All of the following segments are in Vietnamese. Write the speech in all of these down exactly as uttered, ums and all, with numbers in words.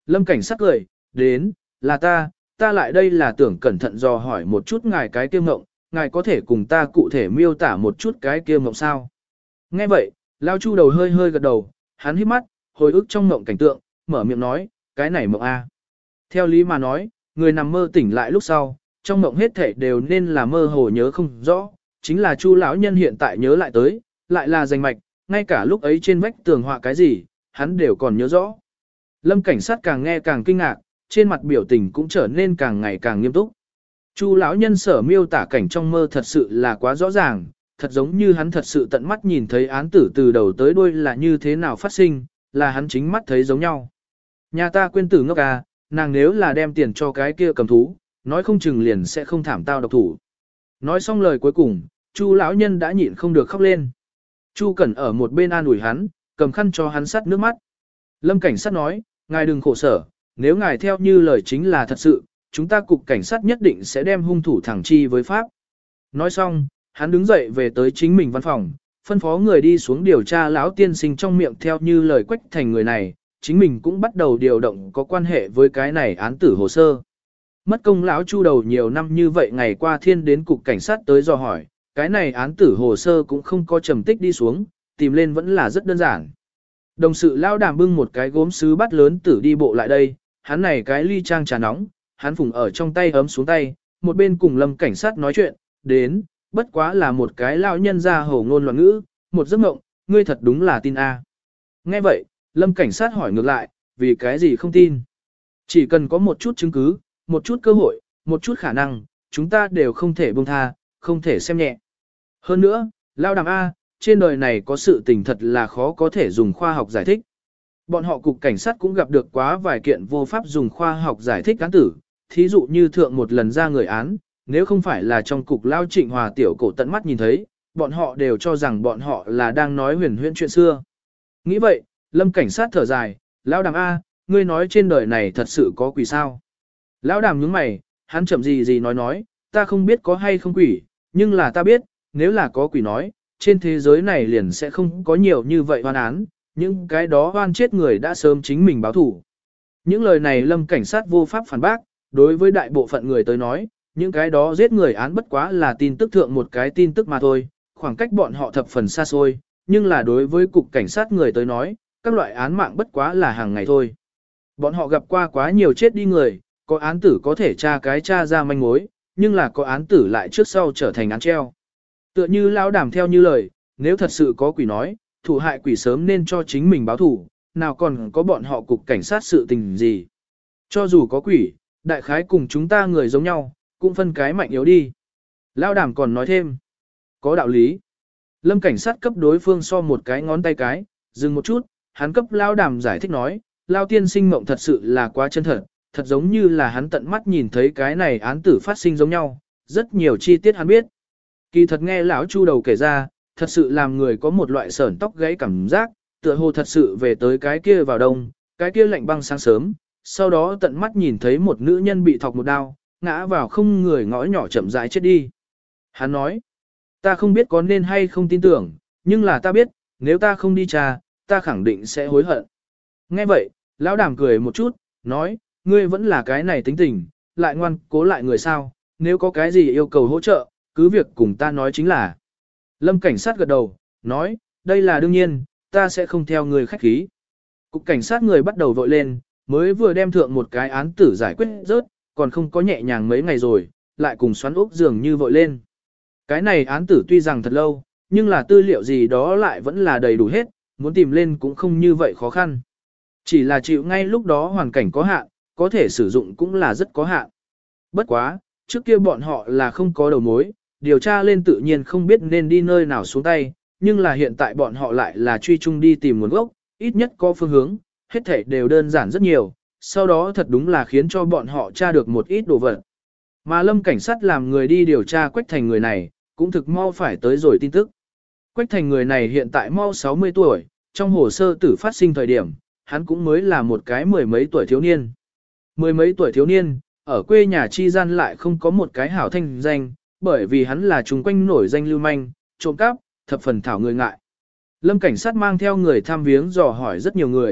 Lâm cảnh sát cười, đến, là ta, ta lại đây là tưởng cẩn thận dò hỏi một chút ngài cái kia mộng, ngài có thể cùng ta cụ thể miêu tả một chút cái kia mộng sao. Nghe vậy, Lao Chu đầu hơi hơi gật đầu, hắn hít mắt, hồi ức trong mộng cảnh tượng, mở miệng nói, cái này mộng A. Theo lý mà nói, người nằm mơ tỉnh lại lúc sau, trong mộng hết thể đều nên là mơ hồ nhớ không rõ, chính là Chu lão nhân hiện tại nhớ lại tới, lại là danh mạch, ngay cả lúc ấy trên vách tường họa cái gì, hắn đều còn nhớ rõ. Lâm cảnh sát càng nghe càng kinh ngạc, trên mặt biểu tình cũng trở nên càng ngày càng nghiêm túc. Chu lão nhân sở miêu tả cảnh trong mơ thật sự là quá rõ ràng, thật giống như hắn thật sự tận mắt nhìn thấy án tử từ đầu tới đuôi là như thế nào phát sinh, là hắn chính mắt thấy giống nhau. Nhà ta quên tử ngốc à, nàng nếu là đem tiền cho cái kia cầm thú, nói không chừng liền sẽ không thảm tao độc thủ. Nói xong lời cuối cùng, Chu lão nhân đã nhịn không được khóc lên. Chu Cẩn ở một bên an ủi hắn, cầm khăn cho hắn sắt nước mắt. Lâm cảnh sát nói, ngài đừng khổ sở, nếu ngài theo như lời chính là thật sự, chúng ta cục cảnh sát nhất định sẽ đem hung thủ thẳng chi với pháp. Nói xong, hắn đứng dậy về tới chính mình văn phòng, phân phó người đi xuống điều tra lão tiên sinh trong miệng theo như lời Quách Thành người này, chính mình cũng bắt đầu điều động có quan hệ với cái này án tử hồ sơ. Mất công lão Chu đầu nhiều năm như vậy ngày qua thiên đến cục cảnh sát tới dò hỏi, cái này án tử hồ sơ cũng không có trầm tích đi xuống, tìm lên vẫn là rất đơn giản. Đồng sự lão Đàm bưng một cái gốm sứ bát lớn tử đi bộ lại đây, hắn này cái ly trang trà nóng, hắn phùng ở trong tay ấm xuống tay, một bên cùng Lâm cảnh sát nói chuyện, đến, bất quá là một cái lão nhân ra hổ ngôn loạn ngữ, một giấc mộng, ngươi thật đúng là tin a. Nghe vậy, Lâm cảnh sát hỏi ngược lại, vì cái gì không tin? Chỉ cần có một chút chứng cứ, một chút cơ hội, một chút khả năng, chúng ta đều không thể buông tha, không thể xem nhẹ. Hơn nữa, Lão Đàm A, trên đời này có sự tình thật là khó có thể dùng khoa học giải thích. Bọn họ cục cảnh sát cũng gặp được quá vài kiện vô pháp dùng khoa học giải thích án tử, thí dụ như thượng một lần ra người án, nếu không phải là trong cục Lao Trịnh Hòa tiểu cổ tận mắt nhìn thấy, bọn họ đều cho rằng bọn họ là đang nói huyền huyễn chuyện xưa. Nghĩ vậy, Lâm cảnh sát thở dài, Lão Đàm A, ngươi nói trên đời này thật sự có quỷ sao? Lão Đàm nhướng mày, hắn chậm gì gì nói nói, ta không biết có hay không quỷ, nhưng là ta biết, nếu là có quỷ nói, trên thế giới này liền sẽ không có nhiều như vậy oan án, những cái đó oan chết người đã sớm chính mình báo thủ. Những lời này Lâm cảnh sát vô pháp phản bác, đối với đại bộ phận người tới nói, những cái đó giết người án bất quá là tin tức thượng một cái tin tức mà thôi, khoảng cách bọn họ thập phần xa xôi, nhưng là đối với cục cảnh sát người tới nói, các loại án mạng bất quá là hàng ngày thôi. Bọn họ gặp qua quá nhiều chết đi người, có án tử có thể tra cái tra ra manh mối, nhưng là có án tử lại trước sau trở thành án treo. Tựa như Lão Đàm theo như lời, nếu thật sự có quỷ nói, thủ hại quỷ sớm nên cho chính mình báo thủ, nào còn có bọn họ cục cảnh sát sự tình gì. Cho dù có quỷ, đại khái cùng chúng ta người giống nhau, cũng phân cái mạnh yếu đi. Lão Đàm còn nói thêm, có đạo lý. Lâm cảnh sát cấp đối phương so một cái ngón tay cái, dừng một chút, hắn cấp Lão Đàm giải thích nói, Lão tiên sinh mộng thật sự là quá chân thật, thật giống như là hắn tận mắt nhìn thấy cái này án tử phát sinh giống nhau, rất nhiều chi tiết hắn biết. Kỳ thật nghe lão Chu đầu kể ra, thật sự làm người có một loại sởn tóc gáy cảm giác, tựa hồ thật sự về tới cái kia vào đông, cái kia lạnh băng sáng sớm, sau đó tận mắt nhìn thấy một nữ nhân bị thọc một đao, ngã vào không người ngõ nhỏ chậm rãi chết đi. Hắn nói, ta không biết có nên hay không tin tưởng, nhưng là ta biết, nếu ta không đi tra, ta khẳng định sẽ hối hận. Nghe vậy, lão Đàm cười một chút, nói, ngươi vẫn là cái này tính tình, lại ngoan cố lại người sao, nếu có cái gì yêu cầu hỗ trợ, cứ việc cùng ta nói chính là. Lâm cảnh sát gật đầu, nói, đây là đương nhiên, ta sẽ không theo người khách khí. Cục cảnh sát người bắt đầu vội lên, mới vừa đem thượng một cái án tử giải quyết rớt, còn không có nhẹ nhàng mấy ngày rồi, lại cùng xoắn ốc dường như vội lên. Cái này án tử tuy rằng thật lâu, nhưng là tư liệu gì đó lại vẫn là đầy đủ hết, muốn tìm lên cũng không như vậy khó khăn. Chỉ là chịu ngay lúc đó hoàn cảnh có hạn, có thể sử dụng cũng là rất có hạn. Bất quá, trước kia bọn họ là không có đầu mối, điều tra lên tự nhiên không biết nên đi nơi nào xuống tay, nhưng là hiện tại bọn họ lại là truy chung đi tìm nguồn gốc, ít nhất có phương hướng, hết thảy đều đơn giản rất nhiều, sau đó thật đúng là khiến cho bọn họ tra được một ít đồ vật. Mà Lâm cảnh sát làm người đi điều tra Quách Thành người này, cũng thực mau phải tới rồi tin tức. Quách Thành người này hiện tại mau sáu mươi tuổi, trong hồ sơ tử phát sinh thời điểm, hắn cũng mới là một cái mười mấy tuổi thiếu niên. Mười mấy tuổi thiếu niên, ở quê nhà chi gian lại không có một cái hảo thanh danh, bởi vì hắn là chung quanh nổi danh lưu manh, trộm cắp, thập phần thảo người ngại. Lâm cảnh sát mang theo người tham viếng dò hỏi rất nhiều người,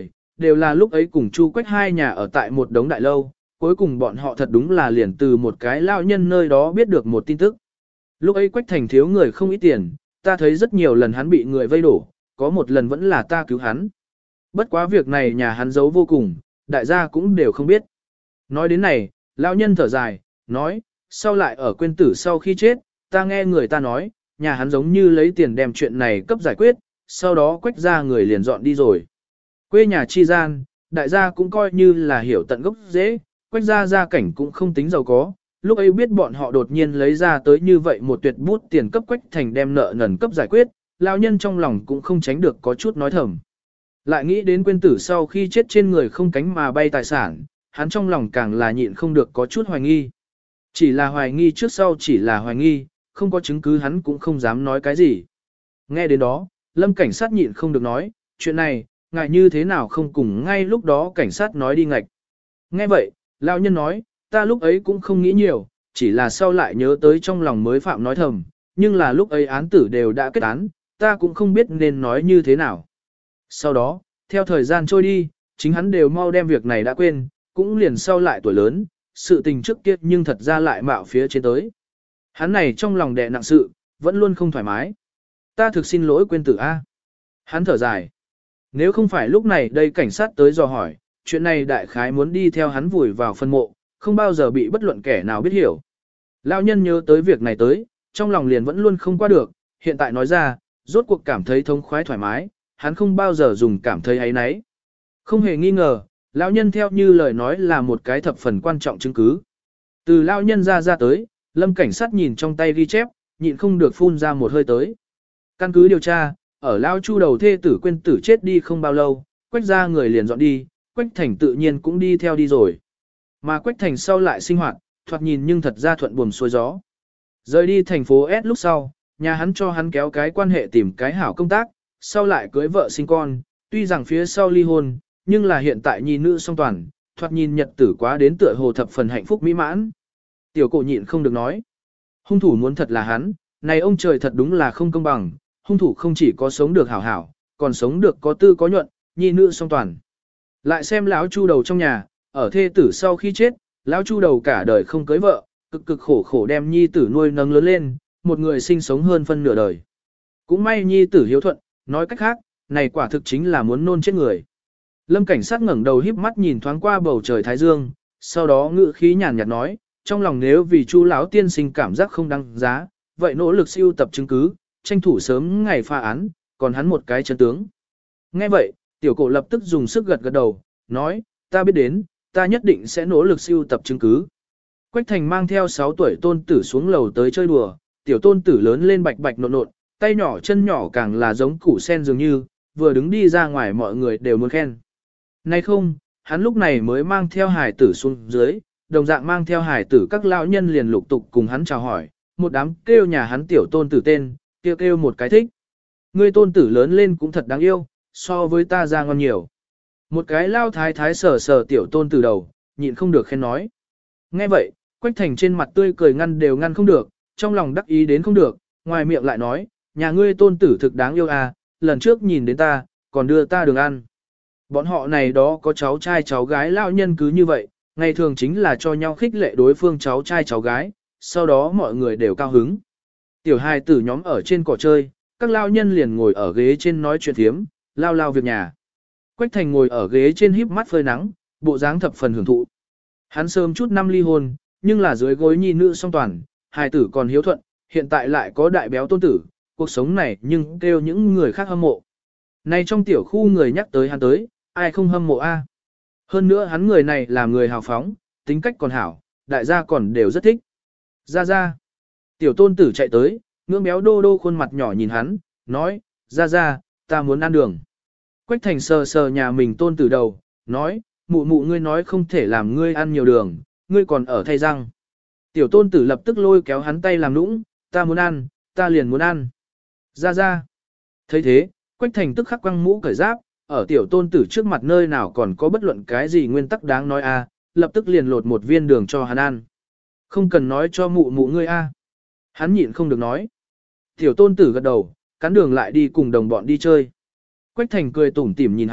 đều là lúc ấy cùng Chu Quách hai nhà ở tại một đống đại lâu, cuối cùng bọn họ thật đúng là liền từ một cái lao nhân nơi đó biết được một tin tức. Lúc ấy Quách Thành thiếu người không ít tiền, ta thấy rất nhiều lần hắn bị người vây đổ, có một lần vẫn là ta cứu hắn. Bất quá việc này nhà hắn giấu vô cùng, đại gia cũng đều không biết. Nói đến này, lão nhân thở dài, nói, sau lại ở quên tử sau khi chết, ta nghe người ta nói, nhà hắn giống như lấy tiền đem chuyện này cấp giải quyết, sau đó Quách ra người liền dọn đi rồi. Quê nhà chi gian, đại gia cũng coi như là hiểu tận gốc dễ, Quách ra gia cảnh cũng không tính giàu có, lúc ấy biết bọn họ đột nhiên lấy ra tới như vậy một tuyệt bút tiền cấp Quách Thành đem nợ nần cấp giải quyết, lão nhân trong lòng cũng không tránh được có chút nói thầm. Lại nghĩ đến quên tử sau khi chết trên người không cánh mà bay tài sản, hắn trong lòng càng là nhịn không được có chút hoài nghi. Chỉ là hoài nghi trước sau chỉ là hoài nghi, không có chứng cứ hắn cũng không dám nói cái gì. Nghe đến đó, Lâm cảnh sát nhịn không được nói, chuyện này, ngại như thế nào không cùng ngay lúc đó cảnh sát nói đi ngạch. Nghe vậy, lão nhân nói, ta lúc ấy cũng không nghĩ nhiều, chỉ là sau lại nhớ tới trong lòng mới phạm nói thầm, nhưng là lúc ấy án tử đều đã kết án, ta cũng không biết nên nói như thế nào. Sau đó, theo thời gian trôi đi, chính hắn đều mau đem việc này đã quên, cũng liền sau lại tuổi lớn, sự tình trước kia nhưng thật ra lại mạo phía trên tới. Hắn này trong lòng đè nặng sự, vẫn luôn không thoải mái. Ta thực xin lỗi quên tử A. Hắn thở dài. Nếu không phải lúc này đây cảnh sát tới dò hỏi, chuyện này đại khái muốn đi theo hắn vùi vào phân mộ, không bao giờ bị bất luận kẻ nào biết hiểu. Lão nhân nhớ tới việc này tới, trong lòng liền vẫn luôn không qua được, hiện tại nói ra, rốt cuộc cảm thấy thống khoái thoải mái, hắn không bao giờ dùng cảm thấy ấy nấy. Không hề nghi ngờ, lão nhân theo như lời nói là một cái thập phần quan trọng chứng cứ. Từ lão nhân ra ra tới, Lâm cảnh sát nhìn trong tay ghi chép, nhịn không được phun ra một hơi tới. Căn cứ điều tra, ở lão Chu đầu thê tử quên tử chết đi không bao lâu, Quách ra người liền dọn đi, Quách Thành tự nhiên cũng đi theo đi rồi. Mà Quách Thành sau lại sinh hoạt, thoạt nhìn nhưng thật ra thuận buồm xuôi gió. Rời đi thành phố S lúc sau, nhà hắn cho hắn kéo cái quan hệ tìm cái hảo công tác, sau lại cưới vợ sinh con, tuy rằng phía sau ly hôn, nhưng là hiện tại nhi nữ song toàn, thoạt nhìn nhật tử quá đến tựa hồ thập phần hạnh phúc mỹ mãn. Tiểu cổ nhịn không được nói. Hung thủ muốn thật là hắn, này ông trời thật đúng là không công bằng, hung thủ không chỉ có sống được hảo hảo, còn sống được có tư có nhuận, nhi nữ song toàn. Lại xem lão Chu đầu trong nhà, ở thê tử sau khi chết, lão Chu đầu cả đời không cưới vợ, cực cực khổ khổ đem nhi tử nuôi nấng lớn lên, một người sinh sống hơn phân nửa đời. Cũng may nhi tử hiếu thuận, nói cách khác, này quả thực chính là muốn nôn chết người. Lâm cảnh sát ngẩng đầu híp mắt nhìn thoáng qua bầu trời thái dương, sau đó ngữ khí nhàn nhạt nói, trong lòng nếu vì Chu lão tiên sinh cảm giác không đăng giá, vậy nỗ lực siêu tập chứng cứ, tranh thủ sớm ngày pha án, còn hắn một cái chân tướng. Nghe vậy, tiểu cổ lập tức dùng sức gật gật đầu, nói, ta biết đến, ta nhất định sẽ nỗ lực siêu tập chứng cứ. Quách Thành mang theo sáu tuổi tôn tử xuống lầu tới chơi đùa, tiểu tôn tử lớn lên bạch bạch nộn nộn, tay nhỏ chân nhỏ càng là giống củ sen dường như, vừa đứng đi ra ngoài mọi người đều muốn khen. Nay không, hắn lúc này mới mang theo hải tử xuống dưới, đồng dạng mang theo hải tử các lão nhân liền lục tục cùng hắn chào hỏi, một đám kêu nhà hắn tiểu tôn tử tên, kêu kêu một cái thích. Ngươi tôn tử lớn lên cũng thật đáng yêu, so với ta ra ngon nhiều. Một cái lao thái thái sờ sờ tiểu tôn tử đầu, nhịn không được khen nói. Nghe vậy, Quách Thành trên mặt tươi cười ngăn đều ngăn không được, trong lòng đắc ý đến không được, ngoài miệng lại nói, nhà ngươi tôn tử thực đáng yêu à, lần trước nhìn đến ta, còn đưa ta đường ăn. Bọn họ này đó có cháu trai cháu gái lao nhân cứ như vậy, ngày thường chính là cho nhau khích lệ đối phương cháu trai cháu gái, sau đó mọi người đều cao hứng. Tiểu hài tử nhóm ở trên cỏ chơi, các lao nhân liền ngồi ở ghế trên nói chuyện thiếm, lao lao việc nhà. Quách Thành ngồi ở ghế trên híp mắt phơi nắng, bộ dáng thập phần hưởng thụ. Hắn sớm chút năm ly hôn, nhưng là dưới gối nhi nữ song toàn, hài tử còn hiếu thuận, hiện tại lại có đại béo tôn tử, cuộc sống này nhưng kêu những người khác hâm mộ. Này trong tiểu khu người nhắc tới hắn tới, ai không hâm mộ a? Hơn nữa hắn người này là người hào phóng, tính cách còn hảo, đại gia còn đều rất thích. Ra ra. Tiểu tôn tử chạy tới, ngưỡng béo đô đô khuôn mặt nhỏ nhìn hắn, nói, ra ra, ta muốn ăn đường. Quách Thành sờ sờ nhà mình tôn tử đầu, nói, mụ mụ ngươi nói không thể làm ngươi ăn nhiều đường, ngươi còn ở thay răng. Tiểu tôn tử lập tức lôi kéo hắn tay làm nũng, ta muốn ăn, ta liền muốn ăn. Ra ra. thấy thế, Quách Thành tức khắc quăng mũ cởi giáp, ở tiểu tôn tử trước mặt nơi nào còn có bất luận cái gì nguyên tắc đáng nói a, lập tức liền lột một viên đường cho hắn ăn. Không cần nói cho mụ mụ ngươi a. Hắn nhịn không được nói. Tiểu tôn tử gật đầu, cắn đường lại đi cùng đồng bọn đi chơi. Quách Thành cười tủm tỉm nhìn hắn,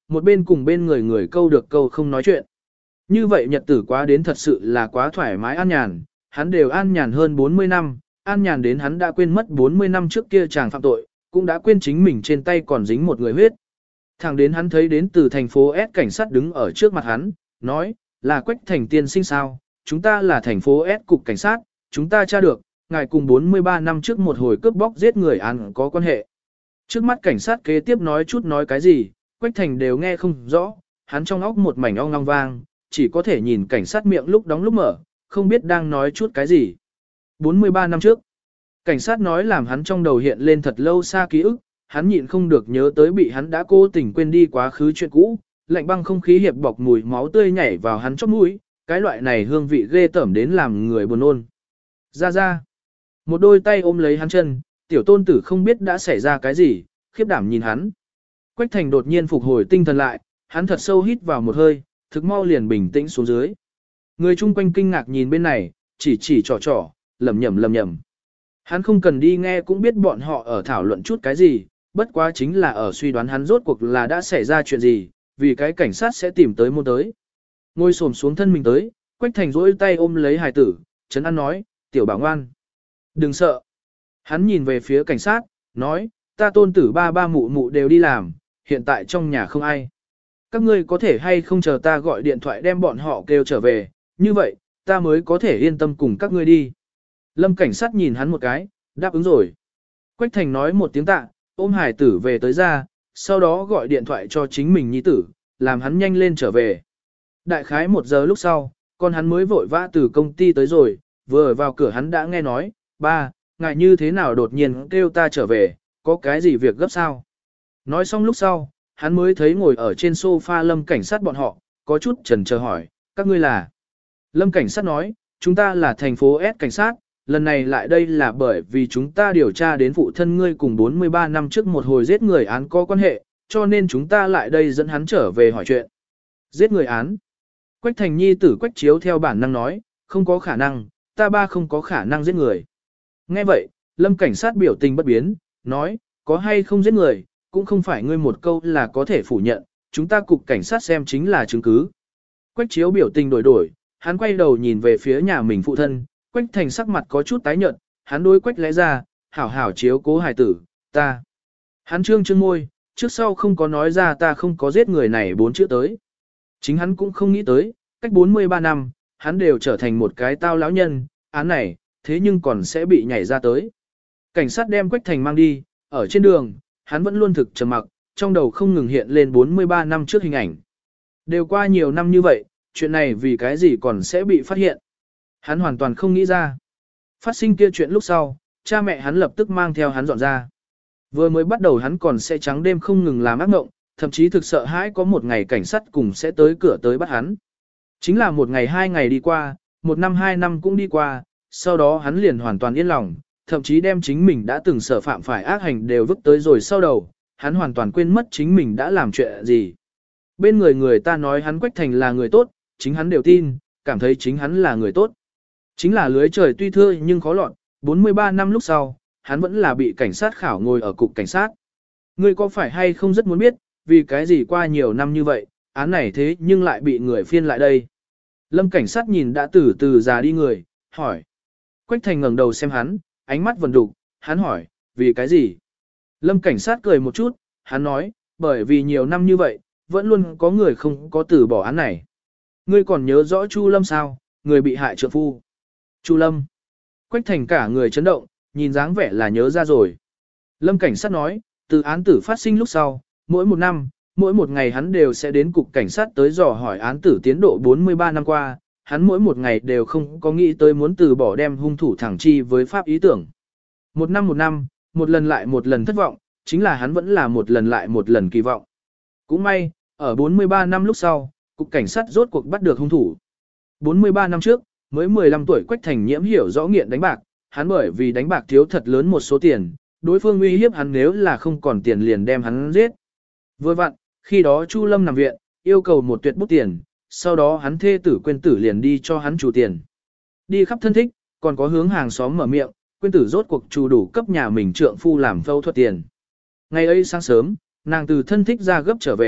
một bên cùng bên người người câu được câu không nói chuyện. Như vậy nhật tử quá đến thật sự là quá thoải mái an nhàn, hắn đều an nhàn hơn bốn mươi năm, an nhàn đến hắn đã quên mất bốn mươi năm trước kia chàng phạm tội, cũng đã quên chính mình trên tay còn dính một người huyết. Thẳng đến hắn thấy đến từ thành phố S cảnh sát đứng ở trước mặt hắn, nói, là Quách Thành tiên sinh sao, chúng ta là thành phố S cục cảnh sát, chúng ta tra được, ngài cùng bốn mươi ba năm trước một hồi cướp bóc giết người án có quan hệ. Trước mắt cảnh sát kế tiếp nói chút nói cái gì, Quách Thành đều nghe không rõ, hắn trong óc một mảnh ong long vang, chỉ có thể nhìn cảnh sát miệng lúc đóng lúc mở, không biết đang nói chút cái gì. bốn mươi ba năm trước, cảnh sát nói làm hắn trong đầu hiện lên thật lâu xa ký ức, hắn nhịn không được nhớ tới bị hắn đã cố tình quên đi quá khứ chuyện cũ, lạnh băng không khí hiệp bọc mùi máu tươi nhảy vào hắn chóp mũi, cái loại này hương vị ghê tởm đến làm người buồn nôn. Ra ra, một đôi tay ôm lấy hắn chân, tiểu tôn tử không biết đã xảy ra cái gì, khiếp đảm nhìn hắn. Quách Thành đột nhiên phục hồi tinh thần lại, hắn thật sâu hít vào một hơi, thực mau liền bình tĩnh xuống dưới. Người chung quanh kinh ngạc nhìn bên này, chỉ chỉ trò trò, lầm nhầm lầm nhầm. Hắn không cần đi nghe cũng biết bọn họ ở thảo luận chút cái gì, bất quá chính là ở suy đoán hắn rốt cuộc là đã xảy ra chuyện gì, vì cái cảnh sát sẽ tìm tới môn tới. Ngồi xổm xuống thân mình tới, Quách Thành rỗi tay ôm lấy hài tử, Trấn An nói, tiểu bảo ngoan. Đừng sợ. Hắn nhìn về phía cảnh sát, nói, ta tôn tử ba ba mụ mụ đều đi làm, hiện tại trong nhà không ai. Các ngươi có thể hay không chờ ta gọi điện thoại đem bọn họ kêu trở về, như vậy, ta mới có thể yên tâm cùng các ngươi đi. Lâm cảnh sát nhìn hắn một cái, đáp ứng rồi. Quách Thành nói một tiếng tạ, ôm hải tử về tới ra, sau đó gọi điện thoại cho chính mình nhi tử, làm hắn nhanh lên trở về. Đại khái một giờ lúc sau, con hắn mới vội vã từ công ty tới rồi, vừa vào cửa hắn đã nghe nói, ba, ngài như thế nào đột nhiên kêu ta trở về, có cái gì việc gấp sao? Nói xong lúc sau, hắn mới thấy ngồi ở trên sofa Lâm cảnh sát bọn họ, có chút chần chờ hỏi, các ngươi là? Lâm cảnh sát nói, chúng ta là thành phố S cảnh sát, lần này lại đây là bởi vì chúng ta điều tra đến phụ thân ngươi cùng bốn mươi ba năm trước một hồi giết người án có quan hệ, cho nên chúng ta lại đây dẫn hắn trở về hỏi chuyện. Giết người án? Quách Thành nhi tử Quách Chiếu theo bản năng nói, không có khả năng, ta ba không có khả năng giết người. Nghe vậy, Lâm cảnh sát biểu tình bất biến, nói, có hay không giết người, cũng không phải ngươi một câu là có thể phủ nhận, chúng ta cục cảnh sát xem chính là chứng cứ. Quách Chiếu biểu tình đổi đổi, hắn quay đầu nhìn về phía nhà mình phụ thân, Quách Thành sắc mặt có chút tái nhợt, hắn đối Quách lẽ ra, hảo hảo chiếu cố hài tử, ta. Hắn trương trương môi, trước sau không có nói ra ta không có giết người này bốn chữ tới. Chính hắn cũng không nghĩ tới, cách bốn mươi ba năm, hắn đều trở thành một cái tao lão nhân, án này, thế nhưng còn sẽ bị nhảy ra tới. Cảnh sát đem Quách Thành mang đi, ở trên đường, hắn vẫn luôn thực trầm mặc, trong đầu không ngừng hiện lên bốn mươi ba năm trước hình ảnh. Đều qua nhiều năm như vậy, chuyện này vì cái gì còn sẽ bị phát hiện. Hắn hoàn toàn không nghĩ ra. Phát sinh kia chuyện lúc sau, cha mẹ hắn lập tức mang theo hắn dọn ra. Vừa mới bắt đầu hắn còn sẽ trắng đêm không ngừng làm ác mộng, thậm chí thực sợ hãi có một ngày cảnh sát cùng sẽ tới cửa tới bắt hắn. Chính là một ngày hai ngày đi qua, một năm hai năm cũng đi qua, sau đó hắn liền hoàn toàn yên lòng, thậm chí đem chính mình đã từng sở phạm phải ác hành đều vứt tới rồi sau đầu, hắn hoàn toàn quên mất chính mình đã làm chuyện gì. Bên người người ta nói hắn Quách Thành là người tốt, chính hắn đều tin, cảm thấy chính hắn là người tốt. Chính là lưới trời tuy thưa nhưng khó lọt, bốn mươi ba năm lúc sau, hắn vẫn là bị cảnh sát khảo ngồi ở cục cảnh sát. Ngươi có phải hay không rất muốn biết, vì cái gì qua nhiều năm như vậy, án này thế nhưng lại bị người phiên lại đây. Lâm cảnh sát nhìn đã từ từ già đi người, hỏi. Quách Thành ngẩng đầu xem hắn, ánh mắt vần đục, hắn hỏi, vì cái gì? Lâm cảnh sát cười một chút, hắn nói, bởi vì nhiều năm như vậy, vẫn luôn có người không có từ bỏ án này. Ngươi còn nhớ rõ Chu Lâm sao, người bị hại trượng phu. Chu Lâm. Quách Thành cả người chấn động, nhìn dáng vẻ là nhớ ra rồi. Lâm cảnh sát nói, từ án tử phát sinh lúc sau, mỗi một năm, mỗi một ngày hắn đều sẽ đến cục cảnh sát tới dò hỏi án tử tiến độ bốn mươi ba năm qua, hắn mỗi một ngày đều không có nghĩ tới muốn từ bỏ đem hung thủ thẳng chi với pháp ý tưởng. Một năm một năm, một lần lại một lần thất vọng, chính là hắn vẫn là một lần lại một lần kỳ vọng. Cũng may, ở bốn mươi ba năm lúc sau, cục cảnh sát rốt cuộc bắt được hung thủ. bốn mươi ba năm trước, mới mười lăm tuổi Quách Thành nhiễm hiểu rõ nghiện đánh bạc, hắn bởi vì đánh bạc thiếu thật lớn một số tiền, đối phương uy hiếp hắn nếu là không còn tiền liền đem hắn giết. Vừa vặn, khi đó Chu Lâm nằm viện, yêu cầu một tuyệt bút tiền, sau đó hắn thê tử quên tử liền đi cho hắn chủ tiền. Đi khắp thân thích, còn có hướng hàng xóm mở miệng, quên tử rốt cuộc chủ đủ cấp nhà mình trượng phu làm phẫu thuật tiền. Ngày ấy sáng sớm, nàng từ thân thích ra gấp trở về,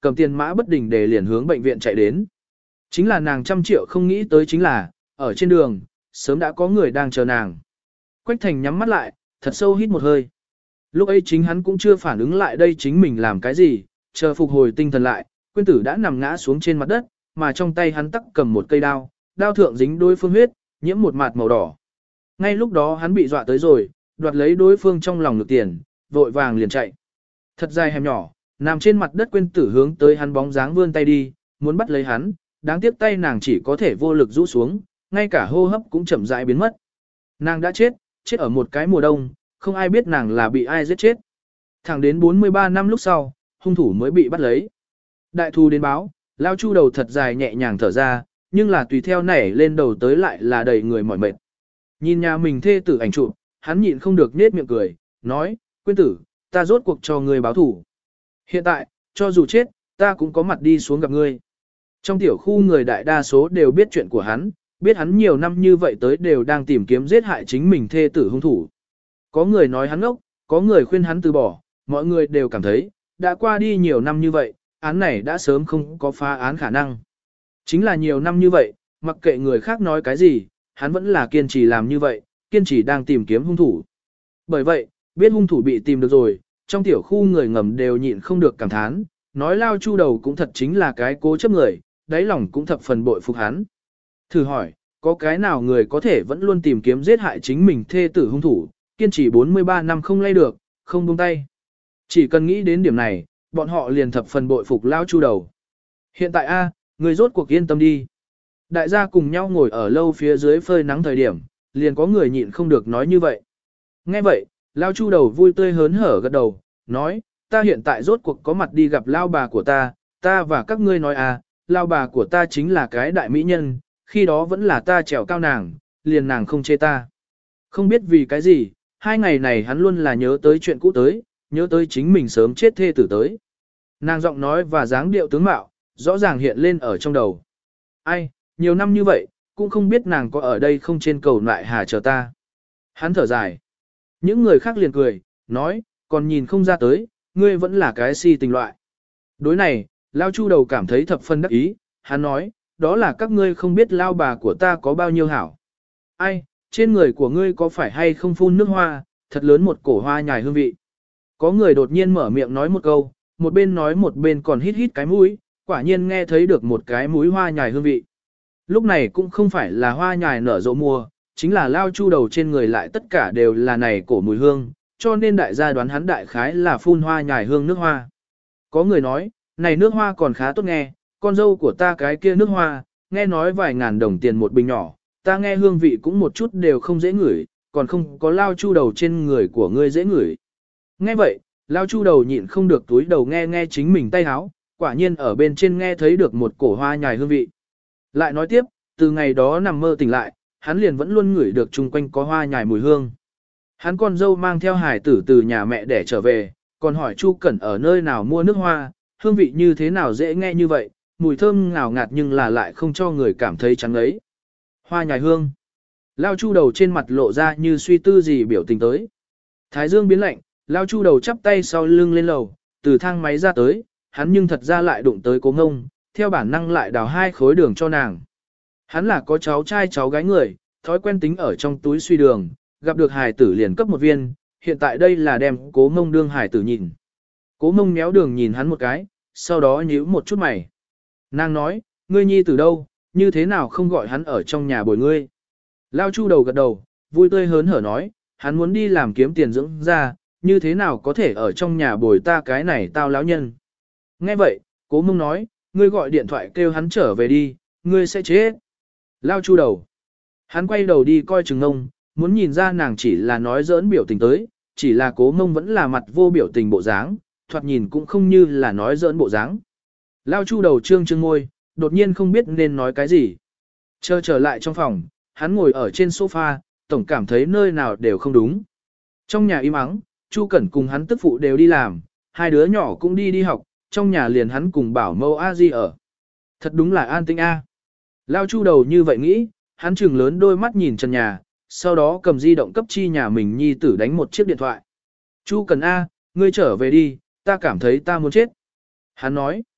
cầm tiền mã bất đình để liền hướng bệnh viện chạy đến. Chính là nàng trăm triệu không nghĩ tới chính là, ở trên đường, sớm đã có người đang chờ nàng. Quách Thành nhắm mắt lại, thật sâu hít một hơi. Lúc ấy chính hắn cũng chưa phản ứng lại đây chính mình làm cái gì, chờ phục hồi tinh thần lại, Quyên Tử đã nằm ngã xuống trên mặt đất, mà trong tay hắn tắc cầm một cây đao, đao thượng dính đối phương huyết, nhiễm một mạt màu đỏ. Ngay lúc đó hắn bị dọa tới rồi, đoạt lấy đối phương trong lòng ngực tiền, vội vàng liền chạy. Thật dài hẻm nhỏ, nằm trên mặt đất Quyên Tử hướng tới hắn bóng dáng vươn tay đi, muốn bắt lấy hắn, đáng tiếc tay nàng chỉ có thể vô lực rũ xuống, ngay cả hô hấp cũng chậm rãi biến mất. Nàng đã chết, chết ở một cái mùa đông, không ai biết nàng là bị ai giết chết. Thẳng đến bốn mươi ba năm lúc sau, hung thủ mới bị bắt lấy. Đại thù đến báo, Lao Chu đầu thật dài nhẹ nhàng thở ra, nhưng là tùy theo nảy lên đầu tới lại là đầy người mỏi mệt. Nhìn nhà mình thê tử ảnh chụp, hắn nhịn không được nết miệng cười, nói, Quyên Tử, ta rốt cuộc cho ngươi báo thủ. Hiện tại, cho dù chết, ta cũng có mặt đi xuống gặp ngươi. Trong tiểu khu người đại đa số đều biết chuyện của hắn, biết hắn nhiều năm như vậy tới đều đang tìm kiếm giết hại chính mình thê tử hung thủ. Có người nói hắn ngốc, có người khuyên hắn từ bỏ, mọi người đều cảm thấy, đã qua đi nhiều năm như vậy, án này đã sớm không có phá án khả năng. Chính là nhiều năm như vậy, mặc kệ người khác nói cái gì, hắn vẫn là kiên trì làm như vậy, kiên trì đang tìm kiếm hung thủ. Bởi vậy, biết hung thủ bị tìm được rồi, trong tiểu khu người ngầm đều nhịn không được cảm thán, nói Lao Chu đầu cũng thật chính là cái cố chấp người, đáy lòng cũng thập phần bội phục hắn. Thử hỏi, có cái nào người có thể vẫn luôn tìm kiếm giết hại chính mình thê tử hung thủ, kiên trì bốn mươi ba năm không lay được, không buông tay. Chỉ cần nghĩ đến điểm này, bọn họ liền thập phần bội phục Lao Chu đầu. Hiện tại a, người rốt cuộc yên tâm đi. Đại gia cùng nhau ngồi ở lâu phía dưới phơi nắng thời điểm, liền có người nhịn không được nói như vậy. Nghe vậy, Lao Chu đầu vui tươi hớn hở gật đầu, nói, ta hiện tại rốt cuộc có mặt đi gặp Lao bà của ta, ta và các ngươi nói à, Lao bà của ta chính là cái đại mỹ nhân, khi đó vẫn là ta trèo cao nàng, liền nàng không chê ta. Không biết vì cái gì, hai ngày này hắn luôn là nhớ tới chuyện cũ tới, nhớ tới chính mình sớm chết thê tử tới. Nàng giọng nói và dáng điệu tướng mạo, rõ ràng hiện lên ở trong đầu. Ai, nhiều năm như vậy, cũng không biết nàng có ở đây không trên cầu lại hà chờ ta. Hắn thở dài. Những người khác liền cười, nói, còn nhìn không ra tới, ngươi vẫn là cái si tình loại. Đối này, Lao Chu đầu cảm thấy thập phân đắc ý, hắn nói, đó là các ngươi không biết Lao bà của ta có bao nhiêu hảo. Ai, trên người của ngươi có phải hay không phun nước hoa, thật lớn một cổ hoa nhài hương vị. Có người đột nhiên mở miệng nói một câu, một bên nói một bên còn hít hít cái mũi, quả nhiên nghe thấy được một cái mũi hoa nhài hương vị. Lúc này cũng không phải là hoa nhài nở rộ mùa, chính là Lao Chu đầu trên người lại tất cả đều là này cổ mùi hương, cho nên đại gia đoán hắn đại khái là phun hoa nhài hương nước hoa. Có người nói, này nước hoa còn khá tốt nghe, con dâu của ta cái kia nước hoa, nghe nói vài ngàn đồng tiền một bình nhỏ, ta nghe hương vị cũng một chút đều không dễ ngửi, còn không có Lao Chu đầu trên người của ngươi dễ ngửi. Nghe vậy, Lao Chu đầu nhịn không được túi đầu nghe nghe chính mình tay háo, quả nhiên ở bên trên nghe thấy được một cổ hoa nhài hương vị. Lại nói tiếp, từ ngày đó nằm mơ tỉnh lại, hắn liền vẫn luôn ngửi được chung quanh có hoa nhài mùi hương. Hắn con dâu mang theo hải tử từ nhà mẹ để trở về, còn hỏi Chu Cẩn ở nơi nào mua nước hoa, hương vị như thế nào dễ nghe như vậy, mùi thơm ngào ngạt nhưng là lại không cho người cảm thấy trắng ấy. Hoa nhài hương. Lao Chu đầu trên mặt lộ ra như suy tư gì biểu tình tới. Thái dương biến lạnh, Lao Chu đầu chắp tay sau lưng lên lầu, từ thang máy ra tới, hắn nhưng thật ra lại đụng tới Cố Ngông, theo bản năng lại đào hai khối đường cho nàng. Hắn là có cháu trai cháu gái người, thói quen tính ở trong túi suy đường, gặp được hài tử liền cấp một viên, hiện tại đây là đem Cố Ngông đương hài tử nhìn. Cố Ngông méo đường nhìn hắn một cái, sau đó nhíu một chút mày. Nàng nói, ngươi nhi từ đâu, như thế nào không gọi hắn ở trong nhà bồi ngươi. Lao Chu đầu gật đầu, vui tươi hớn hở nói, hắn muốn đi làm kiếm tiền dưỡng ra, như thế nào có thể ở trong nhà bồi ta cái này tao lão nhân. Nghe vậy, Cố Mông nói, ngươi gọi điện thoại kêu hắn trở về đi, ngươi sẽ chết. Lao Chu đầu. Hắn quay đầu đi coi Trừng Ngông, muốn nhìn ra nàng chỉ là nói giỡn biểu tình tới, chỉ là Cố Mông vẫn là mặt vô biểu tình bộ dáng, thoạt nhìn cũng không như là nói giỡn bộ dáng. Lao Chu đầu trương trương môi, đột nhiên không biết nên nói cái gì. Chờ trở lại trong phòng, hắn ngồi ở trên sofa, tổng cảm thấy nơi nào đều không đúng. Trong nhà im ắng, Chu Cẩn cùng hắn tức phụ đều đi làm, hai đứa nhỏ cũng đi đi học, trong nhà liền hắn cùng bảo mâu A Di ở. Thật đúng là an tĩnh A. Lao Chu đầu như vậy nghĩ, hắn trừng lớn đôi mắt nhìn trần nhà, sau đó cầm di động cấp chi nhà mình nhi tử đánh một chiếc điện thoại. Chu Cẩn A, ngươi trở về đi, ta cảm thấy ta muốn chết. Hắn nói.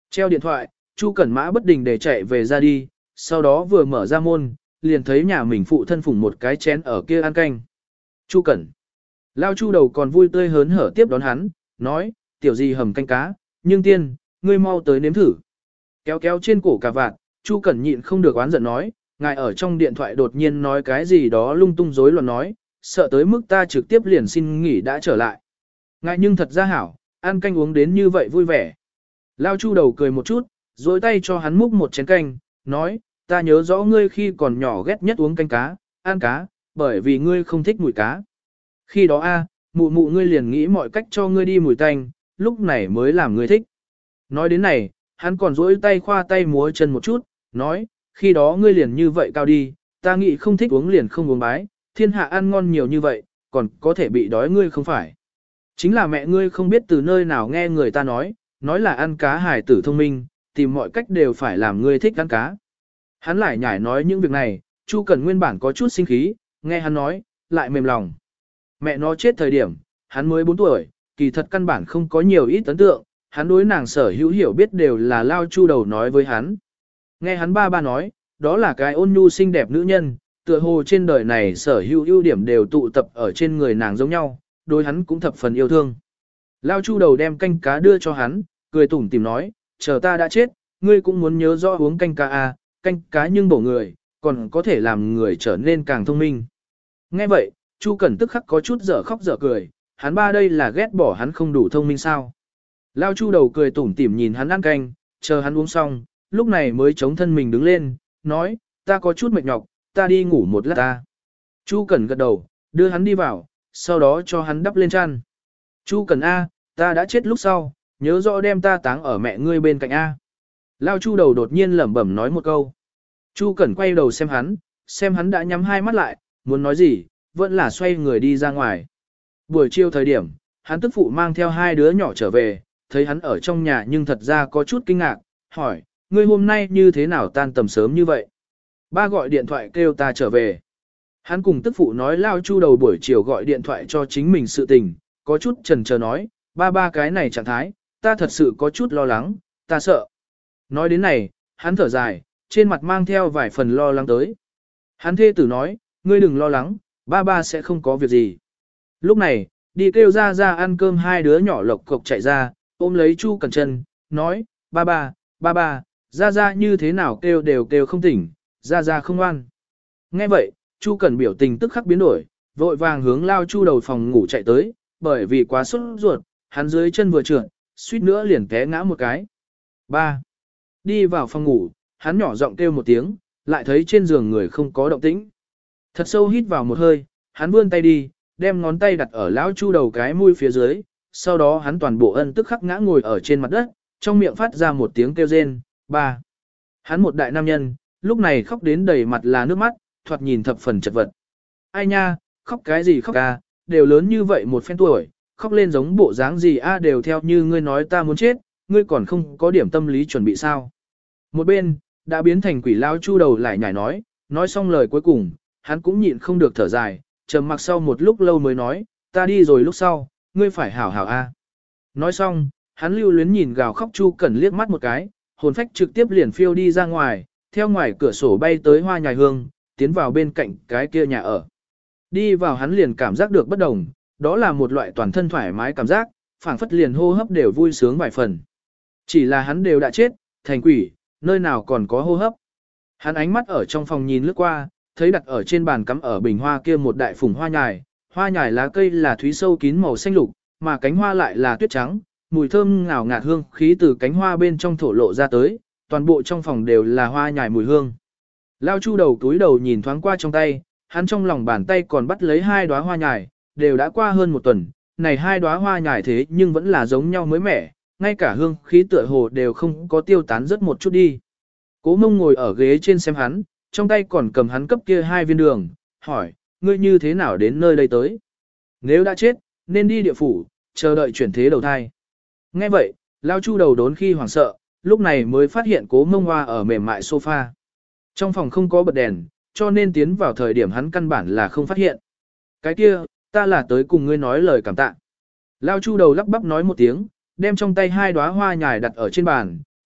Treo điện thoại, Chu Cẩn Mã bất đình để chạy về ra đi, sau đó vừa mở ra môn, liền thấy nhà mình phụ thân phủng một cái chén ở kia ăn canh. Chu Cẩn. Lao Chu đầu còn vui tươi hớn hở tiếp đón hắn, nói, tiểu gì hầm canh cá, nhưng tiên, ngươi mau tới nếm thử. Kéo kéo trên cổ cà vạt, Chu Cẩn nhịn không được oán giận nói, ngài ở trong điện thoại đột nhiên nói cái gì đó lung tung rối loạn nói, sợ tới mức ta trực tiếp liền xin nghỉ đã trở lại. Ngài nhưng thật ra hảo, ăn canh uống đến như vậy vui vẻ. Lao Chu đầu cười một chút, dối tay cho hắn múc một chén canh, nói, ta nhớ rõ ngươi khi còn nhỏ ghét nhất uống canh cá, ăn cá, bởi vì ngươi không thích mùi cá. Khi đó a, mụ mụ ngươi liền nghĩ mọi cách cho ngươi đi mùi tanh, lúc này mới làm ngươi thích. Nói đến này, hắn còn dối tay khoa tay múa chân một chút, nói, khi đó ngươi liền như vậy cao đi, ta nghĩ không thích uống liền không uống bái, thiên hạ ăn ngon nhiều như vậy, còn có thể bị đói ngươi không phải. Chính là mẹ ngươi không biết từ nơi nào nghe người ta nói, nói là ăn cá hài tử thông minh, tìm mọi cách đều phải làm ngươi thích ăn cá. Hắn lại nhảy nói những việc này, Chu Cẩn nguyên bản có chút sinh khí, nghe hắn nói, lại mềm lòng. Mẹ nó chết thời điểm, hắn mới bốn tuổi, kỳ thật căn bản không có nhiều ít ấn tượng, hắn đối nàng sở hữu hiểu biết đều là Lao Chu đầu nói với hắn. Nghe hắn ba ba nói, đó là cái ôn nhu xinh đẹp nữ nhân, tựa hồ trên đời này sở hữu ưu điểm đều tụ tập ở trên người nàng giống nhau, đối hắn cũng thập phần yêu thương. Lao Chu đầu đem canh cá đưa cho hắn, cười tủm tỉm nói, chờ ta đã chết, ngươi cũng muốn nhớ rõ uống canh cá à, canh cá nhưng bổ người, còn có thể làm người trở nên càng thông minh. Nghe vậy, Chu Cẩn tức khắc có chút dở khóc dở cười, hắn ba đây là ghét bỏ hắn không đủ thông minh sao. Lao Chu đầu cười tủm tỉm nhìn hắn ăn canh, chờ hắn uống xong, lúc này mới chống thân mình đứng lên, nói, ta có chút mệt nhọc, ta đi ngủ một lát ta. Chu Cẩn gật đầu, đưa hắn đi vào, sau đó cho hắn đắp lên chăn. Chu Cẩn A, ta đã chết lúc sau, nhớ rõ đem ta táng ở mẹ ngươi bên cạnh A. Lao Chu đầu đột nhiên lẩm bẩm nói một câu. Chu Cẩn quay đầu xem hắn, xem hắn đã nhắm hai mắt lại, muốn nói gì, vẫn là xoay người đi ra ngoài. Buổi chiều thời điểm, hắn tức phụ mang theo hai đứa nhỏ trở về, thấy hắn ở trong nhà nhưng thật ra có chút kinh ngạc, hỏi, ngươi hôm nay như thế nào tan tầm sớm như vậy? Ba gọi điện thoại kêu ta trở về. Hắn cùng tức phụ nói Lao Chu đầu buổi chiều gọi điện thoại cho chính mình sự tình, có chút chần chờ nói, ba ba cái này trạng thái, ta thật sự có chút lo lắng, ta sợ. Nói đến này, hắn thở dài, trên mặt mang theo vài phần lo lắng tới. Hắn thê tử nói, ngươi đừng lo lắng, ba ba sẽ không có việc gì. Lúc này, đi kêu ra ra ăn cơm hai đứa nhỏ lộc cộc chạy ra, ôm lấy Chu Cẩn chân, nói, ba ba, ba ba, ra ra như thế nào kêu đều kêu không tỉnh, ra ra không ngoan. Nghe vậy, Chu Cẩn biểu tình tức khắc biến đổi, vội vàng hướng Lao Chu đầu phòng ngủ chạy tới, bởi vì quá sốt ruột, hắn dưới chân vừa trượt, suýt nữa liền té ngã một cái. Ba. Đi vào phòng ngủ, hắn nhỏ giọng kêu một tiếng, lại thấy trên giường người không có động tĩnh. Thật sâu hít vào một hơi, hắn vươn tay đi, đem ngón tay đặt ở lão Chu đầu cái mũi phía dưới, sau đó hắn toàn bộ ân tức khắc ngã ngồi ở trên mặt đất, trong miệng phát ra một tiếng kêu rên, ba. Hắn một đại nam nhân, lúc này khóc đến đầy mặt là nước mắt, thoạt nhìn thập phần chật vật. Ai nha, khóc cái gì khóc à, đều lớn như vậy một phen tuổi, khóc lên giống bộ dáng gì a đều theo như ngươi nói ta muốn chết, ngươi còn không có điểm tâm lý chuẩn bị sao. Một bên, đã biến thành quỷ lão Chu đầu lại nhảy nói, nói xong lời cuối cùng, hắn cũng nhịn không được thở dài, trầm mặc sau một lúc lâu mới nói, ta đi rồi lúc sau, ngươi phải hảo hảo a. Nói xong, hắn lưu luyến nhìn gào khóc Chu Cẩn liếc mắt một cái, hồn phách trực tiếp liền phiêu đi ra ngoài, theo ngoài cửa sổ bay tới hoa nhài hương, tiến vào bên cạnh cái kia nhà ở. Đi vào hắn liền cảm giác được bất đồng, đó là một loại toàn thân thoải mái cảm giác, phảng phất liền hô hấp đều vui sướng vài phần. Chỉ là hắn đều đã chết, thành quỷ, nơi nào còn có hô hấp. Hắn ánh mắt ở trong phòng nhìn lướt qua, thấy đặt ở trên bàn cắm ở bình hoa kia một đại phùng hoa nhài, hoa nhài lá cây là thúy sâu kín màu xanh lục, mà cánh hoa lại là tuyết trắng, mùi thơm ngào ngạt hương khí từ cánh hoa bên trong thổ lộ ra tới, toàn bộ trong phòng đều là hoa nhài mùi hương. Lao Chu đầu túi đầu nhìn thoáng qua trong tay, hắn trong lòng bàn tay còn bắt lấy hai đóa hoa nhài, đều đã qua hơn một tuần, này hai đóa hoa nhài thế nhưng vẫn là giống nhau mới mẻ, ngay cả hương khí tựa hồ đều không có tiêu tán rất một chút đi. Cố Mông ngồi ở ghế trên xem hắn, trong tay còn cầm hắn cấp kia hai viên đường, hỏi, ngươi như thế nào đến nơi đây tới? Nếu đã chết, nên đi địa phủ, chờ đợi chuyển thế đầu thai. Nghe vậy, Lao Chu đầu đốn khi hoảng sợ, lúc này mới phát hiện Cố Mông hoa ở mềm mại sofa. Trong phòng không có bật đèn, cho nên tiến vào thời điểm hắn căn bản là không phát hiện. Cái kia, ta là tới cùng ngươi nói lời cảm tạ. Lao Chu đầu lắp bắp nói một tiếng, đem trong tay hai đóa hoa nhài đặt ở trên bàn,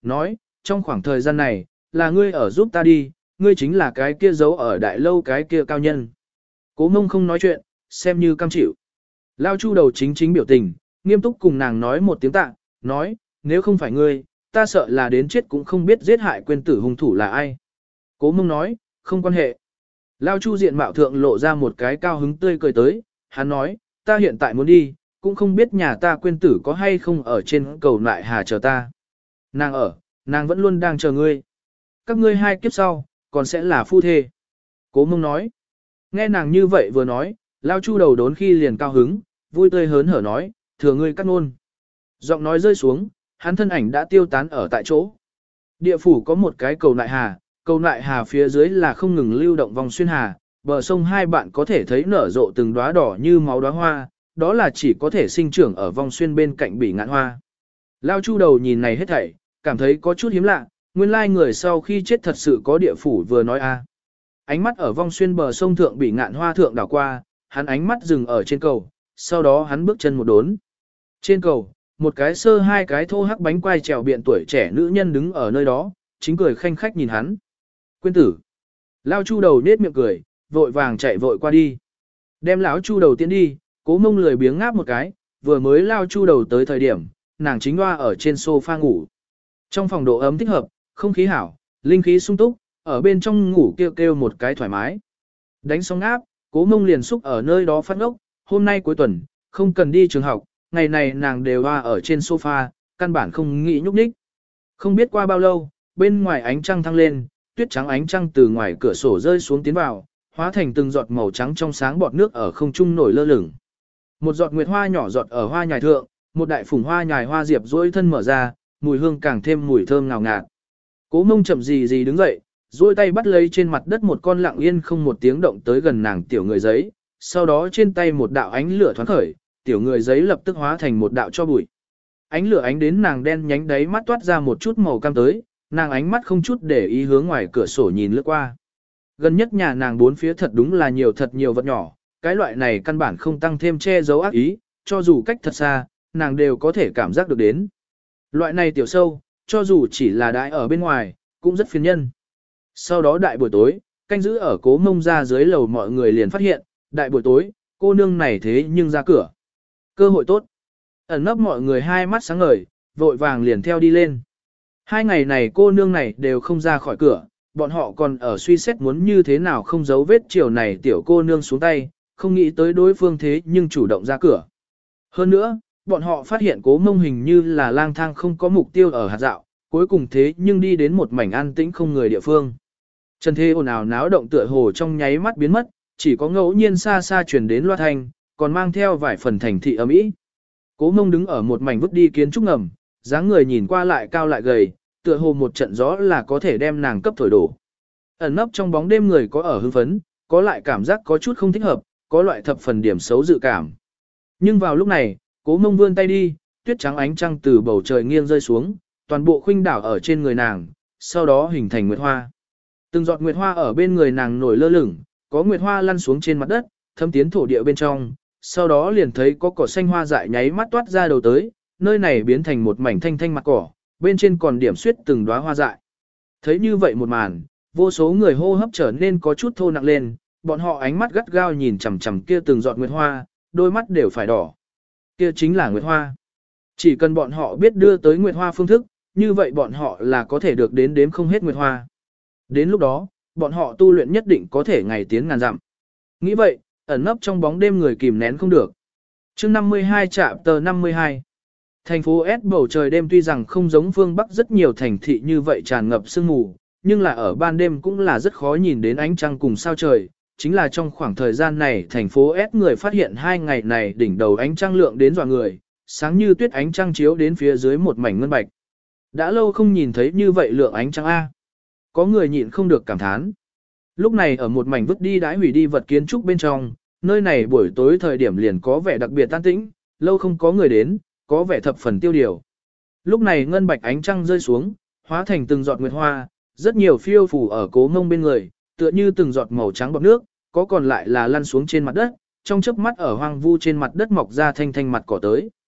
nói, trong khoảng thời gian này, là ngươi ở giúp ta đi, ngươi chính là cái kia giấu ở đại lâu cái kia cao nhân. Cố mông không nói chuyện, xem như cam chịu. Lao Chu đầu chính chính biểu tình, nghiêm túc cùng nàng nói một tiếng tạ, nói, nếu không phải ngươi, ta sợ là đến chết cũng không biết giết hại quên tử hung thủ là ai. Cố mông nói, không quan hệ. Lao Chu diện mạo thượng lộ ra một cái cao hứng tươi cười tới, hắn nói, ta hiện tại muốn đi, cũng không biết nhà ta quên tử có hay không ở trên cầu nại hà chờ ta. Nàng ở, nàng vẫn luôn đang chờ ngươi. Các ngươi hai kiếp sau, còn sẽ là phu thê. Cố mông nói, nghe nàng như vậy vừa nói, Lao Chu đầu đốn khi liền cao hứng, vui tươi hớn hở nói, thừa ngươi cắt ngôn. Giọng nói rơi xuống, hắn thân ảnh đã tiêu tán ở tại chỗ. Địa phủ có một cái cầu nại hà, cầu nại hà phía dưới là không ngừng lưu động vòng xuyên hà, bờ sông hai bạn có thể thấy nở rộ từng đóa đỏ như máu đóa hoa, đó là chỉ có thể sinh trưởng ở vòng xuyên bên cạnh bỉ ngạn hoa. Lao Chu đầu nhìn này hết thảy, cảm thấy có chút hiếm lạ, nguyên lai người sau khi chết thật sự có địa phủ vừa nói a. Ánh mắt ở vòng xuyên bờ sông thượng bỉ ngạn hoa thượng đảo qua, hắn ánh mắt dừng ở trên cầu, sau đó hắn bước chân một đốn. Trên cầu, một cái sơ hai cái thô hắc bánh quai trèo biện tuổi trẻ nữ nhân đứng ở nơi đó, chính cười khanh khách nhìn hắn. Quyên tử. Lao Chu đầu nết miệng cười, vội vàng chạy vội qua đi. Đem lão Chu đầu tiến đi, Cố Mông lười biếng ngáp một cái, vừa mới Lao Chu đầu tới thời điểm, nàng chính hoa ở trên sofa ngủ. Trong phòng độ ấm thích hợp, không khí hảo, linh khí sung túc, ở bên trong ngủ kêu kêu một cái thoải mái. Đánh xong ngáp, Cố Mông liền xúc ở nơi đó phát ngốc, hôm nay cuối tuần, không cần đi trường học, ngày này nàng đều hoa ở trên sofa, căn bản không nghĩ nhúc nhích. Không biết qua bao lâu, bên ngoài ánh trăng thăng lên, tuyết trắng ánh trăng từ ngoài cửa sổ rơi xuống tiến vào, hóa thành từng giọt màu trắng trong sáng bọt nước ở không trung nổi lơ lửng. Một giọt nguyệt hoa nhỏ giọt ở hoa nhài thượng, một đại phùng hoa nhài hoa diệp duỗi thân mở ra, mùi hương càng thêm mùi thơm ngào ngạt. Cố Mông chậm gì gì đứng dậy, duỗi tay bắt lấy trên mặt đất một con lặng yên không một tiếng động tới gần nàng tiểu người giấy, sau đó trên tay một đạo ánh lửa thoáng khởi, tiểu người giấy lập tức hóa thành một đạo cho bụi. Ánh lửa ánh đến nàng đen nhánh đáy mắt toát ra một chút màu cam tới, nàng ánh mắt không chút để ý hướng ngoài cửa sổ nhìn lướt qua. Gần nhất nhà nàng bốn phía thật đúng là nhiều thật nhiều vật nhỏ, cái loại này căn bản không tăng thêm che giấu ác ý, cho dù cách thật xa, nàng đều có thể cảm giác được đến. Loại này tiểu sâu, cho dù chỉ là đãi ở bên ngoài, cũng rất phiền nhân. Sau đó đại buổi tối, canh giữ ở Cố Mông ra dưới lầu mọi người liền phát hiện, đại buổi tối, cô nương này thế nhưng ra cửa. Cơ hội tốt. Ẩn nấp mọi người hai mắt sáng ngời, vội vàng liền theo đi lên. Hai ngày này cô nương này đều không ra khỏi cửa, bọn họ còn ở suy xét muốn như thế nào không giấu vết chiều này tiểu cô nương xuống tay, không nghĩ tới đối phương thế nhưng chủ động ra cửa. Hơn nữa, bọn họ phát hiện Cố Mông hình như là lang thang không có mục tiêu ở hạt dạo, cuối cùng thế nhưng đi đến một mảnh an tĩnh không người địa phương. Trần thế ồn ào náo động tựa hồ trong nháy mắt biến mất, chỉ có ngẫu nhiên xa xa truyền đến loa thanh, còn mang theo vài phần thành thị ấm ý. Cố Mông đứng ở một mảnh vứt đi kiến trúc ngầm, dáng người nhìn qua lại cao lại gầy, tựa hồ một trận gió là có thể đem nàng cấp thổi đổ. Ẩn nấp trong bóng đêm người có ở hưng phấn, có lại cảm giác có chút không thích hợp, có loại thập phần điểm xấu dự cảm. Nhưng vào lúc này, Cố Mông vươn tay đi, tuyết trắng ánh trăng từ bầu trời nghiêng rơi xuống, toàn bộ khuynh đảo ở trên người nàng, sau đó hình thành nguyệt hoa. Từng giọt nguyệt hoa ở bên người nàng nổi lơ lửng, có nguyệt hoa lăn xuống trên mặt đất, thấm tiến thổ địa bên trong, sau đó liền thấy có cỏ xanh hoa dại nháy mắt toát ra đầu tới, nơi này biến thành một mảnh thanh thanh mặt cỏ, bên trên còn điểm xuyết từng đóa hoa dại. Thấy như vậy một màn, vô số người hô hấp trở nên có chút thô nặng lên, bọn họ ánh mắt gắt gao nhìn chằm chằm kia từng giọt nguyệt hoa, đôi mắt đều phải đỏ. Kia chính là nguyệt hoa. Chỉ cần bọn họ biết đưa tới nguyệt hoa phương thức, như vậy bọn họ là có thể được đến đếm không hết nguyệt hoa. Đến lúc đó, bọn họ tu luyện nhất định có thể ngày tiến ngàn dặm. Nghĩ vậy, ẩn nấp trong bóng đêm người kìm nén không được. Chương năm mươi hai chạm tờ năm mươi hai. Thành phố S bầu trời đêm tuy rằng không giống phương Bắc rất nhiều thành thị như vậy tràn ngập sương mù, nhưng là ở ban đêm cũng là rất khó nhìn đến ánh trăng cùng sao trời. Chính là trong khoảng thời gian này thành phố S người phát hiện hai ngày này đỉnh đầu ánh trăng lượng đến dọa người, sáng như tuyết ánh trăng chiếu đến phía dưới một mảnh ngân bạch. Đã lâu không nhìn thấy như vậy lượng ánh trăng A. Có người nhịn không được cảm thán. Lúc này ở một mảnh vứt đi đãi hủy đi vật kiến trúc bên trong, nơi này buổi tối thời điểm liền có vẻ đặc biệt tan tĩnh, lâu không có người đến, có vẻ thập phần tiêu điều. Lúc này ngân bạch ánh trăng rơi xuống, hóa thành từng giọt nguyệt hoa, rất nhiều phiêu phù ở Cố Mông bên người, tựa như từng giọt màu trắng bọt nước, có còn lại là lăn xuống trên mặt đất, trong chớp mắt ở hoang vu trên mặt đất mọc ra thanh thanh mặt cỏ tới.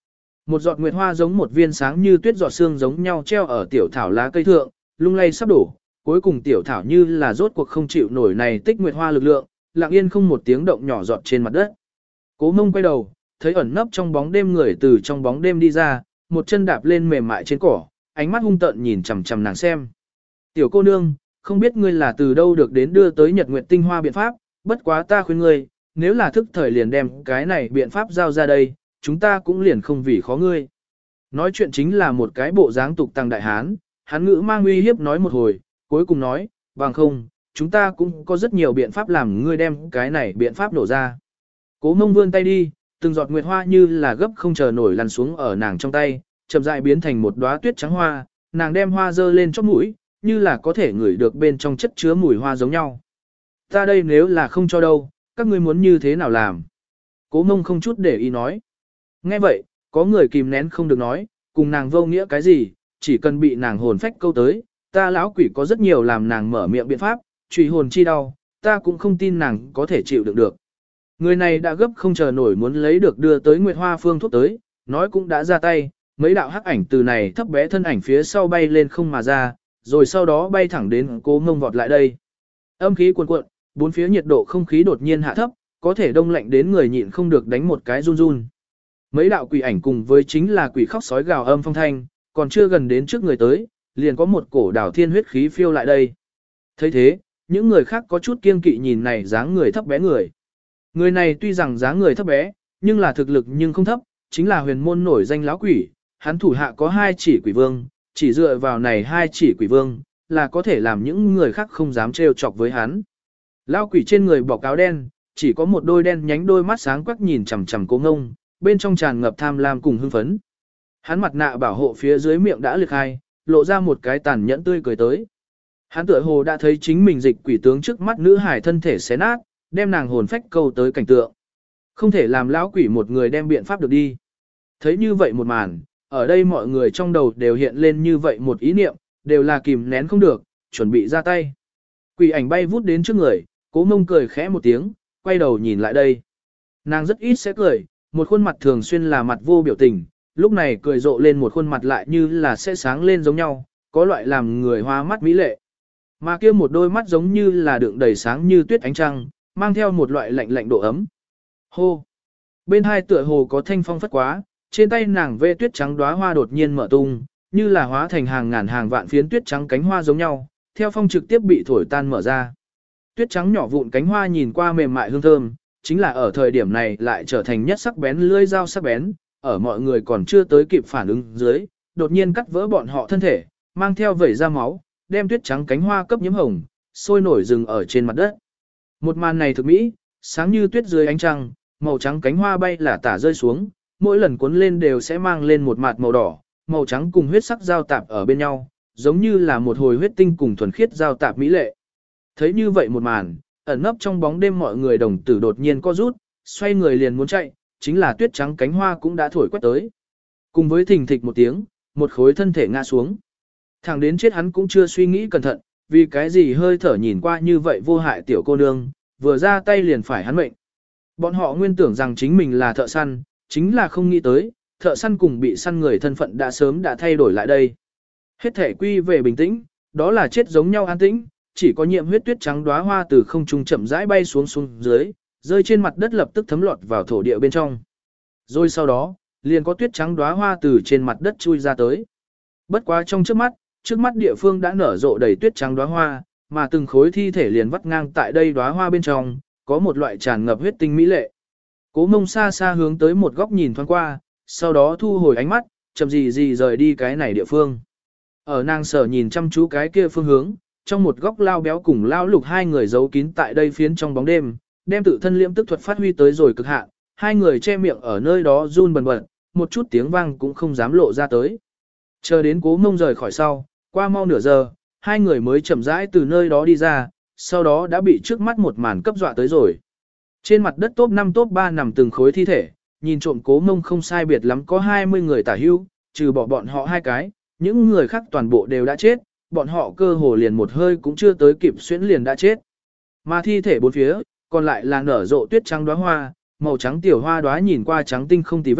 Một giọt nguyệt hoa giống một viên sáng như tuyết giọt sương giống nhau treo ở tiểu thảo lá cây thượng, lung lay sắp đổ, cuối cùng tiểu thảo như là rốt cuộc không chịu nổi này tích nguyệt hoa lực lượng, lặng yên không một tiếng động nhỏ giọt trên mặt đất. Cố Mông quay đầu, thấy ẩn nấp trong bóng đêm người từ trong bóng đêm đi ra, một chân đạp lên mềm mại trên cỏ, ánh mắt hung tợn nhìn chằm chằm nàng xem. Tiểu cô nương, không biết ngươi là từ đâu được đến đưa tới Nhật Nguyệt tinh hoa biện pháp, bất quá ta khuyên ngươi, nếu là thức thời liền đem cái này biện pháp giao ra đây, chúng ta cũng liền không vì khó ngươi. Nói chuyện chính là một cái bộ dáng tục tăng đại hán, hắn ngữ mang uy hiếp nói một hồi, cuối cùng nói, bằng không, chúng ta cũng có rất nhiều biện pháp làm ngươi đem cái này biện pháp nổ ra. Cố Mông vươn tay đi, từng giọt nguyệt hoa như là gấp không chờ nổi lăn xuống ở nàng trong tay, chậm rãi biến thành một đóa tuyết trắng hoa, nàng đem hoa dơ lên chóp mũi, như là có thể ngửi được bên trong chất chứa mùi hoa giống nhau. Ta đây nếu là không cho đâu, các ngươi muốn như thế nào làm? Cố Mông không chút để ý nói. Nghe vậy, có người kìm nén không được nói, cùng nàng vô nghĩa cái gì, chỉ cần bị nàng hồn phách câu tới, ta lão quỷ có rất nhiều làm nàng mở miệng biện pháp, trùy hồn chi đau, ta cũng không tin nàng có thể chịu đựng được. Người này đã gấp không chờ nổi muốn lấy được đưa tới Nguyệt Hoa Phương thuốc tới, nói cũng đã ra tay, mấy đạo hắc ảnh từ này thấp bé thân ảnh phía sau bay lên không mà ra, rồi sau đó bay thẳng đến Cố Mông vọt lại đây. Âm khí cuồn cuộn, bốn phía nhiệt độ không khí đột nhiên hạ thấp, có thể đông lạnh đến người nhịn không được đánh một cái run run. Mấy đạo quỷ ảnh cùng với chính là quỷ khóc sói gào âm phong thanh, còn chưa gần đến trước người tới, liền có một cổ đảo thiên huyết khí phiêu lại đây. Thấy thế, những người khác có chút kiêng kỵ nhìn này dáng người thấp bé người. Người này tuy rằng dáng người thấp bé, nhưng là thực lực nhưng không thấp, chính là huyền môn nổi danh lão quỷ, hắn thủ hạ có hai chỉ quỷ vương, chỉ dựa vào này hai chỉ quỷ vương, là có thể làm những người khác không dám trêu chọc với hắn. Lão quỷ trên người bọc áo đen, chỉ có một đôi đen nhánh đôi mắt sáng quắc nhìn chằm chằm Cố Ngông, bên trong tràn ngập tham lam cùng hưng phấn. Hắn mặt nạ bảo hộ phía dưới miệng đã liệt khai, lộ ra một cái tàn nhẫn tươi cười tới. Hắn tựa hồ đã thấy chính mình dịch quỷ tướng trước mắt nữ hải thân thể xé nát, đem nàng hồn phách câu tới cảnh tượng. Không thể làm lão quỷ một người đem biện pháp được đi. Thấy như vậy một màn, ở đây mọi người trong đầu đều hiện lên như vậy một ý niệm, đều là kìm nén không được, chuẩn bị ra tay. Quỷ ảnh bay vút đến trước người, Cố Mông cười khẽ một tiếng, quay đầu nhìn lại đây. Nàng rất ít sẽ cười, một khuôn mặt thường xuyên là mặt vô biểu tình, lúc này cười rộ lên một khuôn mặt lại như là sẽ sáng lên giống nhau, có loại làm người hoa mắt mỹ lệ. Mà kia một đôi mắt giống như là đựng đầy sáng như tuyết ánh trăng, mang theo một loại lạnh lạnh độ ấm. Hô! Bên hai tựa hồ có thanh phong phất quá, trên tay nàng vê tuyết trắng đóa hoa đột nhiên mở tung, như là hóa thành hàng ngàn hàng vạn phiến tuyết trắng cánh hoa giống nhau, theo phong trực tiếp bị thổi tan mở ra. Tuyết trắng nhỏ vụn cánh hoa nhìn qua mềm mại hương thơm, chính là ở thời điểm này lại trở thành nhất sắc bén lưỡi dao sắc bén, ở mọi người còn chưa tới kịp phản ứng dưới, đột nhiên cắt vỡ bọn họ thân thể, mang theo vẩy ra máu, đem tuyết trắng cánh hoa cấp nhiễm hồng, sôi nổi rừng ở trên mặt đất. Một màn này thực mỹ, sáng như tuyết dưới ánh trăng, màu trắng cánh hoa bay là tả rơi xuống, mỗi lần cuốn lên đều sẽ mang lên một mạt màu đỏ, màu trắng cùng huyết sắc giao tạp ở bên nhau, giống như là một hồi huyết tinh cùng thuần khiết giao tạp mỹ lệ. Thấy như vậy một màn, ẩn nấp trong bóng đêm mọi người đồng tử đột nhiên co rút, xoay người liền muốn chạy, chính là tuyết trắng cánh hoa cũng đã thổi quét tới. Cùng với thình thịch một tiếng, một khối thân thể ngã xuống. Thẳng đến chết hắn cũng chưa suy nghĩ cẩn thận, vì cái gì hơi thở nhìn qua như vậy vô hại tiểu cô nương, vừa ra tay liền phải hắn mệnh. Bọn họ nguyên tưởng rằng chính mình là thợ săn, chính là không nghĩ tới, thợ săn cùng bị săn người thân phận đã sớm đã thay đổi lại đây. Hết thể quy về bình tĩnh, đó là chết giống nhau an tĩnh, chỉ có nhiệm huyết tuyết trắng đóa hoa từ không trung chậm rãi bay xuống xuống dưới, rơi trên mặt đất lập tức thấm lọt vào thổ địa bên trong. Rồi sau đó, liền có tuyết trắng đóa hoa từ trên mặt đất chui ra tới. Bất quá trong trước mắt, trước mắt địa phương đã nở rộ đầy tuyết trắng đóa hoa, mà từng khối thi thể liền vắt ngang tại đây đóa hoa bên trong, có một loại tràn ngập huyết tinh mỹ lệ. Cố Mông xa xa hướng tới một góc nhìn thoáng qua, sau đó thu hồi ánh mắt, chậm gì gì rời đi cái này địa phương. Ở nàng sở nhìn chăm chú cái kia phương hướng, trong một góc lao béo cùng lao lục hai người giấu kín tại đây phiến trong bóng đêm, đem tự thân liễm tức thuật phát huy tới rồi cực hạn, hai người che miệng ở nơi đó run bần bật, một chút tiếng vang cũng không dám lộ ra tới. Chờ đến Cố Mông rời khỏi sau, qua mau nửa giờ, hai người mới chậm rãi từ nơi đó đi ra, sau đó đã bị trước mắt một màn cấp dọa tới rồi. Trên mặt đất top năm top ba nằm từng khối thi thể, nhìn trộm Cố Mông không sai biệt lắm có hai mươi người tả hưu, trừ bỏ bọn họ hai cái, những người khác toàn bộ đều đã chết, bọn họ cơ hồ liền một hơi cũng chưa tới kịp xuyễn liền đã chết. Mà thi thể bốn phía, còn lại là nở rộ tuyết trắng đóa hoa, màu trắng tiểu hoa đóa nhìn qua trắng tinh không tì vết,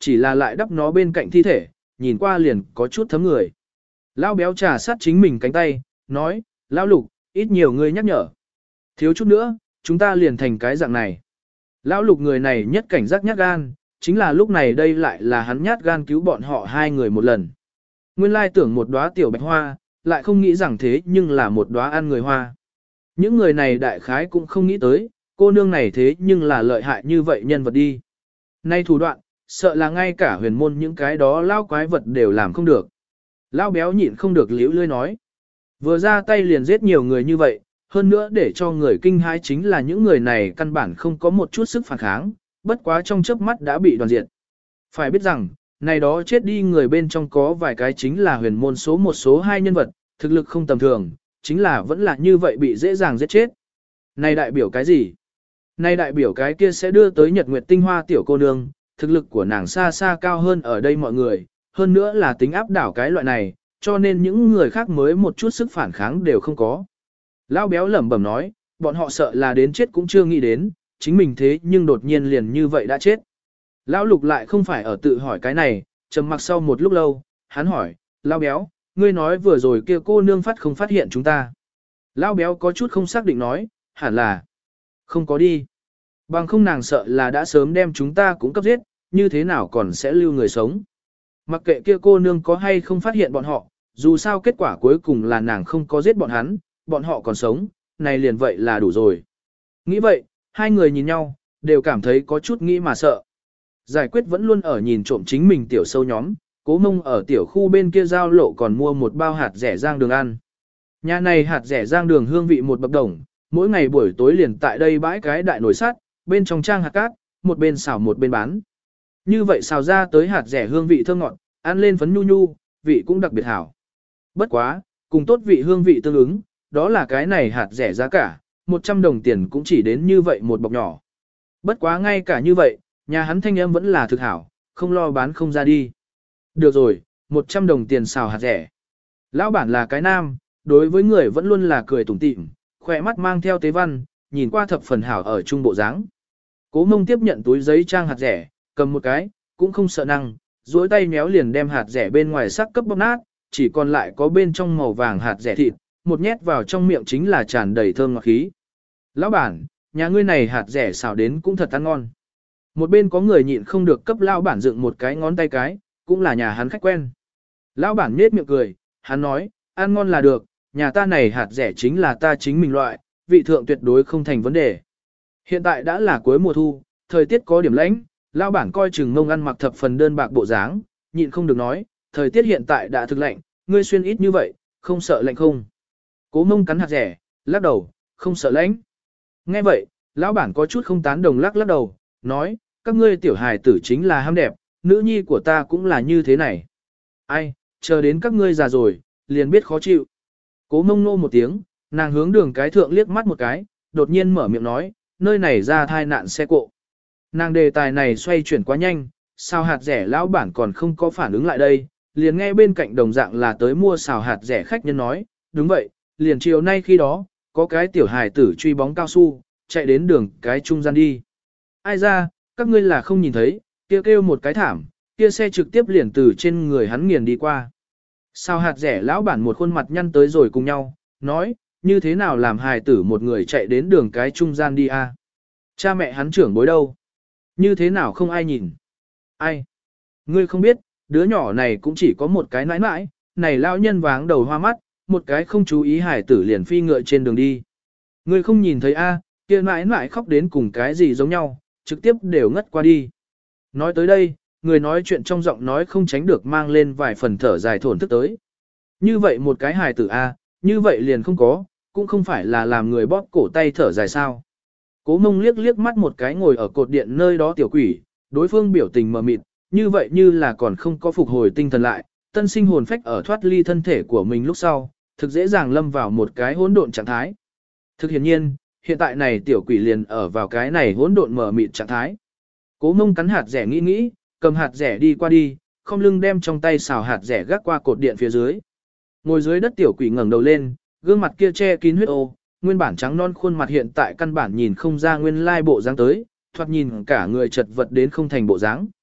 chỉ là lại đắp nó bên cạnh thi thể, nhìn qua liền có chút thấm người. Lão béo trà sát chính mình cánh tay, nói, Lão Lục, ít nhiều người nhắc nhở. Thiếu chút nữa, chúng ta liền thành cái dạng này. Lão Lục người này nhất cảnh giác nhát gan, chính là lúc này đây lại là hắn nhát gan cứu bọn họ hai người một lần. Nguyên lai tưởng một đóa tiểu bạch hoa, lại không nghĩ rằng thế nhưng là một đóa ăn người hoa. Những người này đại khái cũng không nghĩ tới, cô nương này thế nhưng là lợi hại như vậy nhân vật đi. Nay thủ đoạn, sợ là ngay cả huyền môn những cái đó lao quái vật đều làm không được. Lao béo nhịn không được liễu lươi nói. Vừa ra tay liền giết nhiều người như vậy, hơn nữa để cho người kinh hãi chính là những người này căn bản không có một chút sức phản kháng, bất quá trong chớp mắt đã bị đoàn diệt. Phải biết rằng, này đó chết đi người bên trong có vài cái chính là huyền môn số một số hai nhân vật, thực lực không tầm thường, chính là vẫn là như vậy bị dễ dàng giết chết. Này đại biểu cái gì? Này đại biểu cái kia sẽ đưa tới nhật nguyệt tinh hoa tiểu cô nương, thực lực của nàng xa xa cao hơn ở đây mọi người, hơn nữa là tính áp đảo cái loại này, cho nên những người khác mới một chút sức phản kháng đều không có. Lão béo lẩm bẩm nói, bọn họ sợ là đến chết cũng chưa nghĩ đến, chính mình thế nhưng đột nhiên liền như vậy đã chết. Lão Lục lại không phải ở tự hỏi cái này, trầm mặc sau một lúc lâu, hắn hỏi, Lão béo, ngươi nói vừa rồi kia cô nương phát không phát hiện chúng ta. Lão béo có chút không xác định nói, hẳn là không có đi. Bằng không nàng sợ là đã sớm đem chúng ta cũng cấp giết, như thế nào còn sẽ lưu người sống. Mặc kệ kia cô nương có hay không phát hiện bọn họ, dù sao kết quả cuối cùng là nàng không có giết bọn hắn, bọn họ còn sống, này liền vậy là đủ rồi. Nghĩ vậy, hai người nhìn nhau, đều cảm thấy có chút nghĩ mà sợ. Giải quyết vẫn luôn ở nhìn trộm chính mình tiểu sâu nhóm, Cố Mông ở tiểu khu bên kia giao lộ còn mua một bao hạt rẻ rang đường ăn. Nhà này hạt rẻ rang đường hương vị một bậc đồng, mỗi ngày buổi tối liền tại đây bãi cái đại nồi sắt, bên trong trang hạt cát, một bên xào một bên bán. Như vậy xào ra tới hạt rẻ hương vị thơm ngọt, ăn lên phấn nhu nhu, vị cũng đặc biệt hảo. Bất quá, cùng tốt vị hương vị tương ứng, đó là cái này hạt rẻ giá cả, một trăm đồng tiền cũng chỉ đến như vậy một bọc nhỏ. Bất quá ngay cả như vậy, nhà hắn thanh âm vẫn là thực hảo, không lo bán không ra đi. Được rồi, một trăm đồng tiền xào hạt rẻ. Lão bản là cái nam, đối với người vẫn luôn là cười tủm tỉm, khỏe mắt mang theo tế văn, nhìn qua thập phần hảo ở trung bộ dáng. Cố Mông tiếp nhận túi giấy trang hạt rẻ, cầm một cái, cũng không sợ năng, duỗi tay méo liền đem hạt rẻ bên ngoài sắc cấp bóp nát, chỉ còn lại có bên trong màu vàng hạt rẻ thịt, một nhét vào trong miệng chính là tràn đầy thơm ngọt khí. Lão bản, nhà ngươi này hạt rẻ xào đến cũng thật ăn ngon. Một bên có người nhịn không được cấp lão bản dựng một cái ngón tay cái, cũng là nhà hắn khách quen. Lão bản nhếch miệng cười, hắn nói, ăn ngon là được, nhà ta này hạt rẻ chính là ta chính mình loại, vị thượng tuyệt đối không thành vấn đề. Hiện tại đã là cuối mùa thu, thời tiết có điểm lạnh, lão bản coi chừng mông ăn mặc thập phần đơn bạc bộ dáng, nhịn không được nói, thời tiết hiện tại đã thực lạnh, ngươi xuyên ít như vậy, không sợ lạnh không? Cố Mông cắn hạt rẻ, lắc đầu, không sợ lạnh. Nghe vậy, lão bản có chút không tán đồng lắc lắc đầu, nói, các ngươi tiểu hài tử chính là ham đẹp, nữ nhi của ta cũng là như thế này. Ai, chờ đến các ngươi già rồi, liền biết khó chịu. Cố Mông nô một tiếng, nàng hướng đường cái thượng liếc mắt một cái, đột nhiên mở miệng nói, nơi này ra thai nạn xe cộ. Nàng đề tài này xoay chuyển quá nhanh, sao hạt rẻ lão bản còn không có phản ứng lại đây, liền nghe bên cạnh đồng dạng là tới mua xào hạt rẻ khách nhân nói, đúng vậy, liền chiều nay khi đó, có cái tiểu hài tử truy bóng cao su, chạy đến đường cái trung gian đi. Ai ra, các ngươi là không nhìn thấy, kia kêu, kêu một cái thảm, kia xe trực tiếp liền từ trên người hắn nghiền đi qua. Sao hạt rẻ lão bản một khuôn mặt nhăn tới rồi cùng nhau, nói, như thế nào làm hài tử một người chạy đến đường cái trung gian đi a? Cha mẹ hắn trưởng bối đâu? Như thế nào không ai nhìn? Ai? Ngươi không biết, đứa nhỏ này cũng chỉ có một cái nãi nãi, này lão nhân váng đầu hoa mắt, một cái không chú ý hài tử liền phi ngựa trên đường đi. Ngươi không nhìn thấy a, kia nãi nãi khóc đến cùng cái gì giống nhau, trực tiếp đều ngất qua đi. Nói tới đây, người nói chuyện trong giọng nói không tránh được mang lên vài phần thở dài thổn thức tới. Như vậy một cái hài tử a, như vậy liền không có, cũng không phải là làm người bóp cổ tay thở dài sao. Cố Mông liếc liếc mắt một cái ngồi ở cột điện nơi đó tiểu quỷ, đối phương biểu tình mờ mịt, như vậy như là còn không có phục hồi tinh thần lại, tân sinh hồn phách ở thoát ly thân thể của mình lúc sau, thực dễ dàng lâm vào một cái hỗn độn trạng thái. Thực hiện nhiên, hiện tại này tiểu quỷ liền ở vào cái này hỗn độn mờ mịt trạng thái. Cố Mông cắn hạt rẻ nghĩ nghĩ, cầm hạt rẻ đi qua đi, không lưng đem trong tay xào hạt rẻ gác qua cột điện phía dưới. Ngồi dưới đất tiểu quỷ ngẩng đầu lên, gương mặt kia che kín huyết ô, nguyên bản trắng non khuôn mặt hiện tại căn bản nhìn không ra nguyên lai bộ dáng tới, thoạt nhìn cả người chật vật đến không thành bộ dáng.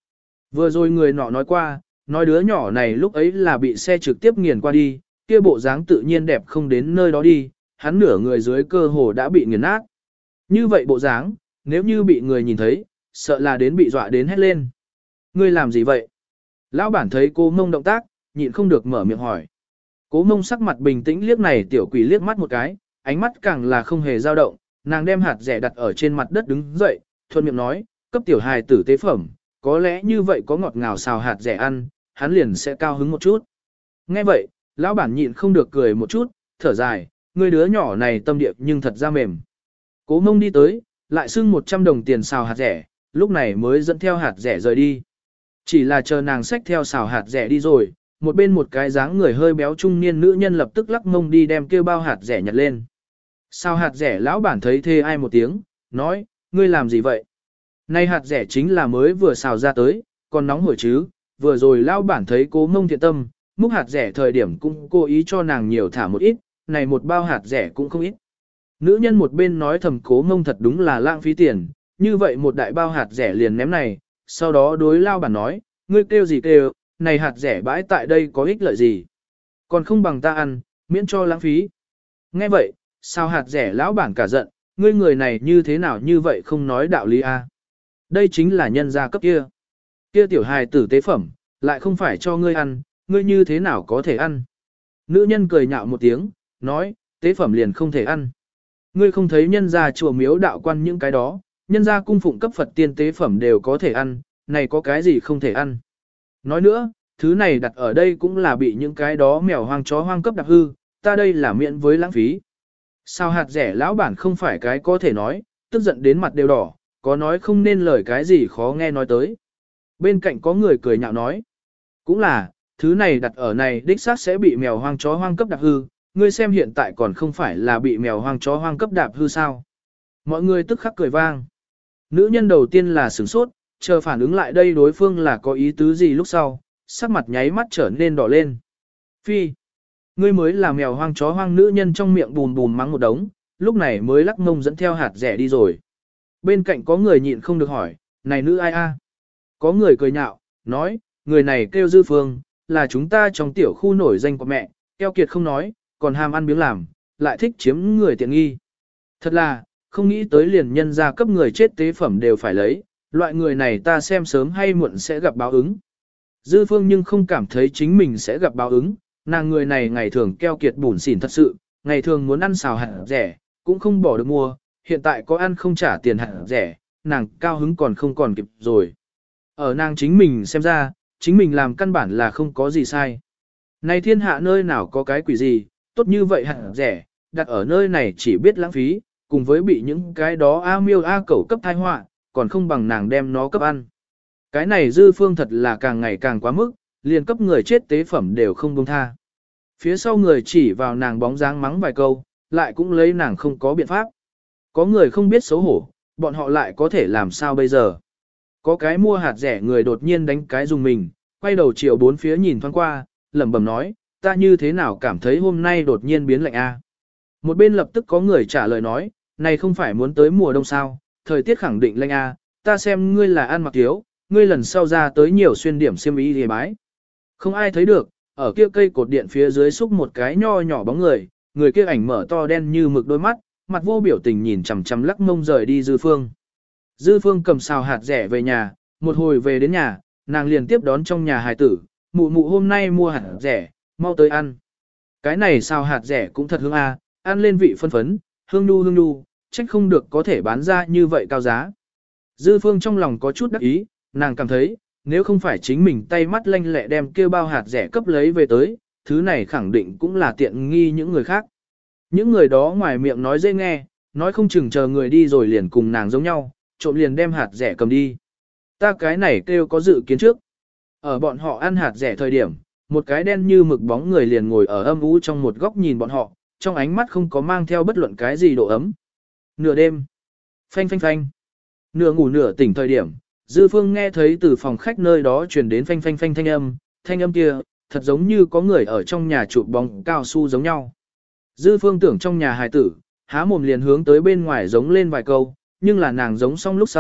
Vừa rồi người nọ nói qua, nói đứa nhỏ này lúc ấy là bị xe trực tiếp nghiền qua đi, kia bộ dáng tự nhiên đẹp không đến nơi đó đi, hắn nửa người dưới cơ hồ đã bị nghiền nát. Như vậy bộ dáng, nếu như bị người nhìn thấy, sợ là đến bị dọa đến hét lên. Ngươi làm gì vậy? Lão bản thấy cô mông động tác, nhịn không được mở miệng hỏi. Cố mông sắc mặt bình tĩnh liếc này tiểu quỷ liếc mắt một cái, ánh mắt càng là không hề dao động, nàng đem hạt rẻ đặt ở trên mặt đất đứng dậy, thuận miệng nói, cấp tiểu hài tử tế phẩm, có lẽ như vậy có ngọt ngào xào hạt rẻ ăn, hắn liền sẽ cao hứng một chút. Nghe vậy, lão bản nhịn không được cười một chút, thở dài, người đứa nhỏ này tâm địa nhưng thật ra mềm. Cố mông đi tới, lại xưng một trăm đồng tiền xào hạt rẻ, lúc này mới dẫn theo hạt rẻ rời đi. Chỉ là chờ nàng xách theo xào hạt rẻ đi rồi, một bên một cái dáng người hơi béo trung niên nữ nhân lập tức lắc mông đi đem kêu bao hạt rẻ nhặt lên. Xào hạt rẻ lão bản thấy thê ai một tiếng, nói, ngươi làm gì vậy? Này hạt rẻ chính là mới vừa xào ra tới, còn nóng hổi chứ, vừa rồi lão bản thấy cố mông thiện tâm, múc hạt rẻ thời điểm cũng cố ý cho nàng nhiều thả một ít, này một bao hạt rẻ cũng không ít. Nữ nhân một bên nói thầm cố mông thật đúng là lãng phí tiền, như vậy một đại bao hạt rẻ liền ném này, sau đó đối lao bản nói, ngươi kêu gì kêu, này hạt rẻ bãi tại đây có ích lợi gì, còn không bằng ta ăn, miễn cho lãng phí. Nghe vậy, sao hạt rẻ lão bản cả giận, ngươi người này như thế nào như vậy không nói đạo lý a? Đây chính là nhân gia cấp kia. Kia tiểu hài tử tế phẩm, lại không phải cho ngươi ăn, ngươi như thế nào có thể ăn? Nữ nhân cười nhạo một tiếng, nói, tế phẩm liền không thể ăn. Ngươi không thấy nhân gia chùa miếu đạo quan những cái đó, nhân gia cung phụng cấp Phật tiên tế phẩm đều có thể ăn, này có cái gì không thể ăn. Nói nữa, thứ này đặt ở đây cũng là bị những cái đó mèo hoang chó hoang cấp đạp hư, ta đây là miễn với lãng phí. Sao hạt rẻ lão bản không phải cái có thể nói, tức giận đến mặt đều đỏ, có nói không nên lời cái gì khó nghe nói tới. Bên cạnh có người cười nhạo nói, cũng là, thứ này đặt ở này đích xác sẽ bị mèo hoang chó hoang cấp đạp hư, ngươi xem hiện tại còn không phải là bị mèo hoang chó hoang cấp đạp hư sao. Mọi người tức khắc cười vang. Nữ nhân đầu tiên là sửng sốt, chờ phản ứng lại đây đối phương là có ý tứ gì lúc sau, sắc mặt nháy mắt trở nên đỏ lên. Phi, ngươi mới là mèo hoang chó hoang, nữ nhân trong miệng bùn bùn mắng một đống, lúc này mới lắc mông dẫn theo hạt rẻ đi rồi. Bên cạnh có người nhịn không được hỏi, này nữ ai a? Có người cười nhạo, nói, người này kêu Dư Phương, là chúng ta trong tiểu khu nổi danh của mẹ, keo kiệt không nói, còn ham ăn biếng làm, lại thích chiếm người tiện nghi. Thật là, không nghĩ tới liền nhân gia cấp người chết tế phẩm đều phải lấy, loại người này ta xem sớm hay muộn sẽ gặp báo ứng. Dư Phương nhưng không cảm thấy chính mình sẽ gặp báo ứng, nàng người này ngày thường keo kiệt bủn xỉn thật sự, ngày thường muốn ăn xào hạt rẻ, cũng không bỏ được mua, hiện tại có ăn không trả tiền hạt rẻ, nàng cao hứng còn không còn kịp rồi. Ở nàng chính mình xem ra, chính mình làm căn bản là không có gì sai. Này thiên hạ nơi nào có cái quỷ gì, tốt như vậy hạt rẻ, đặt ở nơi này chỉ biết lãng phí, cùng với bị những cái đó a miêu a cẩu cấp thai họa, còn không bằng nàng đem nó cấp ăn. Cái này Dư Phương thật là càng ngày càng quá mức, liền cấp người chết tế phẩm đều không buông tha. Phía sau người chỉ vào nàng bóng dáng mắng vài câu, lại cũng lấy nàng không có biện pháp. Có người không biết xấu hổ, bọn họ lại có thể làm sao bây giờ. Có cái mua hạt rẻ người đột nhiên đánh cái dùng mình, quay đầu chiều bốn phía nhìn thoáng qua, lẩm bẩm nói, ta như thế nào cảm thấy hôm nay đột nhiên biến lạnh a. Một bên lập tức có người trả lời nói, này không phải muốn tới mùa đông sao, thời tiết khẳng định lạnh a, ta xem ngươi là ăn mặc thiếu, ngươi lần sau ra tới nhiều xuyên điểm xiêm y thì bái. Không ai thấy được, ở kia cây cột điện phía dưới xúc một cái nho nhỏ bóng người, người kia ảnh mở to đen như mực đôi mắt, mặt vô biểu tình nhìn chằm chằm lắc mông rời đi Dư Phương. Dư Phương cầm xào hạt rẻ về nhà, một hồi về đến nhà, nàng liền tiếp đón trong nhà hài tử, mụ mụ hôm nay mua hạt rẻ, mau tới ăn. Cái này xào hạt rẻ cũng thật hương a, ăn lên vị phân phấn, hương nu hương nu, trách không được có thể bán ra như vậy cao giá. Dư Phương trong lòng có chút đắc ý, nàng cảm thấy, nếu không phải chính mình tay mắt lanh lẹ đem kêu bao hạt rẻ cấp lấy về tới, thứ này khẳng định cũng là tiện nghi những người khác. Những người đó ngoài miệng nói dễ nghe, nói không chừng chờ người đi rồi liền cùng nàng giống nhau, trộm liền đem hạt rẻ cầm đi. Ta cái này kêu có dự kiến trước. Ở bọn họ ăn hạt rẻ thời điểm, một cái đen như mực bóng người liền ngồi ở âm u trong một góc nhìn bọn họ, trong ánh mắt không có mang theo bất luận cái gì độ ấm. Nửa đêm, phanh phanh phanh, nửa ngủ nửa tỉnh thời điểm, Dư Phương nghe thấy từ phòng khách nơi đó truyền đến phanh phanh phanh thanh âm, thanh âm kia, thật giống như có người ở trong nhà chụp bóng cao su giống nhau. Dư Phương tưởng trong nhà hài tử, há mồm liền hướng tới bên ngoài giống lên vài câu, nhưng là nàng giống xong lúc sau,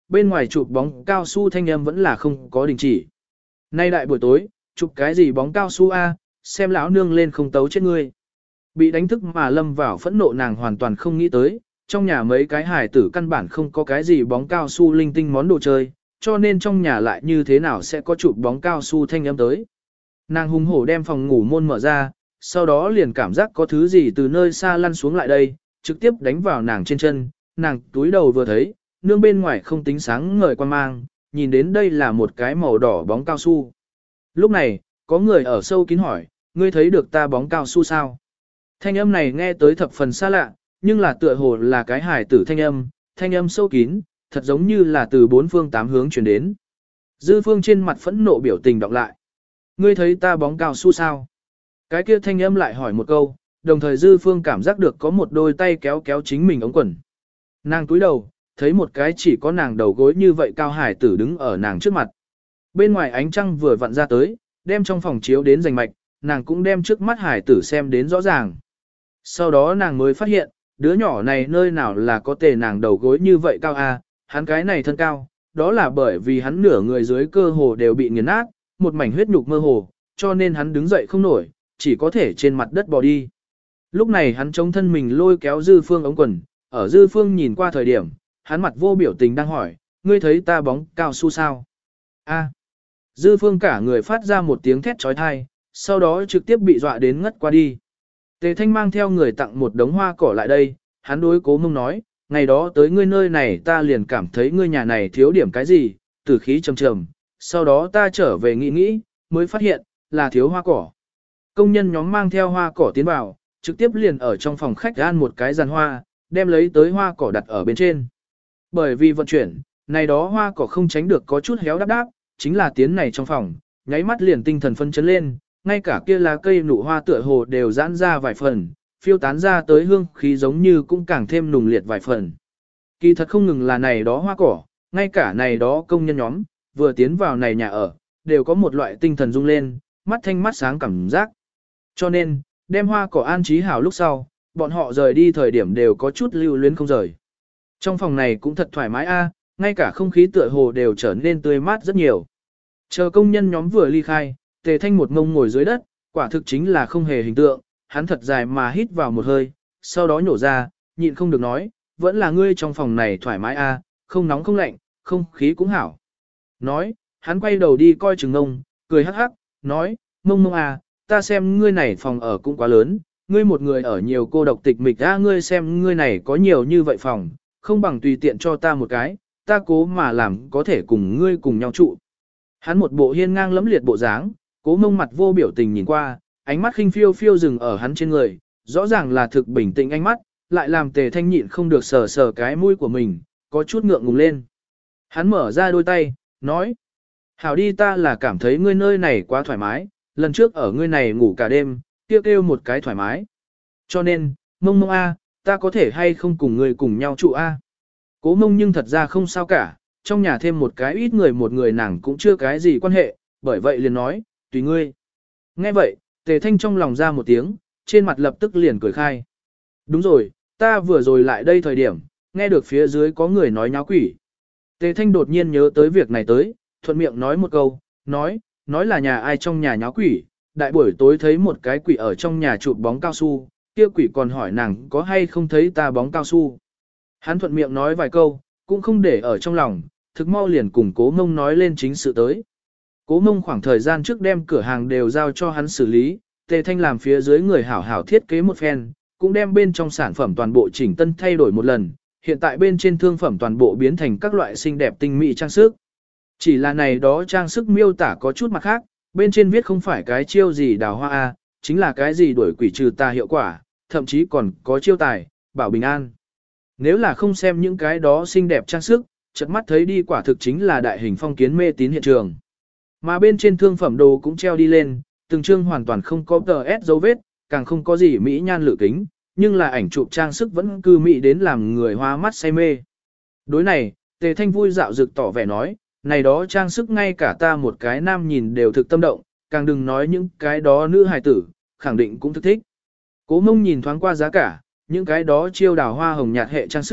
bên ngoài chụp bóng cao su thanh âm vẫn là không có đình chỉ. Nay đại buổi tối, chụp cái gì bóng cao su a, xem lão nương lên không tấu chết ngươi. Bị đánh thức mà lâm vào phẫn nộ nàng hoàn toàn không nghĩ tới, trong nhà mấy cái hài tử căn bản không có cái gì bóng cao su linh tinh món đồ chơi, cho nên trong nhà lại như thế nào sẽ có chụp bóng cao su thanh âm tới. Nàng hùng hổ đem phòng ngủ môn mở ra, sau đó liền cảm giác có thứ gì từ nơi xa lăn xuống lại đây, trực tiếp đánh vào nàng trên chân, nàng túi đầu vừa thấy, nương bên ngoài không tính sáng ngời quan mang, nhìn đến đây là một cái màu đỏ bóng cao su. Lúc này, có người ở sâu kín hỏi, ngươi thấy được ta bóng cao su sao? Thanh âm này nghe tới thập phần xa lạ, nhưng là tựa hồ là cái hài tử thanh âm, thanh âm sâu kín, thật giống như là từ bốn phương tám hướng truyền đến. Dư Phương trên mặt phẫn nộ biểu tình đọc lại. Ngươi thấy ta bóng cao su sao? Cái kia thanh âm lại hỏi một câu, đồng thời Dư Phương cảm giác được có một đôi tay kéo kéo chính mình ống quần. Nàng túi đầu, thấy một cái chỉ có nàng đầu gối như vậy cao hải tử đứng ở nàng trước mặt. Bên ngoài ánh trăng vừa vặn ra tới, đem trong phòng chiếu đến rành mạch, nàng cũng đem trước mắt hải tử xem đến rõ ràng. Sau đó nàng mới phát hiện, đứa nhỏ này nơi nào là có tề nàng đầu gối như vậy cao a, hắn cái này thân cao, đó là bởi vì hắn nửa người dưới cơ hồ đều bị nghiền nát, một mảnh huyết nhục mơ hồ, cho nên hắn đứng dậy không nổi, chỉ có thể trên mặt đất bò đi. Lúc này hắn chống thân mình lôi kéo Dư Phương ống quần, ở Dư Phương nhìn qua thời điểm, hắn mặt vô biểu tình đang hỏi, ngươi thấy ta bóng cao su sao? A. Dư Phương cả người phát ra một tiếng thét trói thai, sau đó trực tiếp bị dọa đến ngất qua đi. Tề Thanh mang theo người tặng một đống hoa cỏ lại đây, hắn đối Cố Mông nói, ngày đó tới ngươi nơi này ta liền cảm thấy ngươi nhà này thiếu điểm cái gì, tử khí trầm trầm, sau đó ta trở về nghĩ nghĩ, mới phát hiện, là thiếu hoa cỏ. Công nhân nhóm mang theo hoa cỏ tiến vào, trực tiếp liền ở trong phòng khách ăn một cái giàn hoa, đem lấy tới hoa cỏ đặt ở bên trên. Bởi vì vận chuyển, này đó hoa cỏ không tránh được có chút héo đáp đáp, chính là tiến này trong phòng, nháy mắt liền tinh thần phân chấn lên, ngay cả kia lá cây nụ hoa tựa hồ đều giãn ra vài phần, phiêu tán ra tới hương khí giống như cũng càng thêm nùng liệt vài phần. Kỳ thật không ngừng là này đó hoa cỏ, ngay cả này đó công nhân nhóm, vừa tiến vào này nhà ở, đều có một loại tinh thần rung lên, mắt thanh mắt sáng cảm giác. Cho nên, đem hoa cỏ an trí hảo lúc sau, bọn họ rời đi thời điểm đều có chút lưu luyến không rời. Trong phòng này cũng thật thoải mái a, ngay cả không khí tựa hồ đều trở nên tươi mát rất nhiều. Chờ công nhân nhóm vừa ly khai, Tề Thanh một ngông ngồi dưới đất, quả thực chính là không hề hình tượng, hắn thật dài mà hít vào một hơi, sau đó nhổ ra, nhịn không được nói, vẫn là ngươi trong phòng này thoải mái a, không nóng không lạnh, không khí cũng hảo. Nói, hắn quay đầu đi coi Trừng Ngông, cười hắc hắc, nói, Mông Mông à, ta xem ngươi này phòng ở cũng quá lớn, ngươi một người ở nhiều cô độc tịch mịch ra, ngươi xem ngươi này có nhiều như vậy phòng, không bằng tùy tiện cho ta một cái, ta cố mà làm có thể cùng ngươi cùng nhau trụ. Hắn một bộ hiên ngang lẫm liệt bộ dáng, Cố Mông mặt vô biểu tình nhìn qua, ánh mắt khinh phiêu phiêu dừng ở hắn trên người, rõ ràng là thực bình tĩnh ánh mắt, lại làm Tề Thanh nhịn không được sờ sờ cái mũi của mình, có chút ngượng ngùng lên. Hắn mở ra đôi tay, nói, hảo đi, ta là cảm thấy ngươi nơi này quá thoải mái, lần trước ở ngươi này ngủ cả đêm, kêu kêu một cái thoải mái. Cho nên, Mông Mông a, ta có thể hay không cùng ngươi cùng nhau trụ a? Cố Mông nhưng thật ra không sao cả, trong nhà thêm một cái ít người một người nàng cũng chưa cái gì quan hệ, bởi vậy liền nói, tùy ngươi. Nghe vậy, Tề Thanh trong lòng ra một tiếng, trên mặt lập tức liền cười khai. Đúng rồi, ta vừa rồi lại đây thời điểm, nghe được phía dưới có người nói nháo quỷ. Tề Thanh đột nhiên nhớ tới việc này tới, thuận miệng nói một câu, nói, nói là nhà ai trong nhà nháo quỷ, đại buổi tối thấy một cái quỷ ở trong nhà chụp bóng cao su, kia quỷ còn hỏi nàng có hay không thấy ta bóng cao su. Hắn thuận miệng nói vài câu, cũng không để ở trong lòng, thực mau liền cùng Cố Mông nói lên chính sự tới. Cố Mông khoảng thời gian trước đem cửa hàng đều giao cho hắn xử lý, Tề Thanh làm phía dưới người hảo hảo thiết kế một phen, cũng đem bên trong sản phẩm toàn bộ chỉnh tân thay đổi một lần, hiện tại bên trên thương phẩm toàn bộ biến thành các loại xinh đẹp tinh mỹ trang sức. Chỉ là này đó trang sức miêu tả có chút mặt khác, bên trên viết không phải cái chiêu gì đào hoa a, chính là cái gì đuổi quỷ trừ tà hiệu quả, thậm chí còn có chiêu tài, bảo bình an. Nếu là không xem những cái đó xinh đẹp trang sức, chợt mắt thấy đi quả thực chính là đại hình phong kiến mê tín hiện trường. Mà bên trên thương phẩm đồ cũng treo đi lên, từng chương hoàn toàn không có tờ ét dấu vết, càng không có gì mỹ nhan lự kính, nhưng là ảnh chụp trang sức vẫn cư mỹ đến làm người hoa mắt say mê. Đối này, Tề Thanh vui dạo dực tỏ vẻ nói, này đó trang sức ngay cả ta một cái nam nhìn đều thực tâm động, càng đừng nói những cái đó nữ hài tử, khẳng định cũng thực thích. Cố Mông nhìn thoáng qua giá cả, những cái đó chiêu đào hoa hồng nhạt hệ trang sức,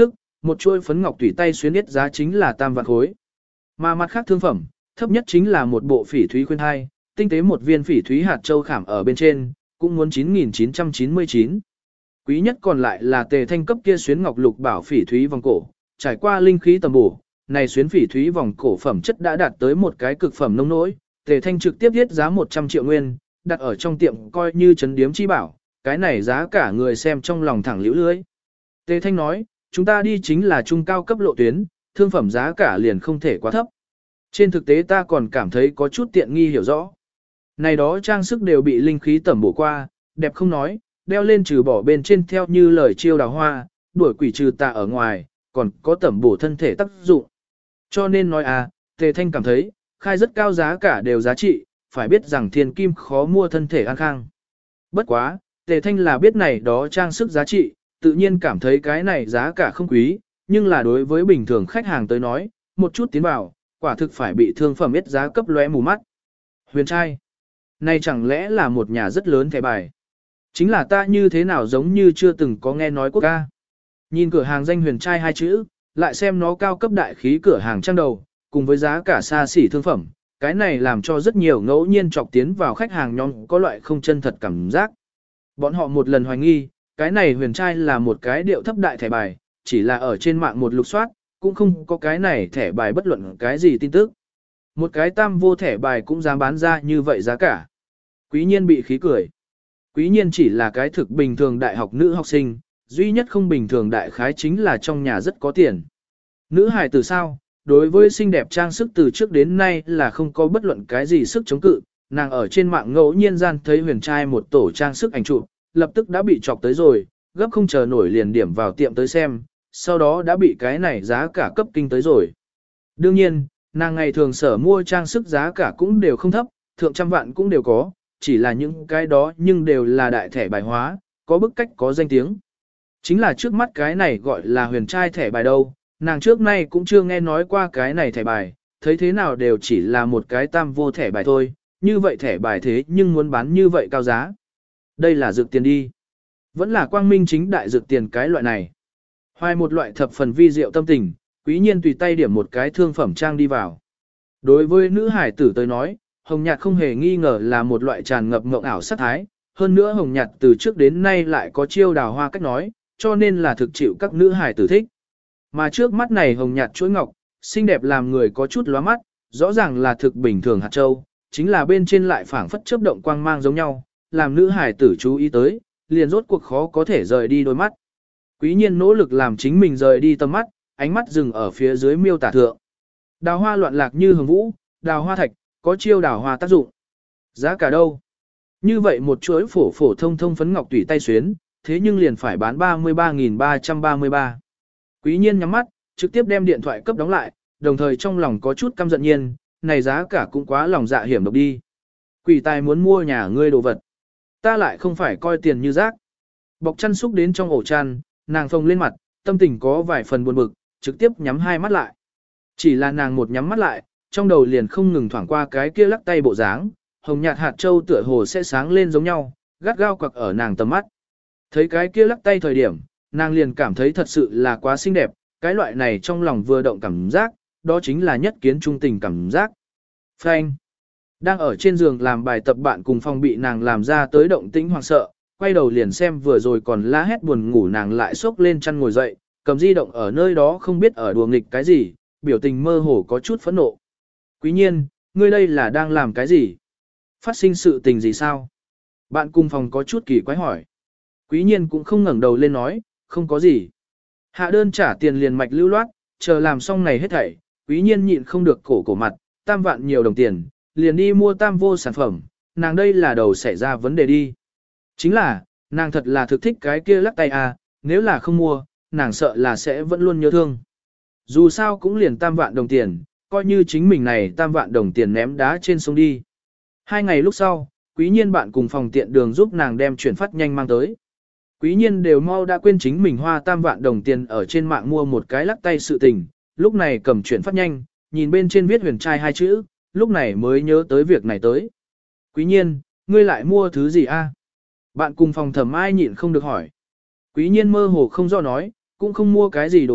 một chuôi phấn ngọc tùy tay xuyến yết giá chính là tam vạn khối. Mà mặt khác thương phẩm, thấp nhất chính là một bộ phỉ thúy khuyên thai, tinh tế một viên phỉ thúy hạt châu khảm ở bên trên, cũng muốn chín nghìn chín trăm chín mươi chín. Quý nhất còn lại là Tề Thanh cấp kia xuyến ngọc lục bảo phỉ thúy vòng cổ, trải qua linh khí tầm bổ, này xuyến phỉ thúy vòng cổ phẩm chất đã đạt tới một cái cực phẩm nông nỗi, Tề Thanh trực tiếp viết giá một trăm triệu nguyên, đặt ở trong tiệm coi như trấn điếm chi bảo, cái này giá cả người xem trong lòng thẳng liễu lưới. Tề Thanh nói, chúng ta đi chính là trung cao cấp lộ tuyến, thương phẩm giá cả liền không thể quá thấp. Trên thực tế ta còn cảm thấy có chút tiện nghi hiểu rõ. Này đó trang sức đều bị linh khí tẩm bổ qua, đẹp không nói, đeo lên trừ bỏ bên trên theo như lời chiêu đào hoa, đuổi quỷ trừ tà ở ngoài, còn có tẩm bổ thân thể tác dụng. Cho nên nói à, Tề Thanh cảm thấy, khai rất cao giá cả đều giá trị, phải biết rằng thiên kim khó mua thân thể an khang. Bất quá, Tề Thanh là biết này đó trang sức giá trị, tự nhiên cảm thấy cái này giá cả không quý, nhưng là đối với bình thường khách hàng tới nói, một chút tiến vào, quả thực phải bị thương phẩm ít giá cấp lóe mù mắt. Huyền trai, này chẳng lẽ là một nhà rất lớn thẻ bài? Chính là ta như thế nào giống như chưa từng có nghe nói quốc ca. Nhìn cửa hàng danh huyền trai hai chữ, lại xem nó cao cấp đại khí cửa hàng trang đầu, cùng với giá cả xa xỉ thương phẩm, cái này làm cho rất nhiều ngẫu nhiên chọc tiến vào khách hàng nhóm có loại không chân thật cảm giác. Bọn họ một lần hoài nghi, cái này huyền trai là một cái điệu thấp đại thẻ bài, chỉ là ở trên mạng một lục soát, cũng không có cái này thẻ bài bất luận cái gì tin tức. Một cái tam vô thẻ bài cũng dám bán ra như vậy giá cả. Quý nhiên bị khí cười. Quý nhiên chỉ là cái thực bình thường đại học nữ học sinh, duy nhất không bình thường đại khái chính là trong nhà rất có tiền. Nữ hài từ sao, đối với xinh đẹp trang sức từ trước đến nay là không có bất luận cái gì sức chống cự, nàng ở trên mạng ngẫu nhiên gian thấy huyền trai một tổ trang sức ảnh chụp, lập tức đã bị chọc tới rồi, gấp không chờ nổi liền điểm vào tiệm tới xem, sau đó đã bị cái này giá cả cấp kinh tới rồi. Đương nhiên, nàng ngày thường sở mua trang sức giá cả cũng đều không thấp, thượng trăm vạn cũng đều có, chỉ là những cái đó nhưng đều là đại thẻ bài hóa, có bức cách có danh tiếng. Chính là trước mắt cái này gọi là huyền trai thẻ bài đâu, nàng trước nay cũng chưa nghe nói qua cái này thẻ bài, thấy thế nào đều chỉ là một cái tam vô thẻ bài thôi, như vậy thẻ bài thế nhưng muốn bán như vậy cao giá. Đây là dược tiền đi. Vẫn là quang minh chính đại dược tiền cái loại này. Hoài một loại thập phần vi diệu tâm tình, quý nhiên tùy tay điểm một cái thương phẩm trang đi vào. Đối với nữ hải tử tới nói, hồng nhạt không hề nghi ngờ là một loại tràn ngập mộng ảo sắc thái, hơn nữa hồng nhạt từ trước đến nay lại có chiêu đào hoa cách nói, cho nên là thực chịu các nữ hải tử thích. Mà trước mắt này hồng nhạt chuỗi ngọc, xinh đẹp làm người có chút lóa mắt, rõ ràng là thực bình thường hạt châu, chính là bên trên lại phảng phất chớp động quang mang giống nhau, làm nữ hải tử chú ý tới, liền rốt cuộc khó có thể rời đi đôi mắt. Quý nhiên nỗ lực làm chính mình rời đi tầm mắt, ánh mắt dừng ở phía dưới miêu tả thượng. Đào hoa loạn lạc như hồng vũ, đào hoa thạch, có chiêu đào hoa tác dụng. Giá cả đâu? Như vậy một chuỗi phổ phổ thông thông phấn ngọc tùy tay xuyến, thế nhưng liền phải bán ba mươi ba nghìn ba trăm ba mươi ba. Quý nhiên nhắm mắt, trực tiếp đem điện thoại cấp đóng lại, đồng thời trong lòng có chút căm giận nhiên, này giá cả cũng quá lòng dạ hiểm độc đi. Quỷ tài muốn mua nhà ngươi đồ vật. Ta lại không phải coi tiền như rác. Bọc chăn xúc đến trong ổ chăn, nàng phồng lên mặt, tâm tình có vài phần buồn bực, trực tiếp nhắm hai mắt lại. Chỉ là nàng một nhắm mắt lại, trong đầu liền không ngừng thoảng qua cái kia lắc tay bộ dáng, hồng nhạt hạt châu tựa hồ sẽ sáng lên giống nhau, gắt gao quặc ở nàng tầm mắt. Thấy cái kia lắc tay thời điểm, nàng liền cảm thấy thật sự là quá xinh đẹp, cái loại này trong lòng vừa động cảm giác, đó chính là nhất kiến trung tình cảm giác. Phanh. Đang ở trên giường làm bài tập bạn cùng phòng bị nàng làm ra tới động tĩnh hoảng sợ, quay đầu liền xem vừa rồi còn la hét buồn ngủ nàng lại xốc lên chăn ngồi dậy, cầm di động ở nơi đó không biết ở đùa nghịch cái gì, biểu tình mơ hồ có chút phẫn nộ. Quý nhiên, ngươi đây là đang làm cái gì? Phát sinh sự tình gì sao? Bạn cùng phòng có chút kỳ quái hỏi. Quý nhiên cũng không ngẩng đầu lên nói, không có gì. Hạ đơn trả tiền liền mạch lưu loát, chờ làm xong này hết thảy, quý nhiên nhịn không được cổ cổ mặt, tam vạn nhiều đồng tiền, liền đi mua tam vô sản phẩm, nàng đây là đầu xảy ra vấn đề đi. Chính là, nàng thật là thực thích cái kia lắc tay à, nếu là không mua, nàng sợ là sẽ vẫn luôn nhớ thương. Dù sao cũng liền tam vạn đồng tiền, coi như chính mình này tam vạn đồng tiền ném đá trên sông đi. Hai ngày lúc sau, quý nhiên bạn cùng phòng tiện đường giúp nàng đem chuyển phát nhanh mang tới. Quý nhiên đều mau đã quên chính mình hoa tam vạn đồng tiền ở trên mạng mua một cái lắc tay sự tình, lúc này cầm chuyển phát nhanh, nhìn bên trên viết huyền trai hai chữ, lúc này mới nhớ tới việc này tới. Quý nhiên, ngươi lại mua thứ gì a? Bạn cùng phòng thẩm ai nhịn không được hỏi. Quý nhiên mơ hồ không do nói, cũng không mua cái gì đồ vật,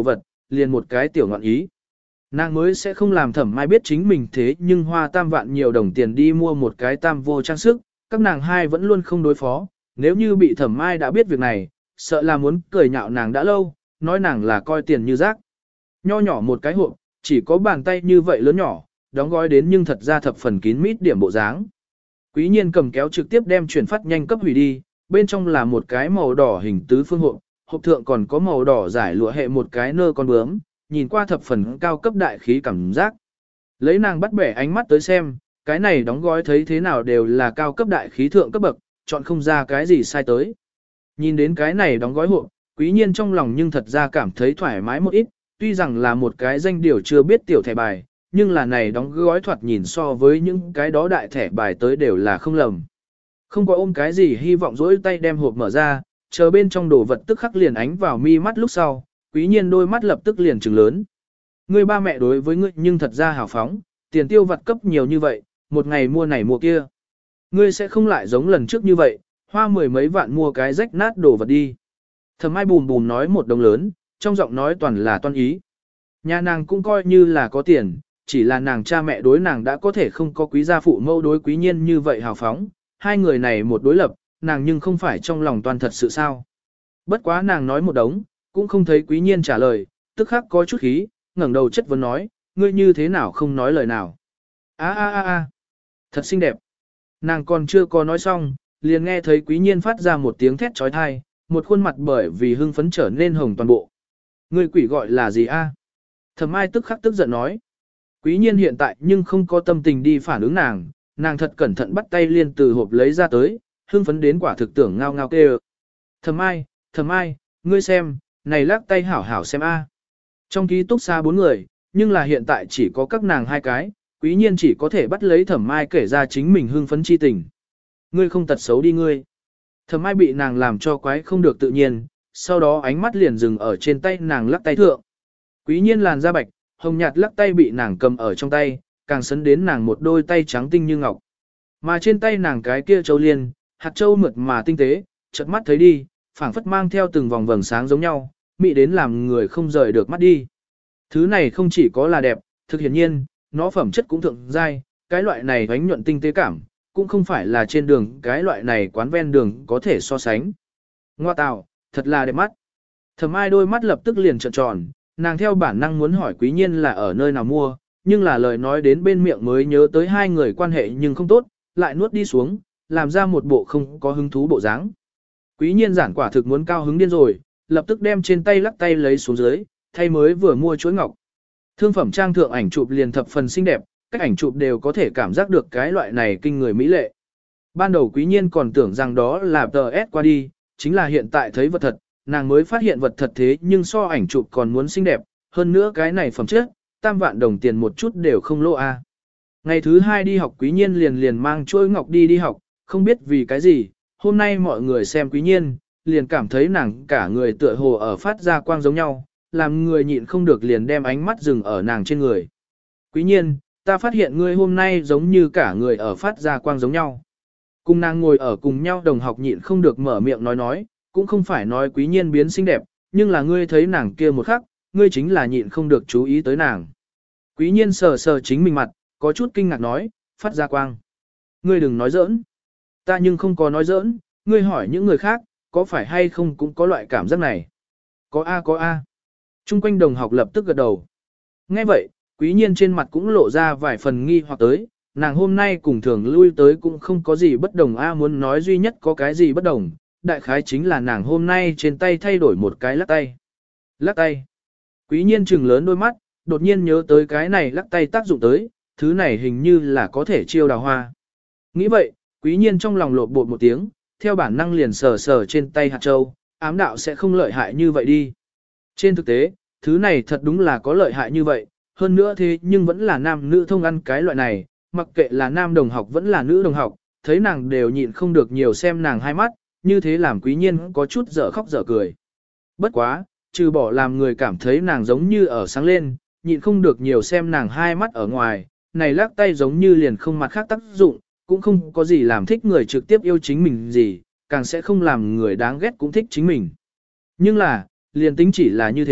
liền một cái tiểu ngọn ý. Nàng mới sẽ không làm Thẩm Mai biết chính mình thế nhưng hoa tam vạn nhiều đồng tiền đi mua một cái tam vô trang sức, các nàng hai vẫn luôn không đối phó, nếu như bị Thẩm Mai đã biết việc này, sợ là muốn cười nhạo nàng đã lâu, nói nàng là coi tiền như rác. Nho nhỏ một cái hộp, chỉ có bàn tay như vậy lớn nhỏ, đóng gói đến nhưng thật ra thập phần kín mít điểm bộ dáng. Quý nhiên cầm kéo trực tiếp đem chuyển phát nhanh cấp hủy đi, bên trong là một cái màu đỏ hình tứ phương hộp, hộp thượng còn có màu đỏ giải lụa hệ một cái nơ con bướm, nhìn qua thập phần cao cấp đại khí cảm giác. Lấy nàng bắt bẻ ánh mắt tới xem, cái này đóng gói thấy thế nào đều là cao cấp đại khí thượng cấp bậc, chọn không ra cái gì sai tới. Nhìn đến cái này đóng gói hộp, quý nhiên trong lòng nhưng thật ra cảm thấy thoải mái một ít, tuy rằng là một cái danh điều chưa biết tiểu thẻ bài, nhưng là này đóng gói thoạt nhìn so với những cái đó đại thẻ bài tới đều là không lầm. Không có ôm cái gì hy vọng dỗi tay đem hộp mở ra, chờ bên trong đồ vật tức khắc liền ánh vào mi mắt lúc sau, quý nhiên đôi mắt lập tức liền trừng lớn. Ngươi ba mẹ đối với ngươi nhưng thật ra hào phóng, tiền tiêu vặt cấp nhiều như vậy, một ngày mua này mua kia. Ngươi sẽ không lại giống lần trước như vậy, hoa mười mấy vạn mua cái rách nát đồ vật đi. Thẩm Ai bùm bùm nói một đồng lớn, trong giọng nói toàn là toan ý. Nhà nàng cũng coi như là có tiền, chỉ là nàng cha mẹ đối nàng đã có thể không có quý gia phụ mẫu đối quý nhiên như vậy hào phóng, hai người này một đối lập, nàng nhưng không phải trong lòng toàn thật sự sao. Bất quá nàng nói một đống, cũng không thấy quý nhiên trả lời, tức khắc có chút khí, ngẩng đầu chất vấn nói, ngươi như thế nào không nói lời nào. A a a a, thật xinh đẹp. Nàng còn chưa có nói xong, liền nghe thấy quý nhiên phát ra một tiếng thét trói thai, một khuôn mặt bởi vì hưng phấn trở nên hồng toàn bộ. Ngươi quỷ gọi là gì a? Thẩm Ai tức khắc tức giận nói. Quý nhiên hiện tại nhưng không có tâm tình đi phản ứng nàng, nàng thật cẩn thận bắt tay liên từ hộp lấy ra tới, hưng phấn đến quả thực tưởng ngao ngao kêu. Thẩm Ai, Thẩm Ai, ngươi xem, này lắc tay hảo hảo xem a. Trong ký túc xa bốn người, nhưng là hiện tại chỉ có các nàng hai cái, quý nhiên chỉ có thể bắt lấy Thẩm Ai kể ra chính mình hưng phấn chi tình. Ngươi không tật xấu đi ngươi. Thẩm Ai bị nàng làm cho quái không được tự nhiên, sau đó ánh mắt liền dừng ở trên tay nàng lắc tay thượng. Quý nhiên làn da bạch, hồng nhạt lắc tay bị nàng cầm ở trong tay, càng sấn đến nàng một đôi tay trắng tinh như ngọc. Mà trên tay nàng cái kia châu liên, hạt châu mượt mà tinh tế, chợt mắt thấy đi, phảng phất mang theo từng vòng vầng sáng giống nhau, mị đến làm người không rời được mắt đi. Thứ này không chỉ có là đẹp, thực hiển nhiên, nó phẩm chất cũng thượng giai, cái loại này ánh nhuận tinh tế cảm, cũng không phải là trên đường cái loại này quán ven đường có thể so sánh. Ngoa tạo, thật là đẹp mắt. Thẩm Ai đôi mắt lập tức liền trợn tròn, nàng theo bản năng muốn hỏi quý nhiên là ở nơi nào mua, nhưng là lời nói đến bên miệng mới nhớ tới hai người quan hệ nhưng không tốt, lại nuốt đi xuống, làm ra một bộ không có hứng thú bộ dáng. Quý nhiên giản quả thực muốn cao hứng điên rồi, lập tức đem trên tay lắc tay lấy xuống dưới, thay mới vừa mua chuỗi ngọc. Thương phẩm trang thượng ảnh chụp liền thập phần xinh đẹp, các ảnh chụp đều có thể cảm giác được cái loại này kinh người mỹ lệ. Ban đầu quý nhiên còn tưởng rằng đó là tờ ét qua đi, chính là hiện tại thấy vật thật, nàng mới phát hiện vật thật thế nhưng so ảnh chụp còn muốn xinh đẹp, hơn nữa cái này phẩm chất, tam vạn đồng tiền một chút đều không lỗ a. Ngày thứ hai đi học quý nhiên liền liền mang chuỗi ngọc đi đi học, không biết vì cái gì, hôm nay mọi người xem quý nhiên, liền cảm thấy nàng cả người tựa hồ ở phát ra quang giống nhau, làm người nhịn không được liền đem ánh mắt dừng ở nàng trên người. Quý nhiên, ta phát hiện ngươi hôm nay giống như cả người ở phát ra quang giống nhau. Cùng nàng ngồi ở cùng nhau đồng học nhịn không được mở miệng nói nói, cũng không phải nói quý nhiên biến xinh đẹp, nhưng là ngươi thấy nàng kia một khắc, ngươi chính là nhịn không được chú ý tới nàng. Quý nhiên sờ sờ chính mình mặt, có chút kinh ngạc nói, phát ra quang. Ngươi đừng nói giỡn. Ta nhưng không có nói giỡn, ngươi hỏi những người khác, có phải hay không cũng có loại cảm giác này. Có a có a. Trung quanh đồng học lập tức gật đầu. Nghe vậy, quý nhiên trên mặt cũng lộ ra vài phần nghi hoặc tới, nàng hôm nay cùng thường lui tới cũng không có gì bất đồng a muốn nói duy nhất có cái gì bất đồng, đại khái chính là nàng hôm nay trên tay thay đổi một cái lắc tay. Lắc tay. Quý nhiên trừng lớn đôi mắt, đột nhiên nhớ tới cái này lắc tay tác dụng tới, thứ này hình như là có thể chiêu đào hoa. Nghĩ vậy, quý nhiên trong lòng lột bột một tiếng, theo bản năng liền sờ sờ trên tay hạt châu, ám đạo sẽ không lợi hại như vậy đi. Trên thực tế, thứ này thật đúng là có lợi hại như vậy, hơn nữa thế nhưng vẫn là nam nữ thông ăn cái loại này, mặc kệ là nam đồng học vẫn là nữ đồng học, thấy nàng đều nhịn không được nhiều xem nàng hai mắt, như thế làm quý nhiên có chút dở khóc dở cười. Bất quá, trừ bỏ làm người cảm thấy nàng giống như ở sáng lên, nhịn không được nhiều xem nàng hai mắt ở ngoài, này lắc tay giống như liền không mặt khác tác dụng, cũng không có gì làm thích người trực tiếp yêu chính mình gì, càng sẽ không làm người đáng ghét cũng thích chính mình. Nhưng là, liền tính chỉ là như thế,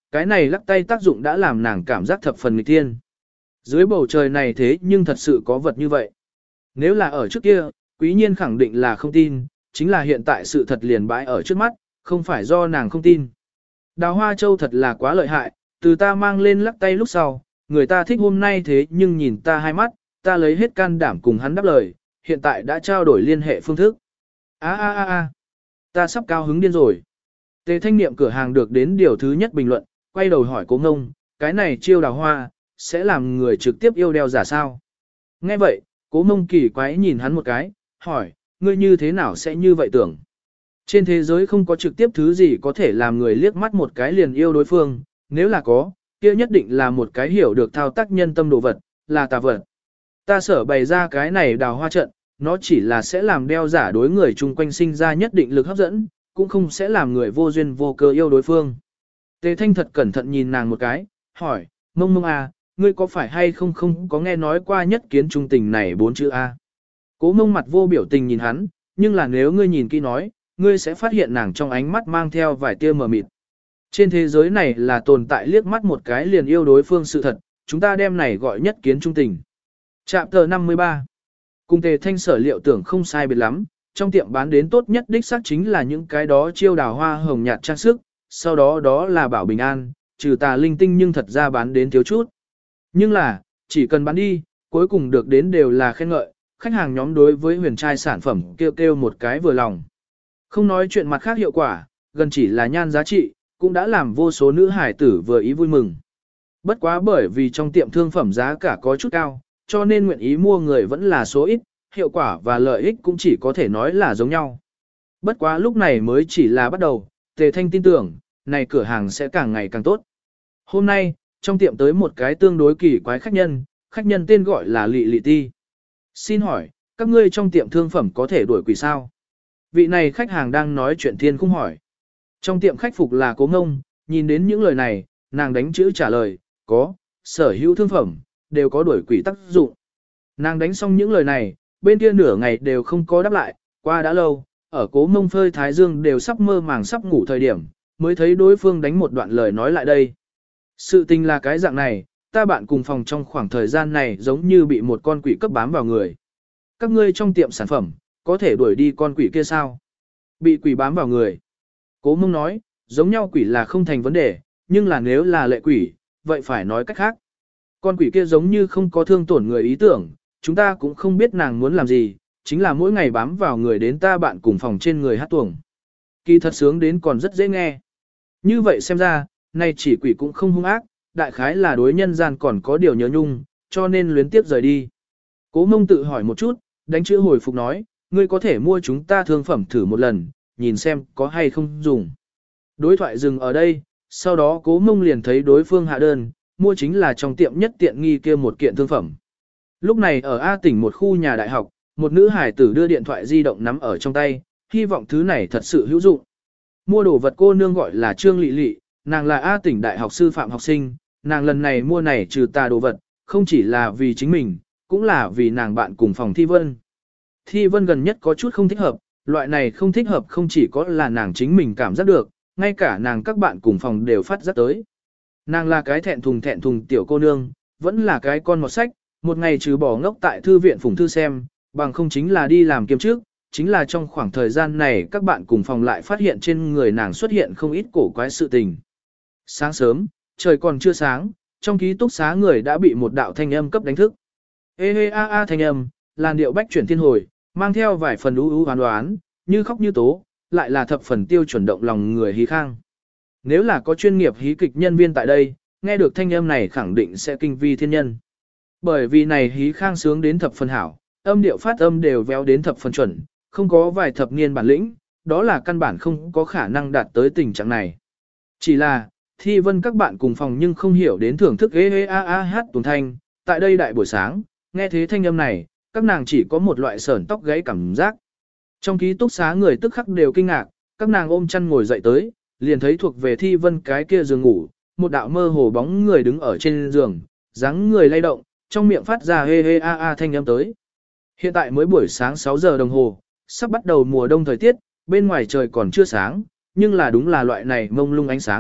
cái này lắc tay tác dụng đã làm nàng cảm giác thập phần nghịch thiên. Dưới bầu trời này thế nhưng thật sự có vật như vậy. Nếu là ở trước kia, quý nhiên khẳng định là không tin, chính là hiện tại sự thật liền bãi ở trước mắt, không phải do nàng không tin. Đào Hoa Châu thật là quá lợi hại, từ ta mang lên lắc tay lúc sau, người ta thích hôm nay thế nhưng nhìn ta hai mắt, ta lấy hết can đảm cùng hắn đáp lời, hiện tại đã trao đổi liên hệ phương thức. A a a a, ta sắp cao hứng điên rồi. Tề Thanh Niệm cửa hàng được đến điều thứ nhất bình luận, quay đầu hỏi Cố Ngông, cái này chiêu đào hoa, sẽ làm người trực tiếp yêu đeo giả sao? Nghe vậy, Cố Ngông kỳ quái nhìn hắn một cái, hỏi, ngươi như thế nào sẽ như vậy tưởng? Trên thế giới không có trực tiếp thứ gì có thể làm người liếc mắt một cái liền yêu đối phương, nếu là có, kia nhất định là một cái hiểu được thao tác nhân tâm đồ vật, là tà vật. Ta sở bày ra cái này đào hoa trận, nó chỉ là sẽ làm đeo giả đối người chung quanh sinh ra nhất định lực hấp dẫn, cũng không sẽ làm người vô duyên vô cớ yêu đối phương. Tề Thanh thật cẩn thận nhìn nàng một cái, hỏi, Mông Mông à, ngươi có phải hay không không có nghe nói qua nhất kiến trung tình này bốn chữ A. Cố Mông mặt vô biểu tình nhìn hắn, nhưng là nếu ngươi nhìn kỹ nói, ngươi sẽ phát hiện nàng trong ánh mắt mang theo vài tia mờ mịt. Trên thế giới này là tồn tại liếc mắt một cái liền yêu đối phương sự thật, chúng ta đem này gọi nhất kiến trung tình. Trạm tờ năm mươi ba. Cùng Tề Thanh sở liệu tưởng không sai biệt lắm, trong tiệm bán đến tốt nhất đích xác chính là những cái đó chiêu đào hoa hồng nhạt trang sức, sau đó đó là bảo bình an, trừ tà linh tinh nhưng thật ra bán đến thiếu chút. Nhưng là, chỉ cần bán đi, cuối cùng được đến đều là khen ngợi, khách hàng nhóm đối với huyền trai sản phẩm kêu kêu một cái vừa lòng. Không nói chuyện mặt khác hiệu quả, gần chỉ là nhan giá trị, cũng đã làm vô số nữ hải tử vừa ý vui mừng. Bất quá bởi vì trong tiệm thương phẩm giá cả có chút cao, cho nên nguyện ý mua người vẫn là số ít, hiệu quả và lợi ích cũng chỉ có thể nói là giống nhau. Bất quá lúc này mới chỉ là bắt đầu, Tề Thanh tin tưởng, này cửa hàng sẽ càng ngày càng tốt. Hôm nay, trong tiệm tới một cái tương đối kỳ quái khách nhân, khách nhân tên gọi là Lị Lị Ti. Xin hỏi, các ngươi trong tiệm thương phẩm có thể đuổi quỷ sao? Vị này khách hàng đang nói chuyện thiên khung hỏi. Trong tiệm khách phục là Cố Ngông, nhìn đến những lời này, nàng đánh chữ trả lời, có, sở hữu thương phẩm, đều có đuổi quỷ tác dụng. Nàng đánh xong những lời này, bên kia nửa ngày đều không có đáp lại, qua đã lâu, ở Cố Ngông phơi thái dương đều sắp mơ màng sắp ngủ thời điểm, mới thấy đối phương đánh một đoạn lời nói lại đây. Sự tình là cái dạng này, ta bạn cùng phòng trong khoảng thời gian này giống như bị một con quỷ cấp bám vào người. Các ngươi trong tiệm sản phẩm, có thể đuổi đi con quỷ kia sao? Bị quỷ bám vào người. Cố Mông nói, giống nhau quỷ là không thành vấn đề, nhưng là nếu là lệ quỷ, vậy phải nói cách khác. Con quỷ kia giống như không có thương tổn người ý tưởng, chúng ta cũng không biết nàng muốn làm gì, chính là mỗi ngày bám vào người đến ta bạn cùng phòng trên người hát tuồng. Kỳ thật sướng đến còn rất dễ nghe. Như vậy xem ra, nay chỉ quỷ cũng không hung ác, đại khái là đối nhân gian còn có điều nhớ nhung, cho nên luyến tiếp rời đi. Cố Mông tự hỏi một chút, đánh chữ hồi phục nói, ngươi có thể mua chúng ta thương phẩm thử một lần, nhìn xem có hay không dùng. Đối thoại dừng ở đây, sau đó Cố Mông liền thấy đối phương hạ đơn, mua chính là trong tiệm nhất tiện nghi kia một kiện thương phẩm. Lúc này ở A tỉnh một khu nhà đại học, một nữ hải tử đưa điện thoại di động nắm ở trong tay, hy vọng thứ này thật sự hữu dụng. Mua đồ vật cô nương gọi là Trương Lị Lị, nàng là A tỉnh đại học sư phạm học sinh, nàng lần này mua này trừ tà đồ vật, không chỉ là vì chính mình, cũng là vì nàng bạn cùng phòng Thi Vân. Thi Vân gần nhất có chút không thích hợp, loại này không thích hợp không chỉ có là nàng chính mình cảm giác được, ngay cả nàng các bạn cùng phòng đều phát giác tới. Nàng là cái thẹn thùng thẹn thùng tiểu cô nương, vẫn là cái con mọt sách, một ngày trừ bỏ ngốc tại thư viện phủng thư xem, bằng không chính là đi làm kiếm trước, chính là trong khoảng thời gian này các bạn cùng phòng lại phát hiện trên người nàng xuất hiện không ít cổ quái sự tình. Sáng sớm, trời còn chưa sáng, trong ký túc xá người đã bị một đạo thanh âm cấp đánh thức. Ê hê a a thanh âm, làn điệu bách chuyển thiên hồi, mang theo vài phần ú ú hoán đoán, như khóc như tố, lại là thập phần tiêu chuẩn động lòng người hí khang. Nếu là có chuyên nghiệp hí kịch nhân viên tại đây, nghe được thanh âm này khẳng định sẽ kinh vi thiên nhân. Bởi vì này hí khang sướng đến thập phần hảo, âm điệu phát âm đều véo đến thập phần chuẩn, không có vài thập niên bản lĩnh, đó là căn bản không có khả năng đạt tới tình trạng này. Chỉ là, Thi Vân các bạn cùng phòng nhưng không hiểu đến thưởng thức ê ê a a hát tuồng thanh, tại đây đại buổi sáng, nghe thế thanh âm này, các nàng chỉ có một loại sởn tóc gáy cảm giác. Trong ký túc xá người tức khắc đều kinh ngạc, các nàng ôm chăn ngồi dậy tới, liền thấy thuộc về Thi Vân cái kia giường ngủ, một đạo mơ hồ bóng người đứng ở trên giường, dáng người lay động, trong miệng phát ra ê ê a a thanh âm tới. Hiện tại mới buổi sáng sáu giờ đồng hồ, sắp bắt đầu mùa đông thời tiết, bên ngoài trời còn chưa sáng, nhưng là đúng là loại này mông lung ánh sáng,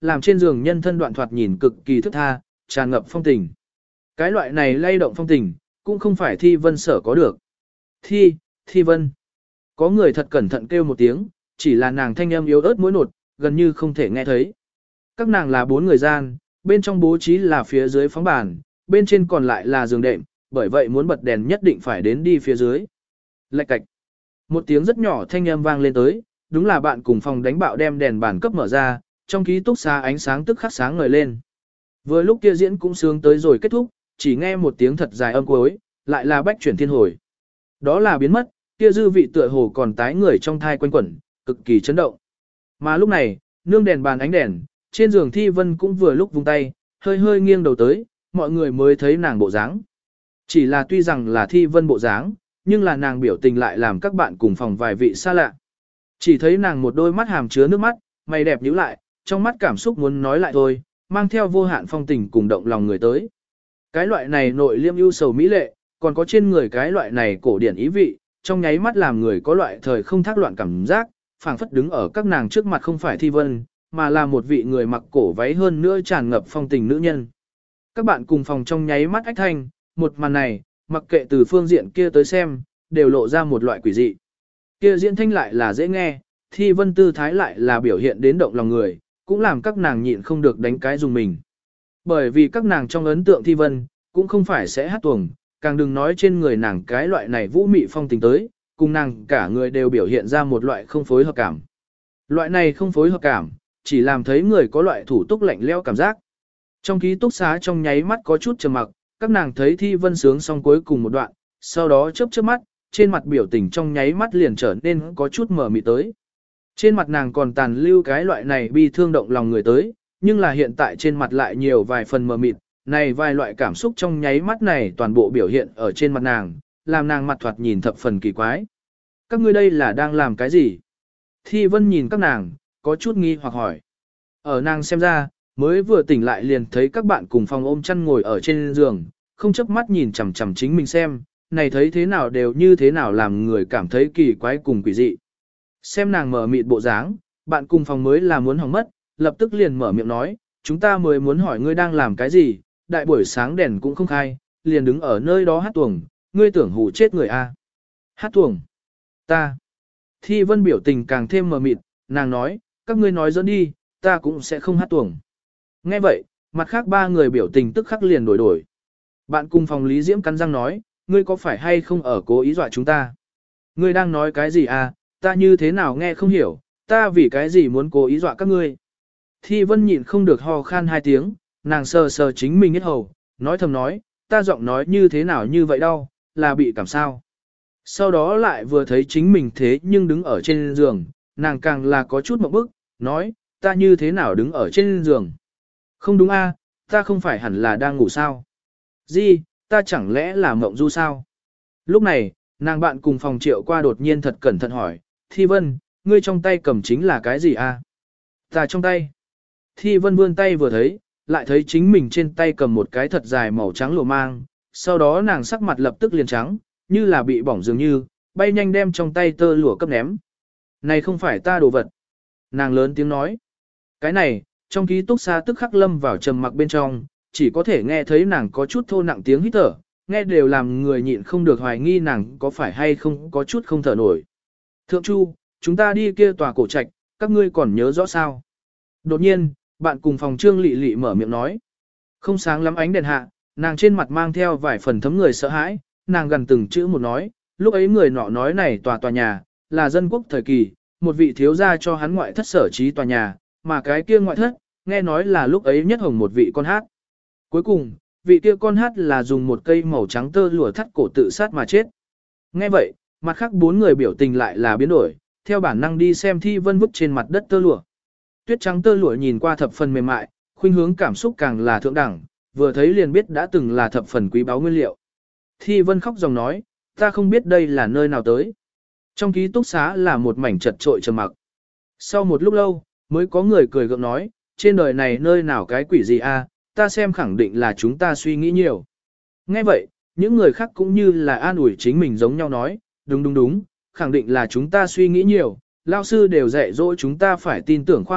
làm trên giường nhân thân đoạn thoạt nhìn cực kỳ thức tha, tràn ngập phong tình. Cái loại này lay động phong tình, cũng không phải Thi Vân sở có được. Thi, Thi Vân. Có người thật cẩn thận kêu một tiếng, chỉ là nàng thanh âm yếu ớt mũi nột, gần như không thể nghe thấy. Các nàng là bốn người gian, bên trong bố trí là phía dưới phóng bàn, bên trên còn lại là giường đệm, bởi vậy muốn bật đèn nhất định phải đến đi phía dưới. Lạch cạch. Một tiếng rất nhỏ thanh âm vang lên tới, đúng là bạn cùng phòng đánh bạo đem đèn bàn cấp mở ra, trong ký túc xá ánh sáng tức khắc sáng ngời lên. Vừa lúc kia diễn cũng sướng tới rồi kết thúc, chỉ nghe một tiếng thật dài âm cuối, lại là bách chuyển thiên hồi. Đó là biến mất, kia dư vị tựa hồ còn tái người trong thai quanh quẩn, cực kỳ chấn động. Mà lúc này, nương đèn bàn ánh đèn, trên giường Thi Vân cũng vừa lúc vung tay, hơi hơi nghiêng đầu tới, mọi người mới thấy nàng bộ dáng. Chỉ là tuy rằng là Thi Vân bộ dáng, nhưng là nàng biểu tình lại làm các bạn cùng phòng vài vị xa lạ. Chỉ thấy nàng một đôi mắt hàm chứa nước mắt, mày đẹp nhíu lại, trong mắt cảm xúc muốn nói lại thôi, mang theo vô hạn phong tình cùng động lòng người tới. Cái loại này nội liêm ưu sầu mỹ lệ, còn có trên người cái loại này cổ điển ý vị, trong nháy mắt làm người có loại thời không thác loạn cảm giác, phảng phất đứng ở các nàng trước mặt không phải Thi Vân, mà là một vị người mặc cổ váy hơn nữa tràn ngập phong tình nữ nhân. Các bạn cùng phòng trong nháy mắt ách thanh, một màn này, mặc kệ từ phương diện kia tới xem, đều lộ ra một loại quỷ dị. Kia diễn thanh lại là dễ nghe, Thi Vân tư thái lại là biểu hiện đến động lòng người, cũng làm các nàng nhịn không được đánh cái dùng mình. Bởi vì các nàng trong ấn tượng Thi Vân, cũng không phải sẽ hát tuồng, càng đừng nói trên người nàng cái loại này vũ mị phong tình tới, cùng nàng cả người đều biểu hiện ra một loại không phối hợp cảm. Loại này không phối hợp cảm, chỉ làm thấy người có loại thủ túc lạnh leo cảm giác. Trong ký túc xá trong nháy mắt có chút trầm mặc, các nàng thấy Thi Vân sướng xong cuối cùng một đoạn, sau đó chớp chớp mắt, trên mặt biểu tình trong nháy mắt liền trở nên có chút mờ mịt tới. Trên mặt nàng còn tàn lưu cái loại này bi thương động lòng người tới, nhưng là hiện tại trên mặt lại nhiều vài phần mờ mịt, này vài loại cảm xúc trong nháy mắt này toàn bộ biểu hiện ở trên mặt nàng, làm nàng mặt thoạt nhìn thập phần kỳ quái. Các ngươi đây là đang làm cái gì? Thi Vân nhìn các nàng, có chút nghi hoặc hỏi. Ở nàng xem ra, mới vừa tỉnh lại liền thấy các bạn cùng phòng ôm chăn ngồi ở trên giường, không chớp mắt nhìn chằm chằm chính mình xem, này thấy thế nào đều như thế nào làm người cảm thấy kỳ quái cùng quỷ dị. Xem nàng mở mịt bộ dáng, bạn cùng phòng mới là muốn hỏng mất, lập tức liền mở miệng nói, chúng ta mới muốn hỏi ngươi đang làm cái gì, đại buổi sáng đèn cũng không khai, liền đứng ở nơi đó hát tuồng, ngươi tưởng hù chết người a? Hát tuồng? Ta? Thi Vân biểu tình càng thêm mờ mịt, nàng nói, các ngươi nói dẫn đi, ta cũng sẽ không hát tuồng. Nghe vậy, mặt khác ba người biểu tình tức khắc liền đổi đổi. Bạn cùng phòng Lý Diễm cắn răng nói, ngươi có phải hay không ở cố ý dọa chúng ta? Ngươi đang nói cái gì à, ta như thế nào nghe không hiểu, ta vì cái gì muốn cố ý dọa các ngươi? Thi Vân nhịn không được ho khan hai tiếng, nàng sờ sờ chính mình hết hầu, nói thầm nói, ta giọng nói như thế nào như vậy đâu, là bị cảm sao. Sau đó lại vừa thấy chính mình thế nhưng đứng ở trên giường, nàng càng là có chút mộng bức, nói, ta như thế nào đứng ở trên giường. Không đúng a, ta không phải hẳn là đang ngủ sao. Gì, ta chẳng lẽ là mộng du sao? Lúc này, nàng bạn cùng phòng Triệu qua đột nhiên thật cẩn thận hỏi, Thi Vân, ngươi trong tay cầm chính là cái gì a? Ta trong tay. Thi Vân vươn tay vừa thấy, lại thấy chính mình trên tay cầm một cái thật dài màu trắng lụa mang, sau đó nàng sắc mặt lập tức liền trắng, như là bị bỏng dường như, bay nhanh đem trong tay tơ lụa cấp ném. Này không phải ta đồ vật. Nàng lớn tiếng nói. Cái này, trong ký túc xá tức khắc lâm vào trầm mặc bên trong, chỉ có thể nghe thấy nàng có chút thô nặng tiếng hít thở, nghe đều làm người nhịn không được hoài nghi nàng có phải hay không có chút không thở nổi. Thượng Chu, chúng ta đi kia tòa cổ trạch, các ngươi còn nhớ rõ sao? Đột nhiên, bạn cùng phòng Trương Lị Lị mở miệng nói. Không sáng lắm ánh đèn hạ, nàng trên mặt mang theo vài phần thấm người sợ hãi, nàng gần từng chữ một nói, lúc ấy người nọ nói này tòa tòa nhà, là dân quốc thời kỳ, một vị thiếu gia cho hắn ngoại thất sở trí tòa nhà, mà cái kia ngoại thất, nghe nói là lúc ấy nhất hồng một vị con hát. Cuối cùng, vị kia con hát là dùng một cây màu trắng tơ lụa thắt cổ tự sát mà chết. Nghe vậy, mặt khác bốn người biểu tình lại là biến đổi, theo bản năng đi xem Thi Vân vứt trên mặt đất tơ lụa. Tuyết trắng tơ lụa nhìn qua thập phần mềm mại, khuynh hướng cảm xúc càng là thượng đẳng, vừa thấy liền biết đã từng là thập phần quý báu nguyên liệu. Thi Vân khóc dòng nói, ta không biết đây là nơi nào tới. Trong ký túc xá là một mảnh chật trội trầm mặc. Sau một lúc lâu, mới có người cười gượng nói, trên đời này nơi nào cái quỷ gì a, ta xem khẳng định là chúng ta suy nghĩ nhiều. Nghe vậy, những người khác cũng như là an ủi chính mình giống nhau nói, đúng đúng đúng, khẳng định là chúng ta suy nghĩ nhiều, lao sư đều dạy dỗ chúng ta phải tin tưởng khoa học,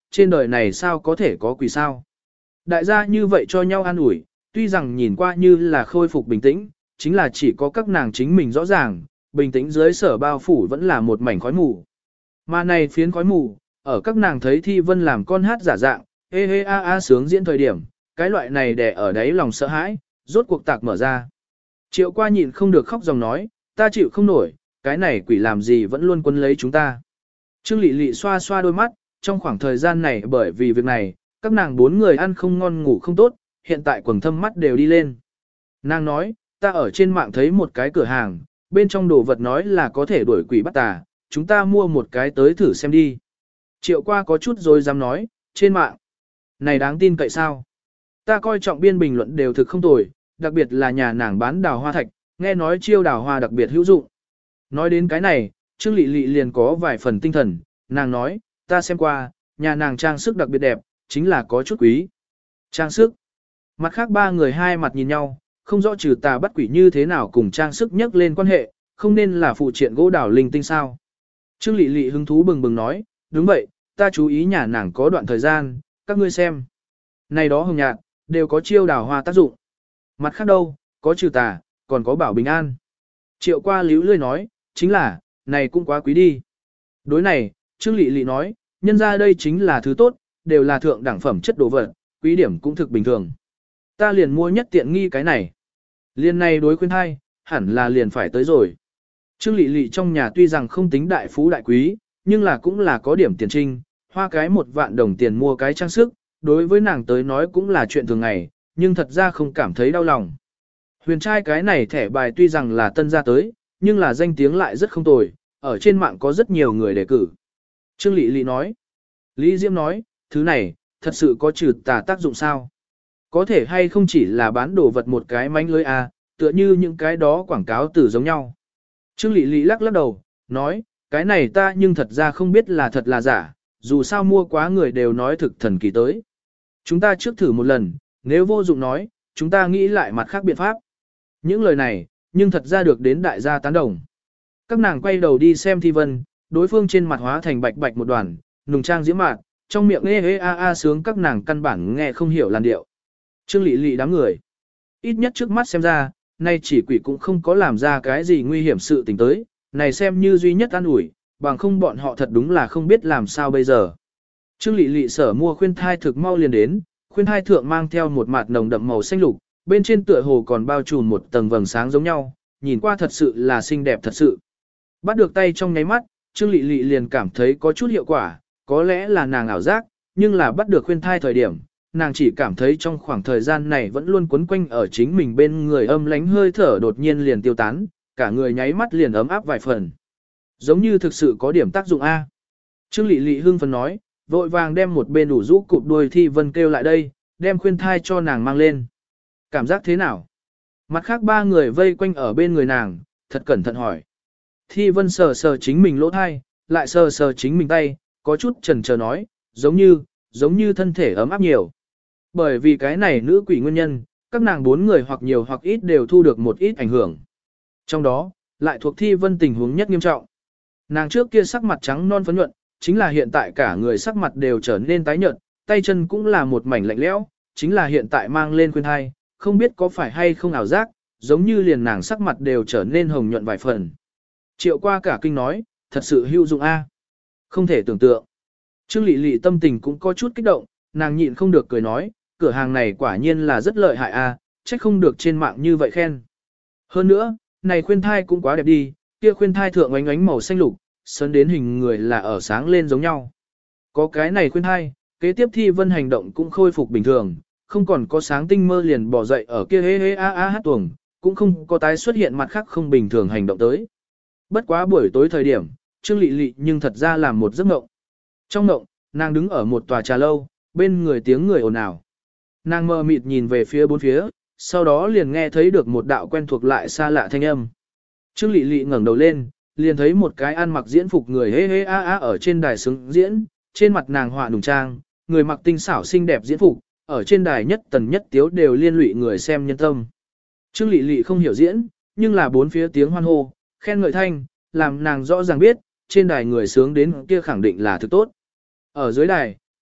trên đời này sao có thể có quỷ sao. Đại gia như vậy cho nhau an ủi, tuy rằng nhìn qua như là khôi phục bình tĩnh, chính là chỉ có các nàng chính mình rõ ràng, bình tĩnh dưới sở bao phủ vẫn là một mảnh khói mù. Mà này phiến khói mù, ở các nàng thấy Thi Vân làm con hát giả dạng, ê hê a a sướng diễn thời điểm, cái loại này đè ở đáy lòng sợ hãi, rốt cuộc tạc mở ra. Triệu qua nhịn không được khóc dòng nói, ta chịu không nổi, cái này quỷ làm gì vẫn luôn quấn lấy chúng ta. Trương Lệ Lệ xoa xoa đôi mắt, trong khoảng thời gian này bởi vì việc này, các nàng bốn người ăn không ngon ngủ không tốt, hiện tại quầng thâm mắt đều đi lên. Nàng nói, ta ở trên mạng thấy một cái cửa hàng, bên trong đồ vật nói là có thể đuổi quỷ bắt tà, chúng ta mua một cái tới thử xem đi. Triệu qua có chút rồi dám nói, trên mạng. Này đáng tin cậy sao? Ta coi trọng biên bình luận đều thực không tồi, đặc biệt là nhà nàng bán đào hoa thạch, nghe nói chiêu đào hoa đặc biệt hữu dụng. Nói đến cái này, Trương Lệ Lệ liền có vài phần tinh thần, nàng nói, ta xem qua, nhà nàng trang sức đặc biệt đẹp, chính là có chút quý. Trang sức. Mặt khác ba người hai mặt nhìn nhau, không rõ trừ tà bắt quỷ như thế nào cùng trang sức nhắc lên quan hệ, không nên là phụ triện gỗ đào linh tinh sao. Trương Lệ Lệ hứng thú bừng bừng nói, đúng vậy, ta chú ý nhà nàng có đoạn thời gian, các ngươi xem. Này đó hồng nhạt, đều có chiêu đào hoa tác dụng. Mặt khác đâu, có trừ tà, còn có bảo bình an. Triệu qua líu lươi nói, chính là, này cũng quá quý đi. Đối này, Trương Lệ Lệ nói, nhân ra đây chính là thứ tốt, đều là thượng đẳng phẩm chất đồ vật, quý điểm cũng thực bình thường. Ta liền mua nhất tiện nghi cái này. Liên này đối khuyên hai, hẳn là liền phải tới rồi. Trương Lệ Lệ trong nhà tuy rằng không tính đại phú đại quý, nhưng là cũng là có điểm tiền trinh, hoa cái một vạn đồng tiền mua cái trang sức, đối với nàng tới nói cũng là chuyện thường ngày, nhưng thật ra không cảm thấy đau lòng. Huyền trai cái này thẻ bài tuy rằng là tân ra tới, nhưng là danh tiếng lại rất không tồi, ở trên mạng có rất nhiều người đề cử. Trương Lệ Lệ nói, Lý Diễm nói, thứ này, thật sự có trừ tà tác dụng sao? Có thể hay không chỉ là bán đồ vật một cái mánh lưới à, tựa như những cái đó quảng cáo từ giống nhau. Trương Lệ Lệ lắc lắc đầu, nói, cái này ta nhưng thật ra không biết là thật là giả, dù sao mua quá người đều nói thực thần kỳ tới. Chúng ta trước thử một lần, nếu vô dụng nói, chúng ta nghĩ lại mặt khác biện pháp. Những lời này, nhưng thật ra được đến đại gia tán đồng. Các nàng quay đầu đi xem Thi Vân, đối phương trên mặt hóa thành bạch bạch một đoàn, nùng trang diễm mạn, trong miệng ê ê a a sướng các nàng căn bản nghe không hiểu làn điệu. Trương Lệ Lệ đám người. Ít nhất trước mắt xem ra, nay chỉ quỷ cũng không có làm ra cái gì nguy hiểm sự tình tới, này xem như duy nhất an ủi, bằng không bọn họ thật đúng là không biết làm sao bây giờ. Trương Lệ Lệ sở mua khuyên thai thực mau liền đến, khuyên thai thượng mang theo một mạt nồng đậm màu xanh lục, bên trên tựa hồ còn bao trùm một tầng vầng sáng giống nhau, nhìn qua thật sự là xinh đẹp thật sự. Bắt được tay trong nháy mắt, Trương Lệ Lệ liền cảm thấy có chút hiệu quả, có lẽ là nàng ảo giác, nhưng là bắt được khuyên thai thời điểm, nàng chỉ cảm thấy trong khoảng thời gian này vẫn luôn quấn quanh ở chính mình bên người âm lánh hơi thở đột nhiên liền tiêu tán, cả người nháy mắt liền ấm áp vài phần. Giống như thực sự có điểm tác dụng A. Trương Lệ Lệ hưng phấn nói, vội vàng đem một bên đủ rũ cụp đuôi Thi Vân kêu lại đây, đem khuyên thai cho nàng mang lên. Cảm giác thế nào? Mặt khác ba người vây quanh ở bên người nàng, thật cẩn thận hỏi. Thi Vân sờ sờ chính mình lỗ thai, lại sờ sờ chính mình tay, có chút chần chờ nói, giống như, giống như thân thể ấm áp nhiều. Bởi vì cái này nữ quỷ nguyên nhân, các nàng bốn người hoặc nhiều hoặc ít đều thu được một ít ảnh hưởng. Trong đó, lại thuộc Thi Vân tình huống nhất nghiêm trọng. Nàng trước kia sắc mặt trắng non phấn nhuận, chính là hiện tại cả người sắc mặt đều trở nên tái nhợt, tay chân cũng là một mảnh lạnh lẽo, chính là hiện tại mang lên khuyên thai, không biết có phải hay không ảo giác, giống như liền nàng sắc mặt đều trở nên hồng nhuận vài phần. Triệu qua cả kinh nói, thật sự hữu dụng a, không thể tưởng tượng. Trương Lệ Lệ tâm tình cũng có chút kích động, nàng nhịn không được cười nói, cửa hàng này quả nhiên là rất lợi hại a, trách không được trên mạng như vậy khen. Hơn nữa, này khuyên thai cũng quá đẹp đi, kia khuyên thai thượng ánh ánh màu xanh lục, sơn đến hình người là ở sáng lên giống nhau. Có cái này khuyên thai, kế tiếp Thi Vân hành động cũng khôi phục bình thường, không còn có sáng tinh mơ liền bỏ dậy ở kia hê hê a a hát tuồng, cũng không có tái xuất hiện mặt khác không bình thường hành động tới. Bất quá buổi tối thời điểm, Trương Lệ Lệ nhưng thật ra làm một giấc mộng. Trong mộng, nàng đứng ở một tòa trà lâu, bên người tiếng người ồn ào. Nàng mơ mịt nhìn về phía bốn phía, sau đó liền nghe thấy được một đạo quen thuộc lại xa lạ thanh âm. Trương Lệ Lệ ngẩng đầu lên, liền thấy một cái ăn mặc diễn phục người hê hê a a ở trên đài sướng diễn, trên mặt nàng họa nùng trang, người mặc tinh xảo xinh đẹp diễn phục, ở trên đài nhất tần nhất tiếu đều liên lụy người xem nhân tâm. Trương Lệ Lệ không hiểu diễn, nhưng là bốn phía tiếng hoan hô, khen ngợi thanh, làm nàng rõ ràng biết, trên đài người sướng đến kia khẳng định là thực tốt. Ở dưới đài,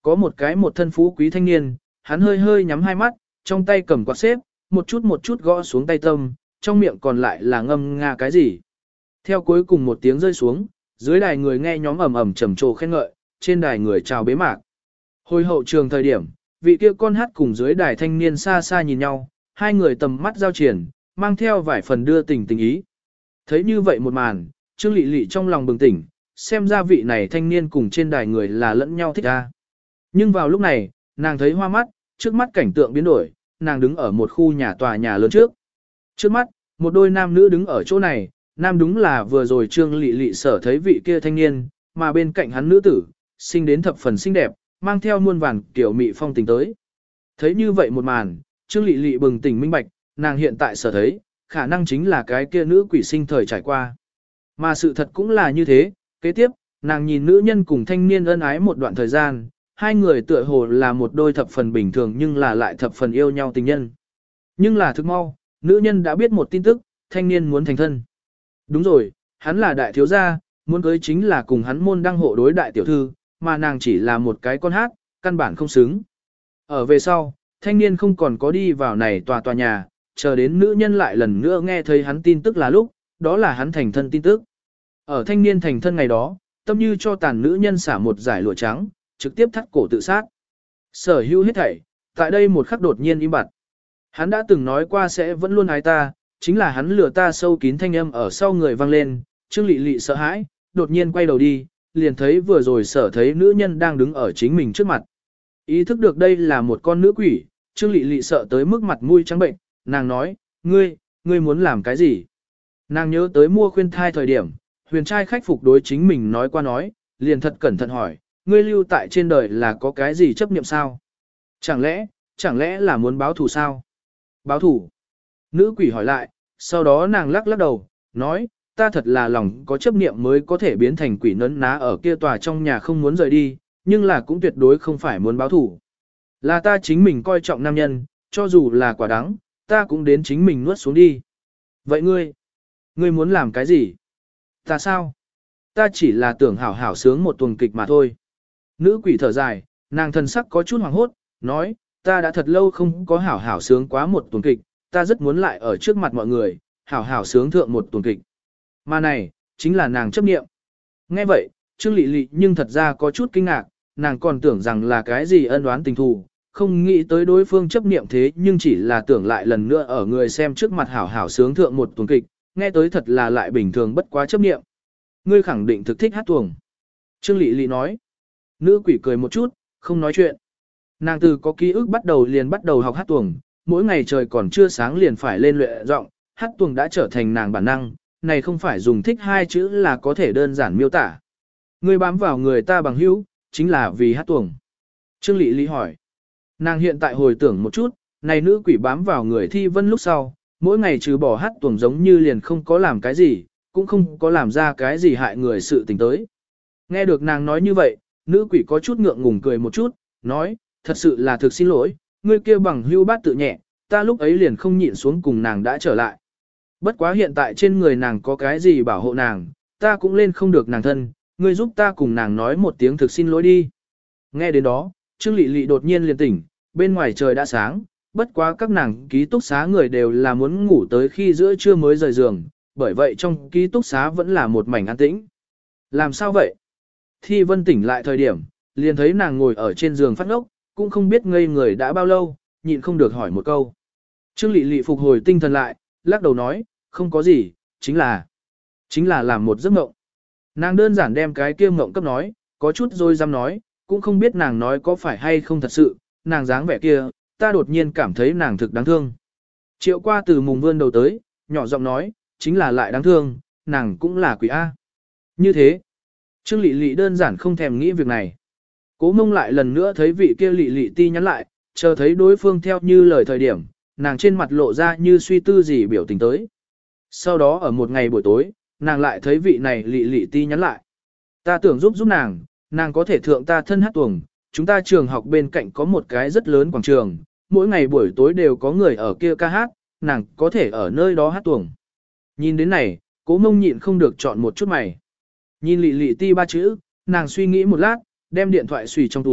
có một cái một thân phú quý thanh niên, hắn hơi hơi nhắm hai mắt, trong tay cầm quạt xếp, một chút một chút gõ xuống tay tâm, trong miệng còn lại là ngâm nga cái gì. Theo cuối cùng một tiếng rơi xuống, dưới đài người nghe nhóm ầm ầm trầm trồ khen ngợi, trên đài người chào bế mạc. Hồi hậu trường thời điểm, vị kia con hát cùng dưới đài thanh niên xa xa nhìn nhau, hai người tầm mắt giao triển, mang theo vài phần đưa tình tình ý. Thấy như vậy một màn, Trương Lệ Lệ trong lòng bừng tỉnh, xem ra vị này thanh niên cùng trên đài người là lẫn nhau thích ra. Nhưng vào lúc này, nàng thấy hoa mắt, trước mắt cảnh tượng biến đổi, nàng đứng ở một khu nhà tòa nhà lớn trước. Trước mắt, một đôi nam nữ đứng ở chỗ này, nam đúng là vừa rồi Trương Lệ Lệ sở thấy vị kia thanh niên, mà bên cạnh hắn nữ tử, sinh đến thập phần xinh đẹp, mang theo muôn vàn kiểu mị phong tình tới. Thấy như vậy một màn, Trương Lệ Lệ bừng tỉnh minh bạch, nàng hiện tại sở thấy, khả năng chính là cái kia nữ quỷ sinh thời trải qua. Mà sự thật cũng là như thế, kế tiếp, nàng nhìn nữ nhân cùng thanh niên ân ái một đoạn thời gian, hai người tựa hồ là một đôi thập phần bình thường nhưng là lại thập phần yêu nhau tình nhân. Nhưng là thức mau, nữ nhân đã biết một tin tức, thanh niên muốn thành thân. Đúng rồi, hắn là đại thiếu gia, muốn cưới chính là cùng hắn môn đăng hộ đối đại tiểu thư, mà nàng chỉ là một cái con hát, căn bản không xứng. Ở về sau, thanh niên không còn có đi vào này tòa tòa nhà, chờ đến nữ nhân lại lần nữa nghe thấy hắn tin tức là lúc, đó là hắn thành thân tin tức. Ở thanh niên thành thân ngày đó, tâm như cho tàn nữ nhân xả một giải lụa trắng, trực tiếp thắt cổ tự sát. Sở hữu hết thảy, tại đây một khắc đột nhiên im bặt. Hắn đã từng nói qua sẽ vẫn luôn ái ta, chính là hắn lừa ta sâu kín thanh âm ở sau người vang lên, Trương Lệ Lệ sợ hãi, đột nhiên quay đầu đi, liền thấy vừa rồi sở thấy nữ nhân đang đứng ở chính mình trước mặt. Ý thức được đây là một con nữ quỷ, Trương Lệ Lệ sợ tới mức mặt mũi trắng bệnh, nàng nói, ngươi, ngươi muốn làm cái gì? Nàng nhớ tới mua khuyên thai thời điểm, huyền trai khách phục đối chính mình nói qua nói, liền thật cẩn thận hỏi, ngươi lưu tại trên đời là có cái gì chấp niệm sao? Chẳng lẽ, chẳng lẽ là muốn báo thù sao? Báo thù? Nữ quỷ hỏi lại, sau đó nàng lắc lắc đầu, nói, ta thật là lòng có chấp niệm mới có thể biến thành quỷ nấn ná ở kia tòa trong nhà không muốn rời đi, nhưng là cũng tuyệt đối không phải muốn báo thù. Là ta chính mình coi trọng nam nhân, cho dù là quả đắng, ta cũng đến chính mình nuốt xuống đi. Vậy ngươi, ngươi muốn làm cái gì? Ta sao? Ta chỉ là tưởng hảo hảo sướng một tuần kịch mà thôi. Nữ quỷ thở dài, nàng thần sắc có chút hoàng hốt, nói, ta đã thật lâu không có hảo hảo sướng quá một tuần kịch, ta rất muốn lại ở trước mặt mọi người, hảo hảo sướng thượng một tuần kịch. Mà này, chính là nàng chấp niệm. Nghe vậy, Trương Lệ Lệ nhưng thật ra có chút kinh ngạc, nàng còn tưởng rằng là cái gì ân oán tình thù, không nghĩ tới đối phương chấp niệm thế nhưng chỉ là tưởng lại lần nữa ở người xem trước mặt hảo hảo sướng thượng một tuần kịch, nghe tới thật là lại bình thường bất quá chấp niệm. Ngươi khẳng định thực thích hát tuồng. Trương Lệ Lệ nói. Nữ quỷ cười một chút, không nói chuyện. Nàng từ có ký ức bắt đầu liền bắt đầu học hát tuồng, mỗi ngày trời còn chưa sáng liền phải lên luyện giọng, hát tuồng đã trở thành nàng bản năng, này không phải dùng thích hai chữ là có thể đơn giản miêu tả. Ngươi bám vào người ta bằng hữu, chính là vì hát tuồng. Trương Lệ Lệ hỏi. Nàng hiện tại hồi tưởng một chút, này nữ quỷ bám vào người Thi Vân lúc sau, mỗi ngày trừ bỏ hát tuồng giống như liền không có làm cái gì, cũng không có làm ra cái gì hại người sự tình tới. Nghe được nàng nói như vậy, nữ quỷ có chút ngượng ngùng cười một chút, nói, thật sự là thực xin lỗi, ngươi kia bằng hưu bát tự nhẹ, ta lúc ấy liền không nhịn xuống cùng nàng đã trở lại. Bất quá hiện tại trên người nàng có cái gì bảo hộ nàng, ta cũng lên không được nàng thân, ngươi giúp ta cùng nàng nói một tiếng thực xin lỗi đi. Nghe đến đó, Trương Lệ Lệ đột nhiên liền tỉnh, bên ngoài trời đã sáng, bất quá các nàng ký túc xá người đều là muốn ngủ tới khi giữa trưa mới rời giường, bởi vậy trong ký túc xá vẫn là một mảnh an tĩnh. Làm sao vậy? Thi Vân tỉnh lại thời điểm, liền thấy nàng ngồi ở trên giường phát ngốc, cũng không biết ngây người đã bao lâu, nhịn không được hỏi một câu. Trương Lệ Lệ phục hồi tinh thần lại, lắc đầu nói, không có gì, chính là, chính là làm một giấc mộng. Nàng đơn giản đem cái kia mộng cấp nói, có chút rồi dám nói, cũng không biết nàng nói có phải hay không thật sự, nàng dáng vẻ kia, ta đột nhiên cảm thấy nàng thực đáng thương. Triệu qua từ mùng vươn đầu tới, nhỏ giọng nói, chính là lại đáng thương, nàng cũng là quỷ A. Như thế, Trương Lệ Lệ đơn giản không thèm nghĩ việc này. Cố Mông lại lần nữa thấy vị kia Lệ Lệ ti nhắn lại, chờ thấy đối phương theo như lời thời điểm, nàng trên mặt lộ ra như suy tư gì biểu tình tới. Sau đó ở một ngày buổi tối, nàng lại thấy vị này Lệ Lệ ti nhắn lại. Ta tưởng giúp giúp nàng, nàng có thể thượng ta thân hát tuồng, chúng ta trường học bên cạnh có một cái rất lớn quảng trường, mỗi ngày buổi tối đều có người ở kia ca hát, nàng có thể ở nơi đó hát tuồng. Nhìn đến này, Cố Mông nhịn không được chọn một chút mày. Nhìn Lệ Lệ ti ba chữ, nàng suy nghĩ một lát, đem điện thoại xùy trong túi,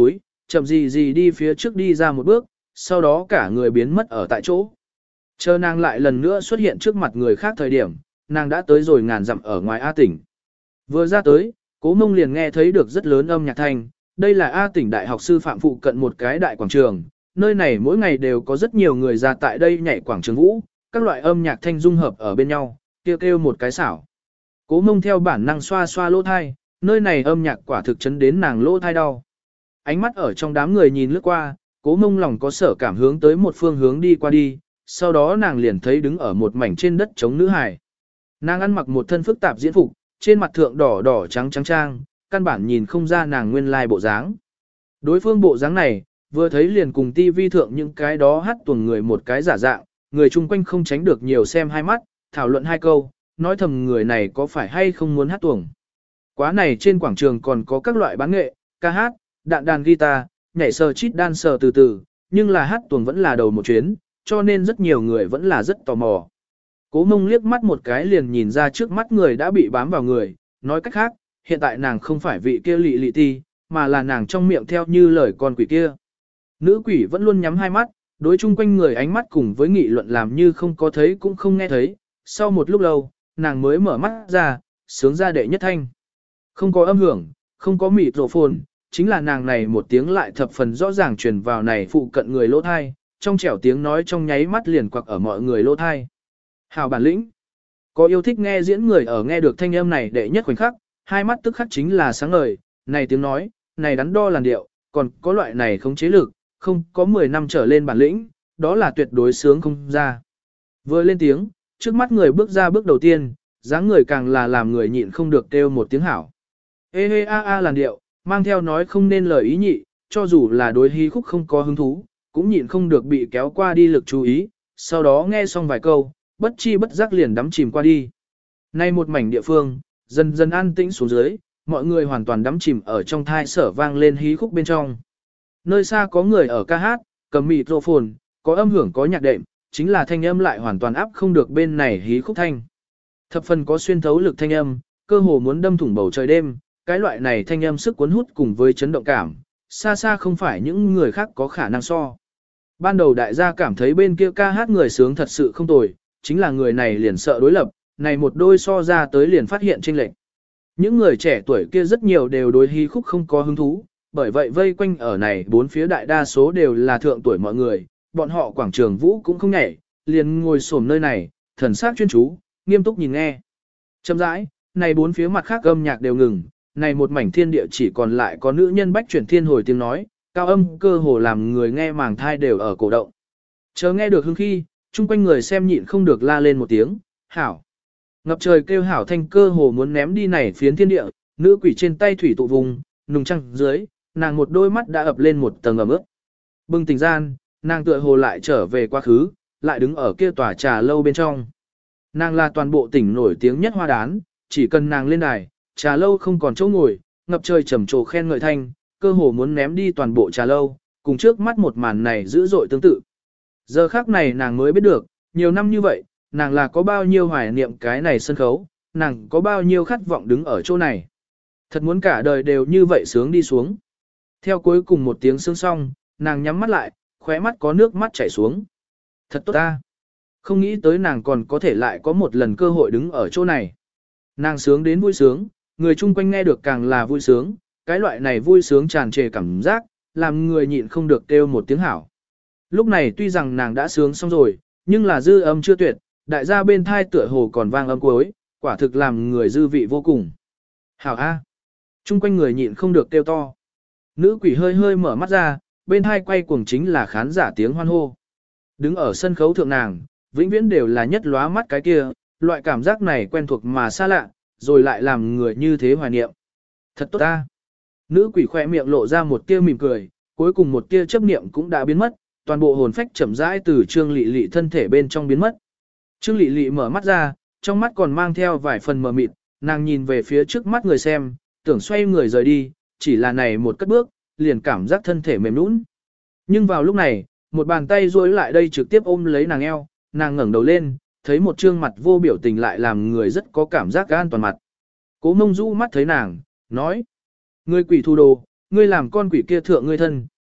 chậm gì gì đi phía trước đi ra một bước, sau đó cả người biến mất ở tại chỗ. Chờ nàng lại lần nữa xuất hiện trước mặt người khác thời điểm, nàng đã tới rồi ngàn dặm ở ngoài A tỉnh. Vừa ra tới, Cố Mông liền nghe thấy được rất lớn âm nhạc thanh, đây là A tỉnh đại học sư phạm phụ cận một cái đại quảng trường, nơi này mỗi ngày đều có rất nhiều người ra tại đây nhảy quảng trường vũ, các loại âm nhạc thanh dung hợp ở bên nhau, kêu kêu một cái xảo. Cố Mông theo bản năng xoa xoa lỗ thai, nơi này âm nhạc quả thực chấn đến nàng lỗ thai đau. Ánh mắt ở trong đám người nhìn lướt qua, Cố Mông lòng có sở cảm hướng tới một phương hướng đi qua đi, sau đó nàng liền thấy đứng ở một mảnh trên đất trống nữ hài. Nàng ăn mặc một thân phức tạp diễn phục, trên mặt thượng đỏ đỏ trắng trắng trang, căn bản nhìn không ra nàng nguyên lai bộ dáng. Đối phương bộ dáng này, vừa thấy liền cùng tivi thượng những cái đó hát tuồng người một cái giả dạng, người chung quanh không tránh được nhiều xem hai mắt, thảo luận hai câu, nói thầm người này có phải hay không muốn hát tuồng. Quá này trên quảng trường còn có các loại bán nghệ, ca hát, đạn đàn guitar, nhảy sờ chít đan sờ từ từ, nhưng là hát tuồng vẫn là đầu một chuyến, cho nên rất nhiều người vẫn là rất tò mò. Cố Mông liếc mắt một cái liền nhìn ra trước mắt người đã bị bám vào người, nói cách khác, hiện tại nàng không phải vị kia lị lị ti, mà là nàng trong miệng theo như lời con quỷ kia. Nữ quỷ vẫn luôn nhắm hai mắt, đối chung quanh người ánh mắt cùng với nghị luận làm như không có thấy cũng không nghe thấy, sau một lúc lâu, nàng mới mở mắt ra, sướng ra đệ nhất thanh. Không có âm hưởng, không có mịt rộ phồn, chính là nàng này một tiếng lại thập phần rõ ràng truyền vào này phụ cận người lỗ thai, trong trẻo tiếng nói trong nháy mắt liền quặc ở mọi người lỗ thai. Hào bản lĩnh. Có yêu thích nghe diễn người ở nghe được thanh âm này đệ nhất khoảnh khắc, hai mắt tức khắc chính là sáng ngời, này tiếng nói, này đắn đo làn điệu, còn có loại này không chế lực, không có mười năm trở lên bản lĩnh, đó là tuyệt đối sướng không ra. Vừa lên tiếng, trước mắt người bước ra bước đầu tiên, dáng người càng là làm người nhịn không được kêu một tiếng hảo. Ê hê a a làn điệu, mang theo nói không nên lời ý nhị, cho dù là đối hí khúc không có hứng thú, cũng nhịn không được bị kéo qua đi lực chú ý, sau đó nghe xong vài câu, bất chi bất giác liền đắm chìm qua đi. Nay một mảnh địa phương, dần dần an tĩnh xuống dưới, mọi người hoàn toàn đắm chìm ở trong thai sở vang lên hí khúc bên trong. Nơi xa có người ở ca hát, cầm microphone, có âm hưởng có nhạc đệm, chính là thanh âm lại hoàn toàn áp không được bên này hí khúc thanh. Thập phần có xuyên thấu lực thanh âm, cơ hồ muốn đâm thủng bầu trời đêm, cái loại này thanh âm sức cuốn hút cùng với chấn động cảm, xa xa không phải những người khác có khả năng so. Ban đầu đại gia cảm thấy bên kia ca hát người sướng thật sự không tồi, chính là người này liền sợ đối lập, này một đôi so ra tới liền phát hiện chênh lệch. Những người trẻ tuổi kia rất nhiều đều đối hí khúc không có hứng thú, bởi vậy vây quanh ở này bốn phía đại đa số đều là thượng tuổi mọi người, bọn họ quảng trường vũ cũng không nhảy, liền ngồi xổm nơi này, thần sắc chuyên chú, nghiêm túc nhìn nghe. Chậm rãi, này bốn phía mặt khác âm nhạc đều ngừng, này một mảnh thiên địa chỉ còn lại có nữ nhân bách chuyển thiên hồi tiếng nói, cao âm cơ hồ làm người nghe màng thai đều ở cổ động. Chờ nghe được hưng khi, chung quanh người xem nhịn không được la lên một tiếng, hảo. Ngập trời kêu hảo thanh cơ hồ muốn ném đi này phiến thiên địa, nữ quỷ trên tay thủy tụ vùng, nùng trăng dưới, nàng một đôi mắt đã ập lên một tầng ẩm ướt. Bừng tỉnh gian, nàng tựa hồ lại trở về quá khứ, lại đứng ở kia tòa trà lâu bên trong. Nàng là toàn bộ tỉnh nổi tiếng nhất hoa đán, chỉ cần nàng lên đài, trà lâu không còn chỗ ngồi, ngập trời trầm trồ khen ngợi thanh, cơ hồ muốn ném đi toàn bộ trà lâu, cùng trước mắt một màn này dữ dội tương tự. Giờ khác này nàng mới biết được, nhiều năm như vậy, nàng là có bao nhiêu hoài niệm cái này sân khấu, nàng có bao nhiêu khát vọng đứng ở chỗ này. Thật muốn cả đời đều như vậy sướng đi xuống. Theo cuối cùng một tiếng sướng xong, nàng nhắm mắt lại, khóe mắt có nước mắt chảy xuống. Thật tốt ta. Không nghĩ tới nàng còn có thể lại có một lần cơ hội đứng ở chỗ này. Nàng sướng đến vui sướng, người chung quanh nghe được càng là vui sướng, cái loại này vui sướng tràn trề cảm giác, làm người nhịn không được kêu một tiếng hảo. Lúc này tuy rằng nàng đã sướng xong rồi, nhưng là dư âm chưa tuyệt, đại gia bên thai tựa hồ còn vang âm cuối, quả thực làm người dư vị vô cùng. Hảo A. Chung quanh người nhịn không được kêu to. Nữ quỷ hơi hơi mở mắt ra, bên hai quay cuồng chính là khán giả tiếng hoan hô. Đứng ở sân khấu thượng nàng, vĩnh viễn đều là nhất lóa mắt cái kia, loại cảm giác này quen thuộc mà xa lạ, rồi lại làm người như thế hoài niệm. Thật tốt ta. Nữ quỷ khỏe miệng lộ ra một tia mỉm cười, cuối cùng một tia chấp niệm cũng đã biến mất, toàn bộ hồn phách chậm rãi từ Trương Lệ Lệ thân thể bên trong biến mất. Trương Lệ Lệ mở mắt ra, trong mắt còn mang theo vài phần mờ mịt, nàng nhìn về phía trước mắt người xem, tưởng xoay người rời đi, chỉ là này một cất bước, liền cảm giác thân thể mềm nhũn. Nhưng vào lúc này, một bàn tay duỗi lại đây trực tiếp ôm lấy nàng eo, nàng ngẩng đầu lên, thấy một trương mặt vô biểu tình lại làm người rất có cảm giác an toàn mặt. Cố Mông rũ mắt thấy nàng, nói: "Ngươi quỷ thu đồ, ngươi làm con quỷ kia thượng ngươi thân,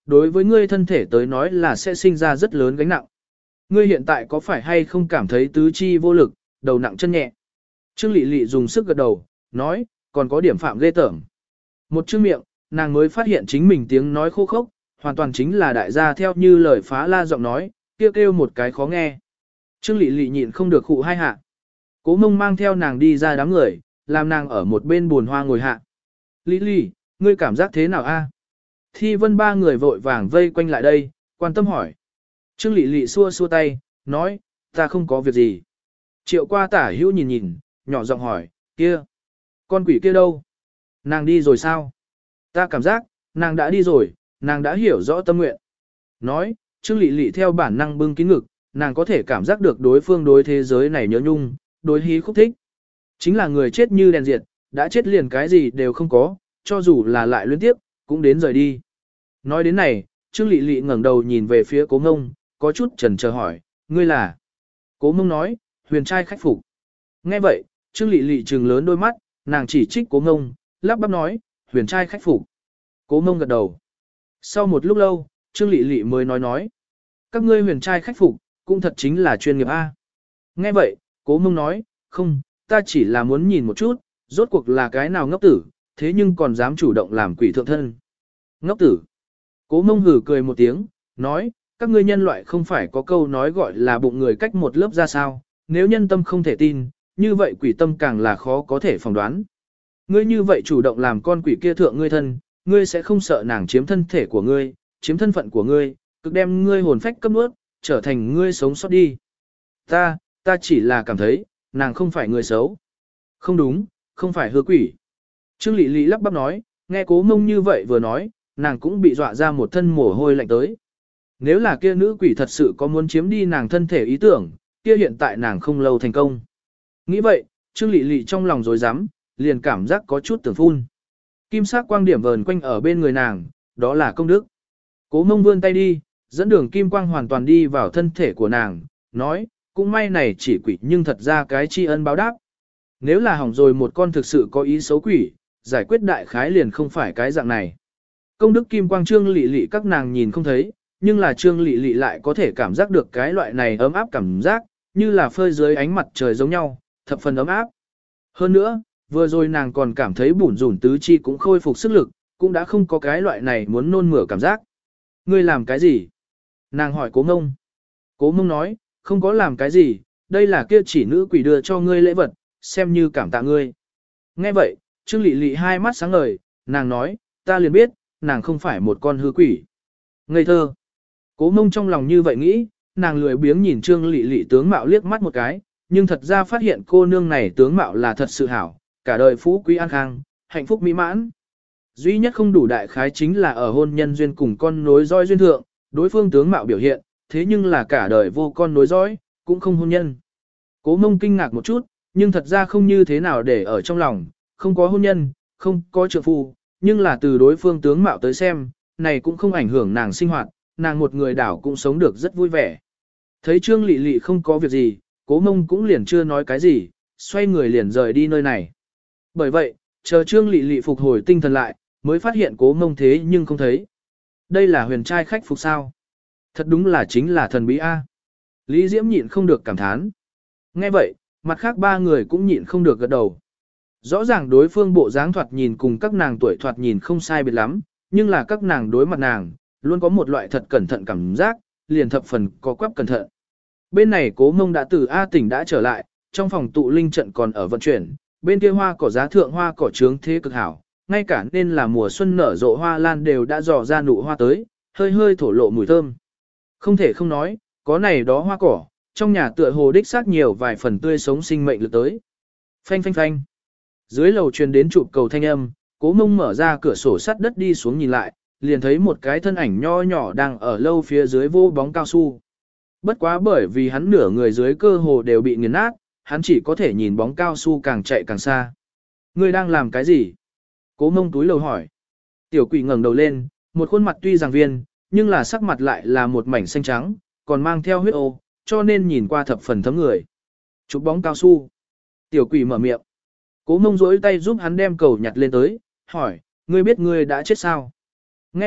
đối với ngươi thân thể tới nói là sẽ sinh ra rất lớn gánh nặng. Ngươi hiện tại có phải hay không cảm thấy tứ chi vô lực, đầu nặng chân nhẹ? Trương Lệ Lệ dùng sức gật đầu, nói, còn có điểm phạm ghê tởm. Một chữ miệng, nàng mới phát hiện chính mình tiếng nói khô khốc, hoàn toàn chính là đại gia theo như lời phá la giọng nói, kêu kêu một cái khó nghe. Trương Lệ Lệ nhịn không được khụ hai hạ. Cố Mông mang theo nàng đi ra đám người, làm nàng ở một bên buồn hoa ngồi hạ. Lệ Lệ, ngươi cảm giác thế nào a? Thi Vân ba người vội vàng vây quanh lại đây, quan tâm hỏi. Trương Lệ Lệ xua xua tay, nói, ta không có việc gì. Triệu qua tả hữu nhìn nhìn, nhỏ giọng hỏi, kia, con quỷ kia đâu? Nàng đi rồi sao? Ta cảm giác, nàng đã đi rồi, nàng đã hiểu rõ tâm nguyện. Nói, Trương Lệ Lệ theo bản năng bưng kín ngực, nàng có thể cảm giác được đối phương đối thế giới này nhớ nhung, đối hí khúc thích. Chính là người chết như đèn diệt, đã chết liền cái gì đều không có, cho dù là lại luyến tiếp, cũng đến rời đi. Nói đến này, Trương Lệ Lệ ngẩng đầu nhìn về phía Cố Ngông, có chút chần chờ hỏi, ngươi là? Cố Ngông nói, huyền trai khách phục. Nghe vậy, Trương Lệ Lệ trừng lớn đôi mắt, nàng chỉ trích Cố Ngông, lắp bắp nói, huyền trai khách phục. Cố Ngông gật đầu. Sau một lúc lâu, Trương Lệ Lệ mới nói nói, các ngươi huyền trai khách phục, cũng thật chính là chuyên nghiệp A. Nghe vậy, Cố Ngông nói, không, ta chỉ là muốn nhìn một chút, rốt cuộc là cái nào ngốc tử, thế nhưng còn dám chủ động làm quỷ thượng thân. Ngốc tử. Cố Ngông hử cười một tiếng, nói, các ngươi nhân loại không phải có câu nói gọi là bụng người cách một lớp ra sao, nếu nhân tâm không thể tin, như vậy quỷ tâm càng là khó có thể phỏng đoán. Ngươi như vậy chủ động làm con quỷ kia thượng ngươi thân, ngươi sẽ không sợ nàng chiếm thân thể của ngươi, chiếm thân phận của ngươi, cực đem ngươi hồn phách cấp nuốt, trở thành ngươi sống sót đi. Ta, ta chỉ là cảm thấy, nàng không phải người xấu. Không đúng, không phải hư quỷ. Trương Lệ Lệ lắp bắp nói, nghe Cố Ngông như vậy vừa nói, nàng cũng bị dọa ra một thân mồ hôi lạnh tới. Nếu là kia nữ quỷ thật sự có muốn chiếm đi nàng thân thể ý tưởng, kia hiện tại nàng không lâu thành công. Nghĩ vậy, Trương Lệ Lệ trong lòng rối rắm, liền cảm giác có chút tưởng phun. Kim sắc quang điểm vờn quanh ở bên người nàng, đó là công đức. Cố Ngông vươn tay đi, dẫn đường kim quang hoàn toàn đi vào thân thể của nàng, nói, cũng may này chỉ quỷ nhưng thật ra cái tri ân báo đáp. Nếu là hỏng rồi một con thực sự có ý xấu quỷ, giải quyết đại khái liền không phải cái dạng này. Công đức kim quang Trương Lệ Lệ các nàng nhìn không thấy, nhưng là Trương Lệ Lệ lại có thể cảm giác được cái loại này ấm áp cảm giác, như là phơi dưới ánh mặt trời giống nhau, thập phần ấm áp. Hơn nữa, vừa rồi nàng còn cảm thấy bủn rủn tứ chi cũng khôi phục sức lực, cũng đã không có cái loại này muốn nôn mửa cảm giác. Ngươi làm cái gì? Nàng hỏi Cố Ngông. Cố Ngông nói, không có làm cái gì, đây là kia chỉ nữ quỷ đưa cho ngươi lễ vật, xem như cảm tạ ngươi. Nghe vậy, Trương Lệ Lệ hai mắt sáng ngời, nàng nói, ta liền biết, nàng không phải một con hư quỷ. Ngây thơ. Cố Ngông trong lòng như vậy nghĩ, nàng lười biếng nhìn Trương Lệ Lệ tướng mạo liếc mắt một cái, nhưng thật ra phát hiện cô nương này tướng mạo là thật sự hảo, cả đời phú quý an khang, hạnh phúc mỹ mãn. Duy nhất không đủ đại khái chính là ở hôn nhân duyên cùng con nối dõi duyên thượng, đối phương tướng mạo biểu hiện, thế nhưng là cả đời vô con nối dõi, cũng không hôn nhân. Cố Ngông kinh ngạc một chút, nhưng thật ra không như thế nào để ở trong lòng, không có hôn nhân, không có trượng phu, nhưng là từ đối phương tướng mạo tới xem, này cũng không ảnh hưởng nàng sinh hoạt, nàng một người đảo cũng sống được rất vui vẻ. Thấy Trương Lệ Lệ không có việc gì, Cố Ngông cũng liền chưa nói cái gì, xoay người liền rời đi nơi này. Bởi vậy, chờ Trương Lệ Lệ phục hồi tinh thần lại, mới phát hiện Cố Ngông thế nhưng không thấy. Đây là huyền trai khách phục sao? Thật đúng là chính là thần bí A. Lý Diễm nhịn không được cảm thán. Nghe vậy, mặt khác ba người cũng nhịn không được gật đầu. Rõ ràng đối phương bộ dáng thoạt nhìn cùng các nàng tuổi thoạt nhìn không sai biệt lắm, nhưng là các nàng đối mặt nàng, luôn có một loại thật cẩn thận cảm giác, liền thập phần có quắp cẩn thận. Bên này Cố Ngông đã từ A tỉnh đã trở lại, trong phòng tụ linh trận còn ở vận chuyển, bên kia hoa cỏ giá thượng hoa cỏ trướng thế cực hảo, ngay cả nên là mùa xuân nở rộ hoa lan đều đã dò ra nụ hoa tới, hơi hơi thổ lộ mùi thơm. Không thể không nói, có này đó hoa cỏ, trong nhà tựa hồ đích xác nhiều vài phần tươi sống sinh mệnh lực tới. Phanh phanh phanh. Dưới lầu truyền đến chụp cầu thanh âm, Cố Ngông mở ra cửa sổ sắt đất đi xuống nhìn lại, liền thấy một cái thân ảnh nho nhỏ đang ở lâu phía dưới vô bóng cao su. Bất quá bởi vì hắn nửa người dưới cơ hồ đều bị nghiền nát, hắn chỉ có thể nhìn bóng cao su càng chạy càng xa. Ngươi đang làm cái gì? Cố Ngông túi lầu hỏi. Tiểu quỷ ngẩng đầu lên, một khuôn mặt tuy rằng viên, nhưng là sắc mặt lại là một mảnh xanh trắng, còn mang theo huyết ô, cho nên nhìn qua thập phần thấm người. Chụp bóng cao su. Tiểu quỷ mở miệng. Cố Ngông rỗi tay giúp hắn đem cầu nhặt lên tới, hỏi, ngươi biết ngươi đã chết sao? Nghe vậy,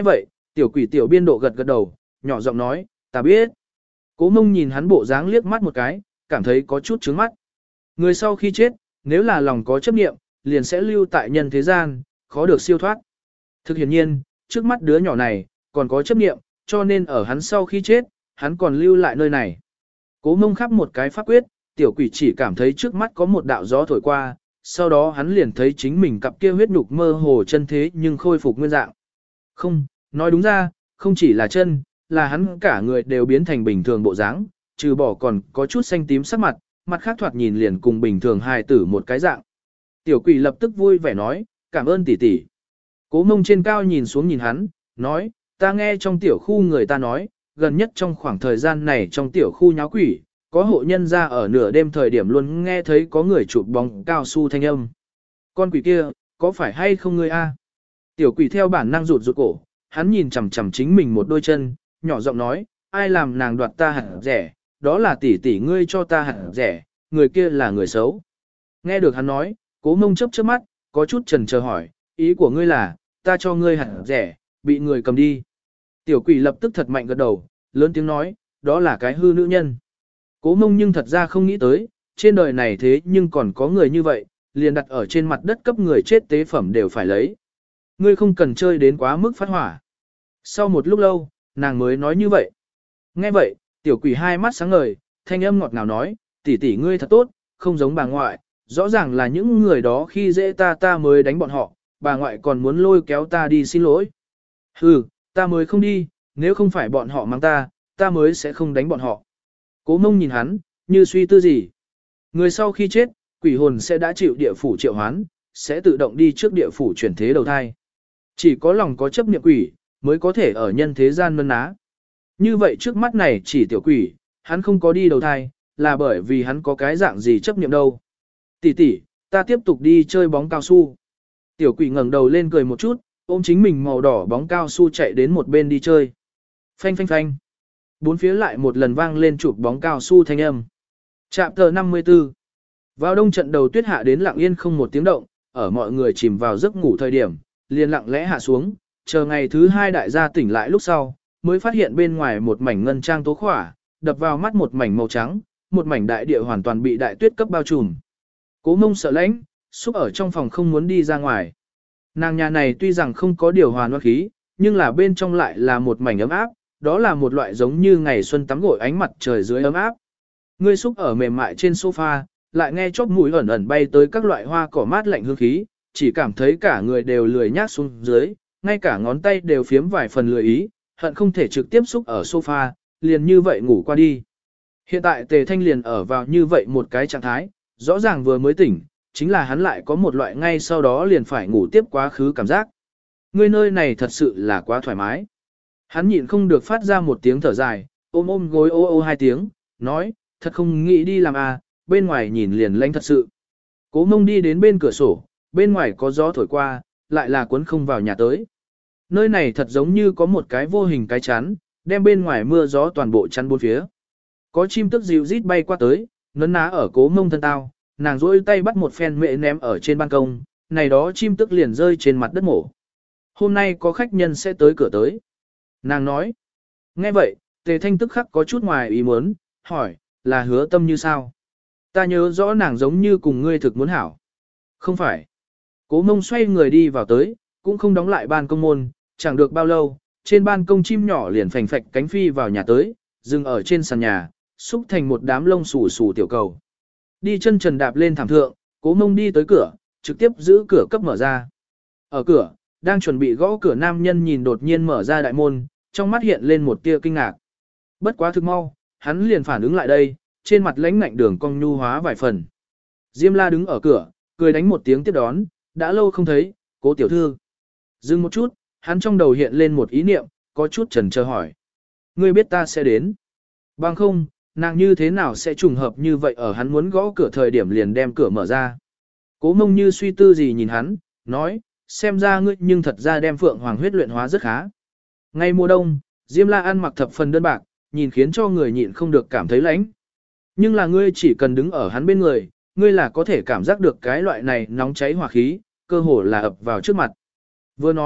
Tiểu quỷ tiểu biên độ gật gật đầu, nhỏ giọng nói, ta biết. Cố mông nhìn hắn bộ dáng liếc mắt một cái, cảm thấy có chút trướng mắt. Người sau khi chết, nếu là lòng có chấp niệm, liền sẽ lưu tại nhân thế gian, khó được siêu thoát. Thực hiện nhiên, trước mắt đứa nhỏ này, còn có chấp niệm, cho nên ở hắn sau khi chết, hắn còn lưu lại nơi này. Cố mông khắp một cái pháp quyết, tiểu quỷ chỉ cảm thấy trước mắt có một đạo gió thổi qua, sau đó hắn liền thấy chính mình cặp kia huyết nhục mơ hồ chân thế nhưng khôi phục nguyên dạng. Không, nói đúng ra, không chỉ là chân, là hắn cả người đều biến thành bình thường bộ dáng, trừ bỏ còn có chút xanh tím sắc mặt, mặt khác thoạt nhìn liền cùng bình thường hài tử một cái dạng. Tiểu quỷ lập tức vui vẻ nói, cảm ơn tỷ tỷ. Cố mông trên cao nhìn xuống nhìn hắn, nói, ta nghe trong tiểu khu người ta nói, gần nhất trong khoảng thời gian này trong tiểu khu nháo quỷ, có hộ nhân ra ở nửa đêm thời điểm luôn nghe thấy có người chụp bóng cao su thanh âm. Con quỷ kia, có phải hay không ngươi a? Tiểu quỷ theo bản năng rụt rụt cổ, hắn nhìn chằm chằm chính mình một đôi chân, nhỏ giọng nói, ai làm nàng đoạt ta hạt rẻ, đó là tỷ tỷ ngươi cho ta hạt rẻ, người kia là người xấu. Nghe được hắn nói, cố mông chớp chớp mắt, có chút chần chờ hỏi, ý của ngươi là, ta cho ngươi hạt rẻ, bị người cầm đi. Tiểu quỷ lập tức thật mạnh gật đầu, lớn tiếng nói, đó là cái hư nữ nhân. Cố mông nhưng thật ra không nghĩ tới, trên đời này thế nhưng còn có người như vậy, liền đặt ở trên mặt đất cấp người chết tế phẩm đều phải lấy. Ngươi không cần chơi đến quá mức phát hỏa. Sau một lúc lâu, nàng mới nói như vậy. Nghe vậy, tiểu quỷ hai mắt sáng ngời, thanh âm ngọt ngào nói, tỷ tỷ ngươi thật tốt, không giống bà ngoại, rõ ràng là những người đó khi dễ ta ta mới đánh bọn họ, bà ngoại còn muốn lôi kéo ta đi xin lỗi. Hừ, ta mới không đi, nếu không phải bọn họ mang ta, ta mới sẽ không đánh bọn họ. Cố mông nhìn hắn, như suy tư gì. Người sau khi chết, quỷ hồn sẽ đã chịu địa phủ triệu hoán, sẽ tự động đi trước địa phủ chuyển thế đầu thai. Chỉ có lòng có chấp niệm quỷ, mới có thể ở nhân thế gian nân ná. Như vậy trước mắt này chỉ tiểu quỷ, hắn không có đi đầu thai, là bởi vì hắn có cái dạng gì chấp niệm đâu. Tỷ tỷ, ta tiếp tục đi chơi bóng cao su. Tiểu quỷ ngẩng đầu lên cười một chút, ôm chính mình màu đỏ bóng cao su chạy đến một bên đi chơi. Phanh phanh phanh. Bốn phía lại một lần vang lên chụp bóng cao su thanh âm. Trạm tờ năm mươi tư. Vào đông trận đầu tuyết hạ đến lặng yên không một tiếng động, ở mọi người chìm vào giấc ngủ thời điểm, liền lặng lẽ hạ xuống, chờ ngày thứ hai đại gia tỉnh lại lúc sau, mới phát hiện bên ngoài một mảnh ngân trang tố khỏa, đập vào mắt một mảnh màu trắng, một mảnh đại địa hoàn toàn bị đại tuyết cấp bao trùm. Cố mông sợ lãnh, xúc ở trong phòng không muốn đi ra ngoài. Nàng nhà này tuy rằng không có điều hòa loa khí, nhưng là bên trong lại là một mảnh ấm áp, đó là một loại giống như ngày xuân tắm gội ánh mặt trời dưới ấm áp. Ngươi xúc ở mềm mại trên sofa, lại nghe chóp mũi ẩn ẩn bay tới các loại hoa cỏ mát lạnh hương khí, chỉ cảm thấy cả người đều lười nhác xuống dưới, ngay cả ngón tay đều phiếm vài phần lười ý, hận không thể trực tiếp xúc ở sofa, liền như vậy ngủ qua đi. Hiện tại Tề Thanh liền ở vào như vậy một cái trạng thái, rõ ràng vừa mới tỉnh, chính là hắn lại có một loại ngay sau đó liền phải ngủ tiếp quá khứ cảm giác. Ngươi nơi này thật sự là quá thoải mái. Hắn nhịn không được phát ra một tiếng thở dài, ôm ôm gối ô ô hai tiếng, nói, thật không nghĩ đi làm à, bên ngoài nhìn liền lạnh thật sự. Cố mông đi đến bên cửa sổ, bên ngoài có gió thổi qua, lại là cuốn không vào nhà tới. Nơi này thật giống như có một cái vô hình cái chắn, đem bên ngoài mưa gió toàn bộ chắn bốn phía. Có chim tức dịu rít bay qua tới, nấn ná ở cố mông thân tao, nàng rỗi tay bắt một phen mẹ ném ở trên ban công, này đó chim tức liền rơi trên mặt đất mổ. Hôm nay có khách nhân sẽ tới cửa tới. Nàng nói. Nghe vậy, Tề Thanh tức khắc có chút ngoài ý muốn, hỏi, là hứa tâm như sao? Ta nhớ rõ nàng giống như cùng ngươi thực muốn hảo. Không phải. Cố mông xoay người đi vào tới, cũng không đóng lại ban công môn, chẳng được bao lâu, trên ban công chim nhỏ liền phành phạch cánh phi vào nhà tới, dừng ở trên sàn nhà, xúc thành một đám lông xù xù tiểu cầu. Đi chân trần đạp lên thảm thượng, cố mông đi tới cửa, trực tiếp giữ cửa cấp mở ra. Ở cửa, đang chuẩn bị gõ cửa nam nhân nhìn đột nhiên mở ra đại môn, trong mắt hiện lên một tia kinh ngạc. Bất quá thực mau, hắn liền phản ứng lại đây, trên mặt lãnh ngạnh đường cong nhu hóa vài phần. Diêm la đứng ở cửa, cười đánh một tiếng tiếp đón, đã lâu không thấy, cố tiểu thư. Dừng một chút, hắn trong đầu hiện lên một ý niệm, có chút chần chờ hỏi. Ngươi biết ta sẽ đến. Bằng không, nàng như thế nào sẽ trùng hợp như vậy ở hắn muốn gõ cửa thời điểm liền đem cửa mở ra. Cố mông như suy tư gì nhìn hắn, nói, xem ra ngươi nhưng thật ra đem phượng hoàng huyết luyện hóa rất khá. Ngay mùa đông, Diêm La ăn mặc thập phần đơn bạc, nhìn khiến cho người nhịn không được cảm thấy lạnh. Nhưng là ngươi chỉ cần đứng ở hắn bên người, ngươi là có thể cảm giác được cái loại này nóng cháy hỏa khí, cơ hồ là ập vào trước mặt. Vừa nói,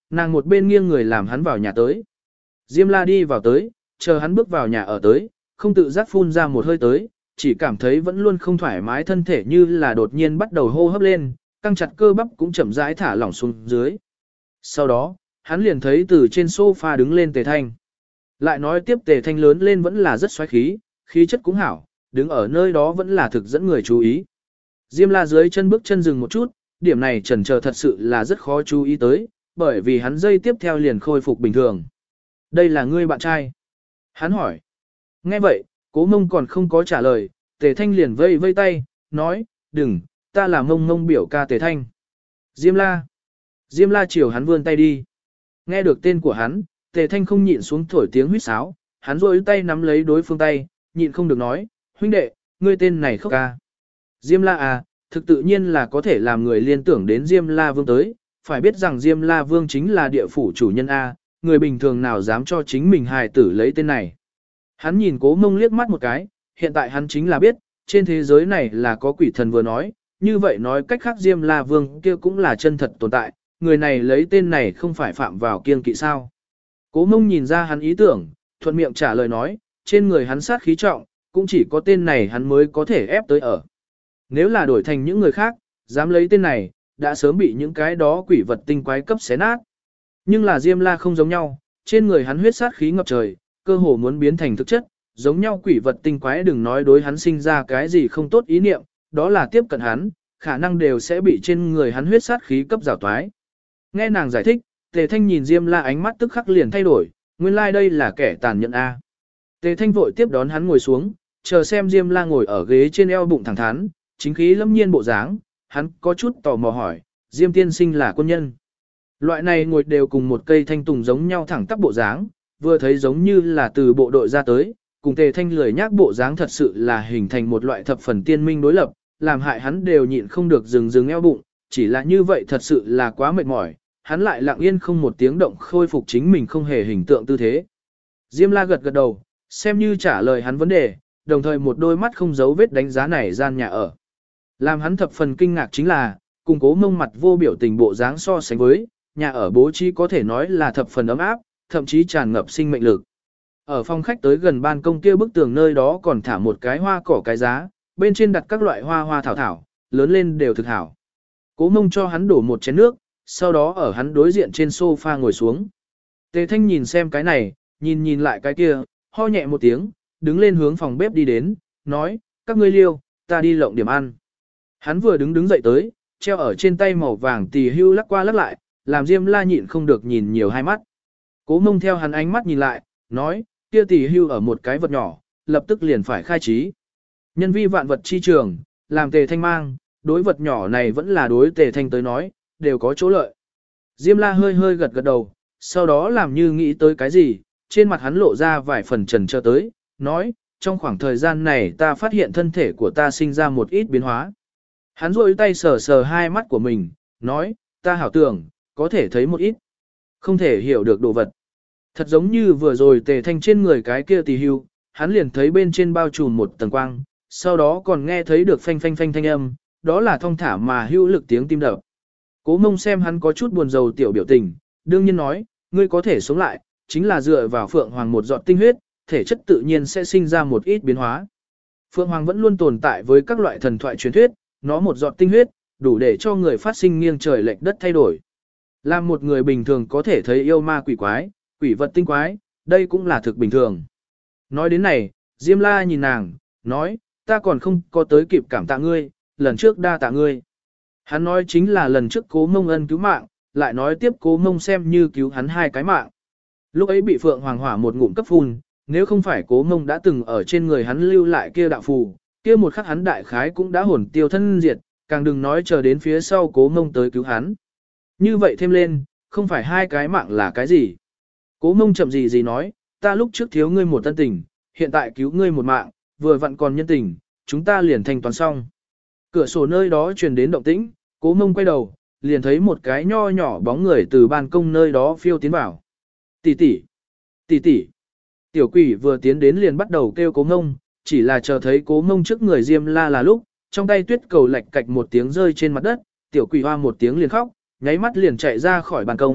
nàng một bên nghiêng người làm hắn vào nhà tới. Diêm la đi vào tới, chờ hắn bước vào nhà ở tới, không tự giác phun ra một hơi tới, chỉ cảm thấy vẫn luôn không thoải mái thân thể như là đột nhiên bắt đầu hô hấp lên, căng chặt cơ bắp cũng chậm rãi thả lỏng xuống dưới. Sau đó, hắn liền thấy từ trên sofa đứng lên Tề Thanh. Lại nói tiếp Tề Thanh lớn lên vẫn là rất xoáy khí, khí chất cũng hảo, đứng ở nơi đó vẫn là thực dẫn người chú ý. Diêm la dưới chân bước chân dừng một chút, điểm này chần chờ thật sự là rất khó chú ý tới, bởi vì hắn dây tiếp theo liền khôi phục bình thường. Đây là ngươi bạn trai. Hắn hỏi. Nghe vậy, Cố Mông còn không có trả lời, Tề Thanh liền vây vây tay, nói, đừng, ta là Mông Mông biểu ca Tề Thanh. Diêm la. Diêm la chiều hắn vươn tay đi. Nghe được tên của hắn, Tề Thanh không nhịn xuống thổi tiếng huýt sáo, hắn rôi tay nắm lấy đối phương tay, nhịn không được nói, huynh đệ, ngươi tên này khóc ca. Diêm la à, thực tự nhiên là có thể làm người liên tưởng đến Diêm la vương tới, phải biết rằng Diêm la vương chính là địa phủ chủ nhân A, người bình thường nào dám cho chính mình hài tử lấy tên này. Hắn nhìn Cố Mông liếc mắt một cái, hiện tại hắn chính là biết, trên thế giới này là có quỷ thần vừa nói, như vậy nói cách khác Diêm la vương kia cũng là chân thật tồn tại, người này lấy tên này không phải phạm vào kiêng kỵ sao. Cố Mông nhìn ra hắn ý tưởng, thuận miệng trả lời nói, trên người hắn sát khí trọng, cũng chỉ có tên này hắn mới có thể ép tới ở. Nếu là đổi thành những người khác, dám lấy tên này, đã sớm bị những cái đó quỷ vật tinh quái cấp xé nát. Nhưng là Diêm La không giống nhau, trên người hắn huyết sát khí ngập trời, cơ hồ muốn biến thành thực chất, giống nhau quỷ vật tinh quái đừng nói đối hắn sinh ra cái gì không tốt ý niệm, đó là tiếp cận hắn, khả năng đều sẽ bị trên người hắn huyết sát khí cấp rào toái. Nghe nàng giải thích, Tề Thanh nhìn Diêm La ánh mắt tức khắc liền thay đổi, nguyên lai like đây là kẻ tàn nhẫn A. Tề Thanh vội tiếp đón hắn ngồi xuống, chờ xem Diêm La ngồi ở ghế trên eo bụng thẳng thắn, chính khí lâm nhiên bộ dáng, hắn có chút tò mò hỏi, Diêm tiên sinh là quân nhân. Loại này ngồi đều cùng một cây thanh tùng giống nhau thẳng tắp bộ dáng, vừa thấy giống như là từ bộ đội ra tới, cùng Tề Thanh lười nhác bộ dáng thật sự là hình thành một loại thập phần tiên minh đối lập, làm hại hắn đều nhịn không được dừng dừng eo bụng, chỉ là như vậy thật sự là quá mệt mỏi, hắn lại lặng yên không một tiếng động khôi phục chính mình không hề hình tượng tư thế. Diêm La gật gật đầu, xem như trả lời hắn vấn đề, đồng thời một đôi mắt không giấu vết đánh giá này gian nhà ở. Làm hắn thập phần kinh ngạc chính là, cùng Cố Mông mặt vô biểu tình bộ dáng so sánh với, nhà ở bố trí có thể nói là thập phần ấm áp, thậm chí tràn ngập sinh mệnh lực. Ở phòng khách tới gần ban công kia bức tường nơi đó còn thả một cái hoa cỏ cái giá, bên trên đặt các loại hoa hoa thảo thảo, lớn lên đều thực hảo. Cố Mông cho hắn đổ một chén nước, sau đó ở hắn đối diện trên sofa ngồi xuống. Tề Thanh nhìn xem cái này, nhìn nhìn lại cái kia, ho nhẹ một tiếng, đứng lên hướng phòng bếp đi đến, nói, các ngươi liêu, ta đi lộng điểm ăn. Hắn vừa đứng đứng dậy tới, treo ở trên tay màu vàng tì hưu lắc qua lắc lại, làm Diêm La nhịn không được nhìn nhiều hai mắt. Cố Mông theo hắn ánh mắt nhìn lại, nói, kia tì hưu ở một cái vật nhỏ, lập tức liền phải khai trí. Nhân vi vạn vật chi trường, làm Tề Thanh mang, đối vật nhỏ này vẫn là đối Tề Thanh tới nói, đều có chỗ lợi. Diêm La hơi hơi gật gật đầu, sau đó làm như nghĩ tới cái gì, trên mặt hắn lộ ra vài phần trần trơ tới, nói, trong khoảng thời gian này ta phát hiện thân thể của ta sinh ra một ít biến hóa. Hắn rôi tay sờ sờ hai mắt của mình, nói, ta hảo tưởng, có thể thấy một ít, không thể hiểu được đồ vật. Thật giống như vừa rồi Tề Thanh trên người cái kia tỳ hưu, hắn liền thấy bên trên bao trùm một tầng quang, sau đó còn nghe thấy được phanh phanh phanh thanh âm, đó là thong thả mà hữu lực tiếng tim đập. Cố Mông xem hắn có chút buồn rầu tiểu biểu tình, đương nhiên nói, ngươi có thể sống lại, chính là dựa vào Phượng Hoàng một giọt tinh huyết, thể chất tự nhiên sẽ sinh ra một ít biến hóa. Phượng Hoàng vẫn luôn tồn tại với các loại thần thoại truyền thuyết, nó một giọt tinh huyết, đủ để cho người phát sinh nghiêng trời lệch đất thay đổi. Làm một người bình thường có thể thấy yêu ma quỷ quái, quỷ vật tinh quái, đây cũng là thực bình thường. Nói đến này, Diêm La nhìn nàng, nói, ta còn không có tới kịp cảm tạ ngươi, lần trước đa tạ ngươi. Hắn nói chính là lần trước Cố Mông ân cứu mạng, lại nói tiếp Cố Mông xem như cứu hắn hai cái mạng. Lúc ấy bị Phượng Hoàng hỏa một ngụm cấp phun, nếu không phải Cố Mông đã từng ở trên người hắn lưu lại kia đạo phù, kia một khắc hắn đại khái cũng đã hồn tiêu thân diệt, càng đừng nói chờ đến phía sau Cố Mông tới cứu hắn. Như vậy thêm lên, không phải hai cái mạng là cái gì. Cố Mông chậm gì gì nói, ta lúc trước thiếu ngươi một tân tình, hiện tại cứu ngươi một mạng, vừa vặn còn nhân tình, chúng ta liền thanh toán xong. Cửa sổ nơi đó truyền đến động tĩnh, Cố Mông quay đầu, liền thấy một cái nho nhỏ bóng người từ ban công nơi đó phiêu tiến vào. Tỷ tỷ, tỷ tỷ. Tiểu quỷ vừa tiến đến liền bắt đầu kêu Cố Mông, chỉ là chờ thấy Cố Mông trước người Diêm La là lúc, trong tay tuyết cầu lạch cạch một tiếng rơi trên mặt đất, tiểu quỷ hoa một tiếng liền khóc, nháy mắt liền chạy ra khỏi ban công,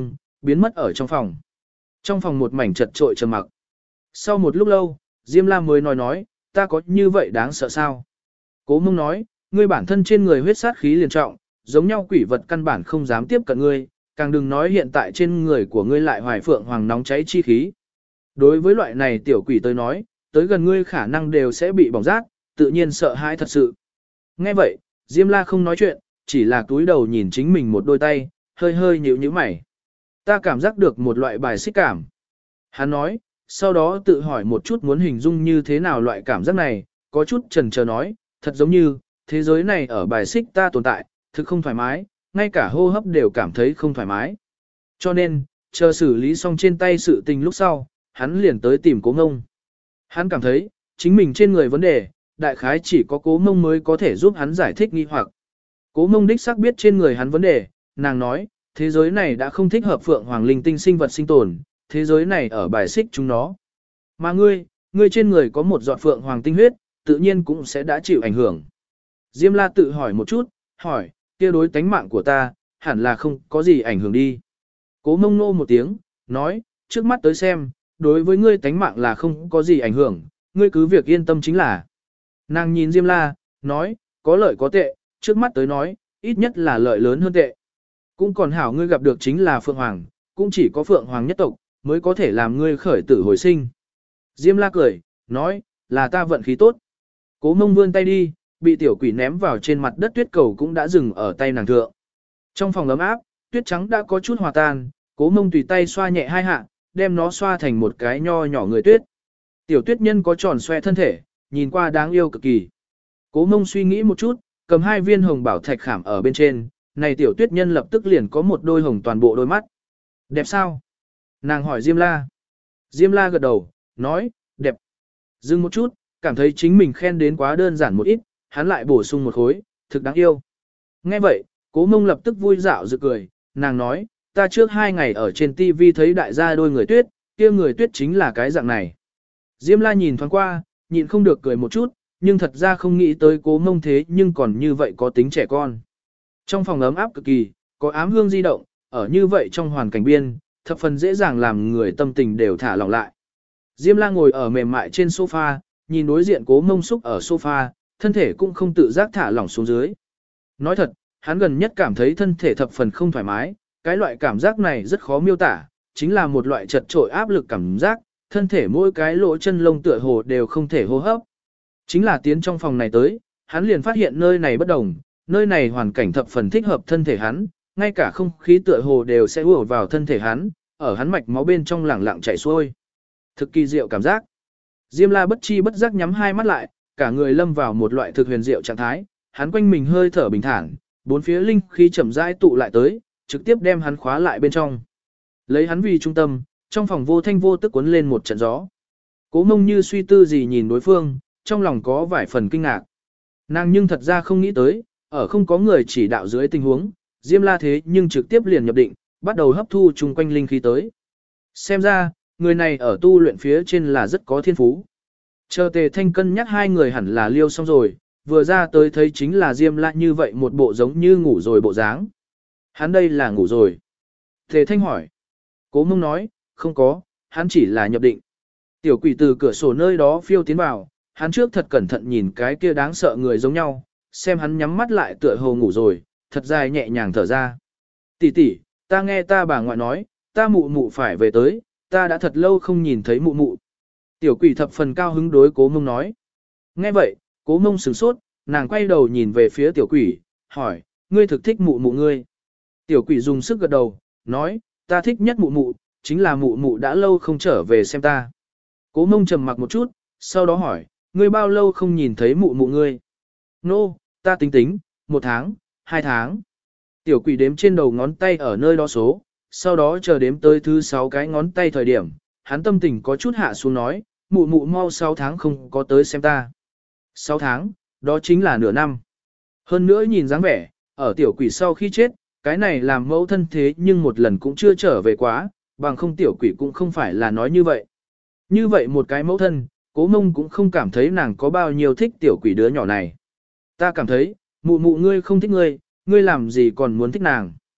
biến mất ở trong phòng. Trong phòng một mảnh chật trội trầm mặc. Sau một lúc lâu, Diêm La mới nói nói, ta có như vậy đáng sợ sao? Cố Mông nói, ngươi bản thân trên người huyết sát khí liền trọng, giống nhau quỷ vật căn bản không dám tiếp cận ngươi, càng đừng nói hiện tại trên người của ngươi lại hoài phượng hoàng nóng cháy chi khí. Đối với loại này tiểu quỷ tới nói, tới gần ngươi khả năng đều sẽ bị bỏng rát, tự nhiên sợ hãi thật sự. Nghe vậy, Diêm La không nói chuyện, chỉ là túi đầu nhìn chính mình một đôi tay, hơi hơi nhíu nhíu mày. Ta cảm giác được một loại bài xích cảm. Hắn nói, sau đó tự hỏi một chút muốn hình dung như thế nào loại cảm giác này, có chút chần chờ nói, thật giống như, thế giới này ở bài xích ta tồn tại, thực không thoải mái, ngay cả hô hấp đều cảm thấy không thoải mái. Cho nên, chờ xử lý xong trên tay sự tình lúc sau, hắn liền tới tìm Cố Ngông. Hắn cảm thấy, chính mình trên người vấn đề, đại khái chỉ có Cố Ngông mới có thể giúp hắn giải thích nghi hoặc. Cố Ngông đích xác biết trên người hắn vấn đề, nàng nói, thế giới này đã không thích hợp phượng hoàng linh tinh sinh vật sinh tồn, thế giới này ở bài xích chúng nó. Mà ngươi, ngươi trên người có một giọt phượng hoàng tinh huyết, tự nhiên cũng sẽ đã chịu ảnh hưởng. Diêm La tự hỏi một chút, hỏi, kia đối tánh mạng của ta, hẳn là không có gì ảnh hưởng đi. Cố Mông nô một tiếng, nói, trước mắt tới xem, đối với ngươi tánh mạng là không có gì ảnh hưởng, ngươi cứ việc yên tâm chính là. Nàng nhìn Diêm La, nói, có lợi có tệ, trước mắt tới nói, ít nhất là lợi lớn hơn tệ. Cũng còn hảo ngươi gặp được chính là Phượng Hoàng, cũng chỉ có Phượng Hoàng nhất tộc, mới có thể làm ngươi khởi tử hồi sinh. Diêm La cười, nói, là ta vận khí tốt. Cố Mông vươn tay đi, bị tiểu quỷ ném vào trên mặt đất tuyết cầu cũng đã dừng ở tay nàng thượng. Trong phòng ấm áp, tuyết trắng đã có chút hòa tan, Cố Mông tùy tay xoa nhẹ hai hạ, đem nó xoa thành một cái nho nhỏ người tuyết. Tiểu tuyết nhân có tròn xoe thân thể, nhìn qua đáng yêu cực kỳ. Cố Mông suy nghĩ một chút, cầm hai viên hồng bảo thạch khảm ở bên trên, này tiểu tuyết nhân lập tức liền có một đôi hồng toàn bộ đôi mắt. Đẹp sao? Nàng hỏi Diêm La. Diêm La gật đầu, nói, đẹp. Dừng một chút, cảm thấy chính mình khen đến quá đơn giản một ít, hắn lại bổ sung một khối, thực đáng yêu. Nghe vậy, Cố Mông lập tức vui dạo dự cười, nàng nói, ta trước hai ngày ở trên ti vi thấy đại gia đôi người tuyết, kia người tuyết chính là cái dạng này. Diêm La nhìn thoáng qua, nhịn không được cười một chút, nhưng thật ra không nghĩ tới Cố Mông thế nhưng còn như vậy có tính trẻ con. Trong phòng ấm áp cực kỳ, có ám hương di động, ở như vậy trong hoàn cảnh biên, thập phần dễ dàng làm người tâm tình đều thả lỏng lại. Diêm La ngồi ở mềm mại trên sofa, nhìn đối diện Cố Mông xúc ở sofa, thân thể cũng không tự giác thả lỏng xuống dưới. Nói thật, hắn gần nhất cảm thấy thân thể thập phần không thoải mái, cái loại cảm giác này rất khó miêu tả, chính là một loại chật trội áp lực cảm giác, thân thể mỗi cái lỗ chân lông tựa hồ đều không thể hô hấp. Chính là tiến trong phòng này tới, hắn liền phát hiện nơi này bất đồng, nơi này hoàn cảnh thập phần thích hợp thân thể hắn, ngay cả không khí tựa hồ đều sẽ ùa vào thân thể hắn, ở hắn mạch máu bên trong lẳng lặng chảy xuôi. Thực kỳ diệu cảm giác. Diêm La bất chi bất giác nhắm hai mắt lại, cả người lâm vào một loại thực huyền diệu trạng thái, hắn quanh mình hơi thở bình thản, bốn phía linh khí chậm rãi tụ lại tới, trực tiếp đem hắn khóa lại bên trong. Lấy hắn vì trung tâm, trong phòng vô thanh vô tức cuốn lên một trận gió. Cố Mông như suy tư gì nhìn đối phương, trong lòng có vài phần kinh ngạc. Nàng nhưng thật ra không nghĩ tới, ở không có người chỉ đạo dưới tình huống, Diêm La thế nhưng trực tiếp liền nhập định, bắt đầu hấp thu chung quanh linh khí tới. Xem ra, người này ở tu luyện phía trên là rất có thiên phú. Chờ Tề Thanh cân nhắc hai người hẳn là liêu xong rồi, vừa ra tới thấy chính là Diêm La như vậy một bộ giống như ngủ rồi bộ dáng. Hắn đây là ngủ rồi. Tề Thanh hỏi. Cố Mông nói, không có, hắn chỉ là nhập định. Tiểu quỷ từ cửa sổ nơi đó phiêu tiến vào, hắn trước thật cẩn thận nhìn cái kia đáng sợ người giống nhau, xem hắn nhắm mắt lại tựa hồ ngủ rồi, thật dài nhẹ nhàng thở ra. Tỷ tỷ, ta nghe ta bà ngoại nói, ta mụ mụ phải về tới, ta đã thật lâu không nhìn thấy mụ mụ. Tiểu quỷ thập phần cao hứng đối Cố Mông nói. Nghe vậy, Cố Mông sửng sốt, nàng quay đầu nhìn về phía tiểu quỷ, hỏi, ngươi thực thích mụ mụ ngươi. Tiểu quỷ dùng sức gật đầu, nói, ta thích nhất mụ mụ, chính là mụ mụ đã lâu không trở về xem ta. Cố Mông trầm mặc một chút, sau đó hỏi, ngươi bao lâu không nhìn thấy mụ mụ ngươi? Nô, no, ta tính tính, một tháng, hai tháng. Tiểu quỷ đếm trên đầu ngón tay ở nơi đó số, sau đó chờ đếm tới thứ sáu cái ngón tay thời điểm, hắn tâm tình có chút hạ xuống nói, mụ mụ mau sáu tháng không có tới xem ta. sáu tháng, đó chính là nửa năm. Hơn nữa nhìn dáng vẻ, ở tiểu quỷ sau khi chết, cái này làm mẫu thân thế nhưng một lần cũng chưa trở về quá, bằng không tiểu quỷ cũng không phải là nói như vậy. Như vậy một cái mẫu thân, Cố Mông cũng không cảm thấy nàng có bao nhiêu thích tiểu quỷ đứa nhỏ này. Ta cảm thấy, mụ mụ ngươi không thích ngươi, ngươi làm gì còn muốn thích nàng.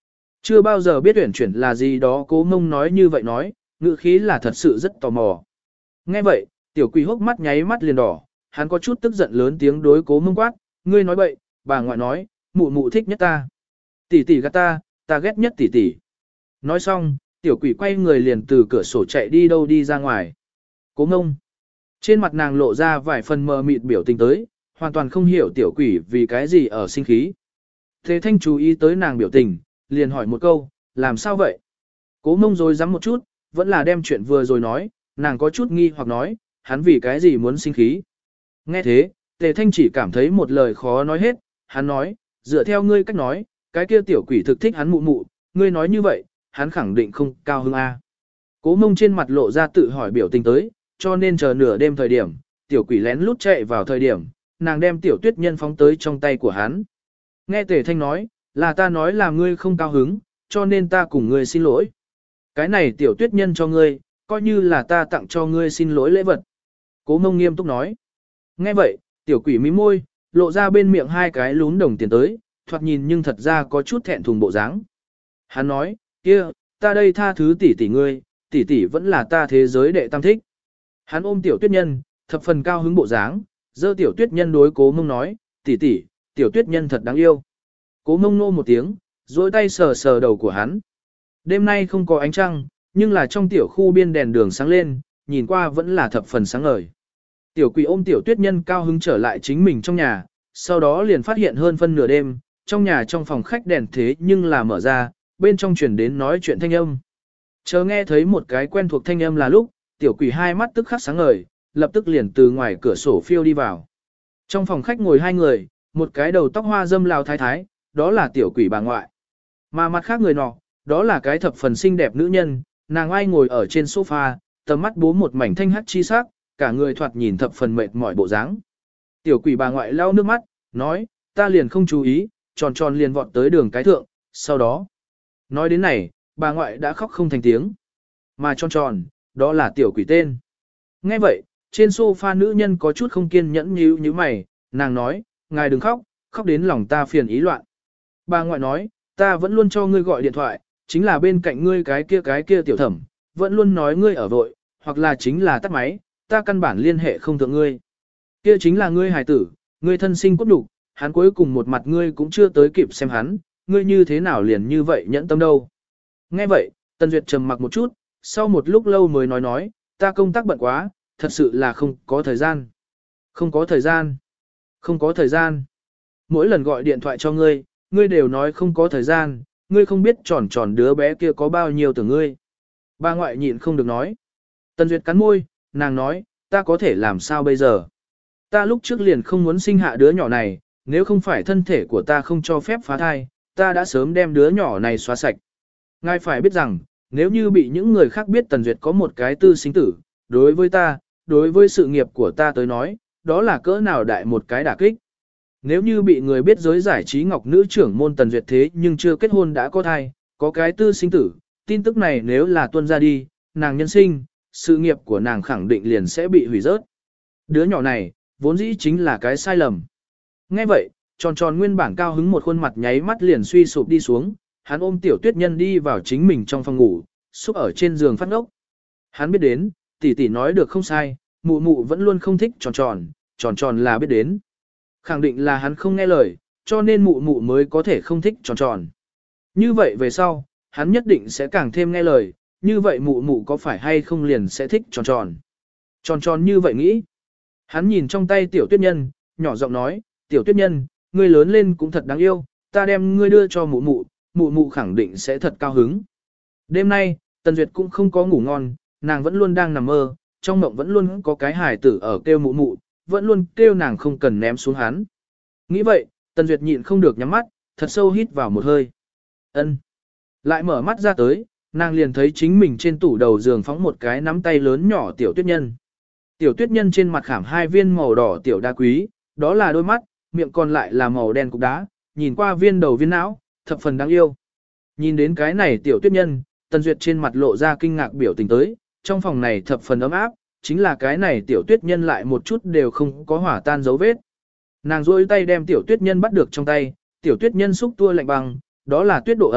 Chưa bao giờ biết uyển chuyển là gì đó, Cố Mông nói như vậy nói, ngữ khí là thật sự rất tò mò. Nghe vậy, tiểu quỷ hốc mắt nháy mắt liền đỏ, hắn có chút tức giận lớn tiếng đối Cố Mông quát, ngươi nói bậy, bà ngoại nói, mụ mụ thích nhất ta. Tỷ tỷ gạt ta, ta ghét nhất tỷ tỷ. Nói xong, tiểu quỷ quay người liền từ cửa sổ chạy đi đâu đi ra ngoài. Cố Mông. Trên mặt nàng lộ ra vài phần mờ mịt biểu tình tới, hoàn toàn không hiểu tiểu quỷ vì cái gì ở sinh khí. Thế Thanh chú ý tới nàng biểu tình, liền hỏi một câu, làm sao vậy? Cố Mông rồi dám một chút, vẫn là đem chuyện vừa rồi nói, nàng có chút nghi hoặc nói, hắn vì cái gì muốn sinh khí. Nghe thế, Tề Thanh chỉ cảm thấy một lời khó nói hết, hắn nói, dựa theo ngươi cách nói, cái kia tiểu quỷ thực thích hắn mụ mụ, ngươi nói như vậy, hắn khẳng định không cao hứng a. Cố Mông trên mặt lộ ra tự hỏi biểu tình tới, cho nên chờ nửa đêm thời điểm, tiểu quỷ lén lút chạy vào thời điểm, nàng đem tiểu tuyết nhân phóng tới trong tay của hắn. Nghe Tề Thanh nói, là ta nói là ngươi không cao hứng, cho nên ta cùng ngươi xin lỗi. Cái này tiểu tuyết nhân cho ngươi, coi như là ta tặng cho ngươi xin lỗi lễ vật. Cố Mông nghiêm túc nói. Nghe vậy, tiểu quỷ mím môi, lộ ra bên miệng hai cái lún đồng tiền tới, thoạt nhìn nhưng thật ra có chút thẹn thùng bộ dáng. Hắn nói, kia, ta đây tha thứ tỷ tỷ ngươi, tỷ tỷ vẫn là ta thế giới đệ tam thích. Hắn ôm tiểu tuyết nhân, thập phần cao hứng bộ dáng, giơ tiểu tuyết nhân đối Cố Mông nói, tỷ tỷ, tiểu tuyết nhân thật đáng yêu. Cố Mông nô một tiếng, duỗi tay sờ sờ đầu của hắn. Đêm nay không có ánh trăng, nhưng là trong tiểu khu biên đèn đường sáng lên, nhìn qua vẫn là thập phần sáng ngời. Tiểu quỷ ôm tiểu tuyết nhân cao hứng trở lại chính mình trong nhà, sau đó liền phát hiện hơn phân nửa đêm, trong nhà trong phòng khách đèn thế nhưng là mở ra, bên trong truyền đến nói chuyện thanh âm. Chờ nghe thấy một cái quen thuộc thanh âm là lúc, tiểu quỷ hai mắt tức khắc sáng ngời, lập tức liền từ ngoài cửa sổ phiêu đi vào. Trong phòng khách ngồi hai người, một cái đầu tóc hoa dâm lao thái thái, đó là tiểu quỷ bà ngoại. Mà mặt khác người nọ, đó là cái thập phần xinh đẹp nữ nhân, nàng ai ngồi ở trên sofa, tầm mắt bố một mảnh thanh hắc chi sắc, cả người thoạt nhìn thập phần mệt mỏi bộ dáng. Tiểu quỷ bà ngoại lau nước mắt, nói, ta liền không chú ý, tròn tròn liền vọt tới đường cái thượng, sau đó. Nói đến này, bà ngoại đã khóc không thành tiếng. Mà tròn tròn, đó là tiểu quỷ tên. Nghe vậy, trên sofa nữ nhân có chút không kiên nhẫn nhíu nhíu mày, nàng nói, ngài đừng khóc, khóc đến lòng ta phiền ý loạn. Bà ngoại nói, ta vẫn luôn cho ngươi gọi điện thoại, chính là bên cạnh ngươi cái kia cái kia tiểu thẩm, vẫn luôn nói ngươi ở vội, hoặc là chính là tắt máy, ta căn bản liên hệ không thượng ngươi. Kia chính là ngươi hài tử, ngươi thân sinh cốt đục, hắn cuối cùng một mặt ngươi cũng chưa tới kịp xem hắn, ngươi như thế nào liền như vậy nhẫn tâm đâu. Nghe vậy, Tần Duyệt trầm mặc một chút, sau một lúc lâu mới nói nói, ta công tác bận quá, thật sự là không có thời gian. Không có thời gian. Không có thời gian. Mỗi lần gọi điện thoại cho ngươi, ngươi đều nói không có thời gian, ngươi không biết tròn tròn đứa bé kia có bao nhiêu tưởng ngươi. Bà ngoại nhịn không được nói. Tần Duyệt cắn môi, nàng nói, ta có thể làm sao bây giờ? Ta lúc trước liền không muốn sinh hạ đứa nhỏ này, nếu không phải thân thể của ta không cho phép phá thai, ta đã sớm đem đứa nhỏ này xóa sạch. Ngài phải biết rằng, nếu như bị những người khác biết Tần Duyệt có một cái tư sinh tử, đối với ta, đối với sự nghiệp của ta tới nói, đó là cỡ nào đại một cái đả kích. Nếu như bị người biết giới giải trí ngọc nữ trưởng môn Tần Duyệt thế nhưng chưa kết hôn đã có thai, có cái tư sinh tử, tin tức này nếu là tuân ra đi, nàng nhân sinh, sự nghiệp của nàng khẳng định liền sẽ bị hủy rớt. Đứa nhỏ này, vốn dĩ chính là cái sai lầm. Nghe vậy, tròn tròn nguyên bản cao hứng một khuôn mặt nháy mắt liền suy sụp đi xuống, hắn ôm tiểu tuyết nhân đi vào chính mình trong phòng ngủ, xúc ở trên giường phát ngốc. Hắn biết đến, tỷ tỷ nói được không sai, mụ mụ vẫn luôn không thích tròn tròn, tròn tròn là biết đến. Khẳng định là hắn không nghe lời, cho nên mụ mụ mới có thể không thích tròn tròn. Như vậy về sau, hắn nhất định sẽ càng thêm nghe lời, như vậy mụ mụ có phải hay không liền sẽ thích tròn tròn. Tròn tròn như vậy nghĩ. Hắn nhìn trong tay tiểu tuyết nhân, nhỏ giọng nói, tiểu tuyết nhân, ngươi lớn lên cũng thật đáng yêu, ta đem ngươi đưa cho mụ mụ, mụ mụ khẳng định sẽ thật cao hứng. Đêm nay, Tần Duyệt cũng không có ngủ ngon, nàng vẫn luôn đang nằm mơ, trong mộng vẫn luôn có cái hài tử ở kêu mụ mụ, vẫn luôn kêu nàng không cần ném xuống hắn. Nghĩ vậy, Tần Duyệt nhịn không được nhắm mắt, thật sâu hít vào một hơi. Ân. Lại mở mắt ra tới, nàng liền thấy chính mình trên tủ đầu giường phóng một cái nắm tay lớn nhỏ tiểu tuyết nhân. Tiểu tuyết nhân trên mặt khảm hai viên màu đỏ tiểu đá quý, đó là đôi mắt, miệng còn lại là màu đen cục đá, nhìn qua viên đầu viên não, thập phần đáng yêu. Nhìn đến cái này tiểu tuyết nhân, Tần Duyệt trên mặt lộ ra kinh ngạc biểu tình tới, trong phòng này thập phần ấm áp, chính là cái này tiểu tuyết nhân lại một chút đều không có hỏa tan dấu vết. Nàng duỗi tay đem tiểu tuyết nhân bắt được trong tay, tiểu tuyết nhân xúc tua lạnh băng, đó là tuyết độ ấm,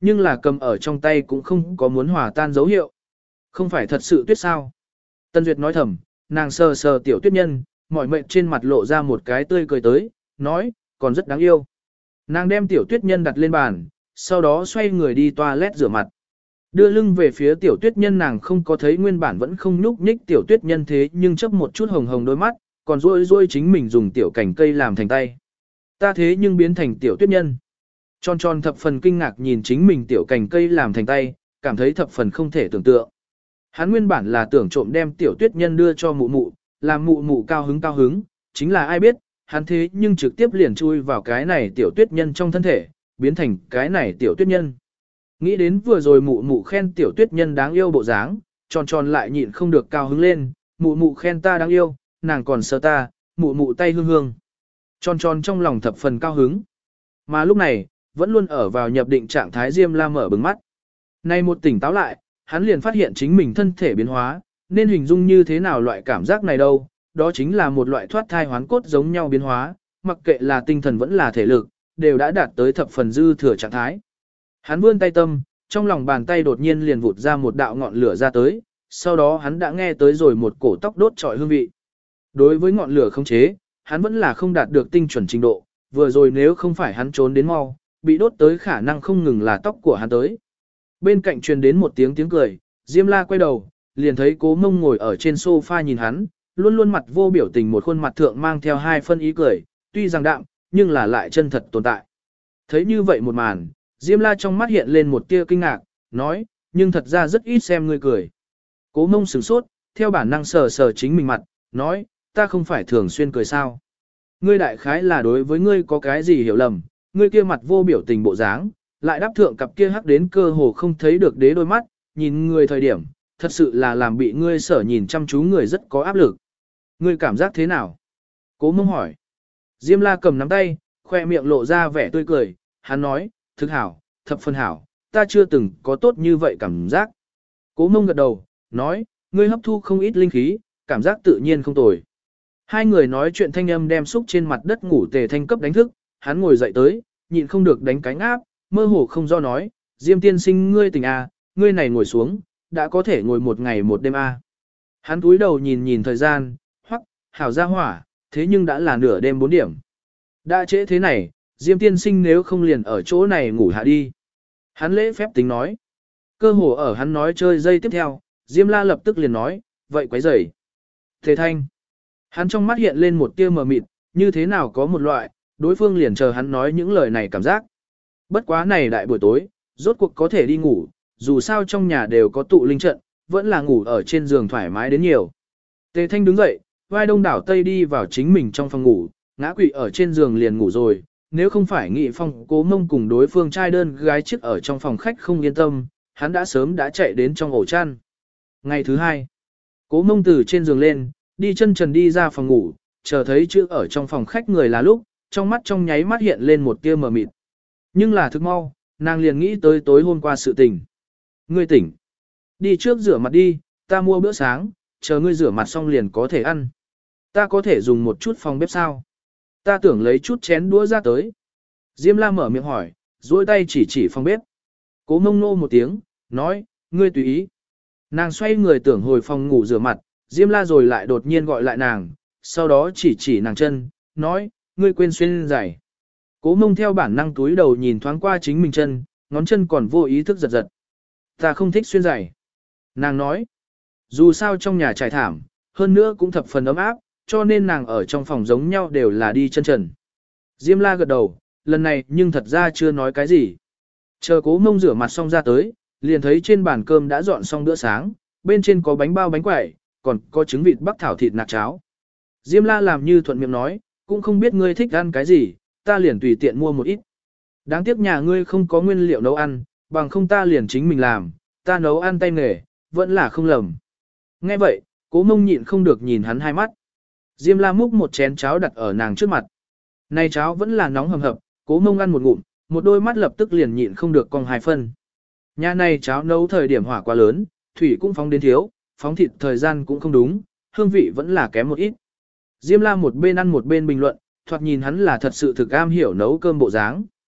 nhưng là cầm ở trong tay cũng không có muốn hòa tan dấu hiệu. Không phải thật sự tuyết sao? Tân Duyệt nói thầm, nàng sờ sờ tiểu tuyết nhân, mỏi mệt trên mặt lộ ra một cái tươi cười tới, nói, còn rất đáng yêu. Nàng đem tiểu tuyết nhân đặt lên bàn, sau đó xoay người đi toilet rửa mặt. Đưa lưng về phía tiểu tuyết nhân, nàng không có thấy nguyên bản vẫn không nhúc nhích tiểu tuyết nhân thế nhưng chớp một chút hồng hồng đôi mắt, còn rôi rôi chính mình dùng tiểu cành cây làm thành tay. Ta thế nhưng biến thành tiểu tuyết nhân. Tròn tròn thập phần kinh ngạc nhìn chính mình tiểu cành cây làm thành tay, cảm thấy thập phần không thể tưởng tượng. Hắn nguyên bản là tưởng trộm đem tiểu tuyết nhân đưa cho mụ mụ, làm mụ mụ cao hứng cao hứng, chính là ai biết, hắn thế nhưng trực tiếp liền chui vào cái này tiểu tuyết nhân trong thân thể, biến thành cái này tiểu tuyết nhân. Nghĩ đến vừa rồi mụ mụ khen tiểu tuyết nhân đáng yêu bộ dáng, tròn tròn lại nhịn không được cao hứng lên, mụ mụ khen ta đáng yêu, nàng còn sờ ta, mụ mụ tay hương hương. Tròn tròn trong lòng thập phần cao hứng. Mà lúc này, vẫn luôn ở vào nhập định trạng thái Diêm La mở bừng mắt. Nay một tỉnh táo lại, hắn liền phát hiện chính mình thân thể biến hóa, nên hình dung như thế nào loại cảm giác này đâu, đó chính là một loại thoát thai hoán cốt giống nhau biến hóa, mặc kệ là tinh thần vẫn là thể lực, đều đã đạt tới thập phần dư thừa trạng thái. Hắn vươn tay tâm, trong lòng bàn tay đột nhiên liền vụt ra một đạo ngọn lửa ra tới, sau đó hắn đã nghe tới rồi một cổ tóc đốt trọi hương vị. Đối với ngọn lửa không chế, hắn vẫn là không đạt được tinh chuẩn trình độ, vừa rồi nếu không phải hắn trốn đến mau, bị đốt tới khả năng không ngừng là tóc của hắn tới. Bên cạnh truyền đến một tiếng tiếng cười, Diêm La quay đầu, liền thấy Cố Mông ngồi ở trên sofa nhìn hắn, luôn luôn mặt vô biểu tình, một khuôn mặt thượng mang theo hai phân ý cười, tuy rằng đạm, nhưng là lại chân thật tồn tại. Thấy như vậy một màn, Diêm La trong mắt hiện lên một tia kinh ngạc, nói, nhưng thật ra rất ít xem ngươi cười. Cố Mông sửng sốt, theo bản năng sờ sờ chính mình mặt, nói, ta không phải thường xuyên cười sao. Ngươi đại khái là đối với ngươi có cái gì hiểu lầm, ngươi kia mặt vô biểu tình bộ dáng, lại đáp thượng cặp kia hắc đến cơ hồ không thấy được đế đôi mắt, nhìn người thời điểm, thật sự là làm bị ngươi sở nhìn chăm chú người rất có áp lực. Ngươi cảm giác thế nào? Cố Mông hỏi. Diêm La cầm nắm tay, khoe miệng lộ ra vẻ tươi cười, hắn nói, thực hảo, thập phân hảo, ta chưa từng có tốt như vậy cảm giác. Cố Mông gật đầu, nói, ngươi hấp thu không ít linh khí, cảm giác tự nhiên không tồi. Hai người nói chuyện thanh âm đem xúc trên mặt đất ngủ Tề Thanh cấp đánh thức, hắn ngồi dậy tới, nhịn không được đánh cánh áp, mơ hồ không do nói, Diêm tiên sinh ngươi tỉnh à, ngươi này ngồi xuống, đã có thể ngồi một ngày một đêm à. Hắn cúi đầu nhìn nhìn thời gian, hoắc, hảo ra hỏa, thế nhưng đã là nửa đêm bốn điểm. Đã trễ thế này, Diêm tiên sinh nếu không liền ở chỗ này ngủ hạ đi. Hắn lễ phép tính nói. Cơ hồ ở hắn nói chơi dây tiếp theo, Diêm La lập tức liền nói, vậy quấy rầy. Tề Thanh. Hắn trong mắt hiện lên một tia mờ mịt, như thế nào có một loại, đối phương liền chờ hắn nói những lời này cảm giác. Bất quá này đại buổi tối, rốt cuộc có thể đi ngủ, dù sao trong nhà đều có tụ linh trận, vẫn là ngủ ở trên giường thoải mái đến nhiều. Tề Thanh đứng dậy, vai đông đảo tây đi vào chính mình trong phòng ngủ, ngã quỵ ở trên giường liền ngủ rồi, nếu không phải Nghị Phong Cố Mông cùng đối phương trai đơn gái chiếc ở trong phòng khách không yên tâm, hắn đã sớm đã chạy đến trong ổ chăn. Ngày thứ hai, Cố Mông từ trên giường lên, đi chân trần đi ra phòng ngủ, chờ thấy chữ ở trong phòng khách người là lúc, trong mắt trong nháy mắt hiện lên một tia mờ mịt. Nhưng là thức mau, nàng liền nghĩ tới tối hôm qua sự tình. Ngươi tỉnh. Đi trước rửa mặt đi, ta mua bữa sáng, chờ ngươi rửa mặt xong liền có thể ăn. Ta có thể dùng một chút phòng bếp sao? Ta tưởng lấy chút chén đũa ra tới. Diêm La mở miệng hỏi, duỗi tay chỉ chỉ phòng bếp. Cố Mông nô một tiếng, nói, ngươi tùy ý. Nàng xoay người tưởng hồi phòng ngủ rửa mặt, Diêm La rồi lại đột nhiên gọi lại nàng, sau đó chỉ chỉ nàng chân, nói, ngươi quên xuyên giày. Cố Mông theo bản năng túi đầu nhìn thoáng qua chính mình chân, ngón chân còn vô ý thức giật giật. Ta không thích xuyên giày. Nàng nói, dù sao trong nhà trải thảm, hơn nữa cũng thập phần ấm áp, cho nên nàng ở trong phòng giống nhau đều là đi chân trần. Diêm La gật đầu, lần này nhưng thật ra chưa nói cái gì. Chờ Cố Mông rửa mặt xong ra tới, liền thấy trên bàn cơm đã dọn xong bữa sáng, bên trên có bánh bao bánh quẩy, còn có trứng vịt bắc thảo thịt nạc cháo. Diêm La làm như thuận miệng nói, cũng không biết ngươi thích ăn cái gì, ta liền tùy tiện mua một ít. Đáng tiếc nhà ngươi không có nguyên liệu nấu ăn, bằng không ta liền chính mình làm, ta nấu ăn tay nghề, vẫn là không lầm. Nghe vậy, Cố Mông nhịn không được nhìn hắn hai mắt. Diêm La múc một chén cháo đặt ở nàng trước mặt. Này cháo vẫn là nóng hầm hập, Cố Mông ăn một ngụm, một đôi mắt lập tức liền nhịn không được cong hai phân. Nhà này cháo nấu thời điểm hỏa quá lớn, thủy cũng phóng đến thiếu, phóng thịt thời gian cũng không đúng, hương vị vẫn là kém một ít. Diêm La một bên ăn một bên bình luận, thoạt nhìn hắn là thật sự thực am hiểu nấu cơm bộ dáng.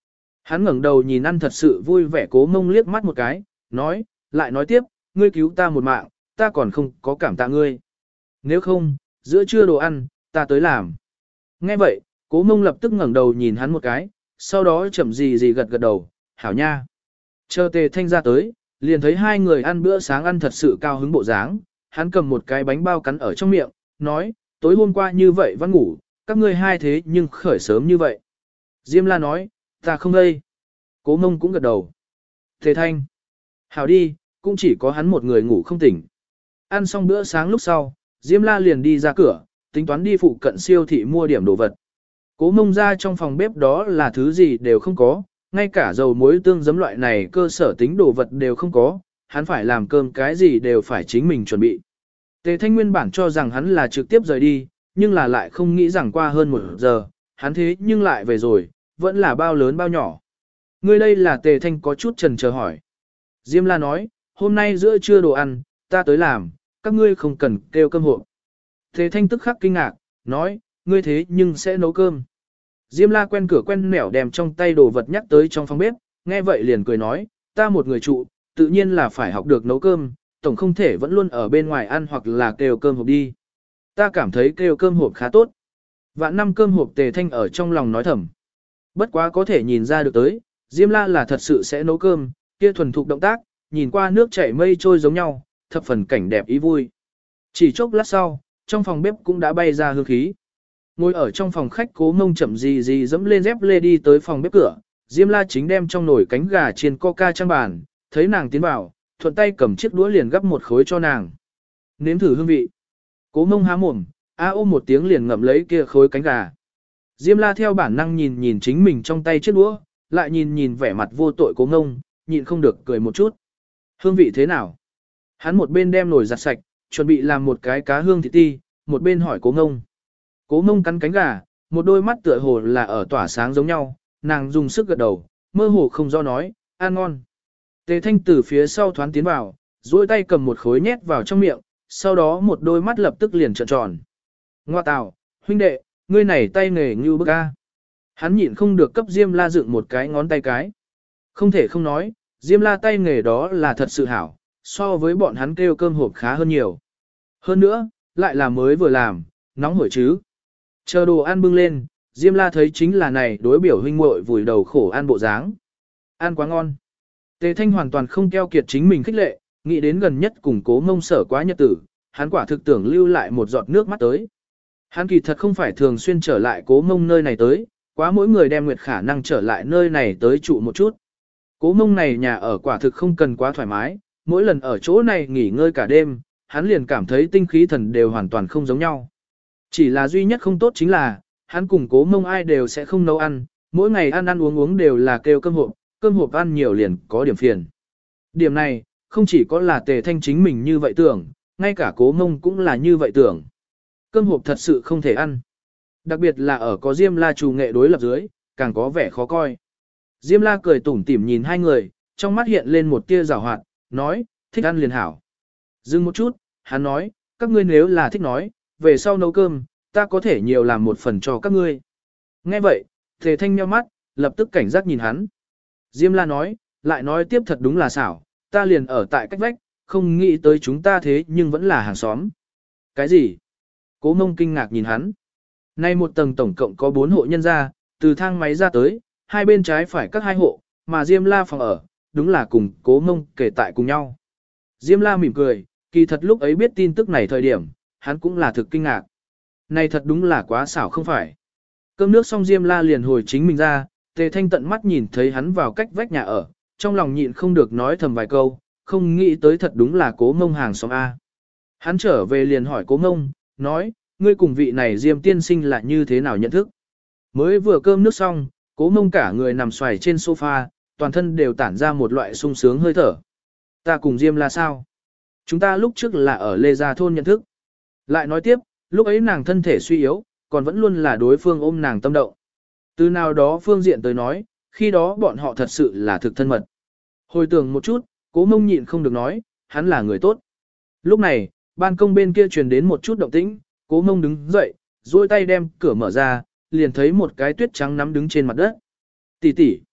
Hắn ngẩng đầu nhìn ăn thật sự vui vẻ Cố Mông liếc mắt một cái, nói, lại nói tiếp, ngươi cứu ta một mạng, ta còn không có cảm tạ ngươi. Nếu không, giữa trưa đồ ăn, ta tới làm. Nghe vậy, Cố Mông lập tức ngẩng đầu nhìn hắn một cái, sau đó chậm gì gì gật gật đầu, hảo nha. Chờ Tề Thanh ra tới, liền thấy hai người ăn bữa sáng ăn thật sự cao hứng bộ dáng, hắn cầm một cái bánh bao cắn ở trong miệng, nói, tối hôm qua như vậy vẫn ngủ, các ngươi hai thế nhưng khởi sớm như vậy. Diêm La nói, ta không đây. Cố Mông cũng gật đầu. Tề Thanh. Hảo đi, cũng chỉ có hắn một người ngủ không tỉnh. Ăn xong bữa sáng lúc sau, Diêm La liền đi ra cửa, tính toán đi phụ cận siêu thị mua điểm đồ vật. Cố Mông ra trong phòng bếp đó là thứ gì đều không có, ngay cả dầu muối tương giấm loại này cơ sở tính đồ vật đều không có, hắn phải làm cơm cái gì đều phải chính mình chuẩn bị. Tề Thanh nguyên bản cho rằng hắn là trực tiếp rời đi, nhưng là lại không nghĩ rằng qua hơn một giờ, hắn thế nhưng lại về rồi, vẫn là bao lớn bao nhỏ. Ngươi đây là Tề Thanh có chút chần chờ hỏi. Diêm La nói, hôm nay giữa trưa đồ ăn, ta tới làm, các ngươi không cần kêu cơm hộp. Tề Thanh tức khắc kinh ngạc, nói, ngươi thế nhưng sẽ nấu cơm. Diêm La quen cửa quen nẻo đem trong tay đồ vật nhắc tới trong phòng bếp, nghe vậy liền cười nói, ta một người trụ, tự nhiên là phải học được nấu cơm, tổng không thể vẫn luôn ở bên ngoài ăn hoặc là kêu cơm hộp đi. Ta cảm thấy kêu cơm hộp khá tốt. Vạn năm cơm hộp Tề Thanh ở trong lòng nói thầm. Bất quá có thể nhìn ra được tới, Diêm La là thật sự sẽ nấu cơm, kia thuần thục động tác, nhìn qua nước chảy mây trôi giống nhau, thập phần cảnh đẹp ý vui. Chỉ chốc lát sau, trong phòng bếp cũng đã bay ra hương khí. Ngồi ở trong phòng khách Cố Mông chậm gì gì dẫm lên dép lê đi tới phòng bếp cửa, Diêm La chính đem trong nồi cánh gà chiên coca trang bàn, thấy nàng tiến vào, thuận tay cầm chiếc đũa liền gắp một khối cho nàng. Nếm thử hương vị. Cố Mông há mồm, a ôm một tiếng liền ngậm lấy kia khối cánh gà. Diêm La theo bản năng nhìn nhìn chính mình trong tay chiếc đũa, lại nhìn nhìn vẻ mặt vô tội Cố Mông, nhịn không được cười một chút. Hương vị thế nào? Hắn một bên đem nồi giặt sạch, chuẩn bị làm một cái cá hương thịt ti, một bên hỏi Cố Mông. Cố Mông cắn cánh gà, một đôi mắt tựa hồ là ở tỏa sáng giống nhau, nàng dùng sức gật đầu, mơ hồ không do nói, ăn ngon. Tề Thanh từ phía sau thoán tiến vào, duỗi tay cầm một khối nhét vào trong miệng, sau đó một đôi mắt lập tức liền trợn tròn. Ngoa tào, huynh đệ, ngươi này tay nghề như bức a. Hắn nhịn không được cấp Diêm La dựng một cái ngón tay cái. Không thể không nói, Diêm La tay nghề đó là thật sự hảo, so với bọn hắn kêu cơm hộp khá hơn nhiều. Hơn nữa, lại là mới vừa làm, nóng hổi chứ. Chờ đồ ăn bưng lên, Diêm La thấy chính là này đối biểu huynh muội vùi đầu khổ ăn bộ dáng. Ăn quá ngon. Tề Thanh hoàn toàn không keo kiệt chính mình khích lệ, nghĩ đến gần nhất cùng Cố Mông sở quá nhật tử, hắn quả thực tưởng lưu lại một giọt nước mắt tới. Hắn kỳ thật không phải thường xuyên trở lại Cố Mông nơi này tới, quá mỗi người đem nguyệt khả năng trở lại nơi này tới trụ một chút. Cố Mông này nhà ở quả thực không cần quá thoải mái, mỗi lần ở chỗ này nghỉ ngơi cả đêm, hắn liền cảm thấy tinh khí thần đều hoàn toàn không giống nhau. Chỉ là duy nhất không tốt chính là, hắn cùng Cố Mông ai đều sẽ không nấu ăn, mỗi ngày ăn ăn uống uống đều là kêu cơm hộp, cơm hộp ăn nhiều liền có điểm phiền. Điểm này, không chỉ có là Tề Thanh chính mình như vậy tưởng, ngay cả Cố Mông cũng là như vậy tưởng. Cơm hộp thật sự không thể ăn. Đặc biệt là ở có Diêm La chủ nghệ đối lập dưới, càng có vẻ khó coi. Diêm La cười tủm tỉm nhìn hai người, trong mắt hiện lên một tia giảo hoạt, nói, thích ăn liền hảo. Dừng một chút, hắn nói, các ngươi nếu là thích nói, về sau nấu cơm, ta có thể nhiều làm một phần cho các ngươi. Nghe vậy, Tề Thanh nheo mắt, lập tức cảnh giác nhìn hắn. Diêm La nói, lại nói tiếp thật đúng là xảo, ta liền ở tại cách vách, không nghĩ tới chúng ta thế nhưng vẫn là hàng xóm. Cái gì? Cố Mông kinh ngạc nhìn hắn. Nay một tầng tổng cộng có bốn hộ nhân gia, từ thang máy ra tới, hai bên trái phải các hai hộ, mà Diêm La phòng ở, đúng là cùng Cố Mông kể tại cùng nhau. Diêm La mỉm cười, kỳ thật lúc ấy biết tin tức này thời điểm, hắn cũng là thực kinh ngạc. Này thật đúng là quá xảo không phải. Cơm nước xong Diêm La liền hồi chính mình ra, Tề Thanh tận mắt nhìn thấy hắn vào cách vách nhà ở, trong lòng nhịn không được nói thầm vài câu, không nghĩ tới thật đúng là Cố Mông hàng xóm A. Hắn trở về liền hỏi Cố Mông, nói, ngươi cùng vị này Diêm tiên sinh là như thế nào nhận thức. Mới vừa cơm nước xong, Cố Mông cả người nằm xoài trên sofa, toàn thân đều tản ra một loại sung sướng hơi thở. Ta cùng Diêm là sao? Chúng ta lúc trước là ở Lê Gia Thôn nhận thức. Lại nói tiếp, lúc ấy nàng thân thể suy yếu, còn vẫn luôn là đối phương ôm nàng tâm động. Từ nào đó phương diện tới nói, khi đó bọn họ thật sự là thực thân mật. Hồi tưởng một chút, Cố Mông nhịn không được nói, hắn là người tốt. Lúc này, ban công bên kia truyền đến một chút động tĩnh, Cố Mông đứng dậy, duỗi tay đem cửa mở ra, liền thấy một cái tuyết trắng nắm đứng trên mặt đất. Tỷ tỷ.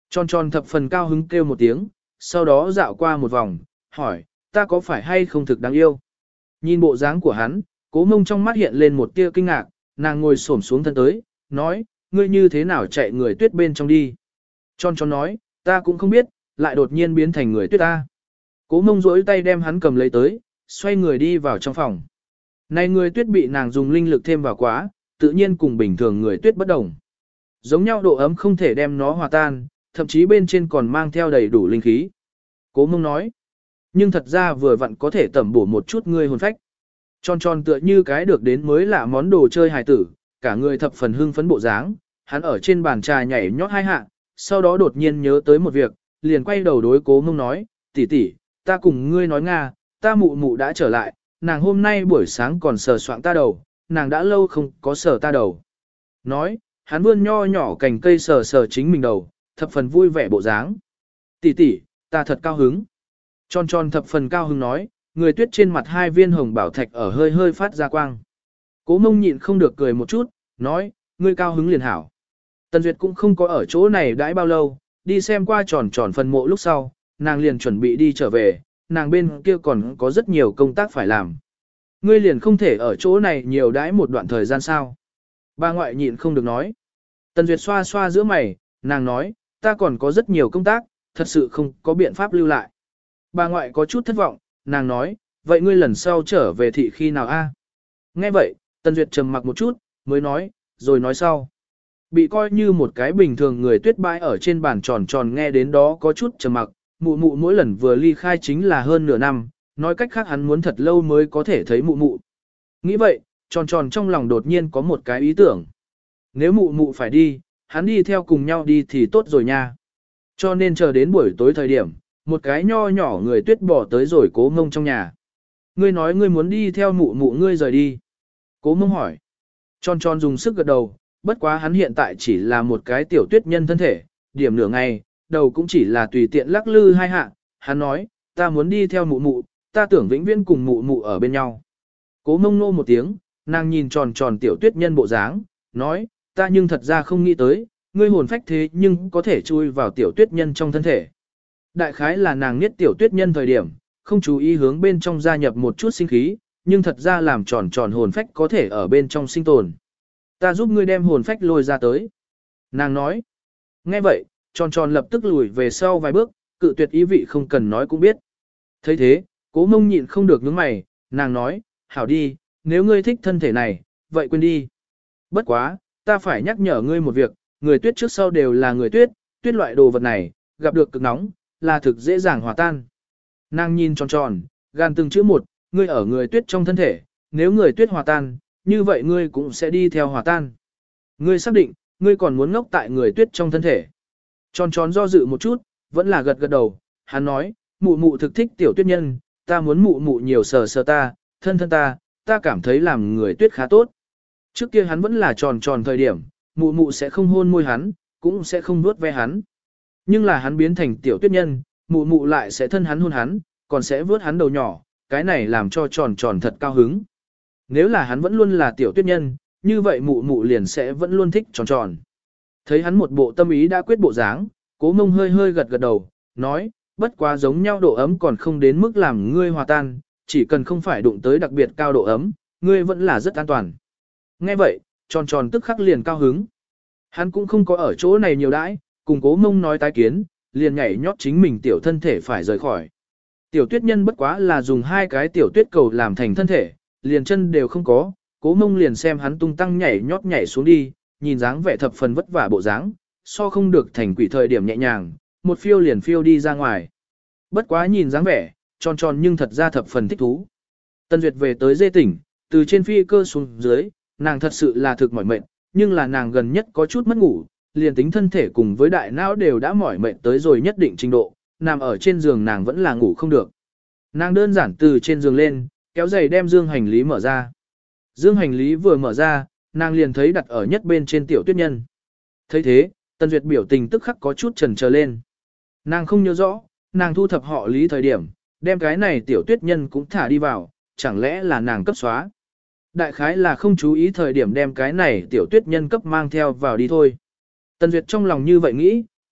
Tròn tròn thập phần cao hứng kêu một tiếng, sau đó dạo qua một vòng, hỏi, ta có phải hay không thực đáng yêu? Nhìn bộ dáng của hắn, Cố Mông trong mắt hiện lên một tia kinh ngạc, nàng ngồi xổm xuống thân tới, nói, ngươi như thế nào chạy người tuyết bên trong đi? Tròn tròn nói, ta cũng không biết, lại đột nhiên biến thành người tuyết ta. Cố Mông duỗi tay đem hắn cầm lấy tới, xoay người đi vào trong phòng. Này người tuyết bị nàng dùng linh lực thêm vào quá, tự nhiên cùng bình thường người tuyết bất đồng. Giống nhau độ ấm không thể đem nó hòa tan, thậm chí bên trên còn mang theo đầy đủ linh khí. Cố Mông nói, nhưng thật ra vừa vặn có thể tẩm bổ một chút ngươi hồn phách. Tròn tròn tựa như cái được đến mới lạ món đồ chơi hài tử, cả người thập phần hưng phấn bộ dáng, hắn ở trên bàn trà nhảy nhót hai hạ, sau đó đột nhiên nhớ tới một việc, liền quay đầu đối Cố Mông nói, tỷ tỷ, ta cùng ngươi nói Nga, ta mụ mụ đã trở lại, nàng hôm nay buổi sáng còn sờ soạng ta đầu, nàng đã lâu không có sờ ta đầu. Nói, hắn vươn nho nhỏ cành cây sờ sờ chính mình đầu, thập phần vui vẻ bộ dáng. Tỷ tỷ, ta thật cao hứng. Tròn tròn thập phần cao hứng nói, người tuyết trên mặt hai viên hồng bảo thạch ở hơi hơi phát ra quang. Cố Mông nhịn không được cười một chút, nói, ngươi cao hứng liền hảo. Tần Duyệt cũng không có ở chỗ này đãi bao lâu, đi xem qua tròn tròn phần mộ lúc sau, nàng liền chuẩn bị đi trở về, nàng bên kia còn có rất nhiều công tác phải làm. Ngươi liền không thể ở chỗ này nhiều đãi một đoạn thời gian sao. Bà ngoại nhịn không được nói. Tần Duyệt xoa xoa giữa mày, nàng nói, ta còn có rất nhiều công tác, thật sự không có biện pháp lưu lại. Bà ngoại có chút thất vọng, nàng nói, vậy ngươi lần sau trở về thị khi nào a? Nghe vậy, Tần Duyệt trầm mặc một chút, mới nói, rồi nói sau. Bị coi như một cái bình thường người tuyết bãi ở trên bàn tròn tròn nghe đến đó có chút trầm mặc, mụ mụ mỗi lần vừa ly khai chính là hơn nửa năm, nói cách khác hắn muốn thật lâu mới có thể thấy mụ mụ. Nghĩ vậy, tròn tròn trong lòng đột nhiên có một cái ý tưởng. Nếu mụ mụ phải đi, hắn đi theo cùng nhau đi thì tốt rồi nha. Cho nên chờ đến buổi tối thời điểm, một cái nho nhỏ người tuyết bỏ tới rồi Cố Mông trong nhà. Ngươi nói ngươi muốn đi theo mụ mụ ngươi rời đi. Cố Mông hỏi. Tròn tròn dùng sức gật đầu, bất quá hắn hiện tại chỉ là một cái tiểu tuyết nhân thân thể, điểm nửa ngày, đầu cũng chỉ là tùy tiện lắc lư hai hạ. Hắn nói, ta muốn đi theo mụ mụ, ta tưởng vĩnh viễn cùng mụ mụ ở bên nhau. Cố Mông nô một tiếng, nàng nhìn tròn tròn tiểu tuyết nhân bộ dáng, nói, ta nhưng thật ra không nghĩ tới, ngươi hồn phách thế nhưng có thể chui vào tiểu tuyết nhân trong thân thể. Đại khái là nàng niết tiểu tuyết nhân thời điểm, không chú ý hướng bên trong gia nhập một chút sinh khí, nhưng thật ra làm tròn tròn hồn phách có thể ở bên trong sinh tồn. Ta giúp ngươi đem hồn phách lôi ra tới. Nàng nói. Nghe vậy, tròn tròn lập tức lùi về sau vài bước, cự tuyệt ý vị không cần nói cũng biết. thấy thế, Cố Mông nhịn không được nhướng mày, nàng nói, hảo đi, nếu ngươi thích thân thể này, vậy quên đi. Bất quá, ta phải nhắc nhở ngươi một việc, người tuyết trước sau đều là người tuyết, tuyết loại đồ vật này, gặp được cực nóng, là thực dễ dàng hòa tan. Nàng nhìn tròn tròn, gan từng chữ một, ngươi ở người tuyết trong thân thể, nếu người tuyết hòa tan, như vậy ngươi cũng sẽ đi theo hòa tan. Ngươi xác định, ngươi còn muốn ngốc tại người tuyết trong thân thể. Tròn tròn do dự một chút, vẫn là gật gật đầu, hắn nói, mụ mụ thực thích tiểu tuyết nhân, ta muốn mụ mụ nhiều sờ sờ ta, thân thân ta, ta cảm thấy làm người tuyết khá tốt. Trước kia hắn vẫn là tròn tròn thời điểm, mụ mụ sẽ không hôn môi hắn, cũng sẽ không vuốt ve hắn. Nhưng là hắn biến thành tiểu tuyết nhân, mụ mụ lại sẽ thân hắn hôn hắn, còn sẽ vuốt hắn đầu nhỏ, cái này làm cho tròn tròn thật cao hứng. Nếu là hắn vẫn luôn là tiểu tuyết nhân, như vậy mụ mụ liền sẽ vẫn luôn thích tròn tròn. Thấy hắn một bộ tâm ý đã quyết bộ dáng, Cố Mông hơi hơi gật gật đầu, nói, bất quá giống nhau độ ấm còn không đến mức làm ngươi hòa tan, chỉ cần không phải đụng tới đặc biệt cao độ ấm, ngươi vẫn là rất an toàn. Nghe vậy, tròn tròn tức khắc liền cao hứng. Hắn cũng không có ở chỗ này nhiều đãi, cùng Cố Mông nói tái kiến, liền nhảy nhót chính mình tiểu thân thể phải rời khỏi. Tiểu tuyết nhân bất quá là dùng hai cái tiểu tuyết cầu làm thành thân thể, liền chân đều không có, Cố Mông liền xem hắn tung tăng nhảy nhót nhảy xuống đi, nhìn dáng vẻ thập phần vất vả bộ dáng, so không được thành quỷ thời điểm nhẹ nhàng, một phiêu liền phiêu đi ra ngoài. Bất quá nhìn dáng vẻ, tròn tròn nhưng thật ra thập phần thích thú. Tân Duyệt về tới dê tỉnh, từ trên phi cơ xuống dưới, nàng thật sự là thực mỏi mệt, nhưng là nàng gần nhất có chút mất ngủ, liền tính thân thể cùng với đại não đều đã mỏi mệt tới rồi nhất định trình độ, nằm ở trên giường nàng vẫn là ngủ không được. Nàng đơn giản từ trên giường lên, kéo giày đem dương hành lý mở ra. Dương hành lý vừa mở ra, nàng liền thấy đặt ở nhất bên trên tiểu tuyết nhân. thấy thế, Tân Duyệt biểu tình tức khắc có chút chần chờ lên. Nàng không nhớ rõ, nàng thu thập họ lý thời điểm, đem cái này tiểu tuyết nhân cũng thả đi vào, chẳng lẽ là nàng cấp xóa. Đại khái là không chú ý thời điểm đem cái này tiểu tuyết nhân cấp mang theo vào đi thôi. Tân Duyệt trong lòng như vậy nghĩ,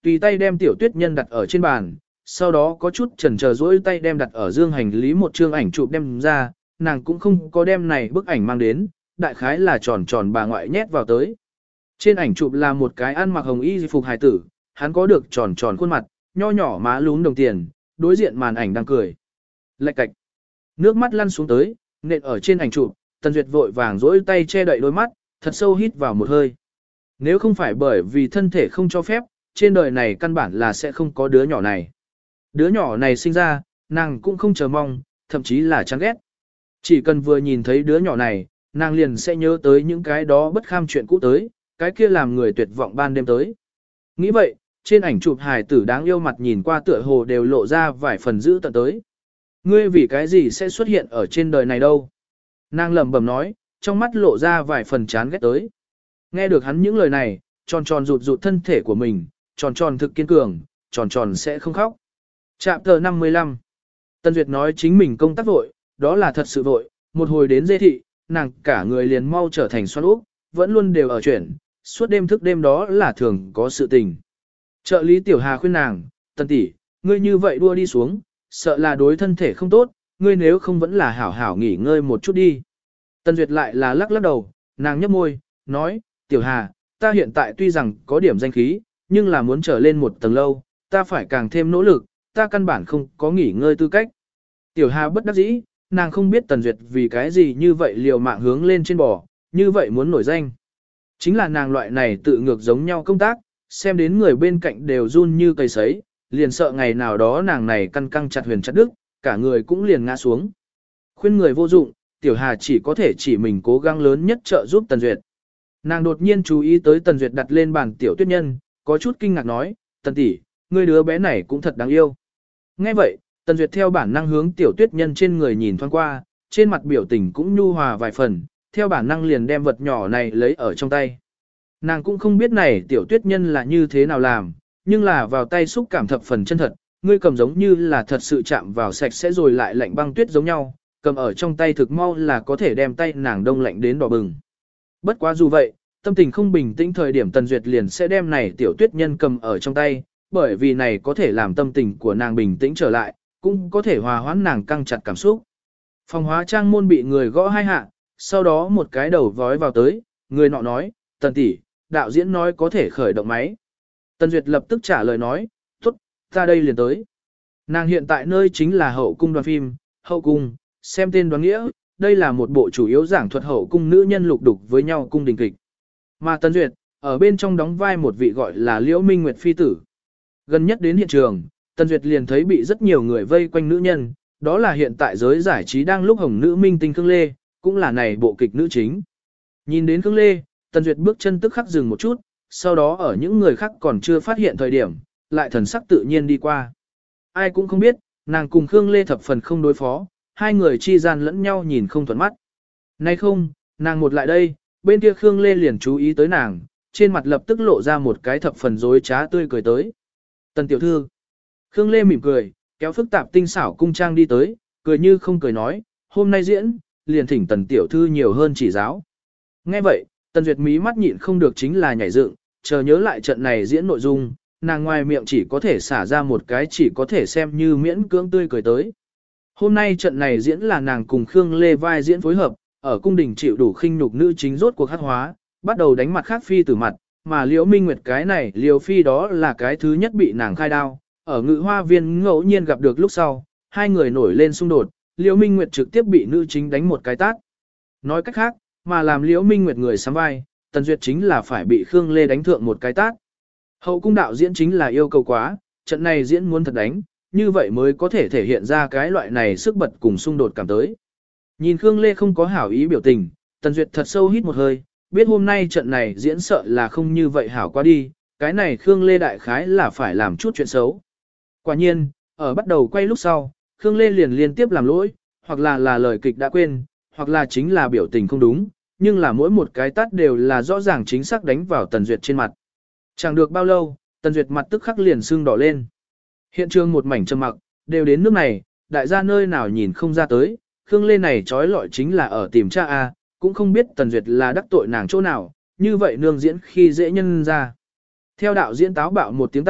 tùy tay đem tiểu tuyết nhân đặt ở trên bàn, sau đó có chút chần chờ dỗi tay đem đặt ở dương hành lý một chương ảnh chụp đem ra, nàng cũng không có đem này bức ảnh mang đến, đại khái là tròn tròn bà ngoại nhét vào tới. Trên ảnh chụp là một cái ăn mặc hồng y phục hài tử, hắn có được tròn tròn khuôn mặt, nho nhỏ má lún đồng tiền, đối diện màn ảnh đang cười. Lạch cạch. Nước mắt lăn xuống tới, nện ở trên ảnh chụp, Tần Duyệt vội vàng dỗi tay che đậy đôi mắt, thật sâu hít vào một hơi. Nếu không phải bởi vì thân thể không cho phép, trên đời này căn bản là sẽ không có đứa nhỏ này. Đứa nhỏ này sinh ra, nàng cũng không chờ mong, thậm chí là chán ghét. Chỉ cần vừa nhìn thấy đứa nhỏ này, nàng liền sẽ nhớ tới những cái đó bất kham chuyện cũ tới, cái kia làm người tuyệt vọng ban đêm tới. Nghĩ vậy, trên ảnh chụp hài tử đáng yêu mặt nhìn qua tựa hồ đều lộ ra vài phần dữ tận tới. Ngươi vì cái gì sẽ xuất hiện ở trên đời này đâu? Nàng lẩm bẩm nói, trong mắt lộ ra vài phần chán ghét tới. Nghe được hắn những lời này, tròn tròn rụt rụt thân thể của mình, tròn tròn thực kiên cường, tròn tròn sẽ không khóc. Chạm tờ năm mươi lăm. Tân Duyệt nói chính mình công tác vội, đó là thật sự vội, một hồi đến dê thị, nàng cả người liền mau trở thành xoan úp, vẫn luôn đều ở chuyển, suốt đêm thức đêm đó là thường có sự tình. Trợ lý Tiểu Hà khuyên nàng, Tân tỷ, ngươi như vậy đua đi xuống, sợ là đối thân thể không tốt, ngươi nếu không vẫn là hảo hảo nghỉ ngơi một chút đi. Tân Duyệt lại là lắc lắc đầu, nàng nhấp môi, nói, Tiểu Hà, ta hiện tại tuy rằng có điểm danh khí, nhưng là muốn trở lên một tầng lâu, ta phải càng thêm nỗ lực, ta căn bản không có nghỉ ngơi tư cách. Tiểu Hà bất đắc dĩ, nàng không biết Tần Duyệt vì cái gì như vậy liều mạng hướng lên trên bò, như vậy muốn nổi danh. Chính là nàng loại này tự ngược giống nhau công tác, xem đến người bên cạnh đều run như cây sấy, liền sợ ngày nào đó nàng này căng căng chặt huyền chặt đứt, cả người cũng liền ngã xuống. Khuyên người vô dụng, Tiểu Hà chỉ có thể chỉ mình cố gắng lớn nhất trợ giúp Tần Duyệt. Nàng đột nhiên chú ý tới Tần Duyệt đặt lên bàn Tiểu Tuyết Nhân, có chút kinh ngạc nói, Tần tỷ, ngươi đứa bé này cũng thật đáng yêu. Nghe vậy, Tần Duyệt theo bản năng hướng Tiểu Tuyết Nhân trên người nhìn thoáng qua, trên mặt biểu tình cũng nhu hòa vài phần, theo bản năng liền đem vật nhỏ này lấy ở trong tay. Nàng cũng không biết này Tiểu Tuyết Nhân là như thế nào làm, nhưng là vào tay xúc cảm thập phần chân thật, ngươi cầm giống như là thật sự chạm vào sạch sẽ rồi lại lạnh băng tuyết giống nhau, cầm ở trong tay thực mau là có thể đem tay nàng đông lạnh đến đỏ bừng. Bất quá dù vậy, tâm tình không bình tĩnh thời điểm Tần Duyệt liền sẽ đem này Tiểu Tuyết Nhân cầm ở trong tay, bởi vì này có thể làm tâm tình của nàng bình tĩnh trở lại, cũng có thể hòa hoãn nàng căng chặt cảm xúc. Phòng hóa trang môn bị người gõ hai hạ, sau đó một cái đầu vói vào tới, người nọ nói, Tần tỷ, đạo diễn nói có thể khởi động máy. Tần Duyệt lập tức trả lời nói, tốt, ta đây liền tới. Nàng hiện tại nơi chính là hậu cung đoàn phim, hậu cung, xem tên đoán nghĩa, đây là một bộ chủ yếu giảng thuật hậu cung nữ nhân lục đục với nhau cung đình kịch. Mà Tần Duyệt, ở bên trong đóng vai một vị gọi là Liễu Minh Nguyệt phi tử. Gần nhất đến hiện trường, Tần Duyệt liền thấy bị rất nhiều người vây quanh nữ nhân, đó là hiện tại giới giải trí đang lúc hồng nữ minh tinh Khương Lê, cũng là này bộ kịch nữ chính. Nhìn đến Khương Lê, Tần Duyệt bước chân tức khắc dừng một chút, sau đó ở những người khác còn chưa phát hiện thời điểm, lại thần sắc tự nhiên đi qua. Ai cũng không biết, nàng cùng Khương Lê thập phần không đối phó, hai người chi gian lẫn nhau nhìn không thuận mắt. Nay không, nàng một lại đây, bên kia Khương Lê liền chú ý tới nàng, trên mặt lập tức lộ ra một cái thập phần dối trá tươi cười tới. Tần tiểu thư. Khương Lê mỉm cười, kéo phức tạp tinh xảo cung trang đi tới, cười như không cười nói, hôm nay diễn, liền thỉnh Tần tiểu thư nhiều hơn chỉ giáo. Nghe vậy, Tần Duyệt mí mắt nhịn không được chính là nhảy dựng, chờ nhớ lại trận này diễn nội dung, nàng ngoài miệng chỉ có thể xả ra một cái chỉ có thể xem như miễn cưỡng tươi cười tới. Hôm nay trận này diễn là nàng cùng Khương Lê vai diễn phối hợp, ở cung đình chịu đủ khinh nhục nữ chính rốt cuộc hắc hóa, bắt đầu đánh mặt khác phi tử mặt, mà Liễu Minh Nguyệt cái này Liễu phi đó là cái thứ nhất bị nàng khai đao, ở Ngự Hoa Viên ngẫu nhiên gặp được lúc sau, hai người nổi lên xung đột, Liễu Minh Nguyệt trực tiếp bị nữ chính đánh một cái tát. Nói cách khác, mà làm Liễu Minh Nguyệt người sắm vai, Tần Duyệt chính là phải bị Khương Lê đánh thượng một cái tát. Hậu cung đạo diễn chính là yêu cầu quá, trận này diễn muốn thật đánh, như vậy mới có thể thể hiện ra cái loại này sức bật cùng xung đột cảm tới. Nhìn Khương Lê không có hảo ý biểu tình, Tần Duyệt thật sâu hít một hơi, biết hôm nay trận này diễn sợ là không như vậy hảo qua đi, cái này Khương Lê đại khái là phải làm chút chuyện xấu. Quả nhiên, ở bắt đầu quay lúc sau, Khương Lê liền liên tiếp làm lỗi, hoặc là là lời kịch đã quên, hoặc là chính là biểu tình không đúng, nhưng là mỗi một cái tát đều là rõ ràng chính xác đánh vào Tần Duyệt trên mặt. Chẳng được bao lâu, Tần Duyệt mặt tức khắc liền sưng đỏ lên. Hiện trường một mảnh trầm mặc, đều đến nước này, đại gia nơi nào nhìn không ra tới, Khương Lê này trói lọi chính là ở tìm cha A, cũng không biết Tần Duyệt là đắc tội nàng chỗ nào, như vậy nương diễn khi dễ nhân ra. Theo đạo diễn táo bạo một tiếng tạp,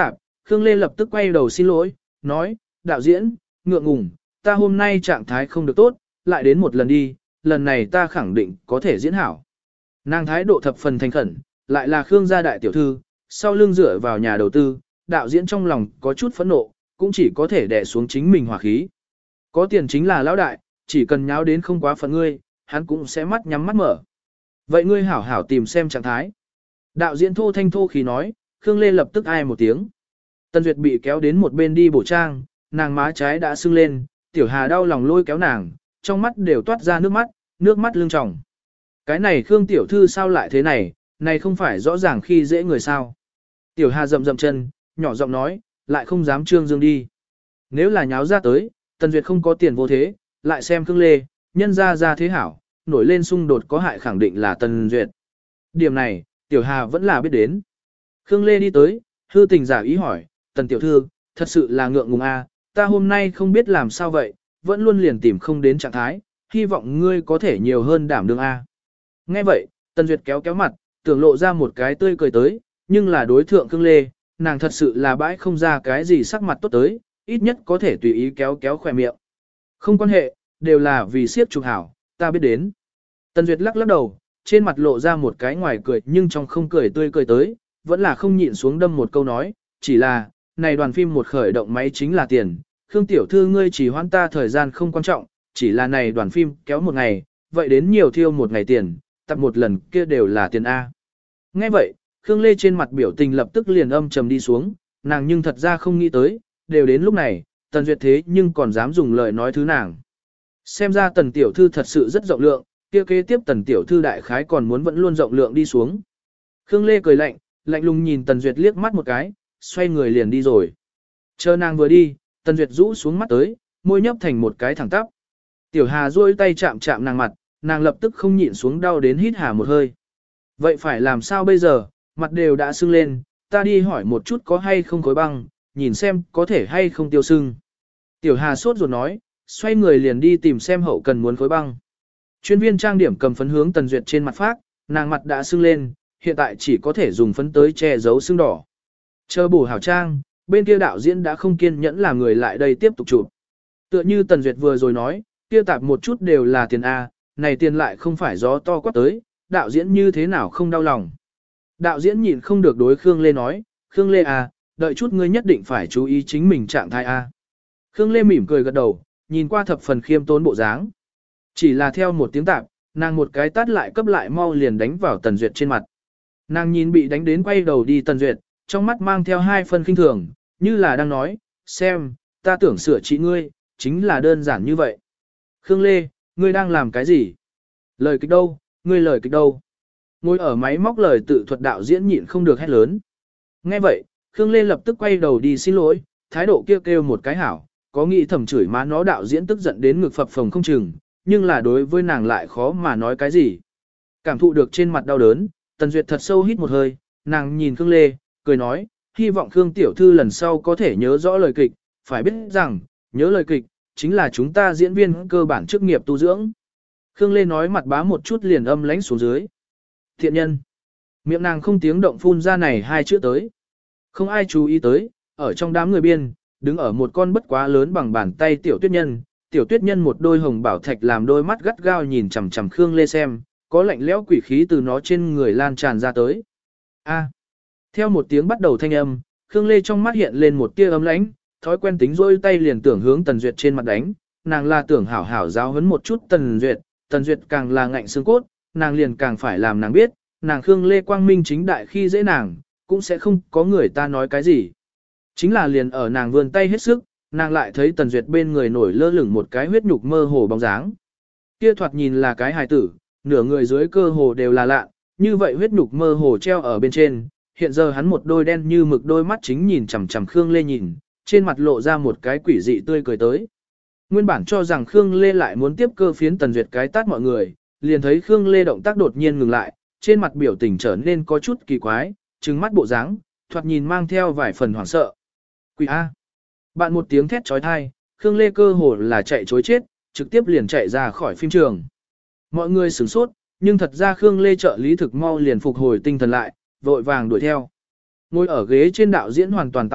Khương Lê lập tức quay đầu xin lỗi, nói, đạo diễn, ngượng ngùng, ta hôm nay trạng thái không được tốt, lại đến một lần đi, lần này ta khẳng định có thể diễn hảo. Nàng thái độ thập phần thành khẩn, lại là Khương gia đại tiểu thư, sau lưng dựa vào nhà đầu tư, đạo diễn trong lòng có chút phẫn nộ, cũng chỉ có thể đè xuống chính mình hỏa khí. Có tiền chính là lão đại, chỉ cần nháo đến không quá phận ngươi, hắn cũng sẽ mắt nhắm mắt mở. Vậy ngươi hảo hảo tìm xem trạng thái. Đạo diễn thô thanh thô khí nói, Khương Lê lập tức ai một tiếng. Tần Duyệt bị kéo đến một bên đi bổ trang, nàng má trái đã sưng lên, Tiểu Hà đau lòng lôi kéo nàng, trong mắt đều toát ra nước mắt, nước mắt lưng tròng. Cái này Khương tiểu thư sao lại thế này, này không phải rõ ràng khi dễ người sao. Tiểu Hà rậm rậm chân, nhỏ giọng nói, lại không dám trương dương đi. Nếu là nháo ra tới, Tần Duyệt không có tiền vô thế, lại xem Khương Lê, nhân ra ra thế hảo, nổi lên xung đột có hại khẳng định là Tần Duyệt. Điểm này, Tiểu Hà vẫn là biết đến. Khương Lê đi tới, hư tình giả ý hỏi, Tần tiểu thư, thật sự là ngượng ngùng a, ta hôm nay không biết làm sao vậy, vẫn luôn liền tìm không đến trạng thái, hy vọng ngươi có thể nhiều hơn đảm đương a. Nghe vậy, Tần Duyệt kéo kéo mặt, tưởng lộ ra một cái tươi cười tới, nhưng là đối thượng Khương Lê, nàng thật sự là bãi không ra cái gì sắc mặt tốt tới, ít nhất có thể tùy ý kéo kéo khỏe miệng. Không quan hệ, đều là vì siếp trục hảo, ta biết đến. Tần Duyệt lắc lắc đầu, trên mặt lộ ra một cái ngoài cười nhưng trong không cười tươi cười tới, vẫn là không nhịn xuống đâm một câu nói, chỉ là, này đoàn phim một khởi động máy chính là tiền, Khương tiểu thư ngươi chỉ hoãn ta thời gian không quan trọng, chỉ là này đoàn phim kéo một ngày, vậy đến nhiều thiêu một ngày tiền, tập một lần kia đều là tiền A. Nghe vậy, Khương Lê trên mặt biểu tình lập tức liền âm trầm đi xuống, nàng nhưng thật ra không nghĩ tới, đều đến lúc này, Tần Duyệt thế nhưng còn dám dùng lời nói thứ nàng. Xem ra Tần tiểu thư thật sự rất rộng lượng, kia kế tiếp Tần tiểu thư đại khái còn muốn vẫn luôn rộng lượng đi xuống. Khương Lê cười lạnh, lạnh lùng nhìn Tần Duyệt liếc mắt một cái, xoay người liền đi rồi. Chờ nàng vừa đi, Tần Duyệt rũ xuống mắt tới, môi nhấp thành một cái thẳng tắp. Tiểu Hà duỗi tay chạm chạm nàng mặt, nàng lập tức không nhịn xuống đau đến hít hà một hơi. Vậy phải làm sao bây giờ, mặt đều đã sưng lên, ta đi hỏi một chút có hay không khối băng, nhìn xem có thể hay không tiêu sưng. Tiểu Hà sốt ruột nói, xoay người liền đi tìm xem hậu cần muốn khối băng. Chuyên viên trang điểm cầm phấn hướng Tần Duyệt trên mặt phát, nàng mặt đã sưng lên, hiện tại chỉ có thể dùng phấn tới che giấu sưng đỏ. Chờ bổ hảo trang, bên kia đạo diễn đã không kiên nhẫn làm người lại đây tiếp tục chụp. Tựa như Tần Duyệt vừa rồi nói, kia tạp một chút đều là tiền A, này tiền lại không phải gió to quát tới, đạo diễn như thế nào không đau lòng. Đạo diễn nhìn không được đối Khương Lê nói, Khương Lê à, đợi chút ngươi nhất định phải chú ý chính mình trạng thái A. Khương Lê mỉm cười gật đầu, nhìn qua thập phần khiêm tốn bộ dáng. Chỉ là theo một tiếng tạp, nàng một cái tát lại cấp lại mau liền đánh vào Tần Duyệt trên mặt. Nàng nhìn bị đánh đến quay đầu đi Tần Duyệt, trong mắt mang theo hai phần khinh thường, như là đang nói, xem, ta tưởng sửa trị ngươi, chính là đơn giản như vậy. Khương Lê, ngươi đang làm cái gì? Lời kịch đâu, ngươi lời kịch đâu? Ngồi ở máy móc lời tự thuật đạo diễn nhịn không được hét lớn. Nghe vậy, Khương Lê lập tức quay đầu đi xin lỗi, thái độ kêu kêu một cái hảo, có nghĩ thầm chửi má nó đạo diễn tức giận đến ngực phập phồng không chừng, nhưng là đối với nàng lại khó mà nói cái gì. Cảm thụ được trên mặt đau đớn, Tần Duyệt thật sâu hít một hơi, nàng nhìn Khương Lê, cười nói, hy vọng Khương tiểu thư lần sau có thể nhớ rõ lời kịch, phải biết rằng, nhớ lời kịch, chính là chúng ta diễn viên cơ bản chức nghiệp tu dưỡng. Khương Lê nói mặt bá một chút liền âm lánh xuống dưới. Thiện nhân. Miệng nàng không tiếng động phun ra này hai chữ tới. Không ai chú ý tới, ở trong đám người biên, đứng ở một con bất quá lớn bằng bàn tay tiểu tuyết nhân. Tiểu tuyết nhân một đôi hồng bảo thạch làm đôi mắt gắt gao nhìn chằm chằm Khương Lê xem, có lạnh lẽo quỷ khí từ nó trên người lan tràn ra tới. A. Theo một tiếng bắt đầu thanh âm, Khương Lê trong mắt hiện lên một tia ấm lãnh, thói quen tính rôi tay liền tưởng hướng Tần Duyệt trên mặt đánh, nàng là tưởng hảo hảo giáo huấn một chút Tần Duyệt, Tần Duyệt càng là ngạnh xương cốt, nàng liền càng phải làm nàng biết, nàng Khương Lê quang minh chính đại khi dễ nàng, cũng sẽ không có người ta nói cái gì. Chính là liền ở nàng vươn tay hết sức, nàng lại thấy Tần Duyệt bên người nổi lơ lửng một cái huyết nhục mơ hồ bóng dáng. Kia thoạt nhìn là cái hài tử, nửa người dưới cơ hồ đều là lạ, như vậy huyết nhục mơ hồ treo ở bên trên, hiện giờ hắn một đôi đen như mực đôi mắt chính nhìn chằm chằm Khương Lê nhìn, trên mặt lộ ra một cái quỷ dị tươi cười tới. Nguyên bản cho rằng Khương Lê lại muốn tiếp cơ phiến Tần Duyệt cái tát mọi người, liền thấy Khương Lê động tác đột nhiên ngừng lại, trên mặt biểu tình trở nên có chút kỳ quái, trừng mắt bộ dáng, thoạt nhìn mang theo vài phần hoảng sợ. Quỷ A. Bạn một tiếng thét trói thai, Khương Lê cơ hồ là chạy chối chết, trực tiếp liền chạy ra khỏi phim trường. Mọi người sửng sốt, nhưng thật ra Khương Lê trợ lý thực mau liền phục hồi tinh thần lại, vội vàng đuổi theo. Ngồi ở ghế trên đạo diễn hoàn toàn táo bạo,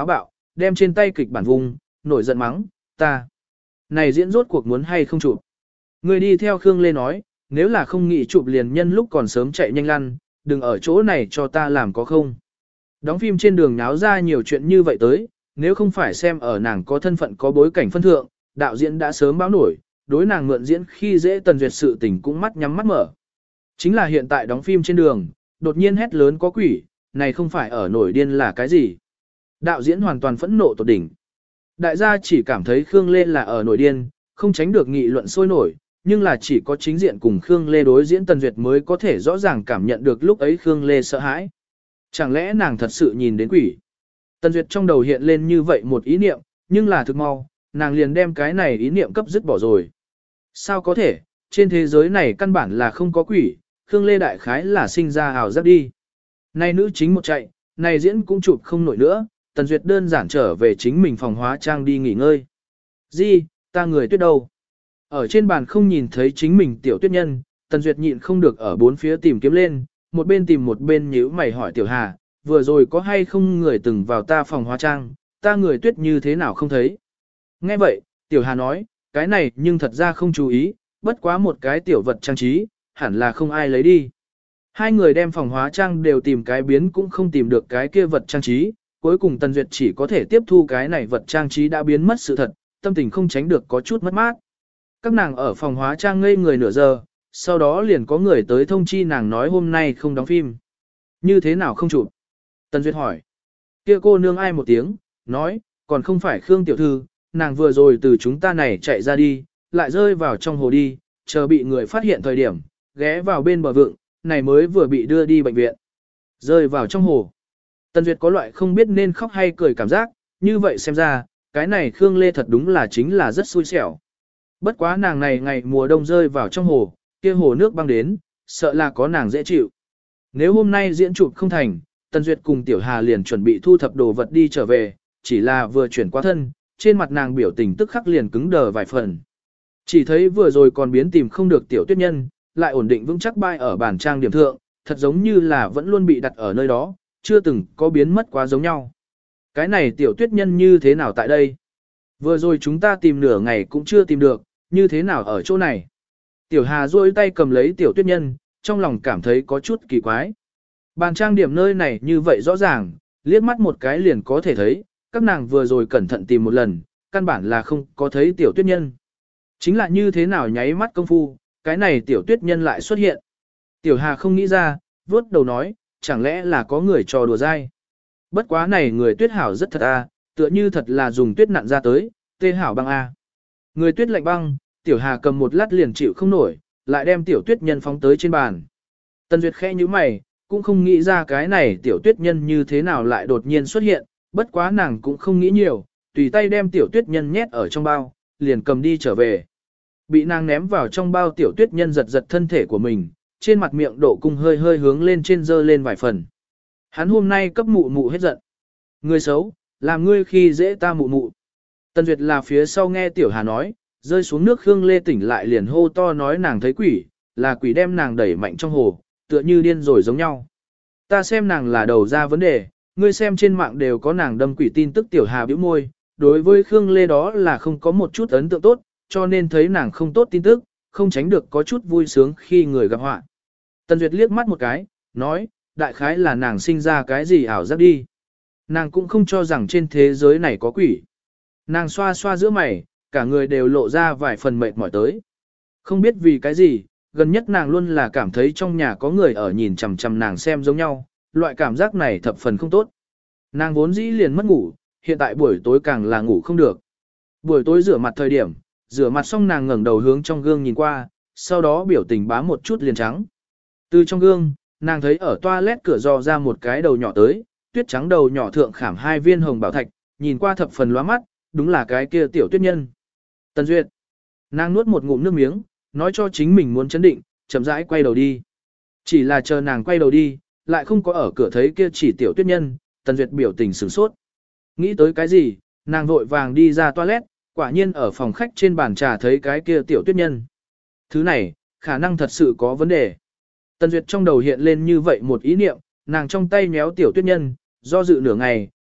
đem trên tay kịch bản vùng, nổi giận mắng, ta. Này diễn rốt cuộc muốn hay không chụp. Người đi theo Khương Lê nói, nếu là không nghĩ chụp liền nhân lúc còn sớm chạy nhanh lăn, đừng ở chỗ này cho ta làm có không. Đóng phim trên đường nháo ra nhiều chuyện như vậy tới, nếu không phải xem ở nàng có thân phận có bối cảnh phân thượng, đạo diễn đã sớm báo nổi, đối nàng mượn diễn khi dễ Tần Duyệt sự tình cũng mắt nhắm mắt mở. Chính là hiện tại đóng phim trên đường, đột nhiên hét lớn có quỷ, này không phải ở nổi điên là cái gì. Đạo diễn hoàn toàn phẫn nộ tột đỉnh. Đại gia chỉ cảm thấy Khương Lê là ở nổi điên, không tránh được nghị luận sôi nổi, nhưng là chỉ có chính diện cùng Khương Lê đối diễn Tần Duyệt mới có thể rõ ràng cảm nhận được lúc ấy Khương Lê sợ hãi. Chẳng lẽ nàng thật sự nhìn đến quỷ? Tần Duyệt trong đầu hiện lên như vậy một ý niệm, nhưng là thực mau, nàng liền đem cái này ý niệm cấp dứt bỏ rồi. Sao có thể, trên thế giới này căn bản là không có quỷ, Khương Lê đại khái là sinh ra ảo giác đi. Này nữ chính một chạy, này diễn cũng chụp không nổi nữa, Tần Duyệt đơn giản trở về chính mình phòng hóa trang đi nghỉ ngơi. Di, ta người tuyết đâu? Ở trên bàn không nhìn thấy chính mình tiểu tuyết nhân, Tần Duyệt nhịn không được ở bốn phía tìm kiếm lên, một bên tìm một bên nhíu mày hỏi tiểu Hà, vừa rồi có hay không người từng vào ta phòng hóa trang, ta người tuyết như thế nào không thấy. Nghe vậy, tiểu Hà nói, cái này nhưng thật ra không chú ý, bất quá một cái tiểu vật trang trí, hẳn là không ai lấy đi. Hai người đem phòng hóa trang đều tìm cái biến cũng không tìm được cái kia vật trang trí, cuối cùng Tần Duyệt chỉ có thể tiếp thu cái này vật trang trí đã biến mất sự thật, tâm tình không tránh được có chút mất mát. Các nàng ở phòng hóa trang ngây người nửa giờ, sau đó liền có người tới thông chi nàng nói hôm nay không đóng phim. Như thế nào không chụp? Tần Duyệt hỏi. Kia cô nương ai một tiếng, nói, còn không phải Khương tiểu thư, nàng vừa rồi từ chúng ta này chạy ra đi, lại rơi vào trong hồ đi, chờ bị người phát hiện thời điểm, ghé vào bên bờ vượng, này mới vừa bị đưa đi bệnh viện. Rơi vào trong hồ. Tần Duyệt có loại không biết nên khóc hay cười cảm giác, như vậy xem ra, cái này Khương Lê thật đúng là chính là rất xui xẻo. Bất quá nàng này ngày mùa đông rơi vào trong hồ, kia hồ nước băng đến, sợ là có nàng dễ chịu. Nếu hôm nay diễn chụp không thành, Tần Duyệt cùng Tiểu Hà liền chuẩn bị thu thập đồ vật đi trở về, chỉ là vừa chuyển qua thân, trên mặt nàng biểu tình tức khắc liền cứng đờ vài phần. Chỉ thấy vừa rồi còn biến tìm không được Tiểu Tuyết Nhân, lại ổn định vững chắc bay ở bàn trang điểm thượng, thật giống như là vẫn luôn bị đặt ở nơi đó, chưa từng có biến mất quá giống nhau. Cái này Tiểu Tuyết Nhân như thế nào tại đây? Vừa rồi chúng ta tìm nửa ngày cũng chưa tìm được, như thế nào ở chỗ này? Tiểu Hà duỗi tay cầm lấy Tiểu Tuyết Nhân, trong lòng cảm thấy có chút kỳ quái. Bàn trang điểm nơi này như vậy rõ ràng, liếc mắt một cái liền có thể thấy, các nàng vừa rồi cẩn thận tìm một lần, căn bản là không có thấy Tiểu Tuyết Nhân. Chính là như thế nào nháy mắt công phu, cái này Tiểu Tuyết Nhân lại xuất hiện. Tiểu Hà không nghĩ ra, vuốt đầu nói, chẳng lẽ là có người trò đùa dai. Bất quá này người tuyết hảo rất thật à, tựa như thật là dùng tuyết nặn ra tới, tê hảo băng a. Người tuyết lạnh băng, Tiểu Hà cầm một lát liền chịu không nổi, lại đem Tiểu Tuyết Nhân phóng tới trên bàn. Tần Duyệt khẽ như mày, cũng không nghĩ ra cái này Tiểu Tuyết Nhân như thế nào lại đột nhiên xuất hiện, bất quá nàng cũng không nghĩ nhiều, tùy tay đem Tiểu Tuyết Nhân nhét ở trong bao, liền cầm đi trở về. Bị nàng ném vào trong bao Tiểu Tuyết Nhân giật giật thân thể của mình, trên mặt miệng độ cung hơi hơi hướng lên trên dơ lên vài phần. Hắn hôm nay cấp mụ mụ hết giận. Người xấu, làm ngươi khi dễ ta mụ mụ. Tần Duyệt là phía sau nghe Tiểu Hà nói, rơi xuống nước Khương Lê tỉnh lại liền hô to nói nàng thấy quỷ, là quỷ đem nàng đẩy mạnh trong hồ, tựa như điên rồi giống nhau. Ta xem nàng là đầu ra vấn đề, ngươi xem trên mạng đều có nàng đâm quỷ tin tức. Tiểu Hà bĩu môi, đối với Khương Lê đó là không có một chút ấn tượng tốt, cho nên thấy nàng không tốt tin tức, không tránh được có chút vui sướng khi người gặp họa. Tần Duyệt liếc mắt một cái, nói, đại khái là nàng sinh ra cái gì ảo giác đi. Nàng cũng không cho rằng trên thế giới này có quỷ. Nàng xoa xoa giữa mày, cả người đều lộ ra vài phần mệt mỏi tới. Không biết vì cái gì, gần nhất nàng luôn là cảm thấy trong nhà có người ở nhìn chằm chằm nàng xem giống nhau, loại cảm giác này thập phần không tốt. Nàng vốn dĩ liền mất ngủ, hiện tại buổi tối càng là ngủ không được. Buổi tối rửa mặt thời điểm, rửa mặt xong nàng ngẩng đầu hướng trong gương nhìn qua, sau đó biểu tình bám một chút liền trắng. Từ trong gương, nàng thấy ở toilet cửa dò ra một cái đầu nhỏ tới, tuyết trắng đầu nhỏ thượng khảm hai viên hồng bảo thạch, nhìn qua thập phần lóa mắt, đúng là cái kia Tiểu Tuyết Nhân. Tần Duyệt. Nàng nuốt một ngụm nước miếng, nói cho chính mình muốn chấn định, chậm rãi quay đầu đi. Chỉ là chờ nàng quay đầu đi, lại không có ở cửa thấy kia chỉ Tiểu Tuyết Nhân, Tần Duyệt biểu tình sửng sốt. Nghĩ tới cái gì, nàng vội vàng đi ra toilet, quả nhiên ở phòng khách trên bàn trà thấy cái kia Tiểu Tuyết Nhân. Thứ này, khả năng thật sự có vấn đề. Tần Duyệt trong đầu hiện lên như vậy một ý niệm, nàng trong tay méo Tiểu Tuyết Nhân, do dự nửa ngày,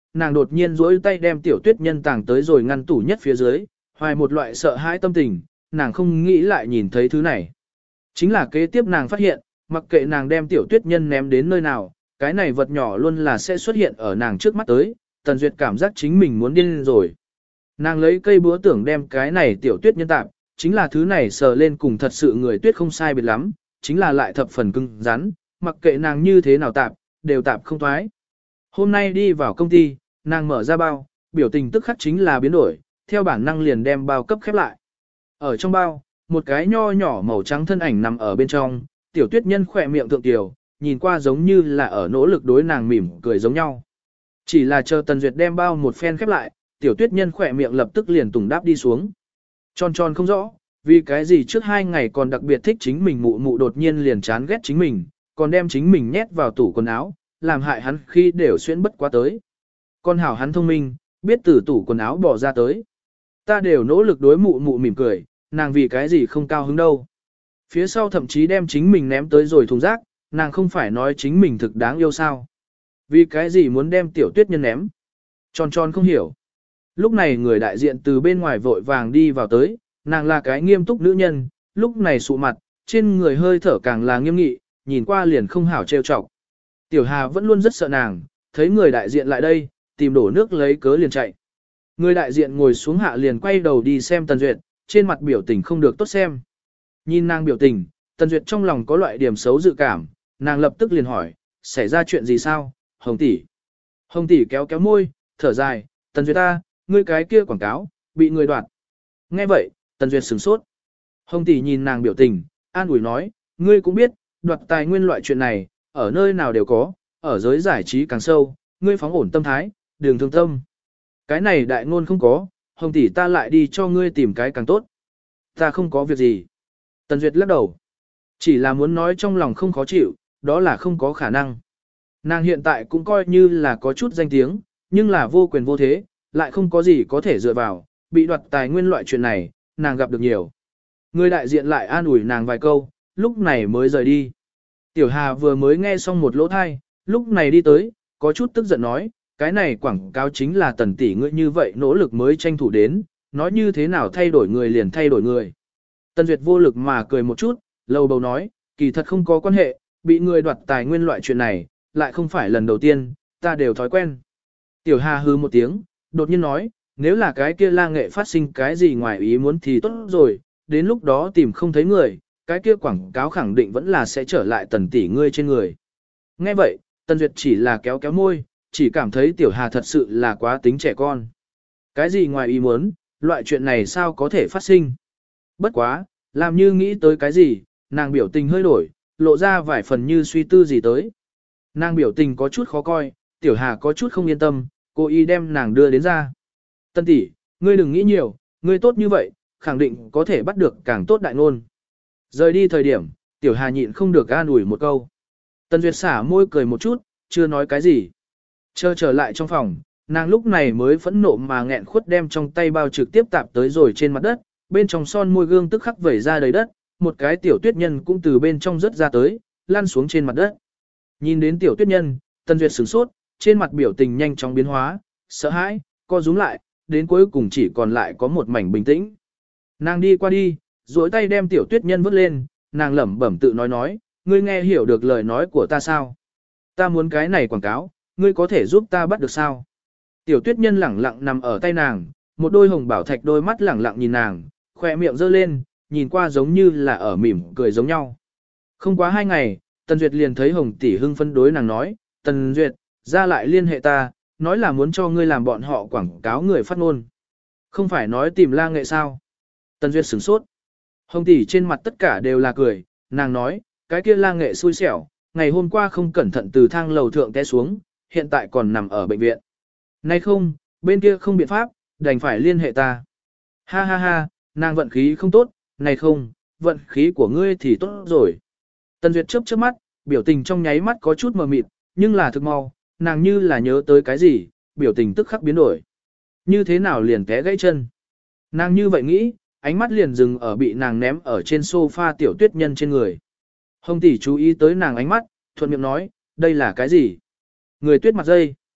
nàng đột nhiên duỗi tay đem tiểu tuyết nhân tàng tới rồi ngăn tủ nhất phía dưới, hoài một loại sợ hãi tâm tình, nàng không nghĩ lại nhìn thấy thứ này. Chính là kế tiếp nàng phát hiện, mặc kệ nàng đem tiểu tuyết nhân ném đến nơi nào, cái này vật nhỏ luôn là sẽ xuất hiện ở nàng trước mắt tới, Tần Duyệt cảm giác chính mình muốn điên rồi. Nàng lấy cây búa tưởng đem cái này tiểu tuyết nhân tạp, chính là thứ này sờ lên cùng thật sự người tuyết không sai biệt lắm, chính là lại thập phần cứng rắn, mặc kệ nàng như thế nào tạp, đều tạp không thoái. Hôm nay đi vào công ty, nàng mở ra bao, biểu tình tức khắc chính là biến đổi, theo bản năng liền đem bao cấp khép lại. Ở trong bao, một cái nho nhỏ màu trắng thân ảnh nằm ở bên trong, tiểu tuyết nhân khỏe miệng thượng tiểu, nhìn qua giống như là ở nỗ lực đối nàng mỉm cười giống nhau. Chỉ là chờ Tần Duyệt đem bao một phen khép lại, tiểu tuyết nhân khỏe miệng lập tức liền tùng đáp đi xuống. Tròn tròn không rõ, vì cái gì trước hai ngày còn đặc biệt thích chính mình mụ mụ đột nhiên liền chán ghét chính mình, còn đem chính mình nhét vào tủ quần áo, làm hại hắn khi đều xuyên bất quá tới. Con hảo hắn thông minh, biết từ tủ quần áo bỏ ra tới. Ta đều nỗ lực đối mụ mụ mỉm cười, nàng vì cái gì không cao hứng đâu. Phía sau thậm chí đem chính mình ném tới rồi thùng rác, nàng không phải nói chính mình thực đáng yêu sao. Vì cái gì muốn đem tiểu tuyết nhân ném. Tròn tròn không hiểu. Lúc này người đại diện từ bên ngoài vội vàng đi vào tới, nàng là cái nghiêm túc nữ nhân, lúc này sụ mặt, trên người hơi thở càng là nghiêm nghị, nhìn qua liền không hảo trêu chọc. Tiểu Hà vẫn luôn rất sợ nàng, thấy người đại diện lại đây, tìm đổ nước lấy cớ liền chạy. Người đại diện ngồi xuống hạ liền quay đầu đi xem Tần Duyệt, trên mặt biểu tình không được tốt xem. Nhìn nàng biểu tình, Tần Duyệt trong lòng có loại điểm xấu dự cảm, nàng lập tức liền hỏi, xảy ra chuyện gì sao, Hồng tỷ. Hồng tỷ kéo kéo môi, thở dài, Tần Duyệt ta, ngươi cái kia quảng cáo, bị người đoạt. Nghe vậy, Tần Duyệt sửng sốt. Hồng tỷ nhìn nàng biểu tình, an ủi nói, ngươi cũng biết, đoạt tài nguyên loại chuyện này, ở nơi nào đều có, ở giới giải trí càng sâu, ngươi phóng ổn tâm thái, đừng thương tâm. Cái này đại ngôn không có, Hồng tỷ ta lại đi cho ngươi tìm cái càng tốt. Ta không có việc gì. Tần Duyệt lắc đầu. Chỉ là muốn nói trong lòng không khó chịu, đó là không có khả năng. Nàng hiện tại cũng coi như là có chút danh tiếng, nhưng là vô quyền vô thế, lại không có gì có thể dựa vào, bị đoạt tài nguyên loại chuyện này, nàng gặp được nhiều. Người đại diện lại an ủi nàng vài câu, lúc này mới rời đi. Tiểu Hà vừa mới nghe xong một lỗ thai, lúc này đi tới, có chút tức giận nói, cái này quảng cáo chính là Tần tỷ ngươi như vậy nỗ lực mới tranh thủ đến, nói như thế nào thay đổi người liền thay đổi người. Tần Duyệt vô lực mà cười một chút, lầu bầu nói, kỳ thật không có quan hệ, bị người đoạt tài nguyên loại chuyện này, lại không phải lần đầu tiên, ta đều thói quen. Tiểu Hà hư một tiếng, đột nhiên nói, nếu là cái kia la nghệ phát sinh cái gì ngoài ý muốn thì tốt rồi, đến lúc đó tìm không thấy người, cái kia quảng cáo khẳng định vẫn là sẽ trở lại Tần tỷ ngươi trên người. Nghe vậy, Tần Duyệt chỉ là kéo kéo môi, chỉ cảm thấy Tiểu Hà thật sự là quá tính trẻ con. Cái gì ngoài ý muốn, loại chuyện này sao có thể phát sinh? Bất quá, làm như nghĩ tới cái gì, nàng biểu tình hơi đổi, lộ ra vài phần như suy tư gì tới. Nàng biểu tình có chút khó coi, Tiểu Hà có chút không yên tâm, cô y đem nàng đưa đến ra. Tân tỷ, ngươi đừng nghĩ nhiều, ngươi tốt như vậy, khẳng định có thể bắt được càng tốt đại ngôn. Rời đi thời điểm, Tiểu Hà nhịn không được an ủi một câu. Tần Duyệt xả môi cười một chút, chưa nói cái gì. Chờ trở lại trong phòng, nàng lúc này mới phẫn nộ mà nghẹn khuất đem trong tay bao trực tiếp tạp tới rồi trên mặt đất, bên trong son môi gương tức khắc vẩy ra đầy đất, một cái tiểu tuyết nhân cũng từ bên trong rớt ra tới, lăn xuống trên mặt đất. Nhìn đến tiểu tuyết nhân, Tần Duyệt sửng sốt, trên mặt biểu tình nhanh chóng biến hóa, sợ hãi, co rúm lại, đến cuối cùng chỉ còn lại có một mảnh bình tĩnh. Nàng đi qua đi, duỗi tay đem tiểu tuyết nhân vứt lên, nàng lẩm bẩm tự nói nói, ngươi nghe hiểu được lời nói của ta sao? Ta muốn cái này quảng cáo, ngươi có thể giúp ta bắt được sao? Tiểu tuyết nhân lẳng lặng nằm ở tay nàng, một đôi hồng bảo thạch đôi mắt lẳng lặng nhìn nàng, khỏe miệng giơ lên, nhìn qua giống như là ở mỉm cười giống nhau. Không quá hai ngày, Tần Duyệt liền thấy Hồng tỷ hưng phấn đối nàng nói, Tần Duyệt, ra lại liên hệ ta, nói là muốn cho ngươi làm bọn họ quảng cáo người phát ngôn. Không phải nói tìm la nghệ sao? Tần Duyệt sửng sốt. Hồng tỷ trên mặt tất cả đều là cười, nàng nói, cái kia la nghệ xui xẻo, ngày hôm qua không cẩn thận từ thang lầu thượng té xuống, hiện tại còn nằm ở bệnh viện. Nay không, bên kia không biện pháp, đành phải liên hệ ta. Ha ha ha, nàng vận khí không tốt, này không, vận khí của ngươi thì tốt rồi. Tần Duyệt chớp chớp mắt, biểu tình trong nháy mắt có chút mờ mịt, nhưng là thực mau, nàng như là nhớ tới cái gì, biểu tình tức khắc biến đổi. Như thế nào liền té gãy chân. Nàng như vậy nghĩ, ánh mắt liền dừng ở bị nàng ném ở trên sofa tiểu tuyết nhân trên người. Hồng tỷ chú ý tới nàng ánh mắt, thuận miệng nói, đây là cái gì? Người tuyết mặt dây.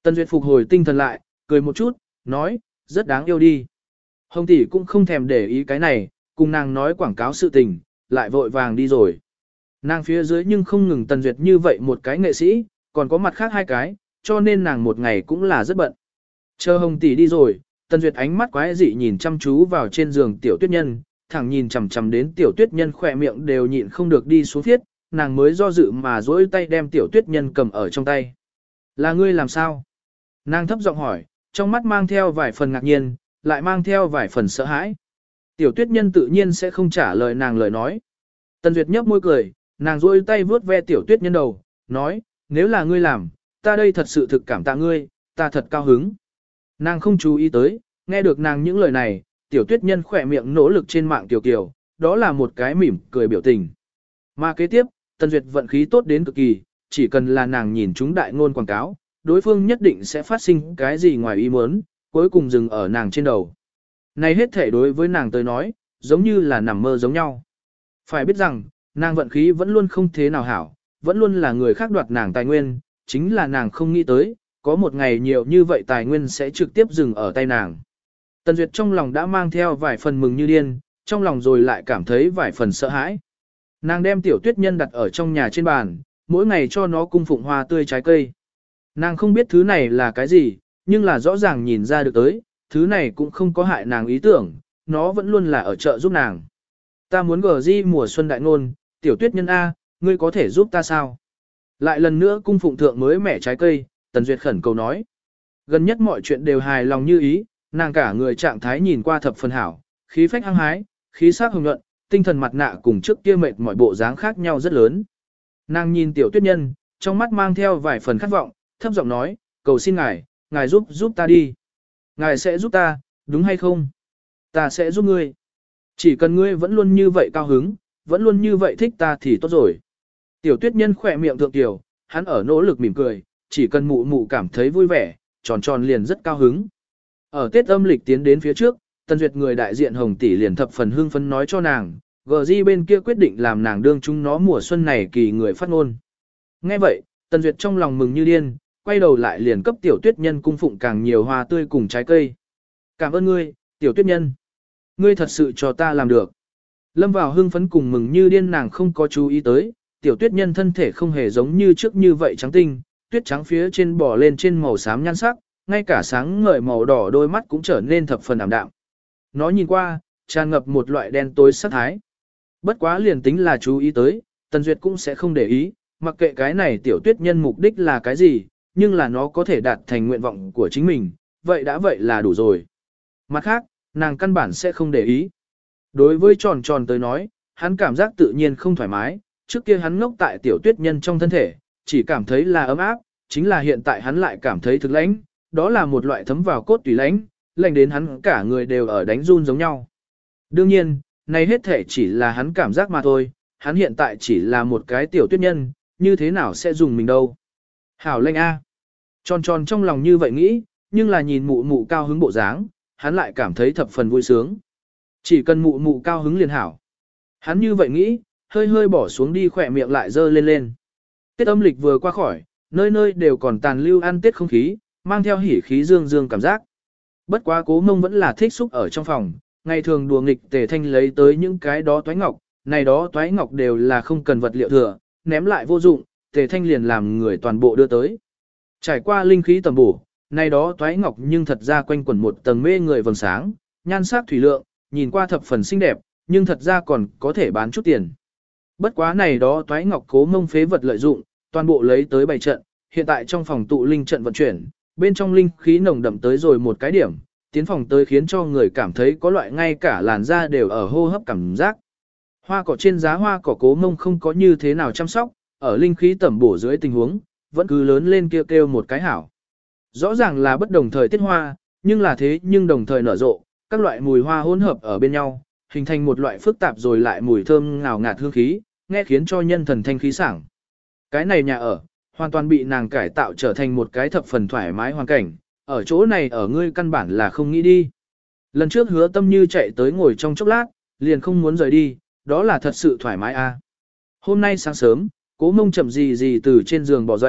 Tần Duyệt phục hồi tinh thần lại, cười một chút, nói, rất đáng yêu đi. Hồng tỷ cũng không thèm để ý cái này, cùng nàng nói quảng cáo sự tình, lại vội vàng đi rồi. Nàng phía dưới nhưng không ngừng Tần Duyệt như vậy một cái nghệ sĩ, còn có mặt khác hai cái, cho nên nàng một ngày cũng là rất bận. Chờ Hồng tỷ đi rồi, Tần Duyệt ánh mắt quái dị nhìn chăm chú vào trên giường Tiểu Tuyết Nhân, thẳng nhìn chằm chằm đến Tiểu Tuyết Nhân khỏe miệng đều nhịn không được đi xuống thiết, nàng mới do dự mà duỗi tay đem Tiểu Tuyết Nhân cầm ở trong tay. Là ngươi làm sao? Nàng thấp giọng hỏi, trong mắt mang theo vài phần ngạc nhiên, lại mang theo vài phần sợ hãi. Tiểu Tuyết Nhân tự nhiên sẽ không trả lời nàng lời nói. Tần Duyệt nhấp môi cười, nàng duỗi tay vuốt ve Tiểu Tuyết Nhân đầu, nói, nếu là ngươi làm, ta đây thật sự thực cảm tạ ngươi, ta thật cao hứng. Nàng không chú ý tới, nghe được nàng những lời này, Tiểu Tuyết Nhân khỏe miệng nỗ lực trên mạng tiểu kiều, đó là một cái mỉm cười biểu tình. Mà kế tiếp, Tần Duyệt vận khí tốt đến cực kỳ, chỉ cần là nàng nhìn chúng đại ngôn quảng cáo, đối phương nhất định sẽ phát sinh cái gì ngoài ý muốn, cuối cùng dừng ở nàng trên đầu. Này hết thể đối với nàng tới nói, giống như là nằm mơ giống nhau. Phải biết rằng, nàng vận khí vẫn luôn không thế nào hảo, vẫn luôn là người khác đoạt nàng tài nguyên, chính là nàng không nghĩ tới, có một ngày nhiều như vậy tài nguyên sẽ trực tiếp dừng ở tay nàng. Tần Duyệt trong lòng đã mang theo vài phần mừng như điên, trong lòng rồi lại cảm thấy vài phần sợ hãi. Nàng đem Tiểu Tuyết Nhân đặt ở trong nhà trên bàn, mỗi ngày cho nó cung phụng hoa tươi trái cây. Nàng không biết thứ này là cái gì, nhưng là rõ ràng nhìn ra được tới, thứ này cũng không có hại nàng ý tưởng, nó vẫn luôn là ở chợ giúp nàng. Ta muốn gờ di mùa xuân đại ngôn, Tiểu Tuyết Nhân A, ngươi có thể giúp ta sao? Lại lần nữa cung phụng thượng mới mẻ trái cây, Tần Duyệt khẩn cầu nói. Gần nhất mọi chuyện đều hài lòng như ý, nàng cả người trạng thái nhìn qua thập phần hảo, khí phách hăng hái, khí sắc hồng nhuận, tinh thần mặt nạ cùng trước kia mệt mọi bộ dáng khác nhau rất lớn. Nàng nhìn Tiểu Tuyết Nhân, trong mắt mang theo vài phần khát vọng, thấp giọng nói, cầu xin ngài, ngài giúp giúp ta đi. Ngài sẽ giúp ta, đúng hay không? Ta sẽ giúp ngươi. Chỉ cần ngươi vẫn luôn như vậy cao hứng, vẫn luôn như vậy thích ta thì tốt rồi. Tiểu Tuyết Nhân khỏe miệng thượng tiểu, hắn ở nỗ lực mỉm cười, chỉ cần mụ mụ cảm thấy vui vẻ, tròn tròn liền rất cao hứng. Ở Tết âm lịch tiến đến phía trước, Tần Duyệt người đại diện Hồng tỷ liền thập phần hưng phấn nói cho nàng, gờ gi bên kia quyết định làm nàng đương chúng nó mùa xuân này kỳ người phát ngôn. Nghe vậy, Tần Duyệt trong lòng mừng như điên, quay đầu lại liền cấp Tiểu Tuyết Nhân cung phụng càng nhiều hoa tươi cùng trái cây. Cảm ơn ngươi, Tiểu Tuyết Nhân. Ngươi thật sự cho ta làm được. Lâm vào hưng phấn cùng mừng như điên nàng không có chú ý tới, Tiểu Tuyết Nhân thân thể không hề giống như trước như vậy trắng tinh, tuyết trắng phía trên bò lên trên màu xám nhan sắc, ngay cả sáng ngời màu đỏ đôi mắt cũng trở nên thập phần ảm đạm. Nó nhìn qua, tràn ngập một loại đen tối sắc thái. Bất quá liền tính là chú ý tới, Tần Duyệt cũng sẽ không để ý, mặc kệ cái này Tiểu Tuyết Nhân mục đích là cái gì, nhưng là nó có thể đạt thành nguyện vọng của chính mình, vậy đã vậy là đủ rồi. Mặt khác, nàng căn bản sẽ không để ý. Đối với tròn tròn tới nói, hắn cảm giác tự nhiên không thoải mái, trước kia hắn ngốc tại Tiểu Tuyết Nhân trong thân thể, chỉ cảm thấy là ấm áp, chính là hiện tại hắn lại cảm thấy thực lãnh, đó là một loại thấm vào cốt tủy lãnh, lạnh đến hắn cả người đều ở đánh run giống nhau. Đương nhiên, này hết thể chỉ là hắn cảm giác mà thôi, hắn hiện tại chỉ là một cái Tiểu Tuyết Nhân, như thế nào sẽ dùng mình đâu. Hảo lệnh A. Tròn tròn trong lòng như vậy nghĩ, nhưng là nhìn mụ mụ cao hứng bộ dáng, hắn lại cảm thấy thập phần vui sướng. Chỉ cần mụ mụ cao hứng liền hảo. Hắn như vậy nghĩ, hơi hơi bỏ xuống đi khỏe miệng lại dơ lên lên. Tết âm lịch vừa qua khỏi, nơi nơi đều còn tàn lưu ăn Tết không khí, mang theo hỉ khí dương dương cảm giác. Bất quá Cố Mông vẫn là thích xúc ở trong phòng, ngày thường đùa nghịch Tề Thanh lấy tới những cái đó toái ngọc, này đó toái ngọc đều là không cần vật liệu thừa, ném lại vô dụng, Tề Thanh liền làm người toàn bộ đưa tới. Trải qua linh khí tầm bổ, này đó toái ngọc nhưng thật ra quanh quẩn một tầng mê người vầng sáng, nhan sắc thủy lượng, nhìn qua thập phần xinh đẹp, nhưng thật ra còn có thể bán chút tiền. Bất quá này đó toái ngọc Cố Mông phế vật lợi dụng, toàn bộ lấy tới bày trận, hiện tại trong phòng tụ linh trận vận chuyển, bên trong linh khí nồng đậm tới rồi một cái điểm, tiến phòng tới khiến cho người cảm thấy có loại ngay cả làn da đều ở hô hấp cảm giác. Hoa cỏ trên giá hoa cỏ Cố Mông không có như thế nào chăm sóc, ở linh khí tẩm bổ dưới tình huống, vẫn cứ lớn lên kêu kêu một cái hảo. Rõ ràng là bất đồng thời tiết hoa, nhưng là thế nhưng đồng thời nở rộ, các loại mùi hoa hỗn hợp ở bên nhau, hình thành một loại phức tạp rồi lại mùi thơm ngào ngạt hương khí, nghe khiến cho nhân thần thanh khí sảng. Cái này nhà ở, hoàn toàn bị nàng cải tạo trở thành một cái thập phần thoải mái hoàn cảnh, ở chỗ này ở ngươi căn bản là không nghĩ đi. Lần trước Hứa Tâm Như chạy tới ngồi trong chốc lát, liền không muốn rời đi, đó là thật sự thoải mái a. À. Hôm nay sáng sớm, Cố Mông chậm gì gì từ trên giường bỏ dậy,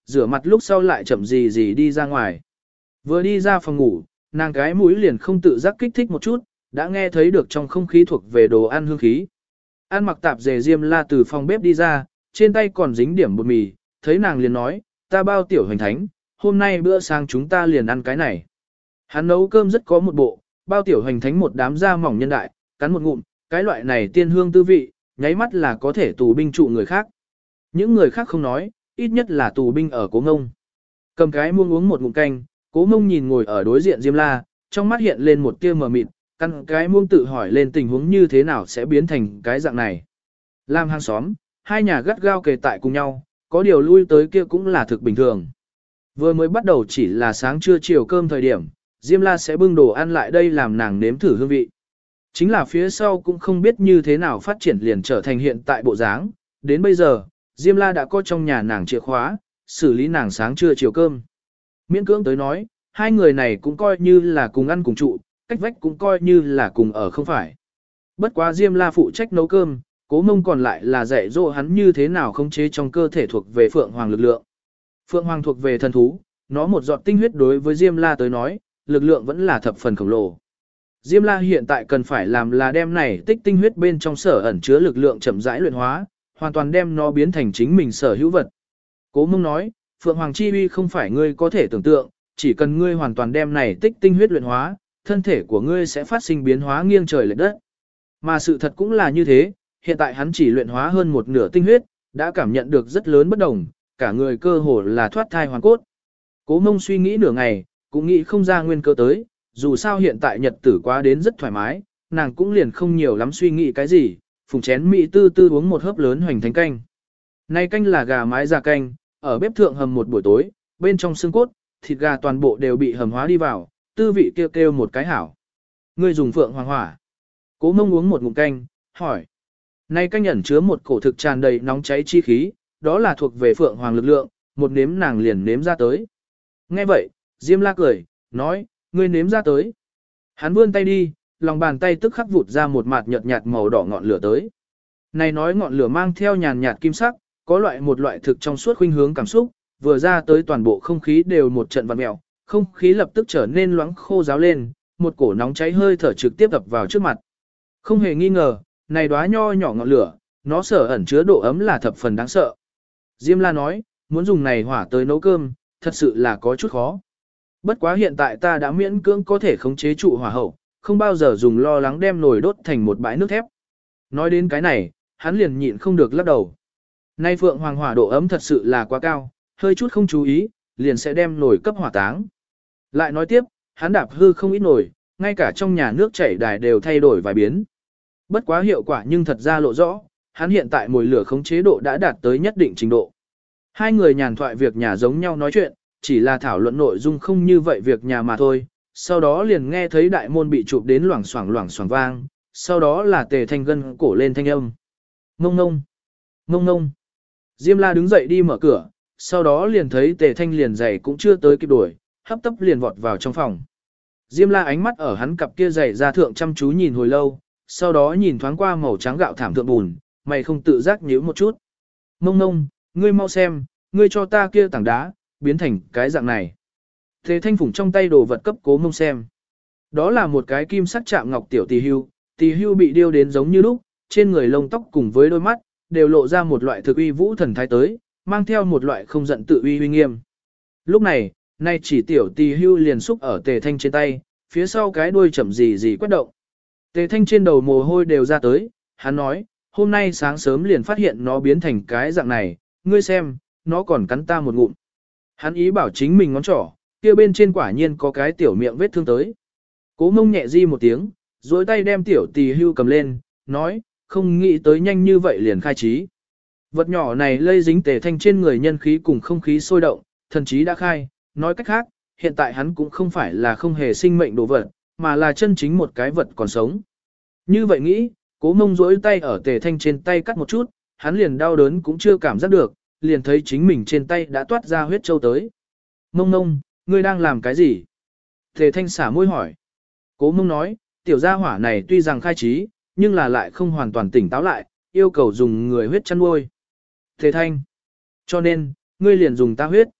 rửa mặt lúc sau lại chậm gì gì đi ra ngoài. Vừa đi ra phòng ngủ, nàng cái mũi liền không tự giác kích thích một chút, đã nghe thấy được trong không khí thuộc về đồ ăn hương khí. Ăn mặc tạp dề Diêm La từ phòng bếp đi ra, trên tay còn dính điểm bột mì, thấy nàng liền nói, ta bao tiểu hành thánh, hôm nay bữa sáng chúng ta liền ăn cái này. Hắn nấu cơm rất có một bộ, bao tiểu hành thánh một đám da mỏng nhân đại, cắn một ngụm, cái loại này tiên hương tư vị, nháy mắt là có thể tù binh trụ người khác. Những người khác không nói, ít nhất là tù binh ở Cố Ngông. Cầm cái muông uống một ngụm canh, Cố Ngông nhìn ngồi ở đối diện Diêm La, trong mắt hiện lên một tia mờ mịt, căn cái muông tự hỏi lên tình huống như thế nào sẽ biến thành cái dạng này. Làm hàng xóm, hai nhà gắt gao kề tại cùng nhau, có điều lui tới kia cũng là thực bình thường. Vừa mới bắt đầu chỉ là sáng trưa chiều cơm thời điểm, Diêm La sẽ bưng đồ ăn lại đây làm nàng nếm thử hương vị. Chính là phía sau cũng không biết như thế nào phát triển liền trở thành hiện tại bộ dáng, đến bây giờ, Diêm La đã có trong nhà nàng chìa khóa, xử lý nàng sáng trưa chiều cơm. Miễn cưỡng tới nói, hai người này cũng coi như là cùng ăn cùng trụ, cách vách cũng coi như là cùng ở không phải. Bất quá Diêm La phụ trách nấu cơm, Cố Mông còn lại là dạy dỗ hắn như thế nào khống chế trong cơ thể thuộc về Phượng Hoàng lực lượng. Phượng Hoàng thuộc về thần thú, nó một giọt tinh huyết đối với Diêm La tới nói, lực lượng vẫn là thập phần khổng lồ. Diêm La hiện tại cần phải làm là đem này tích tinh huyết bên trong sở ẩn chứa lực lượng chậm rãi luyện hóa, hoàn toàn đem nó biến thành chính mình sở hữu vật. Cố Mông nói, Phượng Hoàng chi uy không phải ngươi có thể tưởng tượng, chỉ cần ngươi hoàn toàn đem này tích tinh huyết luyện hóa, thân thể của ngươi sẽ phát sinh biến hóa nghiêng trời lệch đất. Mà sự thật cũng là như thế, hiện tại hắn chỉ luyện hóa hơn một nửa tinh huyết, đã cảm nhận được rất lớn bất đồng, cả người cơ hồ là thoát thai hoàn cốt. Cố Mông suy nghĩ nửa ngày, cũng nghĩ không ra nguyên cơ tới, dù sao hiện tại nhật tử quá đến rất thoải mái, nàng cũng liền không nhiều lắm suy nghĩ cái gì, phùng chén mỹ tư tư uống một hớp lớn hoành thánh canh. Này canh là gà mái già canh, ở bếp thượng hầm một buổi tối, bên trong xương cốt, thịt gà toàn bộ đều bị hầm hóa đi vào, tư vị kêu kêu một cái hảo. Ngươi dùng Phượng Hoàng hỏa. Cố Mông uống một ngụm canh, hỏi. Này canh ẩn chứa một cổ thực tràn đầy nóng cháy chi khí, đó là thuộc về Phượng Hoàng lực lượng, một nếm nàng liền nếm ra tới. Nghe vậy, Diêm La cười, nói, ngươi nếm ra tới. Hắn vươn tay đi, lòng bàn tay tức khắc vụt ra một mạt nhợt nhạt màu đỏ ngọn lửa tới. Này nói ngọn lửa mang theo nhàn nhạt kim sắc, có loại một loại thực trong suốt khuynh hướng cảm xúc, vừa ra tới toàn bộ không khí đều một trận vặn mèo, không khí lập tức trở nên loãng khô ráo lên, một cổ nóng cháy hơi thở trực tiếp ập vào trước mặt. Không hề nghi ngờ, này đóa nho nhỏ ngọn lửa, nó sở ẩn chứa độ ấm là thập phần đáng sợ. Diêm La nói, muốn dùng này hỏa tới nấu cơm, thật sự là có chút khó. Bất quá hiện tại ta đã miễn cưỡng có thể khống chế trụ hỏa hậu, không bao giờ dùng lo lắng đem nồi đốt thành một bãi nước thép. Nói đến cái này, hắn liền nhịn không được lắc đầu. Nay Phượng Hoàng hỏa độ ấm thật sự là quá cao, hơi chút không chú ý, liền sẽ đem nồi cấp hỏa táng. Lại nói tiếp, hắn đạp hư không ít nồi, ngay cả trong nhà nước chảy đài đều thay đổi vài biến. Bất quá hiệu quả nhưng thật ra lộ rõ, hắn hiện tại mồi lửa khống chế độ đã đạt tới nhất định trình độ. Hai người nhàn thoại việc nhà giống nhau nói chuyện, chỉ là thảo luận nội dung không như vậy việc nhà mà thôi. Sau đó liền nghe thấy đại môn bị chụp đến loảng xoảng loảng xoảng vang, sau đó là Tề Thanh gân cổ lên thanh âm. Ngông ngông, ngông ngông. Diêm La đứng dậy đi mở cửa, sau đó liền thấy Tề Thanh liền giày cũng chưa tới kịp đuổi, hấp tấp liền vọt vào trong phòng. Diêm La ánh mắt ở hắn cặp kia giày ra thượng chăm chú nhìn hồi lâu, sau đó nhìn thoáng qua màu trắng gạo thảm thượng bùn, mày không tự giác nhíu một chút. Ngông ngông, ngươi mau xem, ngươi cho ta kia tảng đá, biến thành cái dạng này. Tề Thanh phủng trong tay đồ vật cấp Cố Mông xem. Đó là một cái kim sắc chạm ngọc tiểu tỳ hưu, tỳ hưu bị điêu đến giống như lúc, trên người lông tóc cùng với đôi mắt, đều lộ ra một loại thực uy vũ thần thái tới, mang theo một loại không giận tự uy uy nghiêm. Lúc này, nay chỉ tiểu tỳ hưu liền xúc ở Tề Thanh trên tay, phía sau cái đuôi chậm gì gì quét động. Tề Thanh trên đầu mồ hôi đều ra tới, hắn nói, hôm nay sáng sớm liền phát hiện nó biến thành cái dạng này, ngươi xem, nó còn cắn ta một ngụm. Hắn ý bảo chính mình ngón trỏ, kia bên trên quả nhiên có cái tiểu miệng vết thương tới. Cố Mông nhẹ di một tiếng, duỗi tay đem tiểu tỳ hưu cầm lên, nói, không nghĩ tới nhanh như vậy liền khai trí. Vật nhỏ này lây dính Tề Thanh trên người nhân khí cùng không khí sôi động, thần trí đã khai, nói cách khác, hiện tại hắn cũng không phải là không hề sinh mệnh đồ vật, mà là chân chính một cái vật còn sống. Như vậy nghĩ, Cố Mông duỗi tay ở Tề Thanh trên tay cắt một chút, hắn liền đau đớn cũng chưa cảm giác được, liền thấy chính mình trên tay đã toát ra huyết châu tới. Mông Mông, ngươi đang làm cái gì? Tề Thanh xả môi hỏi. Cố Mông nói, tiểu gia hỏa này tuy rằng khai trí, nhưng là lại không hoàn toàn tỉnh táo lại, yêu cầu dùng người huyết chăn nuôi. Tề Thanh, cho nên, ngươi liền dùng ta huyết.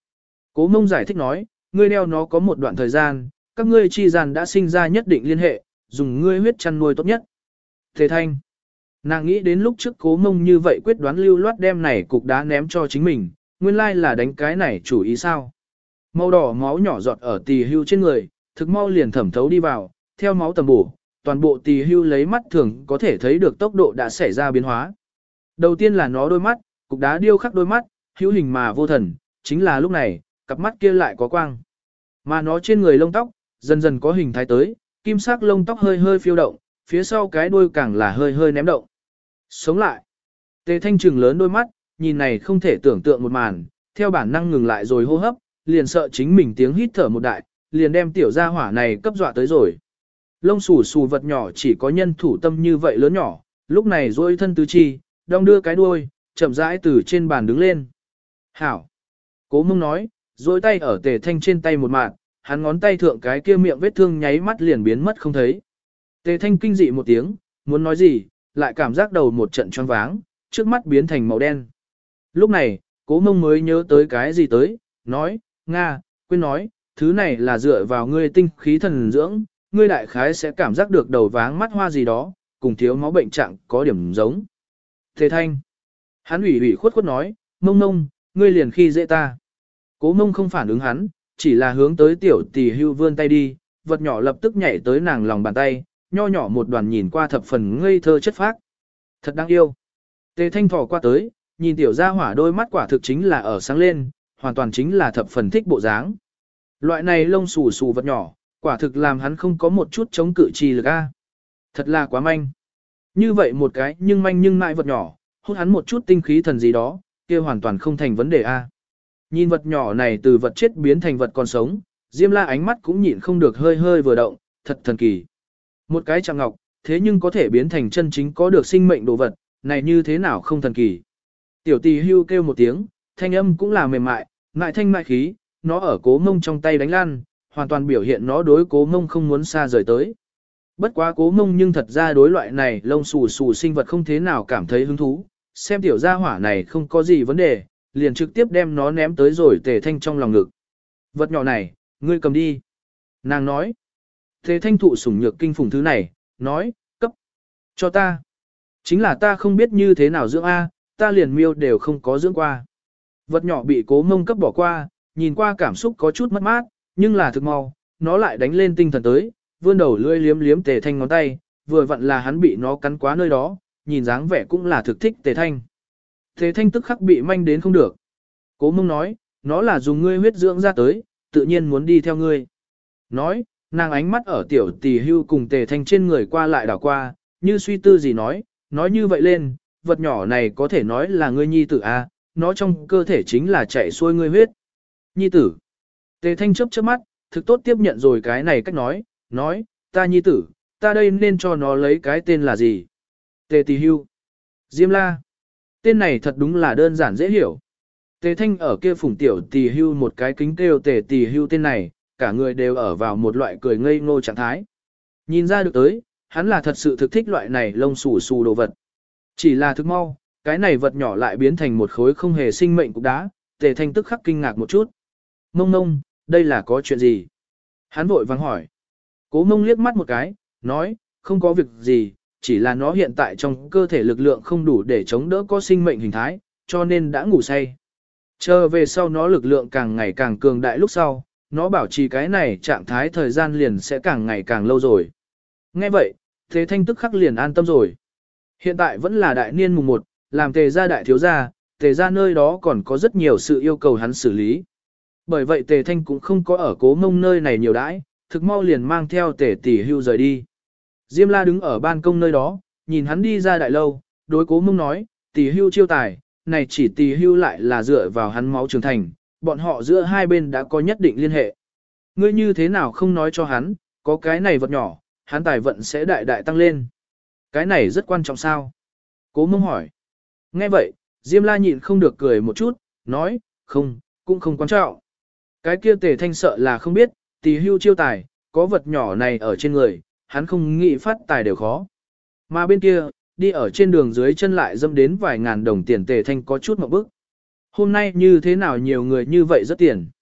Cố Mông giải thích nói, ngươi đeo nó có một đoạn thời gian, các ngươi chi gian đã sinh ra nhất định liên hệ, dùng ngươi huyết chăn nuôi tốt nhất. Thế Thanh, nàng nghĩ đến lúc trước Cố Mông như vậy quyết đoán lưu loát đem này cục đá ném cho chính mình, nguyên lai là đánh cái này chủ ý sao. Màu đỏ máu nhỏ giọt ở tỳ hưu trên người, thực mau liền thẩm thấu đi vào, theo máu tầm bổ, toàn bộ tỳ hưu lấy mắt thường có thể thấy được tốc độ đã xảy ra biến hóa. Đầu tiên là nó đôi mắt, cục đá điêu khắc đôi mắt, hữu hình mà vô thần, chính là lúc này, cặp mắt kia lại có quang. Mà nó trên người lông tóc, dần dần có hình thái tới, kim sắc lông tóc hơi hơi phiêu động, phía sau cái đuôi càng là hơi hơi ném động. Sống lại. Tề Thanh trừng lớn đôi mắt, nhìn này không thể tưởng tượng một màn, theo bản năng ngừng lại rồi hô hấp, liền sợ chính mình tiếng hít thở một đại, liền đem tiểu gia hỏa này cấp dọa tới rồi. Lông xù xù vật nhỏ chỉ có nhân thủ tâm như vậy lớn nhỏ, lúc này duỗi thân tứ chi, đong đưa cái đuôi, chậm rãi từ trên bàn đứng lên. Hảo. Cố Mông nói, duỗi tay ở Tề Thanh trên tay một mạng, hắn ngón tay thượng cái kia miệng vết thương nháy mắt liền biến mất không thấy. Tề Thanh kinh dị một tiếng, muốn nói gì, lại cảm giác đầu một trận choáng váng, trước mắt biến thành màu đen. Lúc này, Cố Mông mới nhớ tới cái gì tới, nói, Nga, quên nói, thứ này là dựa vào ngươi tinh khí thần dưỡng, ngươi đại khái sẽ cảm giác được đầu váng mắt hoa gì đó, cùng thiếu máu bệnh trạng có điểm giống. Tề Thanh, hắn ủy ủy khuất khuất nói, Mông Mông, ngươi liền khi dễ ta. Cố Mông không phản ứng hắn, chỉ là hướng tới tiểu tỷ hưu vươn tay đi, vật nhỏ lập tức nhảy tới nàng lòng bàn tay, nho nhỏ một đoàn nhìn qua thập phần ngây thơ chất phác. Thật đáng yêu. Tề Thanh thò qua tới, nhìn tiểu gia hỏa đôi mắt quả thực chính là ở sáng lên, hoàn toàn chính là thập phần thích bộ dáng. Loại này lông xù xù vật nhỏ, quả thực làm hắn không có một chút chống cự trì lực a. Thật là quá manh. Như vậy một cái nhưng manh nhưng mại vật nhỏ, hút hắn một chút tinh khí thần gì đó, kia hoàn toàn không thành vấn đề a. Nhìn vật nhỏ này từ vật chết biến thành vật còn sống, Diêm La ánh mắt cũng nhịn không được hơi hơi vừa động, thật thần kỳ. Một cái chạm ngọc, thế nhưng có thể biến thành chân chính có được sinh mệnh đồ vật, này như thế nào không thần kỳ. Tiểu Tỳ hưu kêu một tiếng, thanh âm cũng là mềm mại, ngại thanh mại khí, nó ở Cố Mông trong tay đánh lăn, hoàn toàn biểu hiện nó đối Cố Mông không muốn xa rời tới. Bất quá Cố Mông nhưng thật ra đối loại này lông xù xù sinh vật không thế nào cảm thấy hứng thú, xem tiểu gia hỏa này không có gì vấn đề, liền trực tiếp đem nó ném tới rồi Tề Thanh trong lòng ngực. Vật nhỏ này, ngươi cầm đi. Nàng nói. Tề Thanh thụ sủng nhược kinh phùng thứ này, nói, cấp. Cho ta. Chính là ta không biết như thế nào dưỡng A, ta liền miêu đều không có dưỡng qua. Vật nhỏ bị Cố Mông cấp bỏ qua, nhìn qua cảm xúc có chút mất mát, nhưng là thực mau, nó lại đánh lên tinh thần tới, vươn đầu lưỡi liếm liếm Tề Thanh ngón tay, vừa vặn là hắn bị nó cắn quá nơi đó, nhìn dáng vẻ cũng là thực thích Tề Thanh. Tề Thanh tức khắc bị manh đến không được. Cố Mông nói, nó là dùng ngươi huyết dưỡng ra tới, tự nhiên muốn đi theo ngươi. Nói, nàng ánh mắt ở tiểu Tỳ hưu cùng Tề Thanh trên người qua lại đảo qua, như suy tư gì nói, nói như vậy lên, vật nhỏ này có thể nói là ngươi nhi tử a, nó trong cơ thể chính là chạy xuôi ngươi huyết. Nhi tử. Tề Thanh chớp chớp mắt, thực tốt tiếp nhận rồi cái này cách nói, nói, ta nhi tử, ta đây nên cho nó lấy cái tên là gì? Tề Tỳ hưu. Diêm La. Tên này thật đúng là đơn giản dễ hiểu. Tề Thanh ở kia phủng tiểu Tỳ hưu một cái kính kêu Tề Tỳ hưu tên này, cả người đều ở vào một loại cười ngây ngô trạng thái. Nhìn ra được tới, hắn là thật sự thực thích loại này lông xù xù đồ vật. Chỉ là thức mau, cái này vật nhỏ lại biến thành một khối không hề sinh mệnh cục đá, Tề Thanh tức khắc kinh ngạc một chút. Mông Mông, đây là có chuyện gì? Hắn vội vàng hỏi. Cố Mông liếc mắt một cái, nói, không có việc gì, chỉ là nó hiện tại trong cơ thể lực lượng không đủ để chống đỡ có sinh mệnh hình thái, cho nên đã ngủ say. Chờ về sau nó lực lượng càng ngày càng cường đại lúc sau, nó bảo trì cái này trạng thái thời gian liền sẽ càng ngày càng lâu rồi. Nghe vậy, Tề Thanh tức khắc liền an tâm rồi. Hiện tại vẫn là đại niên mùng một, làm Tề gia đại thiếu gia, Tề gia nơi đó còn có rất nhiều sự yêu cầu hắn xử lý. Bởi vậy Tề Thanh cũng không có ở Cố Mông nơi này nhiều đãi, thực mau liền mang theo Tề Tỷ hưu rời đi. Diêm La đứng ở ban công nơi đó, nhìn hắn đi ra đại lâu, đối Cố Mông nói, Tỷ hưu chiêu tài, này chỉ Tỷ hưu lại là dựa vào hắn máu trưởng thành, bọn họ giữa hai bên đã có nhất định liên hệ. Ngươi như thế nào không nói cho hắn, có cái này vật nhỏ, hắn tài vận sẽ đại đại tăng lên. Cái này rất quan trọng sao? Cố Mông hỏi. Nghe vậy, Diêm La nhịn không được cười một chút, nói, không, cũng không quan trọng. Cái kia Tề Thanh sợ là không biết, Tỷ hưu chiêu tài, có vật nhỏ này ở trên người, hắn không nghĩ phát tài đều khó. Mà bên kia, đi ở trên đường dưới chân lại dâm đến vài ngàn đồng tiền Tề Thanh có chút một bức. Hôm nay như thế nào nhiều người như vậy rất tiền.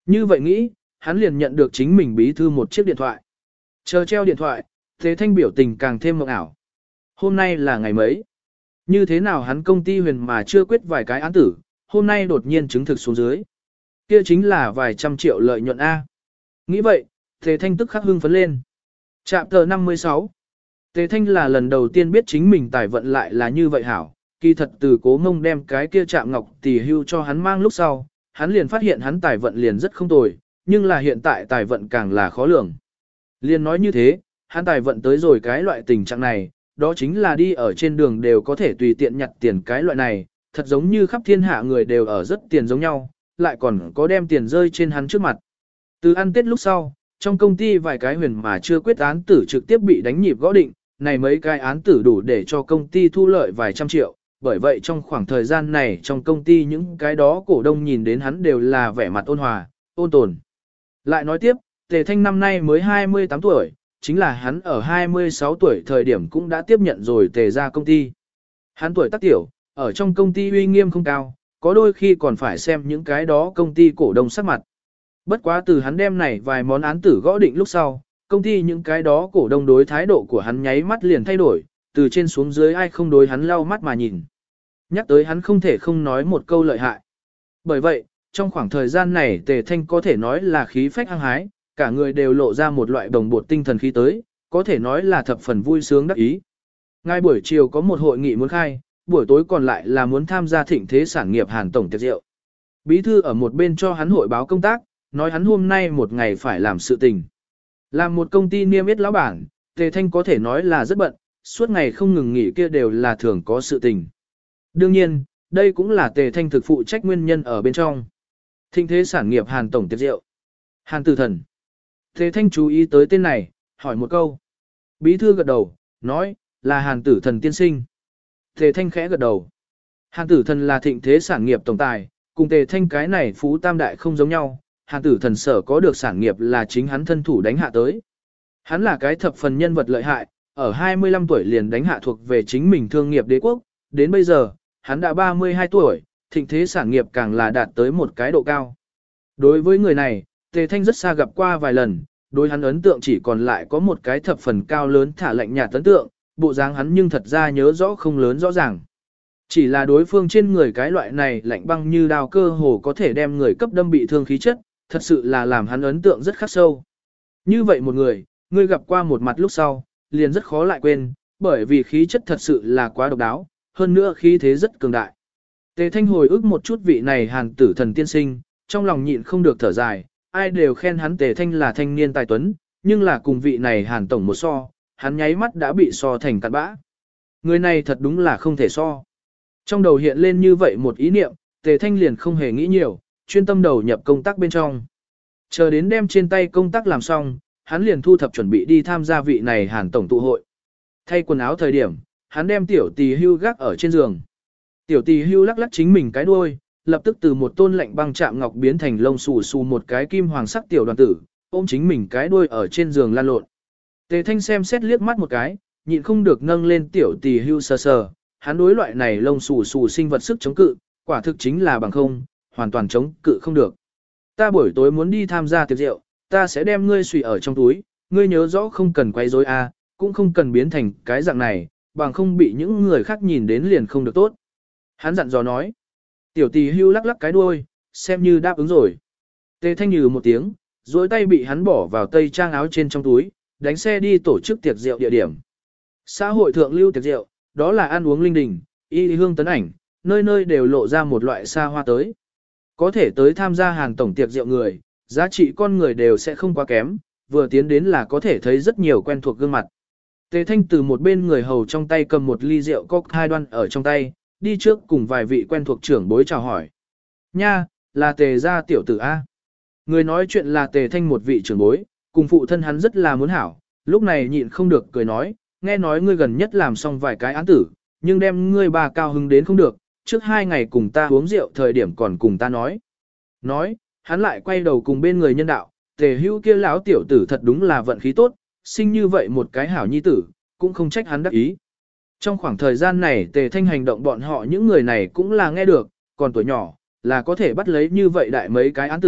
Như vậy nghĩ, hắn liền nhận được chính mình bí thư một chiếc điện thoại. Chờ treo điện thoại, Tề Thanh biểu tình càng thêm mộng ảo. Hôm nay là ngày mấy? Như thế nào hắn công ty huyền mà chưa quyết vài cái án tử, hôm nay đột nhiên chứng thực xuống dưới. Kia chính là vài trăm triệu lợi nhuận A. Nghĩ vậy, Tề Thanh tức khắc hưng phấn lên. Chạm tờ năm mươi sáu. Tề Thanh là lần đầu tiên biết chính mình tài vận lại là như vậy hảo. Kỳ thật từ Cố Mông đem cái kia chạm ngọc tỷ hưu cho hắn mang lúc sau, hắn liền phát hiện hắn tài vận liền rất không tồi, nhưng là hiện tại tài vận càng là khó lường. Liền nói như thế, hắn tài vận tới rồi cái loại tình trạng này, đó chính là đi ở trên đường đều có thể tùy tiện nhặt tiền cái loại này, thật giống như khắp thiên hạ người đều ở rất tiền giống nhau, lại còn có đem tiền rơi trên hắn trước mặt. Từ ăn Tết lúc sau, trong công ty vài cái huyền mà chưa quyết án tử trực tiếp bị đánh nhịp gõ định, này mấy cái án tử đủ để cho công ty thu lợi vài trăm triệu, bởi vậy trong khoảng thời gian này trong công ty những cái đó cổ đông nhìn đến hắn đều là vẻ mặt ôn hòa, ôn tồn. Lại nói tiếp, Tề Thanh năm nay mới hai mươi tám tuổi, chính là hắn ở hai mươi sáu tuổi thời điểm cũng đã tiếp nhận rồi Tề ra công ty. Hắn tuổi tác tiểu, ở trong công ty uy nghiêm không cao, có đôi khi còn phải xem những cái đó công ty cổ đông sắc mặt. Bất quá từ hắn đem này vài món án tử gõ định lúc sau, công ty những cái đó cổ đông đối thái độ của hắn nháy mắt liền thay đổi, từ trên xuống dưới ai không đối hắn lau mắt mà nhìn. Nhắc tới hắn không thể không nói một câu lợi hại. Bởi vậy, trong khoảng thời gian này Tề Thanh có thể nói là khí phách hăng hái, cả người đều lộ ra một loại đồng bột tinh thần khí tới, có thể nói là thập phần vui sướng đắc ý. Ngay buổi chiều có một hội nghị muốn khai, buổi tối còn lại là muốn tham gia thịnh thế sản nghiệp Hàn tổng tiệc rượu. Bí thư ở một bên cho hắn hội báo công tác, nói hắn hôm nay một ngày phải làm sự tình. Làm một công ty niêm yết lão bản, Tề Thanh có thể nói là rất bận, suốt ngày không ngừng nghỉ kia đều là thường có sự tình. Đương nhiên, đây cũng là Tề Thanh thực phụ trách nguyên nhân ở bên trong. Thịnh thế sản nghiệp Hàn tổng tiệc rượu. Hàn Tử Thần. Tề Thanh chú ý tới tên này, hỏi một câu. Bí thư gật đầu, nói, là Hàn Tử Thần tiên sinh. Tề Thanh khẽ gật đầu. Hàn Tử Thần là thịnh thế sản nghiệp tổng tài, cùng Tề Thanh cái này phú tam đại không giống nhau. Hàn Tử Thần sở có được sản nghiệp là chính hắn thân thủ đánh hạ tới. Hắn là cái thập phần nhân vật lợi hại, ở hai mươi lăm tuổi liền đánh hạ thuộc về chính mình thương nghiệp đế quốc, đến bây giờ, hắn đã ba mươi hai tuổi, thịnh thế sản nghiệp càng là đạt tới một cái độ cao. Đối với người này, Tề Thanh rất xa gặp qua vài lần, đối hắn ấn tượng chỉ còn lại có một cái thập phần cao lớn thả lạnh nhạt ấn tượng, bộ dáng hắn nhưng thật ra nhớ rõ không lớn rõ ràng. Chỉ là đối phương trên người cái loại này lạnh băng như đao cơ hồ có thể đem người cấp đâm bị thương khí chất, thật sự là làm hắn ấn tượng rất khắc sâu. Như vậy một người, ngươi gặp qua một mặt lúc sau, liền rất khó lại quên, bởi vì khí chất thật sự là quá độc đáo, hơn nữa khí thế rất cường đại. Tề Thanh hồi ức một chút vị này Hàn Tử Thần tiên sinh, trong lòng nhịn không được thở dài, ai đều khen hắn Tề Thanh là thanh niên tài tuấn, nhưng là cùng vị này Hàn Tổng một so, hắn nháy mắt đã bị so thành cặn bã. Người này thật đúng là không thể so. Trong đầu hiện lên như vậy một ý niệm, Tề Thanh liền không hề nghĩ nhiều, chuyên tâm đầu nhập công tác bên trong. Chờ đến đem trên tay công tác làm xong, hắn liền thu thập chuẩn bị đi tham gia vị này Hàn Tổng tụ hội. Thay quần áo thời điểm, hắn đem tiểu tỳ hưu gác ở trên giường. Tiểu tỳ hưu lắc lắc chính mình cái đuôi, lập tức từ một tôn lạnh băng chạm ngọc biến thành lông xù xù một cái kim hoàng sắc tiểu đoàn tử, ôm chính mình cái đuôi ở trên giường lan lộn. Tề Thanh xem xét liếc mắt một cái, nhịn không được nâng lên tiểu tỳ hưu sờ sờ, hắn đối loại này lông xù xù sinh vật sức chống cự, quả thực chính là bằng không, hoàn toàn chống cự không được. Ta buổi tối muốn đi tham gia tiệc rượu, ta sẽ đem ngươi xùy ở trong túi, ngươi nhớ rõ không cần quay rối a, cũng không cần biến thành cái dạng này, bằng không bị những người khác nhìn đến liền không được tốt. Hắn dặn dò nói. Tiểu tỳ hưu lắc lắc cái đuôi, xem như đáp ứng rồi. Tề Thanh nhừ một tiếng, duỗi tay bị hắn bỏ vào tây trang áo trên trong túi, đánh xe đi tổ chức tiệc rượu địa điểm. Xã hội thượng lưu tiệc rượu, đó là ăn uống linh đình, y hương tấn ảnh, nơi nơi đều lộ ra một loại xa hoa tới. Có thể tới tham gia Hàn tổng tiệc rượu người, giá trị con người đều sẽ không quá kém, vừa tiến đến là có thể thấy rất nhiều quen thuộc gương mặt. Tề Thanh từ một bên người hầu trong tay cầm một ly rượu cốc hai đoan ở trong tay, đi trước cùng vài vị quen thuộc trưởng bối chào hỏi. Nha, là Tề gia tiểu tử A. Người nói chuyện là Tề Thanh một vị trưởng bối, cùng phụ thân hắn rất là muốn hảo, lúc này nhịn không được cười nói, nghe nói ngươi gần nhất làm xong vài cái án tử, nhưng đem ngươi bà cao hứng đến không được, trước hai ngày cùng ta uống rượu thời điểm còn cùng ta nói. Nói, hắn lại quay đầu cùng bên người nhân đạo, Tề Hữu kia lão tiểu tử thật đúng là vận khí tốt, sinh như vậy một cái hảo nhi tử, cũng không trách hắn đắc ý. Trong khoảng thời gian này Tề Thanh hành động bọn họ những người này cũng là nghe được, còn tuổi nhỏ, là có thể bắt lấy như vậy đại mấy cái án tử,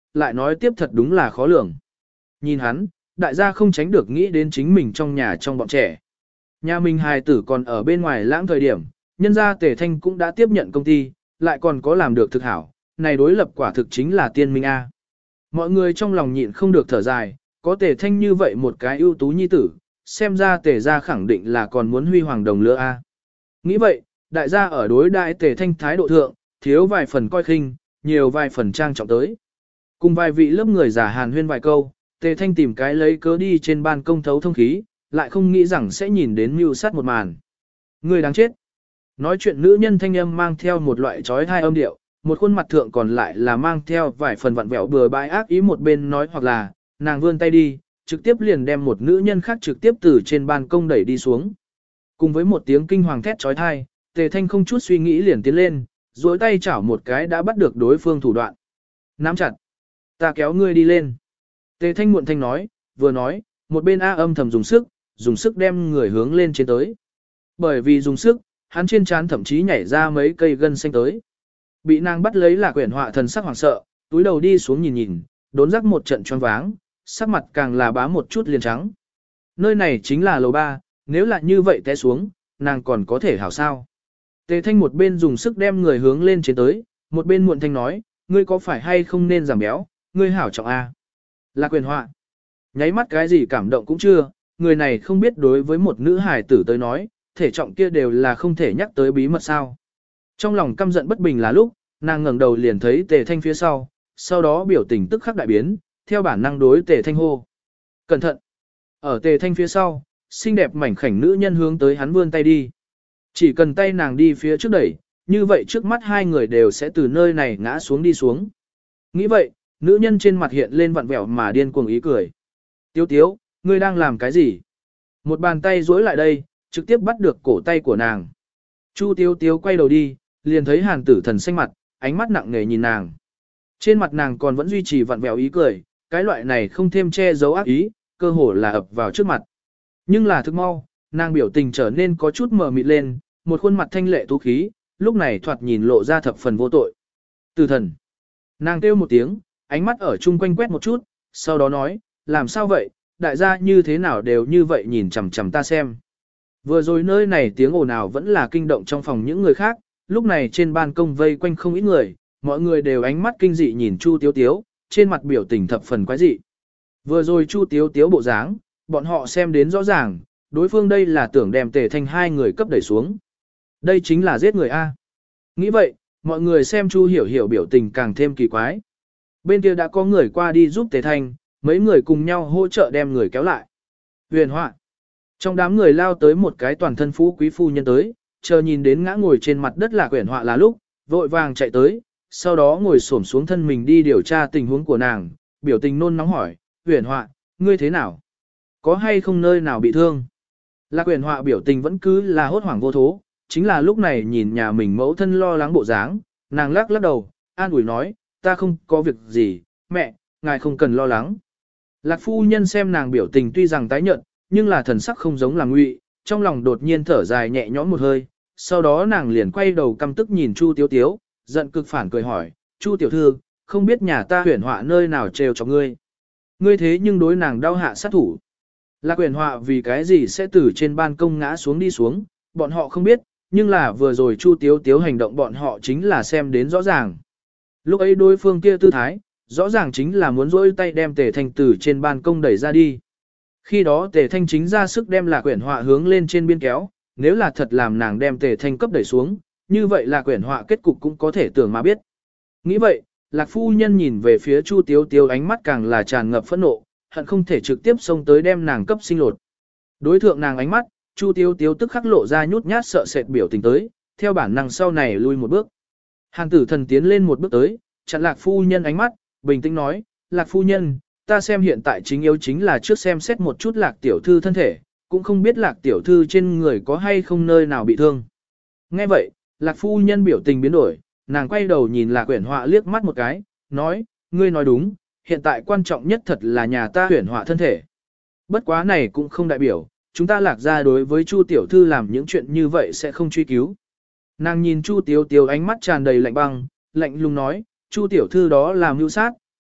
lại nói tiếp thật đúng là khó lường. Nhìn hắn, đại gia không tránh được nghĩ đến chính mình trong nhà trong bọn trẻ. Nhà mình hài tử còn ở bên ngoài lãng thời điểm, nhân gia Tề Thanh cũng đã tiếp nhận công ty, lại còn có làm được thực hảo, này đối lập quả thực chính là tiên minh A. Mọi người trong lòng nhịn không được thở dài, có Tề Thanh như vậy một cái ưu tú nhi tử, xem ra Tề gia khẳng định là còn muốn huy hoàng đồng lứa A. Nghĩ vậy, đại gia ở đối đại Tề Thanh thái độ thượng, thiếu vài phần coi khinh, nhiều vài phần trang trọng tới. Cùng vài vị lớp người giả hàn huyên vài câu, Tề Thanh tìm cái lấy cớ đi trên ban công thấu thông khí, lại không nghĩ rằng sẽ nhìn đến mưu sát một màn. Người đáng chết. Nói chuyện nữ nhân thanh âm mang theo một loại trói thai âm điệu, một khuôn mặt thượng còn lại là mang theo vài phần vặn vẹo bừa bãi ác ý, một bên nói hoặc là, nàng vươn tay đi, trực tiếp liền đem một nữ nhân khác trực tiếp từ trên ban công đẩy đi xuống. Cùng với một tiếng kinh hoàng thét trói thai, Tề Thanh không chút suy nghĩ liền tiến lên, duỗi tay chảo một cái đã bắt được đối phương thủ đoạn. Nắm chặt. Ta kéo ngươi đi lên. Tề Thanh muộn thanh nói, vừa nói, một bên A âm thầm dùng sức, dùng sức đem người hướng lên trên tới. Bởi vì dùng sức, hắn trên trán thậm chí nhảy ra mấy cây gân xanh tới. Bị nàng bắt lấy là quyển họa thần sắc hoảng sợ, túi đầu đi xuống nhìn nhìn, đốn rắc một trận choáng váng, sắc mặt càng là bá một chút liền trắng. Nơi này chính là lầu ba, nếu là như vậy té xuống, nàng còn có thể hảo sao. Tề Thanh một bên dùng sức đem người hướng lên trên tới, một bên muộn thanh nói, ngươi có phải hay không nên giảm béo, ngươi hảo trọng A. Là quyền họa. Nháy mắt cái gì cảm động cũng chưa, người này không biết đối với một nữ hài tử tới nói, thể trọng kia đều là không thể nhắc tới bí mật sao. Trong lòng căm giận bất bình là lúc, nàng ngẩng đầu liền thấy Tề Thanh phía sau, sau đó biểu tình tức khắc đại biến, theo bản năng đối Tề Thanh hô. Cẩn thận! Ở Tề Thanh phía sau, xinh đẹp mảnh khảnh nữ nhân hướng tới hắn vươn tay đi. Chỉ cần tay nàng đi phía trước đẩy, như vậy trước mắt hai người đều sẽ từ nơi này ngã xuống đi xuống. Nghĩ vậy, nữ nhân trên mặt hiện lên vặn vẹo mà điên cuồng ý cười. Tiếu tiếu, ngươi đang làm cái gì? Một bàn tay duỗi lại đây, trực tiếp bắt được cổ tay của nàng. Chu tiếu tiếu quay đầu đi, liền thấy hàn tử thần xanh mặt, ánh mắt nặng nề nhìn nàng. Trên mặt nàng còn vẫn duy trì vặn vẹo ý cười, cái loại này không thêm che giấu ác ý, cơ hồ là ập vào trước mặt. Nhưng là thức mau, nàng biểu tình trở nên có chút mờ mịt lên, một khuôn mặt thanh lệ tú khí, lúc này thoạt nhìn lộ ra thập phần vô tội. Tử thần. Nàng kêu một tiếng, ánh mắt ở chung quanh quét một chút, sau đó nói, làm sao vậy, đại gia như thế nào đều như vậy nhìn chằm chằm ta xem. Vừa rồi nơi này tiếng ồn ào vẫn là kinh động trong phòng những người khác, lúc này trên ban công vây quanh không ít người, mọi người đều ánh mắt kinh dị nhìn Chu Tiếu Tiếu, trên mặt biểu tình thập phần quái dị. Vừa rồi Chu Tiếu Tiếu bộ dáng, bọn họ xem đến rõ ràng, đối phương đây là tưởng đem Tề Thanh hai người cấp đẩy xuống. Đây chính là giết người A. Nghĩ vậy, mọi người xem Chu Hiểu Hiểu biểu tình càng thêm kỳ quái. Bên kia đã có người qua đi giúp Tề Thanh, mấy người cùng nhau hỗ trợ đem người kéo lại. Huyền họa. Trong đám người lao tới một cái toàn thân phú quý phu nhân tới, chờ nhìn đến ngã ngồi trên mặt đất là huyền họa là lúc, vội vàng chạy tới, sau đó ngồi xổm xuống thân mình đi điều tra tình huống của nàng, biểu tình nôn nóng hỏi, huyền họa, ngươi thế nào? Có hay không nơi nào bị thương? Lạc huyền họa biểu tình vẫn cứ là hốt hoảng vô thố, chính là lúc này nhìn nhà mình mẫu thân lo lắng bộ dáng, nàng lắc lắc đầu, an ủi nói, ta không có việc gì, mẹ, ngài không cần lo lắng. Lạc phu nhân xem nàng biểu tình tuy rằng tái nhợt, nhưng là thần sắc không giống là ngụy, trong lòng đột nhiên thở dài nhẹ nhõm một hơi, sau đó nàng liền quay đầu căm tức nhìn Chu Tiếu Tiếu, giận cực phản cười hỏi, Chu tiểu thư, không biết nhà ta huyền họa nơi nào trêu cho ngươi. Ngươi thế nhưng đối nàng đau hạ sát thủ. Lạc huyền họa vì cái gì sẽ từ trên ban công ngã xuống đi xuống, bọn họ không biết, nhưng là vừa rồi Chu Tiếu Tiếu hành động bọn họ chính là xem đến rõ ràng. Lúc ấy đối phương kia tư thái, rõ ràng chính là muốn rỗi tay đem Tề Thanh từ trên ban công đẩy ra đi. Khi đó Tề Thanh chính ra sức đem Lạc Quyển Họa hướng lên trên biên kéo, nếu là thật làm nàng đem Tề Thanh cấp đẩy xuống, như vậy Lạc Quyển Họa kết cục cũng có thể tưởng mà biết. Nghĩ vậy, Lạc phu nhân nhìn về phía Chu Tiếu Tiếu ánh mắt càng là tràn ngập phẫn nộ, hận không thể trực tiếp xông tới đem nàng cấp sinh lột. Đối thượng nàng ánh mắt, Chu Tiếu Tiếu tức khắc lộ ra nhút nhát sợ sệt biểu tình tới, theo bản năng sau này lui một bước. Hàn tử thần tiến lên một bước tới, chặn Lạc phu nhân ánh mắt, bình tĩnh nói, Lạc phu nhân, ta xem hiện tại chính yếu chính là trước xem xét một chút Lạc tiểu thư thân thể, cũng không biết Lạc tiểu thư trên người có hay không nơi nào bị thương. Nghe vậy, Lạc phu nhân biểu tình biến đổi, nàng quay đầu nhìn Lạc Uyển Họa liếc mắt một cái, nói, ngươi nói đúng, hiện tại quan trọng nhất thật là nhà ta Uyển Họa thân thể. Bất quá này cũng không đại biểu, chúng ta Lạc gia đối với Chu tiểu thư làm những chuyện như vậy sẽ không truy cứu. Nàng nhìn Chu Tiếu Tiếu ánh mắt tràn đầy lạnh băng, lạnh lùng nói, Chu tiểu thư đó là mưu sát,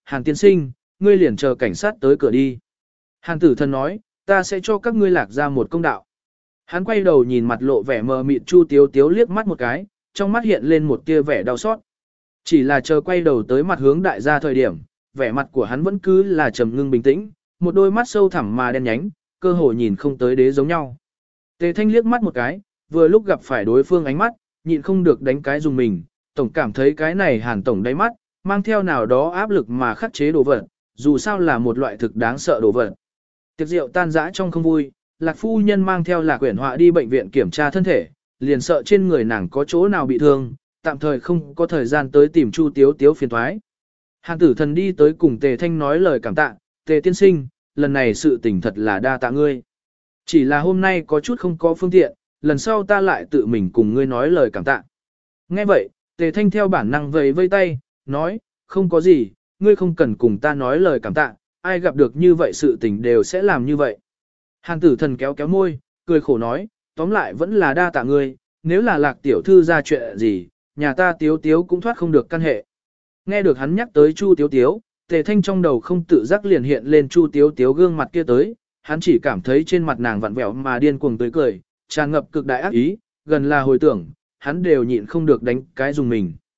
Hàn tiên sinh, ngươi liền chờ cảnh sát tới cửa đi. Hàn tử thần nói, ta sẽ cho các ngươi lạc ra một công đạo. Hắn quay đầu nhìn mặt lộ vẻ mờ mịt Chu Tiếu Tiếu liếc mắt một cái, trong mắt hiện lên một tia vẻ đau xót. Chỉ là chờ quay đầu tới mặt hướng đại gia thời điểm, vẻ mặt của hắn vẫn cứ là trầm ngưng bình tĩnh, một đôi mắt sâu thẳm mà đen nhánh, cơ hồ nhìn không tới đế giống nhau. Tề Thanh liếc mắt một cái, vừa lúc gặp phải đối phương ánh mắt, nhịn không được đánh cái dùng mình, tổng cảm thấy cái này Hàn tổng đáy mắt, mang theo nào đó áp lực mà khắc chế đồ vật, dù sao là một loại thực đáng sợ đồ vật. Tiệc rượu tan rã trong không vui, Lạc phu nhân mang theo Lạc Uyển Họa đi bệnh viện kiểm tra thân thể, liền sợ trên người nàng có chỗ nào bị thương, tạm thời không có thời gian tới tìm Chu Tiếu Tiếu phiền thoái. Hàn tử thần đi tới cùng Tề Thanh nói lời cảm tạ, Tề tiên sinh, lần này sự tình thật là đa tạ ngươi. Chỉ là hôm nay có chút không có phương tiện, lần sau ta lại tự mình cùng ngươi nói lời cảm tạ. Nghe vậy, Tề Thanh theo bản năng vẫy vây tay, nói, không có gì, ngươi không cần cùng ta nói lời cảm tạ, ai gặp được như vậy sự tình đều sẽ làm như vậy. Hàn tử thần kéo kéo môi, cười khổ nói, tóm lại vẫn là đa tạ ngươi, nếu là Lạc tiểu thư ra chuyện gì, nhà ta Tiếu Tiếu cũng thoát không được căn hệ. Nghe được hắn nhắc tới Chu Tiếu Tiếu, Tề Thanh trong đầu không tự giác liền hiện lên Chu Tiếu Tiếu gương mặt kia tới, hắn chỉ cảm thấy trên mặt nàng vặn vẹo mà điên cuồng tươi cười, tràn ngập cực đại ác ý, gần là hồi tưởng, hắn đều nhịn không được đánh cái dùng mình.